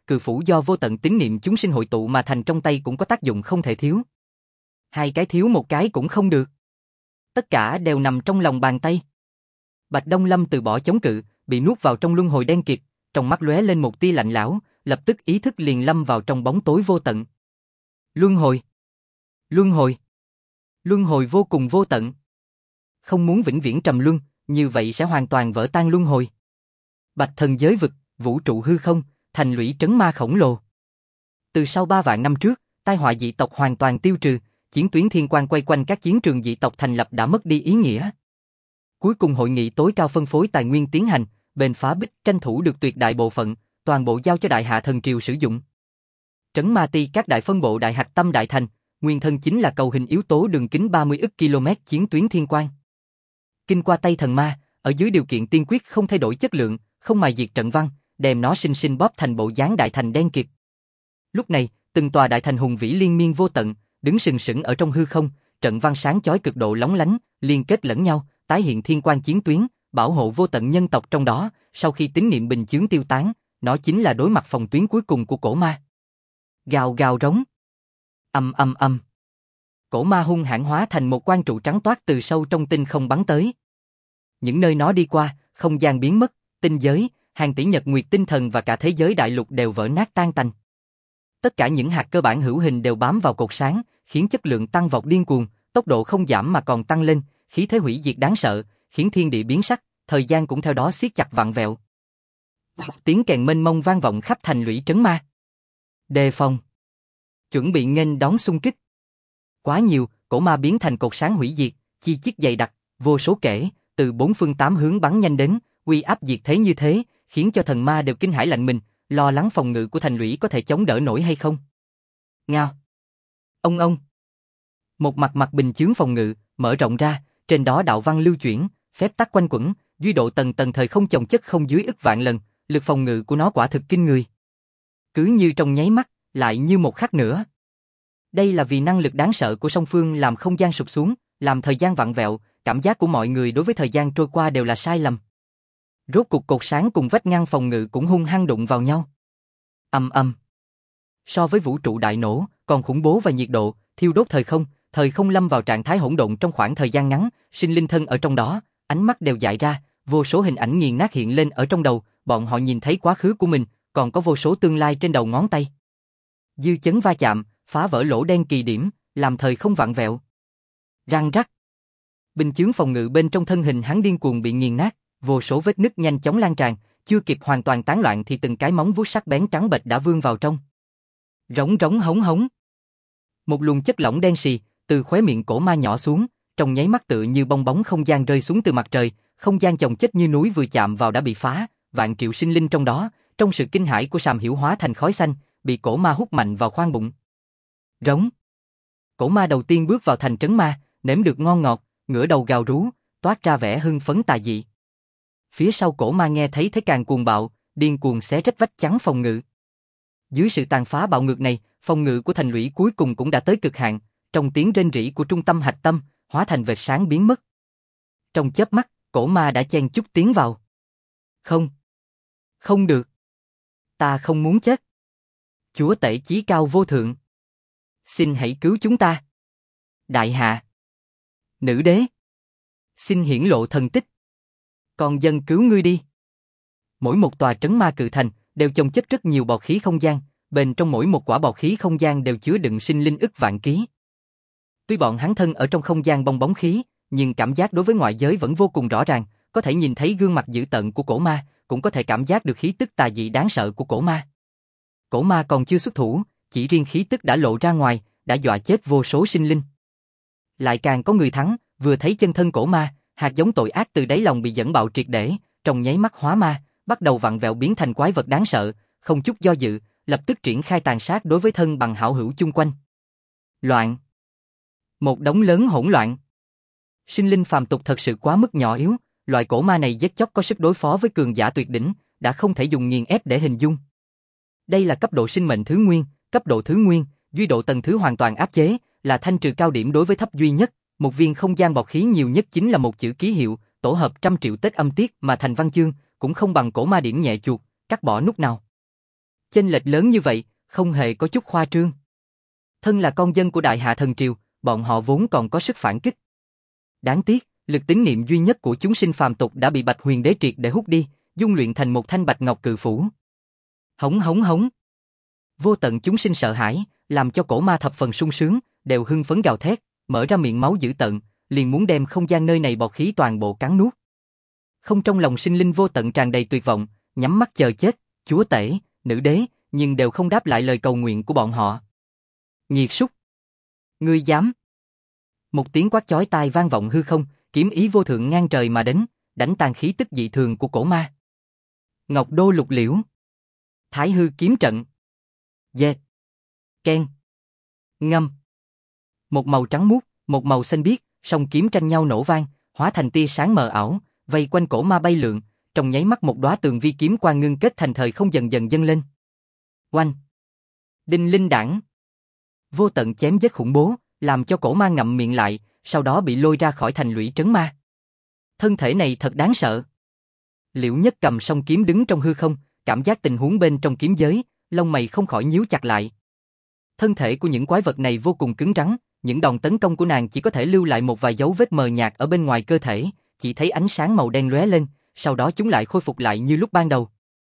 cự phủ do vô tận tín niệm chúng sinh hội tụ mà thành trong tay cũng có tác dụng không thể thiếu. Hai cái thiếu một cái cũng không được. Tất cả đều nằm trong lòng bàn tay. Bạch Đông Lâm từ bỏ chống cự, bị nuốt vào trong luân hồi đen kịt, trong mắt lóe lên một tia lạnh lẽo, lập tức ý thức liền lâm vào trong bóng tối vô tận. Luân hồi. Luân hồi. Luân hồi vô cùng vô tận. Không muốn vĩnh viễn trầm luân, như vậy sẽ hoàn toàn vỡ tan luân hồi. Bạch thần giới vực, vũ trụ hư không, thành lũy trấn ma khổng lồ. Từ sau 3 vạn năm trước, tai họa dị tộc hoàn toàn tiêu trừ, chiến tuyến thiên quang quay quanh các chiến trường dị tộc thành lập đã mất đi ý nghĩa. Cuối cùng hội nghị tối cao phân phối tài nguyên tiến hành, bên phá bích tranh thủ được tuyệt đại bộ phận, toàn bộ giao cho Đại Hạ Thần Triều sử dụng. Trấn Ma Ti các đại phân bộ đại hạch tâm đại thành, nguyên thân chính là cầu hình yếu tố đường kính 30 ức km chiến tuyến thiên quang. Kinh qua tay thần ma, ở dưới điều kiện tiên quyết không thay đổi chất lượng, không mài diệt trận văn, đem nó sinh sinh bóp thành bộ dáng đại thành đen kịt. Lúc này, từng tòa đại thành hùng vĩ liên miên vô tận, đứng sừng sững ở trong hư không, trận văn sáng chói cực độ lóng lánh, liên kết lẫn nhau, tái hiện thiên quang chiến tuyến, bảo hộ vô tận nhân tộc trong đó. Sau khi tín niệm bình chướng tiêu tán, nó chính là đối mặt phòng tuyến cuối cùng của cổ ma. Gào gào rống. Ầm ầm ầm. Cổ ma hung hãn hóa thành một quang trụ trắng toát từ sâu trong tinh không bắn tới. Những nơi nó đi qua, không gian biến mất, tinh giới, hàng tỷ nhật nguyệt tinh thần và cả thế giới đại lục đều vỡ nát tan tành. Tất cả những hạt cơ bản hữu hình đều bám vào cột sáng, khiến chất lượng tăng vọt điên cuồng, tốc độ không giảm mà còn tăng lên, khí thế hủy diệt đáng sợ, khiến thiên địa biến sắc, thời gian cũng theo đó siết chặt vặn vẹo. Tiếng kèn mênh mông vang vọng khắp thành lũy trấn ma. Đề phòng. Chuẩn bị nghênh đón xung kích. Quá nhiều, cổ ma biến thành cột sáng hủy diệt, chi chít dày đặc, vô số kể, từ 4 phương 8 hướng bắn nhanh đến, uy áp diệt thế như thế, khiến cho thần ma đều kinh hãi lạnh mình, lo lắng phòng ngự của thành lũy có thể chống đỡ nổi hay không. Ngao. Ông. Một mặt bình chướng phòng ngự, mở rộng ra, trên đó đạo văn lưu chuyển, phép tắc quanh quẩn, duy độ tầng tầng thời không chồng chất không dưới ức vạn lần, lực phòng ngự của nó quả thực kinh người. Cứ như trong nháy mắt, lại như một khắc nữa. Đây là vì năng lực đáng sợ của song phương làm không gian sụp xuống, làm thời gian vặn vẹo, cảm giác của mọi người đối với thời gian trôi qua đều là sai lầm. Rốt cục cột sáng cùng vách ngăn phòng ngự cũng hung hăng đụng vào nhau. Ầm. So với vũ trụ đại nổ, còn khủng bố và nhiệt độ, thiêu đốt thời không lâm vào trạng thái hỗn độn trong khoảng thời gian ngắn, sinh linh thân ở trong đó, ánh mắt đều dại ra, vô số hình ảnh nghiền nát hiện lên ở trong đầu, bọn họ nhìn thấy quá khứ của mình, còn có vô số tương lai trên đầu ngón tay. Dư chấn va chạm, phá vỡ lỗ đen kỳ điểm, làm thời không vặn vẹo. Răng rắc. Bình chướng phòng ngự bên trong thân hình hắn điên cuồng bị nghiền nát, vô số vết nứt nhanh chóng lan tràn, chưa kịp hoàn toàn tán loạn thì từng cái móng vuốt sắc bén trắng bệch đã vươn vào trong. Rống hống. Một luồng chất lỏng đen xì từ khóe miệng cổ ma nhỏ xuống, trong nháy mắt tựa như bong bóng không gian rơi xuống từ mặt trời, không gian chồng chất như núi vừa chạm vào đã bị phá, vạn triệu sinh linh trong đó, trong sự kinh hãi của Sàm Hiểu hóa thành khói xanh, bị cổ ma hút mạnh vào khoang bụng. Rống. Cổ ma đầu tiên bước vào thành trấn ma, nếm được ngon ngọt, ngửa đầu gào rú, toát ra vẻ hưng phấn tà dị. Phía sau cổ ma nghe thấy thế càng cuồng bạo, điên cuồng xé rách vách chắn phòng ngự. Dưới sự tàn phá bạo ngược này, phòng ngự của thành lũy cuối cùng cũng đã tới cực hạn, trong tiếng rên rỉ của trung tâm hạch tâm, hóa thành vệt sáng biến mất. Trong chớp mắt, cổ ma đã chen chúc tiến vào. Không được. Ta không muốn chết. Chúa tể chí cao vô thượng. Xin hãy cứu chúng ta. Đại hạ. Nữ đế. Xin hiển lộ thần tích. Con dân cứu ngươi đi. Mỗi một tòa trấn ma cự thành đều chồng chất rất nhiều bọt khí không gian, bên trong mỗi một quả bọt khí không gian đều chứa đựng sinh linh ức vạn ký. Tuy bọn hắn thân ở trong không gian bong bóng khí, nhưng cảm giác đối với ngoại giới vẫn vô cùng rõ ràng, có thể nhìn thấy gương mặt dữ tợn của cổ ma, cũng có thể cảm giác được khí tức tà dị đáng sợ của cổ ma. Cổ ma còn chưa xuất thủ, chỉ riêng khí tức đã lộ ra ngoài, đã dọa chết vô số sinh linh. Lại càng có người thắng, vừa thấy chân thân cổ ma, hạt giống tội ác từ đáy lòng bị dẫn bạo triệt để, trong nháy mắt hóa ma, bắt đầu vặn vẹo biến thành quái vật đáng sợ, không chút do dự, lập tức triển khai tàn sát đối với thân bằng hảo hữu chung quanh. Loạn. Một đống lớn hỗn loạn. Sinh linh phàm tục thật sự quá mức nhỏ yếu, loại cổ ma này giết chóc có sức đối phó với cường giả tuyệt đỉnh, đã không thể dùng nghiền ép để hình dung. Đây là cấp độ sinh mệnh thứ nguyên, cấp độ thứ nguyên, duy độ tầng thứ hoàn toàn áp chế, là thanh trừ cao điểm đối với thấp duy nhất, một viên không gian bọt khí nhiều nhất chính là một chữ ký hiệu, tổ hợp 100 triệu Tết âm tiết mà thành văn chương, cũng không bằng cổ ma điểm nhẹ chuột, cắt bỏ nút nào. Chênh lệch lớn như vậy, không hề có chút khoa trương. Thân là con dân của Đại Hạ Thần Triều, bọn họ vốn còn có sức phản kích. Đáng tiếc, lực tín niệm duy nhất của chúng sinh phàm tục đã bị Bạch Huyền Đế triệt để hút đi, dung luyện thành một thanh bạch ngọc cự phủ. Hống hống hống. Vô tận chúng sinh sợ hãi, làm cho cổ ma thập phần sung sướng, đều hưng phấn gào thét, mở ra miệng máu dữ tợn, liền muốn đem không gian nơi này bọt khí toàn bộ cắn nuốt. Không, trong lòng sinh linh vô tận tràn đầy tuyệt vọng, nhắm mắt chờ chết, chúa tể, nữ đế, nhưng đều không đáp lại lời cầu nguyện của bọn họ. Nghiệt súc! Ngươi dám! Một tiếng quát chói tai vang vọng hư không, kiếm ý vô thượng ngang trời mà đến, đánh tan khí tức dị thường của cổ ma. Ngọc Đô Lục Liễu. Thái hư kiếm trận. Dệt. Ken. Ngâm. Một màu trắng muốt, một màu xanh biếc, song kiếm tranh nhau nổ vang, hóa thành tia sáng mờ ảo, vây quanh cổ ma bay lượn, trong nháy mắt một đóa tường vi kiếm quang ngưng kết thành thời không dần dần dâng lên. Oanh. Đinh linh đảng. Vô tận chém giết khủng bố, làm cho cổ ma ngậm miệng lại, sau đó bị lôi ra khỏi thành lũy trấn ma. Thân thể này thật đáng sợ. Liễu Nhất cầm song kiếm đứng trong hư không, cảm giác tình huống bên trong kiếm giới, lông mày không khỏi nhíu chặt lại. Thân thể của những quái vật này vô cùng cứng rắn, những đòn tấn công của nàng chỉ có thể lưu lại một vài dấu vết mờ nhạt ở bên ngoài cơ thể, chỉ thấy ánh sáng màu đen lóe lên, sau đó chúng lại khôi phục lại như lúc ban đầu.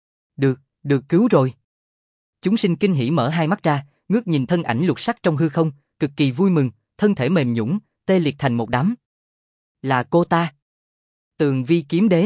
Được cứu rồi. Chúng sinh kinh hỉ mở hai mắt ra, ngước nhìn thân ảnh lục sắc trong hư không, cực kỳ vui mừng, thân thể mềm nhũn, tê liệt thành một đám. Là cô ta. Tường Vi kiếm đế.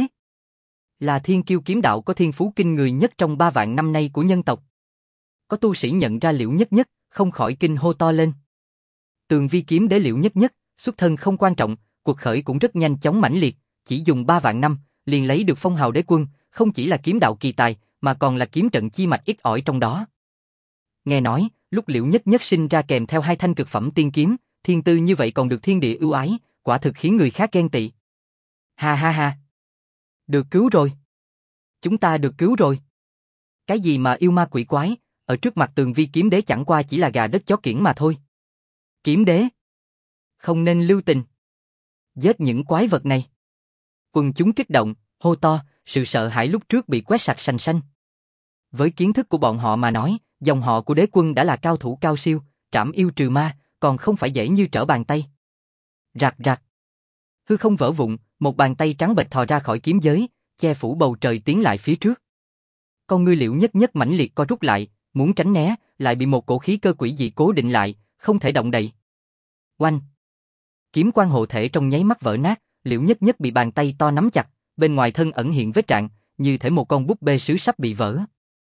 Là thiên kiêu kiếm đạo có thiên phú kinh người nhất trong 3 vạn năm nay của nhân tộc. Có tu sĩ nhận ra Liễu Nhất Nhất, không khỏi kinh hô to lên. Tường Vi kiếm đế Liễu Nhất Nhất, xuất thân không quan trọng, cuộc khởi cũng rất nhanh chóng mãnh liệt, chỉ dùng 3 vạn năm, liền lấy được phong hào đế quân, không chỉ là kiếm đạo kỳ tài, mà còn là kiếm trận chi mạch ít ỏi trong đó. Nghe nói, lúc Liễu Nhất Nhất sinh ra kèm theo 2 thanh cực phẩm tiên kiếm, thiên tư như vậy còn được thiên địa ưu ái, quả thực khiến người khác ghen tị. Ha ha ha. Được cứu rồi. Chúng ta được cứu rồi. Cái gì mà yêu ma quỷ quái, ở trước mặt Tường Vi kiếm đế chẳng qua chỉ là gà đất chó kiểng mà thôi. Kiếm đế. Không nên lưu tình. Giết những quái vật này. Quần chúng kích động, hô to, sự sợ hãi lúc trước bị quét sạch sành xanh. Với kiến thức của bọn họ mà nói, dòng họ của đế quân đã là cao thủ cao siêu, trảm yêu trừ ma, còn không phải dễ như trở bàn tay. Rạc rạc. Hư không vỡ vụn, một bàn tay trắng bệch thò ra khỏi kiếm giới, che phủ bầu trời tiến lại phía trước. Con ngươi Liễu Nhất Nhất mãnh liệt co rút lại, muốn tránh né, lại bị một cổ khí cơ quỷ dị cố định lại, không thể động đậy. Oanh! Kiếm quang hộ thể trong nháy mắt vỡ nát, Liễu Nhất Nhất bị bàn tay to nắm chặt, bên ngoài thân ẩn hiện vết rạn, như thể một con búp bê sứ sắp bị vỡ.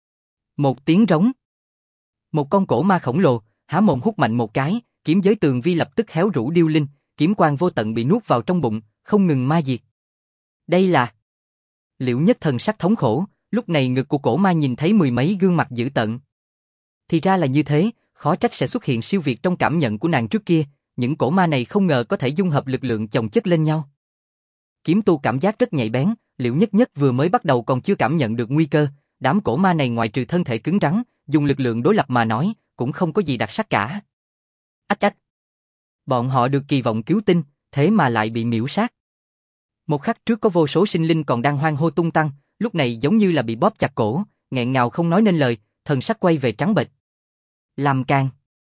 Một tiếng rống. Một con cổ ma khổng lồ, há mồm hút mạnh một cái, kiếm giới Tường Vi lập tức héo rũ điêu linh, kiếm quang vô tận bị nuốt vào trong bụng, không ngừng ma diệt. Đây là... Liễu Nhất thần sắc thống khổ, lúc này ngực của cổ ma nhìn thấy 10 mấy gương mặt dữ tợn. Thì ra là như thế, khó trách sẽ xuất hiện siêu việt trong cảm nhận của nàng trước kia, những cổ ma này không ngờ có thể dung hợp lực lượng chồng chất lên nhau. Kiếm tu cảm giác rất nhạy bén, Liễu Nhất Nhất vừa mới bắt đầu còn chưa cảm nhận được nguy cơ, đám cổ ma này ngoại trừ thân thể cứng rắn, dùng lực lượng đối lập mà nói, cũng không có gì đặc sắc cả. Ách ách. Bọn họ được kỳ vọng cứu tinh, thế mà lại bị miễu sát. Một khắc trước có vô số sinh linh còn đang hoan hô tung tăng, lúc này giống như là bị bóp chặt cổ, nghẹn ngào không nói nên lời, thần sắc quay về trắng bệch. Làm càng.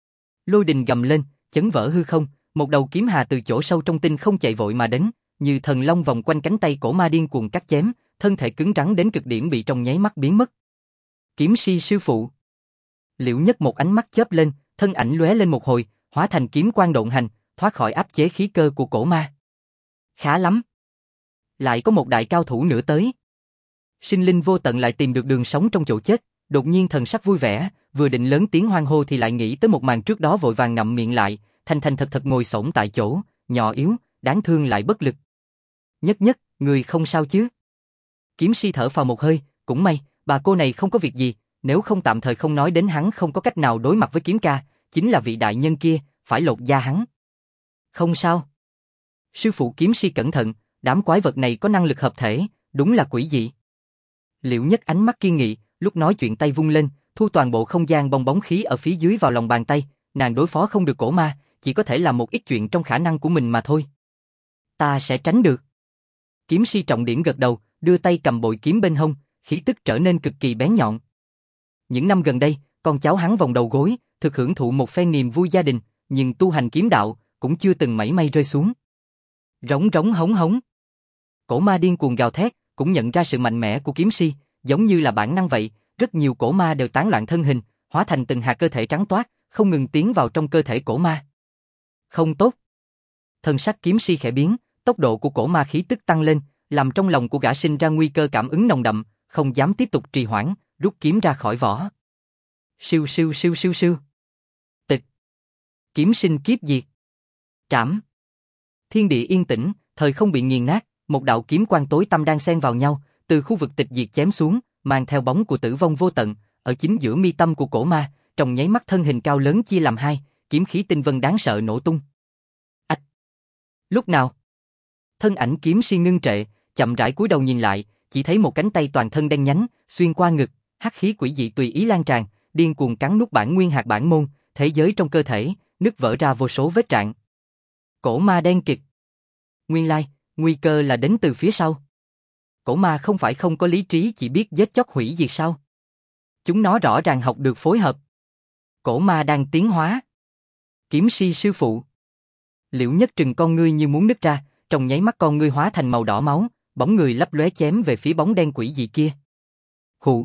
Lôi đình gầm lên, chấn vỡ hư không, một đầu kiếm hà từ chỗ sâu trong tinh không chạy vội mà đến, như thần long vòng quanh cánh tay cổ ma điên cuồng cắt chém, thân thể cứng rắn đến cực điểm bị trong nháy mắt biến mất. Kiếm si sư phụ. Liễu Nhất một ánh mắt chớp lên, thân ảnh lóe lên một hồi, hóa thành kiếm quang độn hành, thoát khỏi áp chế khí cơ của cổ ma. Khá lắm. Lại có một đại cao thủ nữa tới. Sinh linh vô tận lại tìm được đường sống trong chỗ chết, đột nhiên thần sắc vui vẻ, vừa định lớn tiếng hoan hô thì lại nghĩ tới một màn trước đó vội vàng ngậm miệng lại, thành thành thật thật ngồi xổm tại chỗ, nhỏ yếu, đáng thương lại bất lực. Nhất Nhất, người không sao chứ? Kiếm si thở phào một hơi, cũng may, bà cô này không có việc gì, nếu không tạm thời không nói đến hắn không có cách nào đối mặt với kiếm ca, chính là vị đại nhân kia, phải lột da hắn. Không sao. Sư phụ kiếm si cẩn thận, đám quái vật này có năng lực hợp thể, đúng là quỷ dị. Liễu Nhất ánh mắt kiên nghị, lúc nói chuyện tay vung lên, thu toàn bộ không gian bong bóng khí ở phía dưới vào lòng bàn tay, nàng đối phó không được cổ ma, chỉ có thể làm một ít chuyện trong khả năng của mình mà thôi. Ta sẽ tránh được. Kiếm si trọng điểm gật đầu, đưa tay cầm bội kiếm bên hông, khí tức trở nên cực kỳ bén nhọn. những năm gần đây, con cháu hắn vòng đầu gối, thực hưởng thụ một phen niềm vui gia đình, nhưng tu hành kiếm đạo cũng chưa từng mảy may rơi xuống. Rống rống hống hống. Cổ ma điên cuồng gào thét, cũng nhận ra sự mạnh mẽ của kiếm si, giống như là bản năng vậy, rất nhiều cổ ma đều tán loạn thân hình, hóa thành từng hạt cơ thể trắng toát, không ngừng tiến vào trong cơ thể cổ ma. Không tốt. Thần sắc kiếm si khẽ biến, tốc độ của cổ ma khí tức tăng lên, làm trong lòng của gã sinh ra nguy cơ cảm ứng nồng đậm, không dám tiếp tục trì hoãn, rút kiếm ra khỏi vỏ. Siêu siêu siêu siêu siêu. Tịch. Kiếm sinh kiếp diệt. Trảm. Thiên địa yên tĩnh, thời không bị nghiền nát, một đạo kiếm quang tối tăm đang xen vào nhau, từ khu vực tịch diệt chém xuống, mang theo bóng của tử vong vô tận, ở chính giữa mi tâm của cổ ma, trong nháy mắt thân hình cao lớn chia làm hai, kiếm khí tinh vân đáng sợ nổ tung. Ách! Lúc nào? Thân ảnh kiếm si ngưng trệ, chậm rãi cúi đầu nhìn lại, chỉ thấy một cánh tay toàn thân đen nhánh, xuyên qua ngực, hắc khí quỷ dị tùy ý lan tràn, điên cuồng cắn nuốt bản nguyên hạt bản môn, thế giới trong cơ thể, nứt vỡ ra vô số vết rạn. Cổ ma đen kịt. Nguyên lai, nguy cơ là đến từ phía sau. Cổ ma không phải không có lý trí, chỉ biết giết chóc hủy diệt sao? Chúng nó rõ ràng học được phối hợp. Cổ ma đang tiến hóa. Kiếm si sư phụ. Liễu Nhất trừng con ngươi như muốn nứt ra, trong nháy mắt con ngươi hóa thành màu đỏ máu, bóng người lấp lóe chém về phía bóng đen quỷ dị kia. Khụ.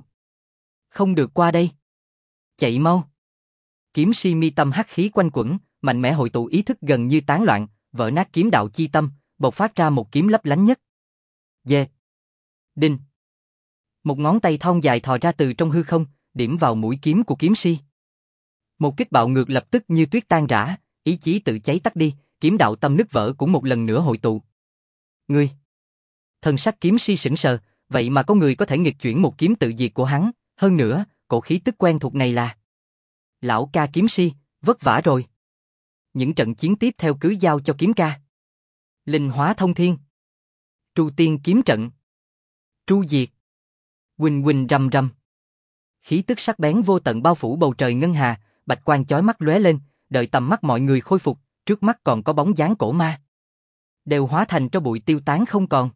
Không được qua đây. Chạy mau. Kiếm si mi tâm hắc khí quanh quẩn, mạnh mẽ hội tụ ý thức gần như tán loạn, vỡ nát kiếm đạo chi tâm, bộc phát ra một kiếm lấp lánh nhất. Dê. Đinh. Một ngón tay thon dài thò ra từ trong hư không, điểm vào mũi kiếm của kiếm si. Một kích bạo ngược lập tức như tuyết tan rã, ý chí tự cháy tắt đi, kiếm đạo tâm nứt vỡ cũng một lần nữa hội tụ. Ngươi. Thần sắc kiếm si sững sờ, vậy mà có người có thể nghịch chuyển một kiếm tự diệt của hắn, hơn nữa, cổ khí tức quen thuộc này là... Lão ca kiếm si, vất vả rồi. Những trận chiến tiếp theo cứ giao cho kiếm ca. Linh hóa thông thiên. Tru tiên kiếm trận. Tru diệt. Huỳnh huỳnh rầm rầm. Khí tức sắc bén vô tận bao phủ bầu trời ngân hà, bạch quang chói mắt lóe lên, đợi tầm mắt mọi người khôi phục, trước mắt còn có bóng dáng cổ ma. Đều hóa thành tro bụi tiêu tán không còn.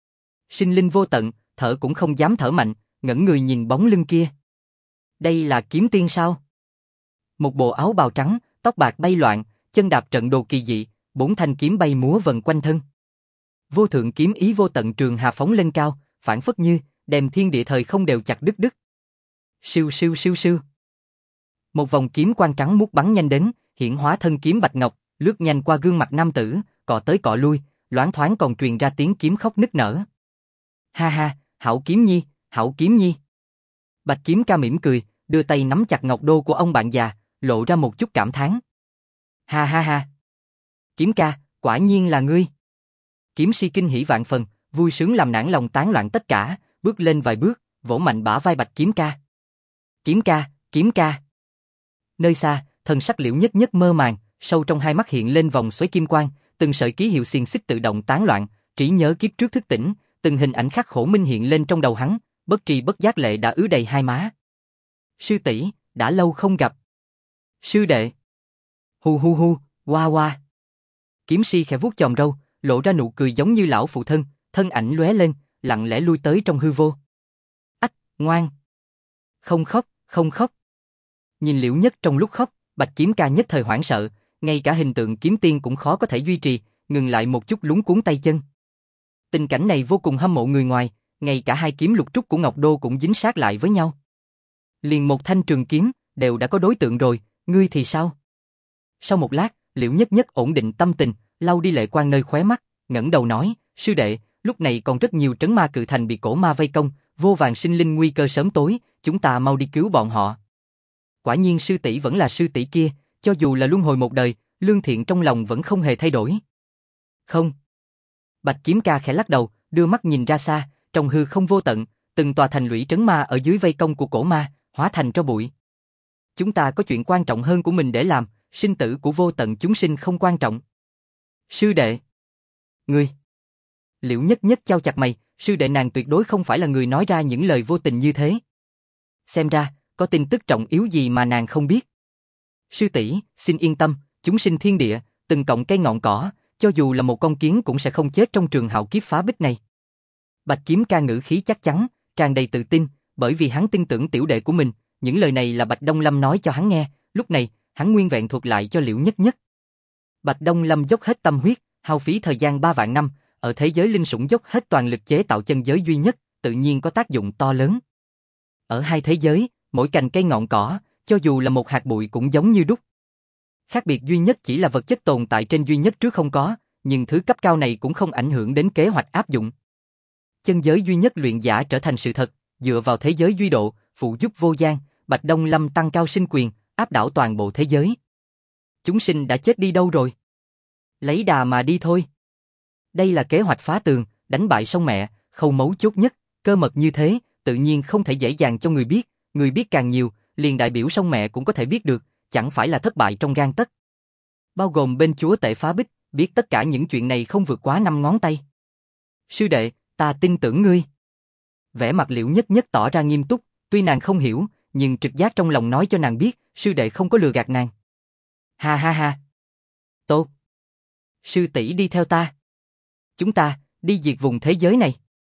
Sinh linh vô tận, thở cũng không dám thở mạnh, ngẩng người nhìn bóng lưng kia. Đây là kiếm tiên sao? Một bộ áo bào trắng, tóc bạc bay loạn, chân đạp trận đồ kỳ dị, 4 thanh kiếm bay múa vần quanh thân. Vô thượng kiếm ý vô tận trường hà phóng lên cao, phảng phất như đem thiên địa thời không đều chặt đứt đứt. Siêu siêu siêu siêu. Một vòng kiếm quang trắng muốt bắn nhanh đến, hiển hóa thân kiếm bạch ngọc, lướt nhanh qua gương mặt nam tử, cọ tới cọ lui, loáng thoáng còn truyền ra tiếng kiếm khóc nức nở. Ha ha, hảo kiếm nhi, hảo kiếm nhi. Bạch kiếm ca mỉm cười, đưa tay nắm chặt ngọc đô của ông bạn già, lộ ra một chút cảm thán. Ha ha ha. Kiếm ca, quả nhiên là ngươi. Kiếm si kinh hỉ vạn phần, vui sướng làm nản lòng tán loạn tất cả, bước lên vài bước, vỗ mạnh bả vai Bạch kiếm ca. Kiếm ca, kiếm ca. Nơi xa, thần sắc Liễu Nhất Nhất mơ màng, sâu trong hai mắt hiện lên vòng xoáy kim quang, từng sợi ký hiệu xiềng xích tự động tán loạn, trí nhớ kiếp trước thức tỉnh, từng hình ảnh khắc khổ minh hiện lên trong đầu hắn, bất tri bất giác lệ đã ứa đầy hai má. Sư tỷ, đã lâu không gặp. Sư đệ. Hu hu hu, hoa hoa. Kiếm si khẽ vuốt chòm râu, lộ ra nụ cười giống như lão phụ thân, thân ảnh lóe lên, lặng lẽ lui tới trong hư vô. Ách, ngoan. Không khóc, không khóc. Nhìn Liễu Nhất trong lúc khóc, Bạch kiếm ca nhất thời hoảng sợ, ngay cả hình tượng kiếm tiên cũng khó có thể duy trì, ngừng lại một chút lúng cuốn tay chân. Tình cảnh này vô cùng hâm mộ người ngoài, ngay cả hai kiếm lục trúc của Ngọc Đô cũng dính sát lại với nhau. Liền một thanh trường kiếm, đều đã có đối tượng rồi, ngươi thì sao? Sau một lát, Liễu Nhất Nhất ổn định tâm tình, lau đi lệ quang nơi khóe mắt, ngẩng đầu nói, sư đệ, lúc này còn rất nhiều trấn ma cự thành bị cổ ma vây công, vô vàn sinh linh nguy cơ sớm tối, chúng ta mau đi cứu bọn họ. Quả nhiên sư tỷ vẫn là sư tỷ kia, cho dù là luân hồi một đời, lương thiện trong lòng vẫn không hề thay đổi. Không. Bạch kiếm ca khẽ lắc đầu, đưa mắt nhìn ra xa, trong hư không vô tận, từng tòa thành lũy trấn ma ở dưới vây công của cổ ma, hóa thành tro bụi. Chúng ta có chuyện quan trọng hơn của mình để làm, sinh tử của vô tận chúng sinh không quan trọng. Sư đệ. Ngươi. Liễu Nhất Nhất chau chặt mày, sư đệ nàng tuyệt đối không phải là người nói ra những lời vô tình như thế. Xem ra, có tin tức trọng yếu gì mà nàng không biết. Sư tỷ, xin yên tâm, chúng sinh thiên địa, từng cọng cây ngọn cỏ, cho dù là một con kiến cũng sẽ không chết trong trường hạo kiếp phá bích này. Bạch kiếm ca ngữ khí chắc chắn, tràn đầy tự tin, bởi vì hắn tin tưởng tiểu đệ của mình, những lời này là Bạch Đông Lâm nói cho hắn nghe, lúc này, hắn nguyên vẹn thuật lại cho Liễu Nhất Nhất. Bạch Đông Lâm dốc hết tâm huyết, hao phí thời gian 3 vạn năm, ở thế giới linh sủng dốc hết toàn lực chế tạo chân giới duy nhất, tự nhiên có tác dụng to lớn. Ở hai thế giới, mỗi cành cây ngọn cỏ, cho dù là một hạt bụi cũng giống như đúc. Khác biệt duy nhất chỉ là vật chất tồn tại trên duy nhất trước không có, nhưng thứ cấp cao này cũng không ảnh hưởng đến kế hoạch áp dụng. Chân giới duy nhất luyện giả trở thành sự thật, dựa vào thế giới duy độ, phụ giúp vô gian, Bạch Đông Lâm tăng cao sinh quyền, áp đảo toàn bộ thế giới. Chúng sinh đã chết đi đâu rồi? Lấy đà mà đi thôi. Đây là kế hoạch phá tường, đánh bại sông mẹ, khâu mấu chốt nhất, cơ mật như thế, tự nhiên không thể dễ dàng cho người biết càng nhiều, liền đại biểu sông mẹ cũng có thể biết được, chẳng phải là thất bại trong gang tấc. Bao gồm bên chúa tể phá bích, biết tất cả những chuyện này không vượt quá 5 ngón tay. Sư đệ, ta tin tưởng ngươi. Vẻ mặt Liễu Nhất Nhất tỏ ra nghiêm túc, tuy nàng không hiểu, nhưng trực giác trong lòng nói cho nàng biết, sư đệ không có lừa gạt nàng. Ha ha ha. Tốt. Sư tỷ đi theo ta. Chúng ta, đi diệt vùng thế giới này.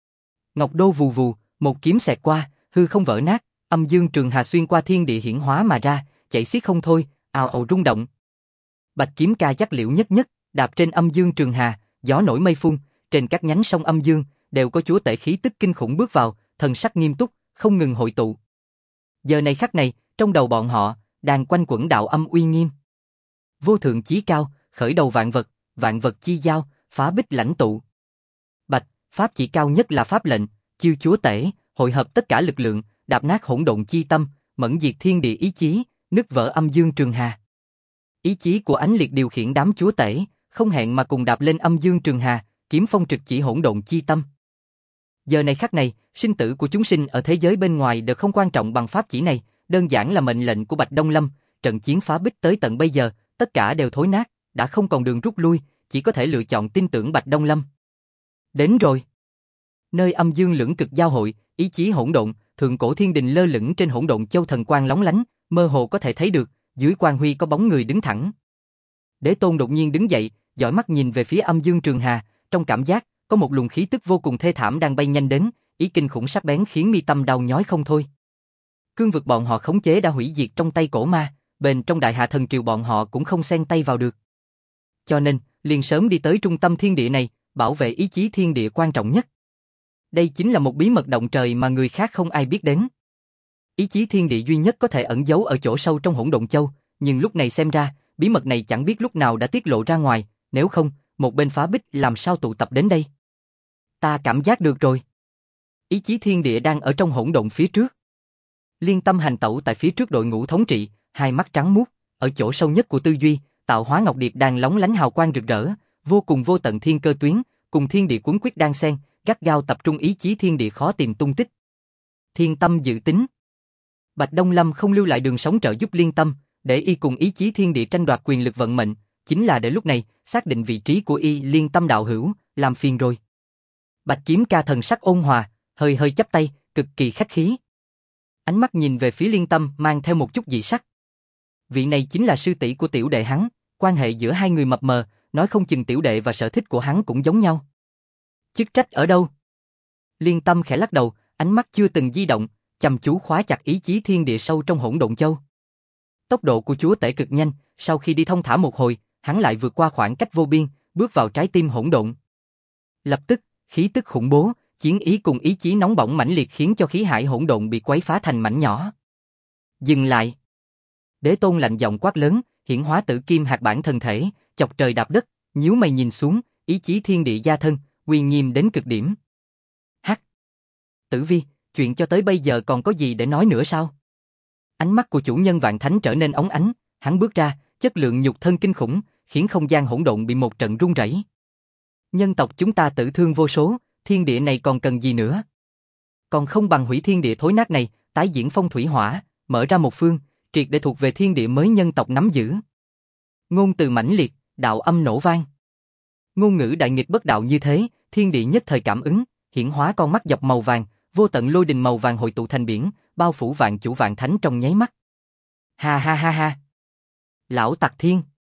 Ngọc Đô vù vù, một kiếm xẹt qua, hư không vỡ nát, âm dương trường hà xuyên qua thiên địa hiển hóa mà ra, chảy xiết không thôi, ào ào rung động. Bạch kiếm ca dắt Liễu Nhất Nhất, đạp trên âm dương trường hà, gió nổi mây phun, trên các nhánh sông âm dương, đều có chúa tể khí tức kinh khủng bước vào, thần sắc nghiêm túc, không ngừng hội tụ. Giờ này khắc này, trong đầu bọn họ, đang quanh quẩn đạo âm uy nghiêm. Vô thượng chí cao, khởi đầu vạn vật chi giao, phá bích lãnh tụ. Bạch, pháp chỉ cao nhất là pháp lệnh, chiêu chúa tể, hội hợp tất cả lực lượng, đạp nát hỗn độn chi tâm, mẫn diệt thiên địa ý chí, nứt vỡ âm dương trường hà. Ý chí của ánh liệt điều khiển đám chúa tể, không hẹn mà cùng đạp lên âm dương trường hà, kiếm phong trực chỉ hỗn độn chi tâm. Giờ này khắc này, sinh tử của chúng sinh ở thế giới bên ngoài đều không quan trọng bằng pháp chỉ này, đơn giản là mệnh lệnh của Bạch Đông Lâm, trận chiến phá bích tới tận bây giờ, tất cả đều thối nát, đã không còn đường rút lui, chỉ có thể lựa chọn tin tưởng Bạch Đông Lâm. Đến rồi. Nơi âm dương lưỡng cực giao hội, ý chí hỗn độn, thượng cổ thiên đình lơ lửng trên hỗn độn châu thần quang lóng lánh, mơ hồ có thể thấy được, dưới quang huy có bóng người đứng thẳng. Đế Tôn đột nhiên đứng dậy, dõi mắt nhìn về phía âm dương trường hà, trong cảm giác có một luồng khí tức vô cùng thê thảm đang bay nhanh đến, ý kinh khủng sắc bén khiến mi tâm đau nhói không thôi. Cương vực bọn họ khống chế đã hủy diệt trong tay cổ ma, bên trong đại hạ thần triều bọn họ cũng không xen tay vào được. Cho nên, liền sớm đi tới trung tâm thiên địa này, bảo vệ ý chí thiên địa quan trọng nhất. Đây chính là một bí mật động trời mà người khác không ai biết đến. Ý chí thiên địa duy nhất có thể ẩn giấu ở chỗ sâu trong hỗn độn châu, nhưng lúc này xem ra, bí mật này chẳng biết lúc nào đã tiết lộ ra ngoài, nếu không, một bên phá bích làm sao tụ tập đến đây. Ta cảm giác được rồi. Ý chí thiên địa đang ở trong hỗn độn phía trước. Liên Tâm hành tẩu tại phía trước đội ngũ thống trị, hai mắt trắng muốt, ở chỗ sâu nhất của tư duy, tạo hóa ngọc điệp đang lóng lánh hào quang rực rỡ, vô cùng vô tận thiên cơ tuyến, cùng thiên địa cuốn quyết đan xen, gắt gao tập trung ý chí thiên địa khó tìm tung tích. Thiên Tâm dự tính. Bạch Đông Lâm không lưu lại đường sống trợ giúp Liên Tâm, để y cùng ý chí thiên địa tranh đoạt quyền lực vận mệnh, chính là để lúc này xác định vị trí của y. Liên Tâm đạo hữu, làm phiền rồi. Bạch kiếm ca thần sắc ôn hòa, hơi hơi chắp tay, cực kỳ khách khí. Ánh mắt nhìn về phía Liên Tâm mang theo một chút dị sắc. Vị này chính là sư tỷ của tiểu đệ hắn, quan hệ giữa hai người mập mờ, nói không chừng tiểu đệ và sở thích của hắn cũng giống nhau. Chức trách ở đâu? Liên Tâm khẽ lắc đầu, ánh mắt chưa từng di động, chăm chú khóa chặt ý chí thiên địa sâu trong hỗn độn châu. Tốc độ của chúa tể cực nhanh, sau khi đi thông thả một hồi, hắn lại vượt qua khoảng cách vô biên, bước vào trái tim hỗn độn. Lập tức, khí tức khủng bố, chiến ý cùng ý chí nóng bỏng mãnh liệt khiến cho khí hải hỗn độn bị quấy phá thành mảnh nhỏ. Dừng lại. Đế Tôn lạnh giọng quát lớn, hiển hóa tử kim hạt bản thân thể, chọc trời đạp đất, nhíu mày nhìn xuống, ý chí thiên địa gia thân, uy nghiêm đến cực điểm. Hắc. Tử Vi, chuyện cho tới bây giờ còn có gì để nói nữa sao? Ánh mắt của chủ nhân vạn thánh trở nên óng ánh, hắn bước ra, chất lượng nhục thân kinh khủng, khiến không gian hỗn độn bị một trận rung rẩy. Nhân tộc chúng ta tử thương vô số, thiên địa này còn cần gì nữa? Còn không bằng hủy thiên địa thối nát này, tái diễn phong thủy hỏa, mở ra một phương, triệt để thuộc về thiên địa mới nhân tộc nắm giữ. Ngôn từ mãnh liệt, đạo âm nổ vang. Ngôn ngữ đại nghịch bất đạo như thế, thiên địa nhất thời cảm ứng, hiển hóa con mắt dọc màu vàng, vô tận lôi đình màu vàng hội tụ thành biển, bao phủ vạn chủ vạn thánh trong nháy mắt. Ha ha ha ha. Lão Tặc Thiên.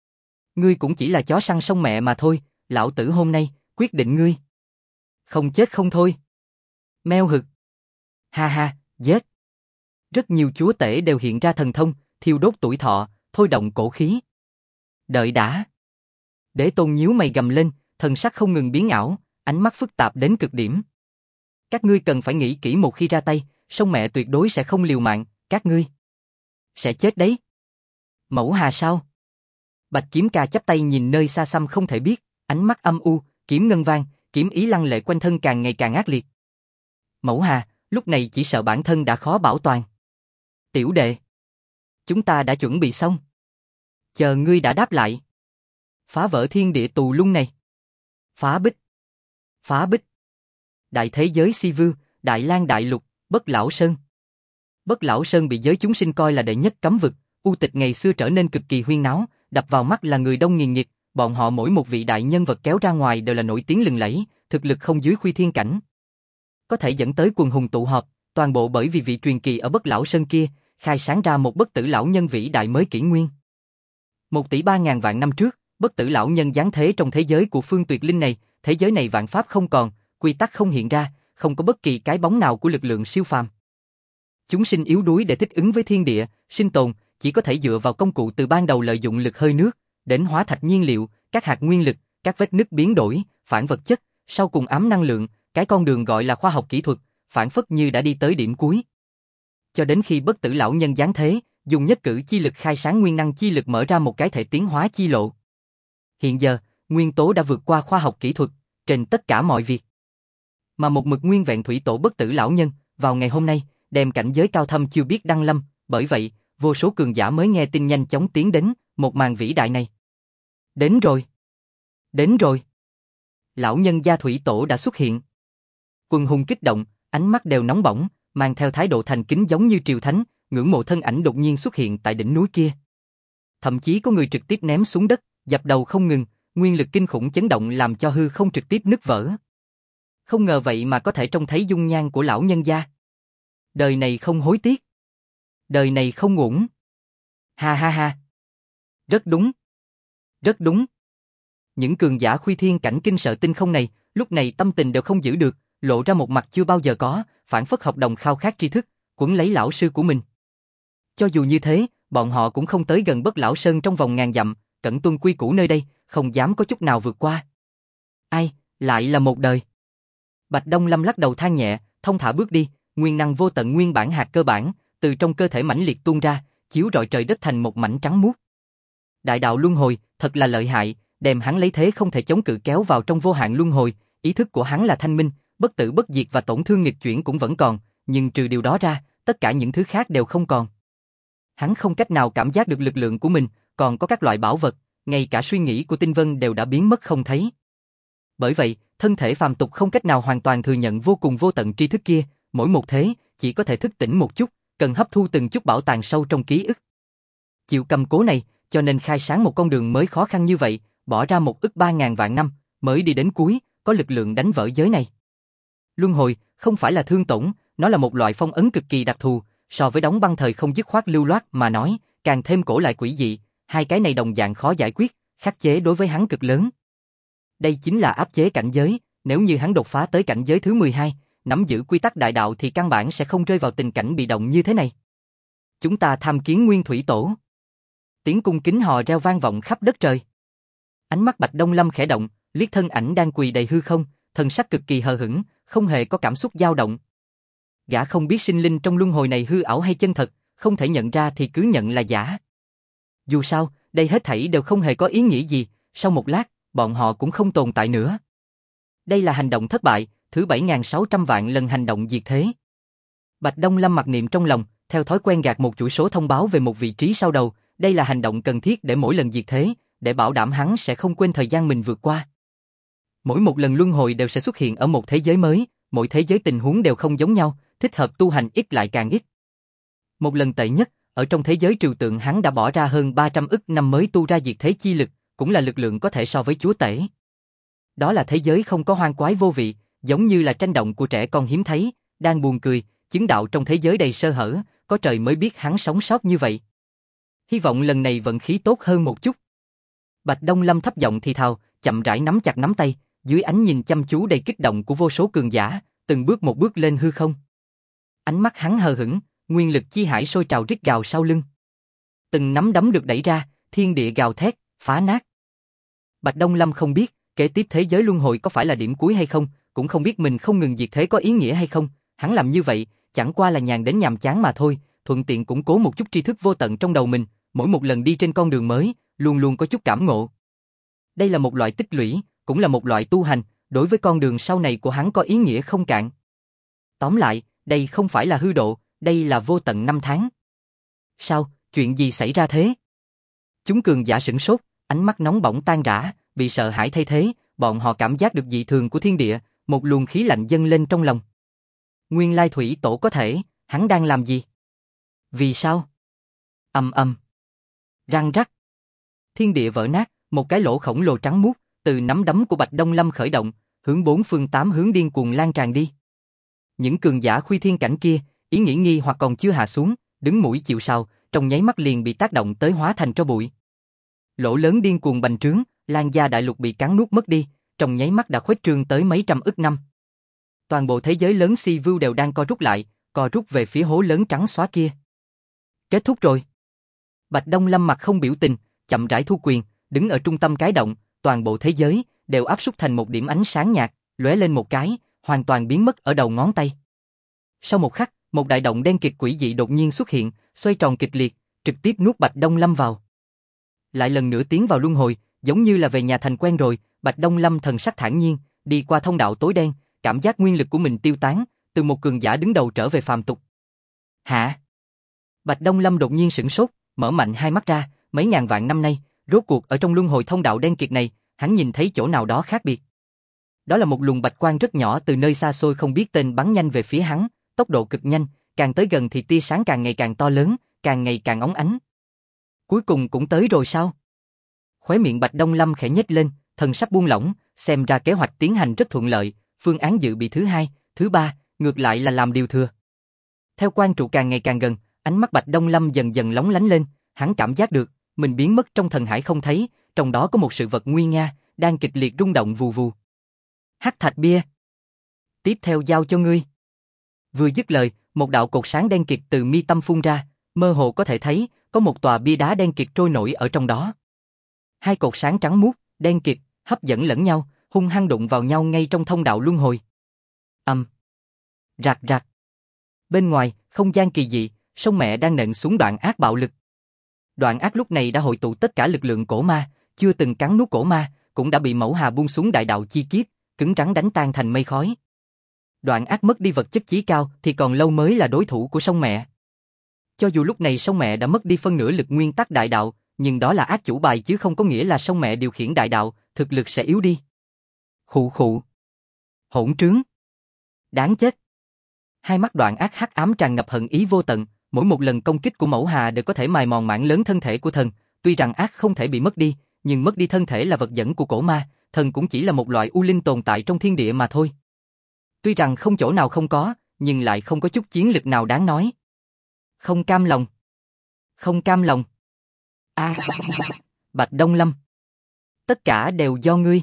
Ngươi cũng chỉ là chó săn sông mẹ mà thôi, lão tử hôm nay, quyết định ngươi. Không chết không thôi. Meo hực. Ha ha, giết. Rất nhiều chúa tể đều hiện ra thần thông, thiêu đốt tuổi thọ, thôi động cổ khí. Đợi đã. Đế Tôn nhíu mày gầm lên, thần sắc không ngừng biến ảo, ánh mắt phức tạp đến cực điểm. Các ngươi cần phải nghĩ kỹ một khi ra tay, sông mẹ tuyệt đối sẽ không liều mạng, các ngươi sẽ chết đấy. Mẫu Hà sao? Bạch Kiếm Ca chắp tay nhìn nơi xa xăm không thể biết, ánh mắt âm u, kiếm ngân vang, kiếm ý lăng lệ quanh thân càng ngày càng ác liệt. Mẫu Hà, lúc này chỉ sợ bản thân đã khó bảo toàn. Tiểu đệ, chúng ta đã chuẩn bị xong. Chờ ngươi đã đáp lại. Phá vỡ thiên địa tù lung này. Phá bích. Phá bích. Đại thế giới si vư, Đại Lang đại lục, Bất Lão Sơn. Bất Lão Sơn bị giới chúng sinh coi là đệ nhất cấm vực, u tịch ngày xưa trở nên cực kỳ huyên náo, đập vào mắt là người đông nghìn nghịt, bọn họ mỗi một vị đại nhân vật kéo ra ngoài đều là nổi tiếng lừng lẫy, thực lực không dưới Khuy Thiên cảnh. Có thể dẫn tới quần hùng tụ họp, toàn bộ bởi vì vị truyền kỳ ở Bất Lão Sơn kia, khai sáng ra một bất tử lão nhân vĩ đại mới kỷ nguyên. 1 tỷ 3.000 vạn năm trước, bất tử lão nhân giáng thế trong thế giới của Phương Tuyệt Linh này, thế giới này vạn pháp không còn, quy tắc không hiện ra, không có bất kỳ cái bóng nào của lực lượng siêu phàm. Chúng sinh yếu đuối để thích ứng với thiên địa, sinh tồn, chỉ có thể dựa vào công cụ từ ban đầu lợi dụng lực hơi nước, đến hóa thạch nhiên liệu, các hạt nguyên lực, các vết nứt biến đổi, phản vật chất, sau cùng ám năng lượng, cái con đường gọi là khoa học kỹ thuật, phản phất như đã đi tới điểm cuối. Cho đến khi bất tử lão nhân giáng thế, dùng nhất cử chi lực khai sáng nguyên năng chi lực mở ra một cái thể tiến hóa chi lộ. Hiện giờ, nguyên tố đã vượt qua khoa học kỹ thuật, trên tất cả mọi việc. Mà một mực nguyên vẹn thủy tổ bất tử lão nhân, vào ngày hôm nay, đem cảnh giới cao thâm chưa biết đăng lâm, bởi vậy, vô số cường giả mới nghe tin nhanh chóng tiến đến, một màn vĩ đại này. Đến rồi. Đến rồi. Lão nhân gia thủy tổ đã xuất hiện. Quần hùng kích động, ánh mắt đều nóng bỏng, mang theo thái độ thành kính giống như triều thánh, ngưỡng mộ thân ảnh đột nhiên xuất hiện tại đỉnh núi kia. Thậm chí có người trực tiếp ném xuống đất, dập đầu không ngừng, nguyên lực kinh khủng chấn động làm cho hư không trực tiếp nứt vỡ. Không ngờ vậy mà có thể trông thấy dung nhan của lão nhân gia. Đời này không hối tiếc. Đời này không uổng. Ha ha ha. Rất đúng. Rất đúng. Những cường giả Khuy Thiên cảnh kinh sợ tinh không này, lúc này tâm tình đều không giữ được, lộ ra một mặt chưa bao giờ có, phản phất học đồng khao khát tri thức, quấn lấy lão sư của mình. Cho dù như thế, bọn họ cũng không tới gần Bất Lão Sơn trong vòng ngàn dặm, cẩn tuân quy củ nơi đây, không dám có chút nào vượt qua. Ai, lại là một đời. Bạch Đông Lâm lắc đầu than nhẹ, thông thả bước đi, nguyên năng vô tận nguyên bản hạt cơ bản, từ trong cơ thể mãnh liệt tuôn ra, chiếu rọi trời đất thành một mảnh trắng muốt. Đại đạo luân hồi, thật là lợi hại, đem hắn lấy thế không thể chống cự kéo vào trong vô hạn luân hồi, ý thức của hắn là thanh minh, bất tử bất diệt và tổn thương nghịch chuyển cũng vẫn còn, nhưng trừ điều đó ra, tất cả những thứ khác đều không còn. Hắn không cách nào cảm giác được lực lượng của mình, còn có các loại bảo vật, ngay cả suy nghĩ của Tinh Vân đều đã biến mất không thấy. Bởi vậy, thân thể phàm tục không cách nào hoàn toàn thừa nhận vô cùng vô tận tri thức kia, mỗi một thế, chỉ có thể thức tỉnh một chút, cần hấp thu từng chút bảo tàng sâu trong ký ức. Chịu cầm cố này, cho nên khai sáng một con đường mới khó khăn như vậy, bỏ ra 1 ức 3.000 vạn năm, mới đi đến cuối, có lực lượng đánh vỡ giới này. Luân hồi, không phải là thương tổn, nó là một loại phong ấn cực kỳ đặc thù, so với đóng băng thời không dứt khoát lưu loát mà nói, càng thêm cổ lại quỷ dị, hai cái này đồng dạng khó giải quyết, khắc chế đối với hắn cực lớn. Đây chính là áp chế cảnh giới, nếu như hắn đột phá tới cảnh giới thứ 12, nắm giữ quy tắc đại đạo thì căn bản sẽ không rơi vào tình cảnh bị động như thế này. Chúng ta tham kiến Nguyên Thủy Tổ. Tiếng cung kính hò reo vang vọng khắp đất trời. Ánh mắt Bạch Đông Lâm khẽ động, liếc thân ảnh đang quỳ đầy hư không, thần sắc cực kỳ hờ hững, không hề có cảm xúc dao động. Gã không biết sinh linh trong luân hồi này hư ảo hay chân thật, không thể nhận ra thì cứ nhận là giả. Dù sao, đây hết thảy đều không hề có ý nghĩa gì, sau một lát, bọn họ cũng không tồn tại nữa. Đây là hành động thất bại, thứ 7.600 vạn lần hành động diệt thế. Bạch Đông Lâm mặc niệm trong lòng, theo thói quen gạt một chuỗi số thông báo về một vị trí sau đầu, đây là hành động cần thiết để mỗi lần diệt thế, để bảo đảm hắn sẽ không quên thời gian mình vượt qua. Mỗi một lần luân hồi đều sẽ xuất hiện ở một thế giới mới, mỗi thế giới tình huống đều không giống nhau, thích hợp tu hành ít lại càng ít. Một lần tệ nhất, ở trong thế giới trừu tượng hắn đã bỏ ra hơn 300 ức năm mới tu ra diệt thế chi lực, cũng là lực lượng có thể so với chúa tể. Đó là thế giới không có hoang quái vô vị, giống như là tranh động của trẻ con hiếm thấy, đang buồn cười, chứng đạo trong thế giới đầy sơ hở, có trời mới biết hắn sống sót như vậy. Hy vọng lần này vận khí tốt hơn một chút. Bạch Đông Lâm thấp giọng thì thào, chậm rãi nắm chặt nắm tay, dưới ánh nhìn chăm chú đầy kích động của vô số cường giả, từng bước một bước lên hư không. Ánh mắt hắn hờ hững, nguyên lực chi hải sôi trào rít gào sau lưng. Từng nắm đấm được đẩy ra, thiên địa gào thét, phá nát. Bạch Đông Lâm không biết, kế tiếp thế giới luân hồi có phải là điểm cuối hay không, cũng không biết mình không ngừng diệt thế có ý nghĩa hay không, hắn làm như vậy, chẳng qua là nhàn đến nhàm chán mà thôi, thuận tiện củng cố một chút tri thức vô tận trong đầu mình, mỗi một lần đi trên con đường mới, luôn luôn có chút cảm ngộ. Đây là một loại tích lũy, cũng là một loại tu hành, đối với con đường sau này của hắn có ý nghĩa không cạn. Tóm lại, đây không phải là hư độ, đây là vô tận năm tháng. Sao, chuyện gì xảy ra thế? Chúng cường giả sửng sốt, ánh mắt nóng bỏng tan rã, bị sợ hãi thay thế, bọn họ cảm giác được dị thường của thiên địa, một luồng khí lạnh dâng lên trong lòng. Nguyên lai thủy tổ có thể, hắn đang làm gì? Vì sao? Ầm ầm. Răng rắc. Thiên địa vỡ nát, một cái lỗ khổng lồ trắng muốt, từ nắm đấm của Bạch Đông Lâm khởi động, hướng bốn phương tám hướng điên cuồng lan tràn đi. Những cường giả khuy thiên cảnh kia, ý nghĩ nghi hoặc còn chưa hạ xuống, đứng mũi chịu sào, trong nháy mắt liền bị tác động tới hóa thành tro bụi. Lỗ lớn điên cuồng bành trướng, Lan Gia đại lục bị cắn nuốt mất đi, trong nháy mắt đã khuếch trương tới mấy trăm ức năm. Toàn bộ thế giới lớn Si Vu đều đang co rút lại, co rút về phía hố lớn trắng xóa kia. Kết thúc rồi. Bạch Đông Lâm mặt không biểu tình, chậm rãi thu quyền, đứng ở trung tâm cái động, toàn bộ thế giới đều áp súc thành một điểm ánh sáng nhạt, lóe lên một cái, hoàn toàn biến mất ở đầu ngón tay. Sau một khắc, một đại động đen kịt quỷ dị đột nhiên xuất hiện, xoay tròn kịch liệt, trực tiếp nuốt Bạch Đông Lâm vào. Lại lần nữa tiến vào luân hồi, giống như là về nhà thành quen rồi, Bạch Đông Lâm thần sắc thản nhiên, đi qua thông đạo tối đen, cảm giác nguyên lực của mình tiêu tán, từ một cường giả đứng đầu trở về phàm tục. Hả? Bạch Đông Lâm đột nhiên sửng sốt, mở mạnh hai mắt ra, mấy ngàn vạn năm nay, rốt cuộc ở trong luân hồi thông đạo đen kịt này, hắn nhìn thấy chỗ nào đó khác biệt. Đó là một luồng bạch quang rất nhỏ từ nơi xa xôi không biết tên bắn nhanh về phía hắn, tốc độ cực nhanh, càng tới gần thì tia sáng càng ngày càng to lớn, càng ngày càng óng ánh. Cuối cùng cũng tới rồi sao? Khóe miệng Bạch Đông Lâm khẽ nhếch lên, thần sắc buông lỏng, xem ra kế hoạch tiến hành rất thuận lợi, phương án dự bị thứ hai, thứ ba, ngược lại là làm điều thừa. Theo quang trụ càng ngày càng gần, ánh mắt Bạch Đông Lâm dần dần lóng lánh lên, hắn cảm giác được, mình biến mất trong thần hải không thấy, trong đó có một sự vật nguy nga, đang kịch liệt rung động vù vù. Hắc thạch bia. Tiếp theo giao cho ngươi. Vừa dứt lời, một đạo cột sáng đen kịt từ mi tâm phun ra, mơ hồ có thể thấy, có một tòa bia đá đen kịt trôi nổi ở trong đó. Hai cột sáng trắng muốt, đen kịt, hấp dẫn lẫn nhau, hung hăng đụng vào nhau ngay trong thông đạo luân hồi. Rạc rạc. Bên ngoài, không gian kỳ dị, sông mẹ đang nện xuống Đoạn Ác bạo lực. Đoạn Ác lúc này đã hội tụ tất cả lực lượng cổ ma, chưa từng cắn nuốt cổ ma, cũng đã bị Mẫu Hà buông xuống đại đạo chi kiếp, cứng rắn đánh tan thành mây khói. Đoạn Ác mất đi vật chất chí cao thì còn lâu mới là đối thủ của sông mẹ. Cho dù lúc này sông mẹ đã mất đi phân nửa lực nguyên tắc đại đạo, nhưng đó là ác chủ bài chứ không có nghĩa là sông mẹ điều khiển đại đạo, thực lực sẽ yếu đi. Khụ khụ. Hỗn trướng. Đáng chết. Hai mắt Đoạn Ác hắc ám tràn ngập hận ý vô tận, mỗi một lần công kích của Mẫu Hà đều có thể mài mòn mảng lớn thân thể của thần, tuy rằng ác không thể bị mất đi, nhưng mất đi thân thể là vật dẫn của cổ ma, thần cũng chỉ là một loại u linh tồn tại trong thiên địa mà thôi. Tuy rằng không chỗ nào không có, nhưng lại không có chút chiến lực nào đáng nói. Không cam lòng. Không cam lòng. Bạch Đông Lâm. Tất cả đều do ngươi.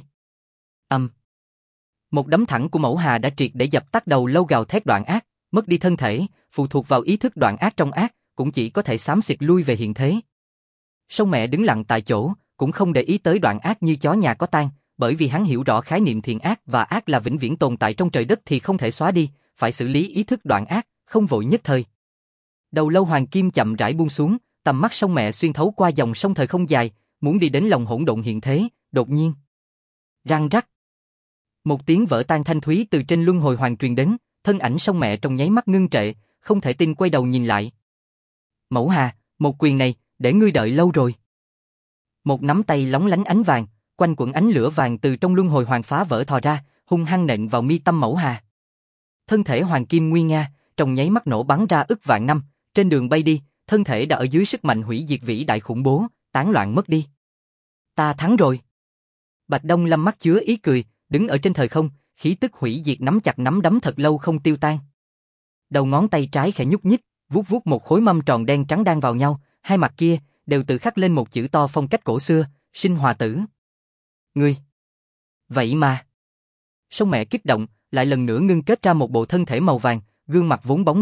Một đấm thẳng của Mẫu Hà đã triệt để dập tắt đầu lâu gào thét Đoạn Ác, mất đi thân thể, phụ thuộc vào ý thức Đoạn Ác trong ác, cũng chỉ có thể xám xịt lui về hiện thế. Sông mẹ đứng lặng tại chỗ, cũng không để ý tới Đoạn Ác như chó nhà có tang, bởi vì hắn hiểu rõ khái niệm thiện ác và ác là vĩnh viễn tồn tại trong trời đất thì không thể xóa đi, phải xử lý ý thức Đoạn Ác, không vội nhất thời. Đầu lâu hoàng kim chậm rãi buông xuống, tầm mắt sông mẹ xuyên thấu qua dòng sông thời không dài, muốn đi đến lòng hỗn độn hiện thế, đột nhiên. Răng rắc. Một tiếng vỡ tan thanh thúy từ trên luân hồi hoàng truyền đến, thân ảnh sông mẹ trong nháy mắt ngưng trệ, không thể tin quay đầu nhìn lại. Mẫu Hà, một quyền này, để ngươi đợi lâu rồi. Một nắm tay lóng lánh ánh vàng, quanh quẩn ánh lửa vàng từ trong luân hồi hoàng phá vỡ thò ra, hung hăng nện vào mi tâm Mẫu Hà. Thân thể hoàng kim nguy nga, trong nháy mắt nổ bắn ra ức vạn năm, trên đường bay đi, thân thể đã ở dưới sức mạnh hủy diệt vĩ đại khủng bố, tán loạn mất đi. Ta thắng rồi. Bạch Đông Lâm mắt chứa ý cười, đứng ở trên thời không, khí tức hủy diệt nắm chặt nắm đấm thật lâu không tiêu tan. Đầu ngón tay trái khẽ nhúc nhích, vuốt vuốt một khối mâm tròn đen trắng đan vào nhau, hai mặt kia đều tự khắc lên một chữ to phong cách cổ xưa, Sinh Hòa Tử. Ngươi. Vậy mà. Sông mẹ kích động, lại lần nữa ngưng kết ra một bộ thân thể màu vàng, gương mặt vốn bóng loáng,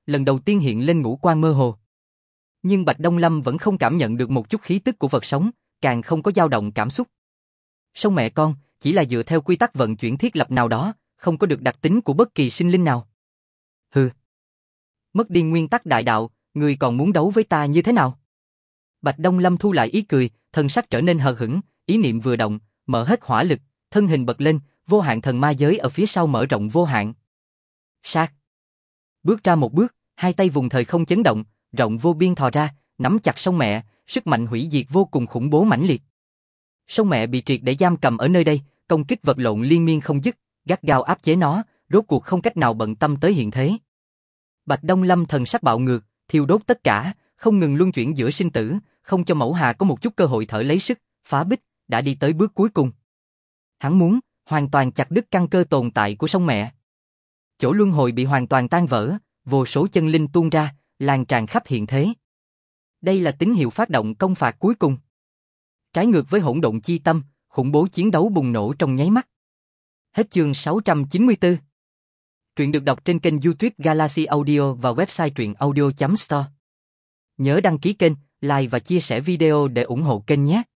lần đầu tiên hiện lên ngũ quan mơ hồ. Nhưng Bạch Đông Lâm vẫn không cảm nhận được một chút khí tức của vật sống, càng không có dao động cảm xúc. Sông mẹ con, chỉ là dựa theo quy tắc vận chuyển thiết lập nào đó, không có được đặc tính của bất kỳ sinh linh nào. Hừ. Mất đi nguyên tắc đại đạo, ngươi còn muốn đấu với ta như thế nào? Bạch Đông Lâm thu lại ý cười, thân sắc trở nên hờ hững, ý niệm vừa động, mở hết hỏa lực, thân hình bật lên, vô hạn thần ma giới ở phía sau mở rộng vô hạn. Sát. Bước ra một bước, hai tay vùng thời không chấn động, rộng vô biên thò ra, nắm chặt sông mẹ, sức mạnh hủy diệt vô cùng khủng bố mãnh liệt. Sông mẹ bị triệt để giam cầm ở nơi đây, công kích vật lộn liên miên không dứt, gắt gao áp chế nó, rốt cuộc không cách nào bận tâm tới hiện thế. Bạch Đông Lâm thần sắc bạo ngược, thiêu đốt tất cả, không ngừng luân chuyển giữa sinh tử, không cho Mẫu Hà có một chút cơ hội thở lấy sức, phá bích, đã đi tới bước cuối cùng. Hắn muốn hoàn toàn chặt đứt căn cơ tồn tại của sông mẹ. Chỗ luân hồi bị hoàn toàn tan vỡ, vô số chân linh tuôn ra, lan tràn khắp hiện thế. Đây là tín hiệu phát động công phạt cuối cùng. Trái ngược với hỗn độn chi tâm, khủng bố chiến đấu bùng nổ trong nháy mắt. Hết chương 694. Truyện được đọc trên kênh YouTube Galaxy Audio và website truyệnaudio.store. Nhớ đăng ký kênh, like và chia sẻ video để ủng hộ kênh nhé.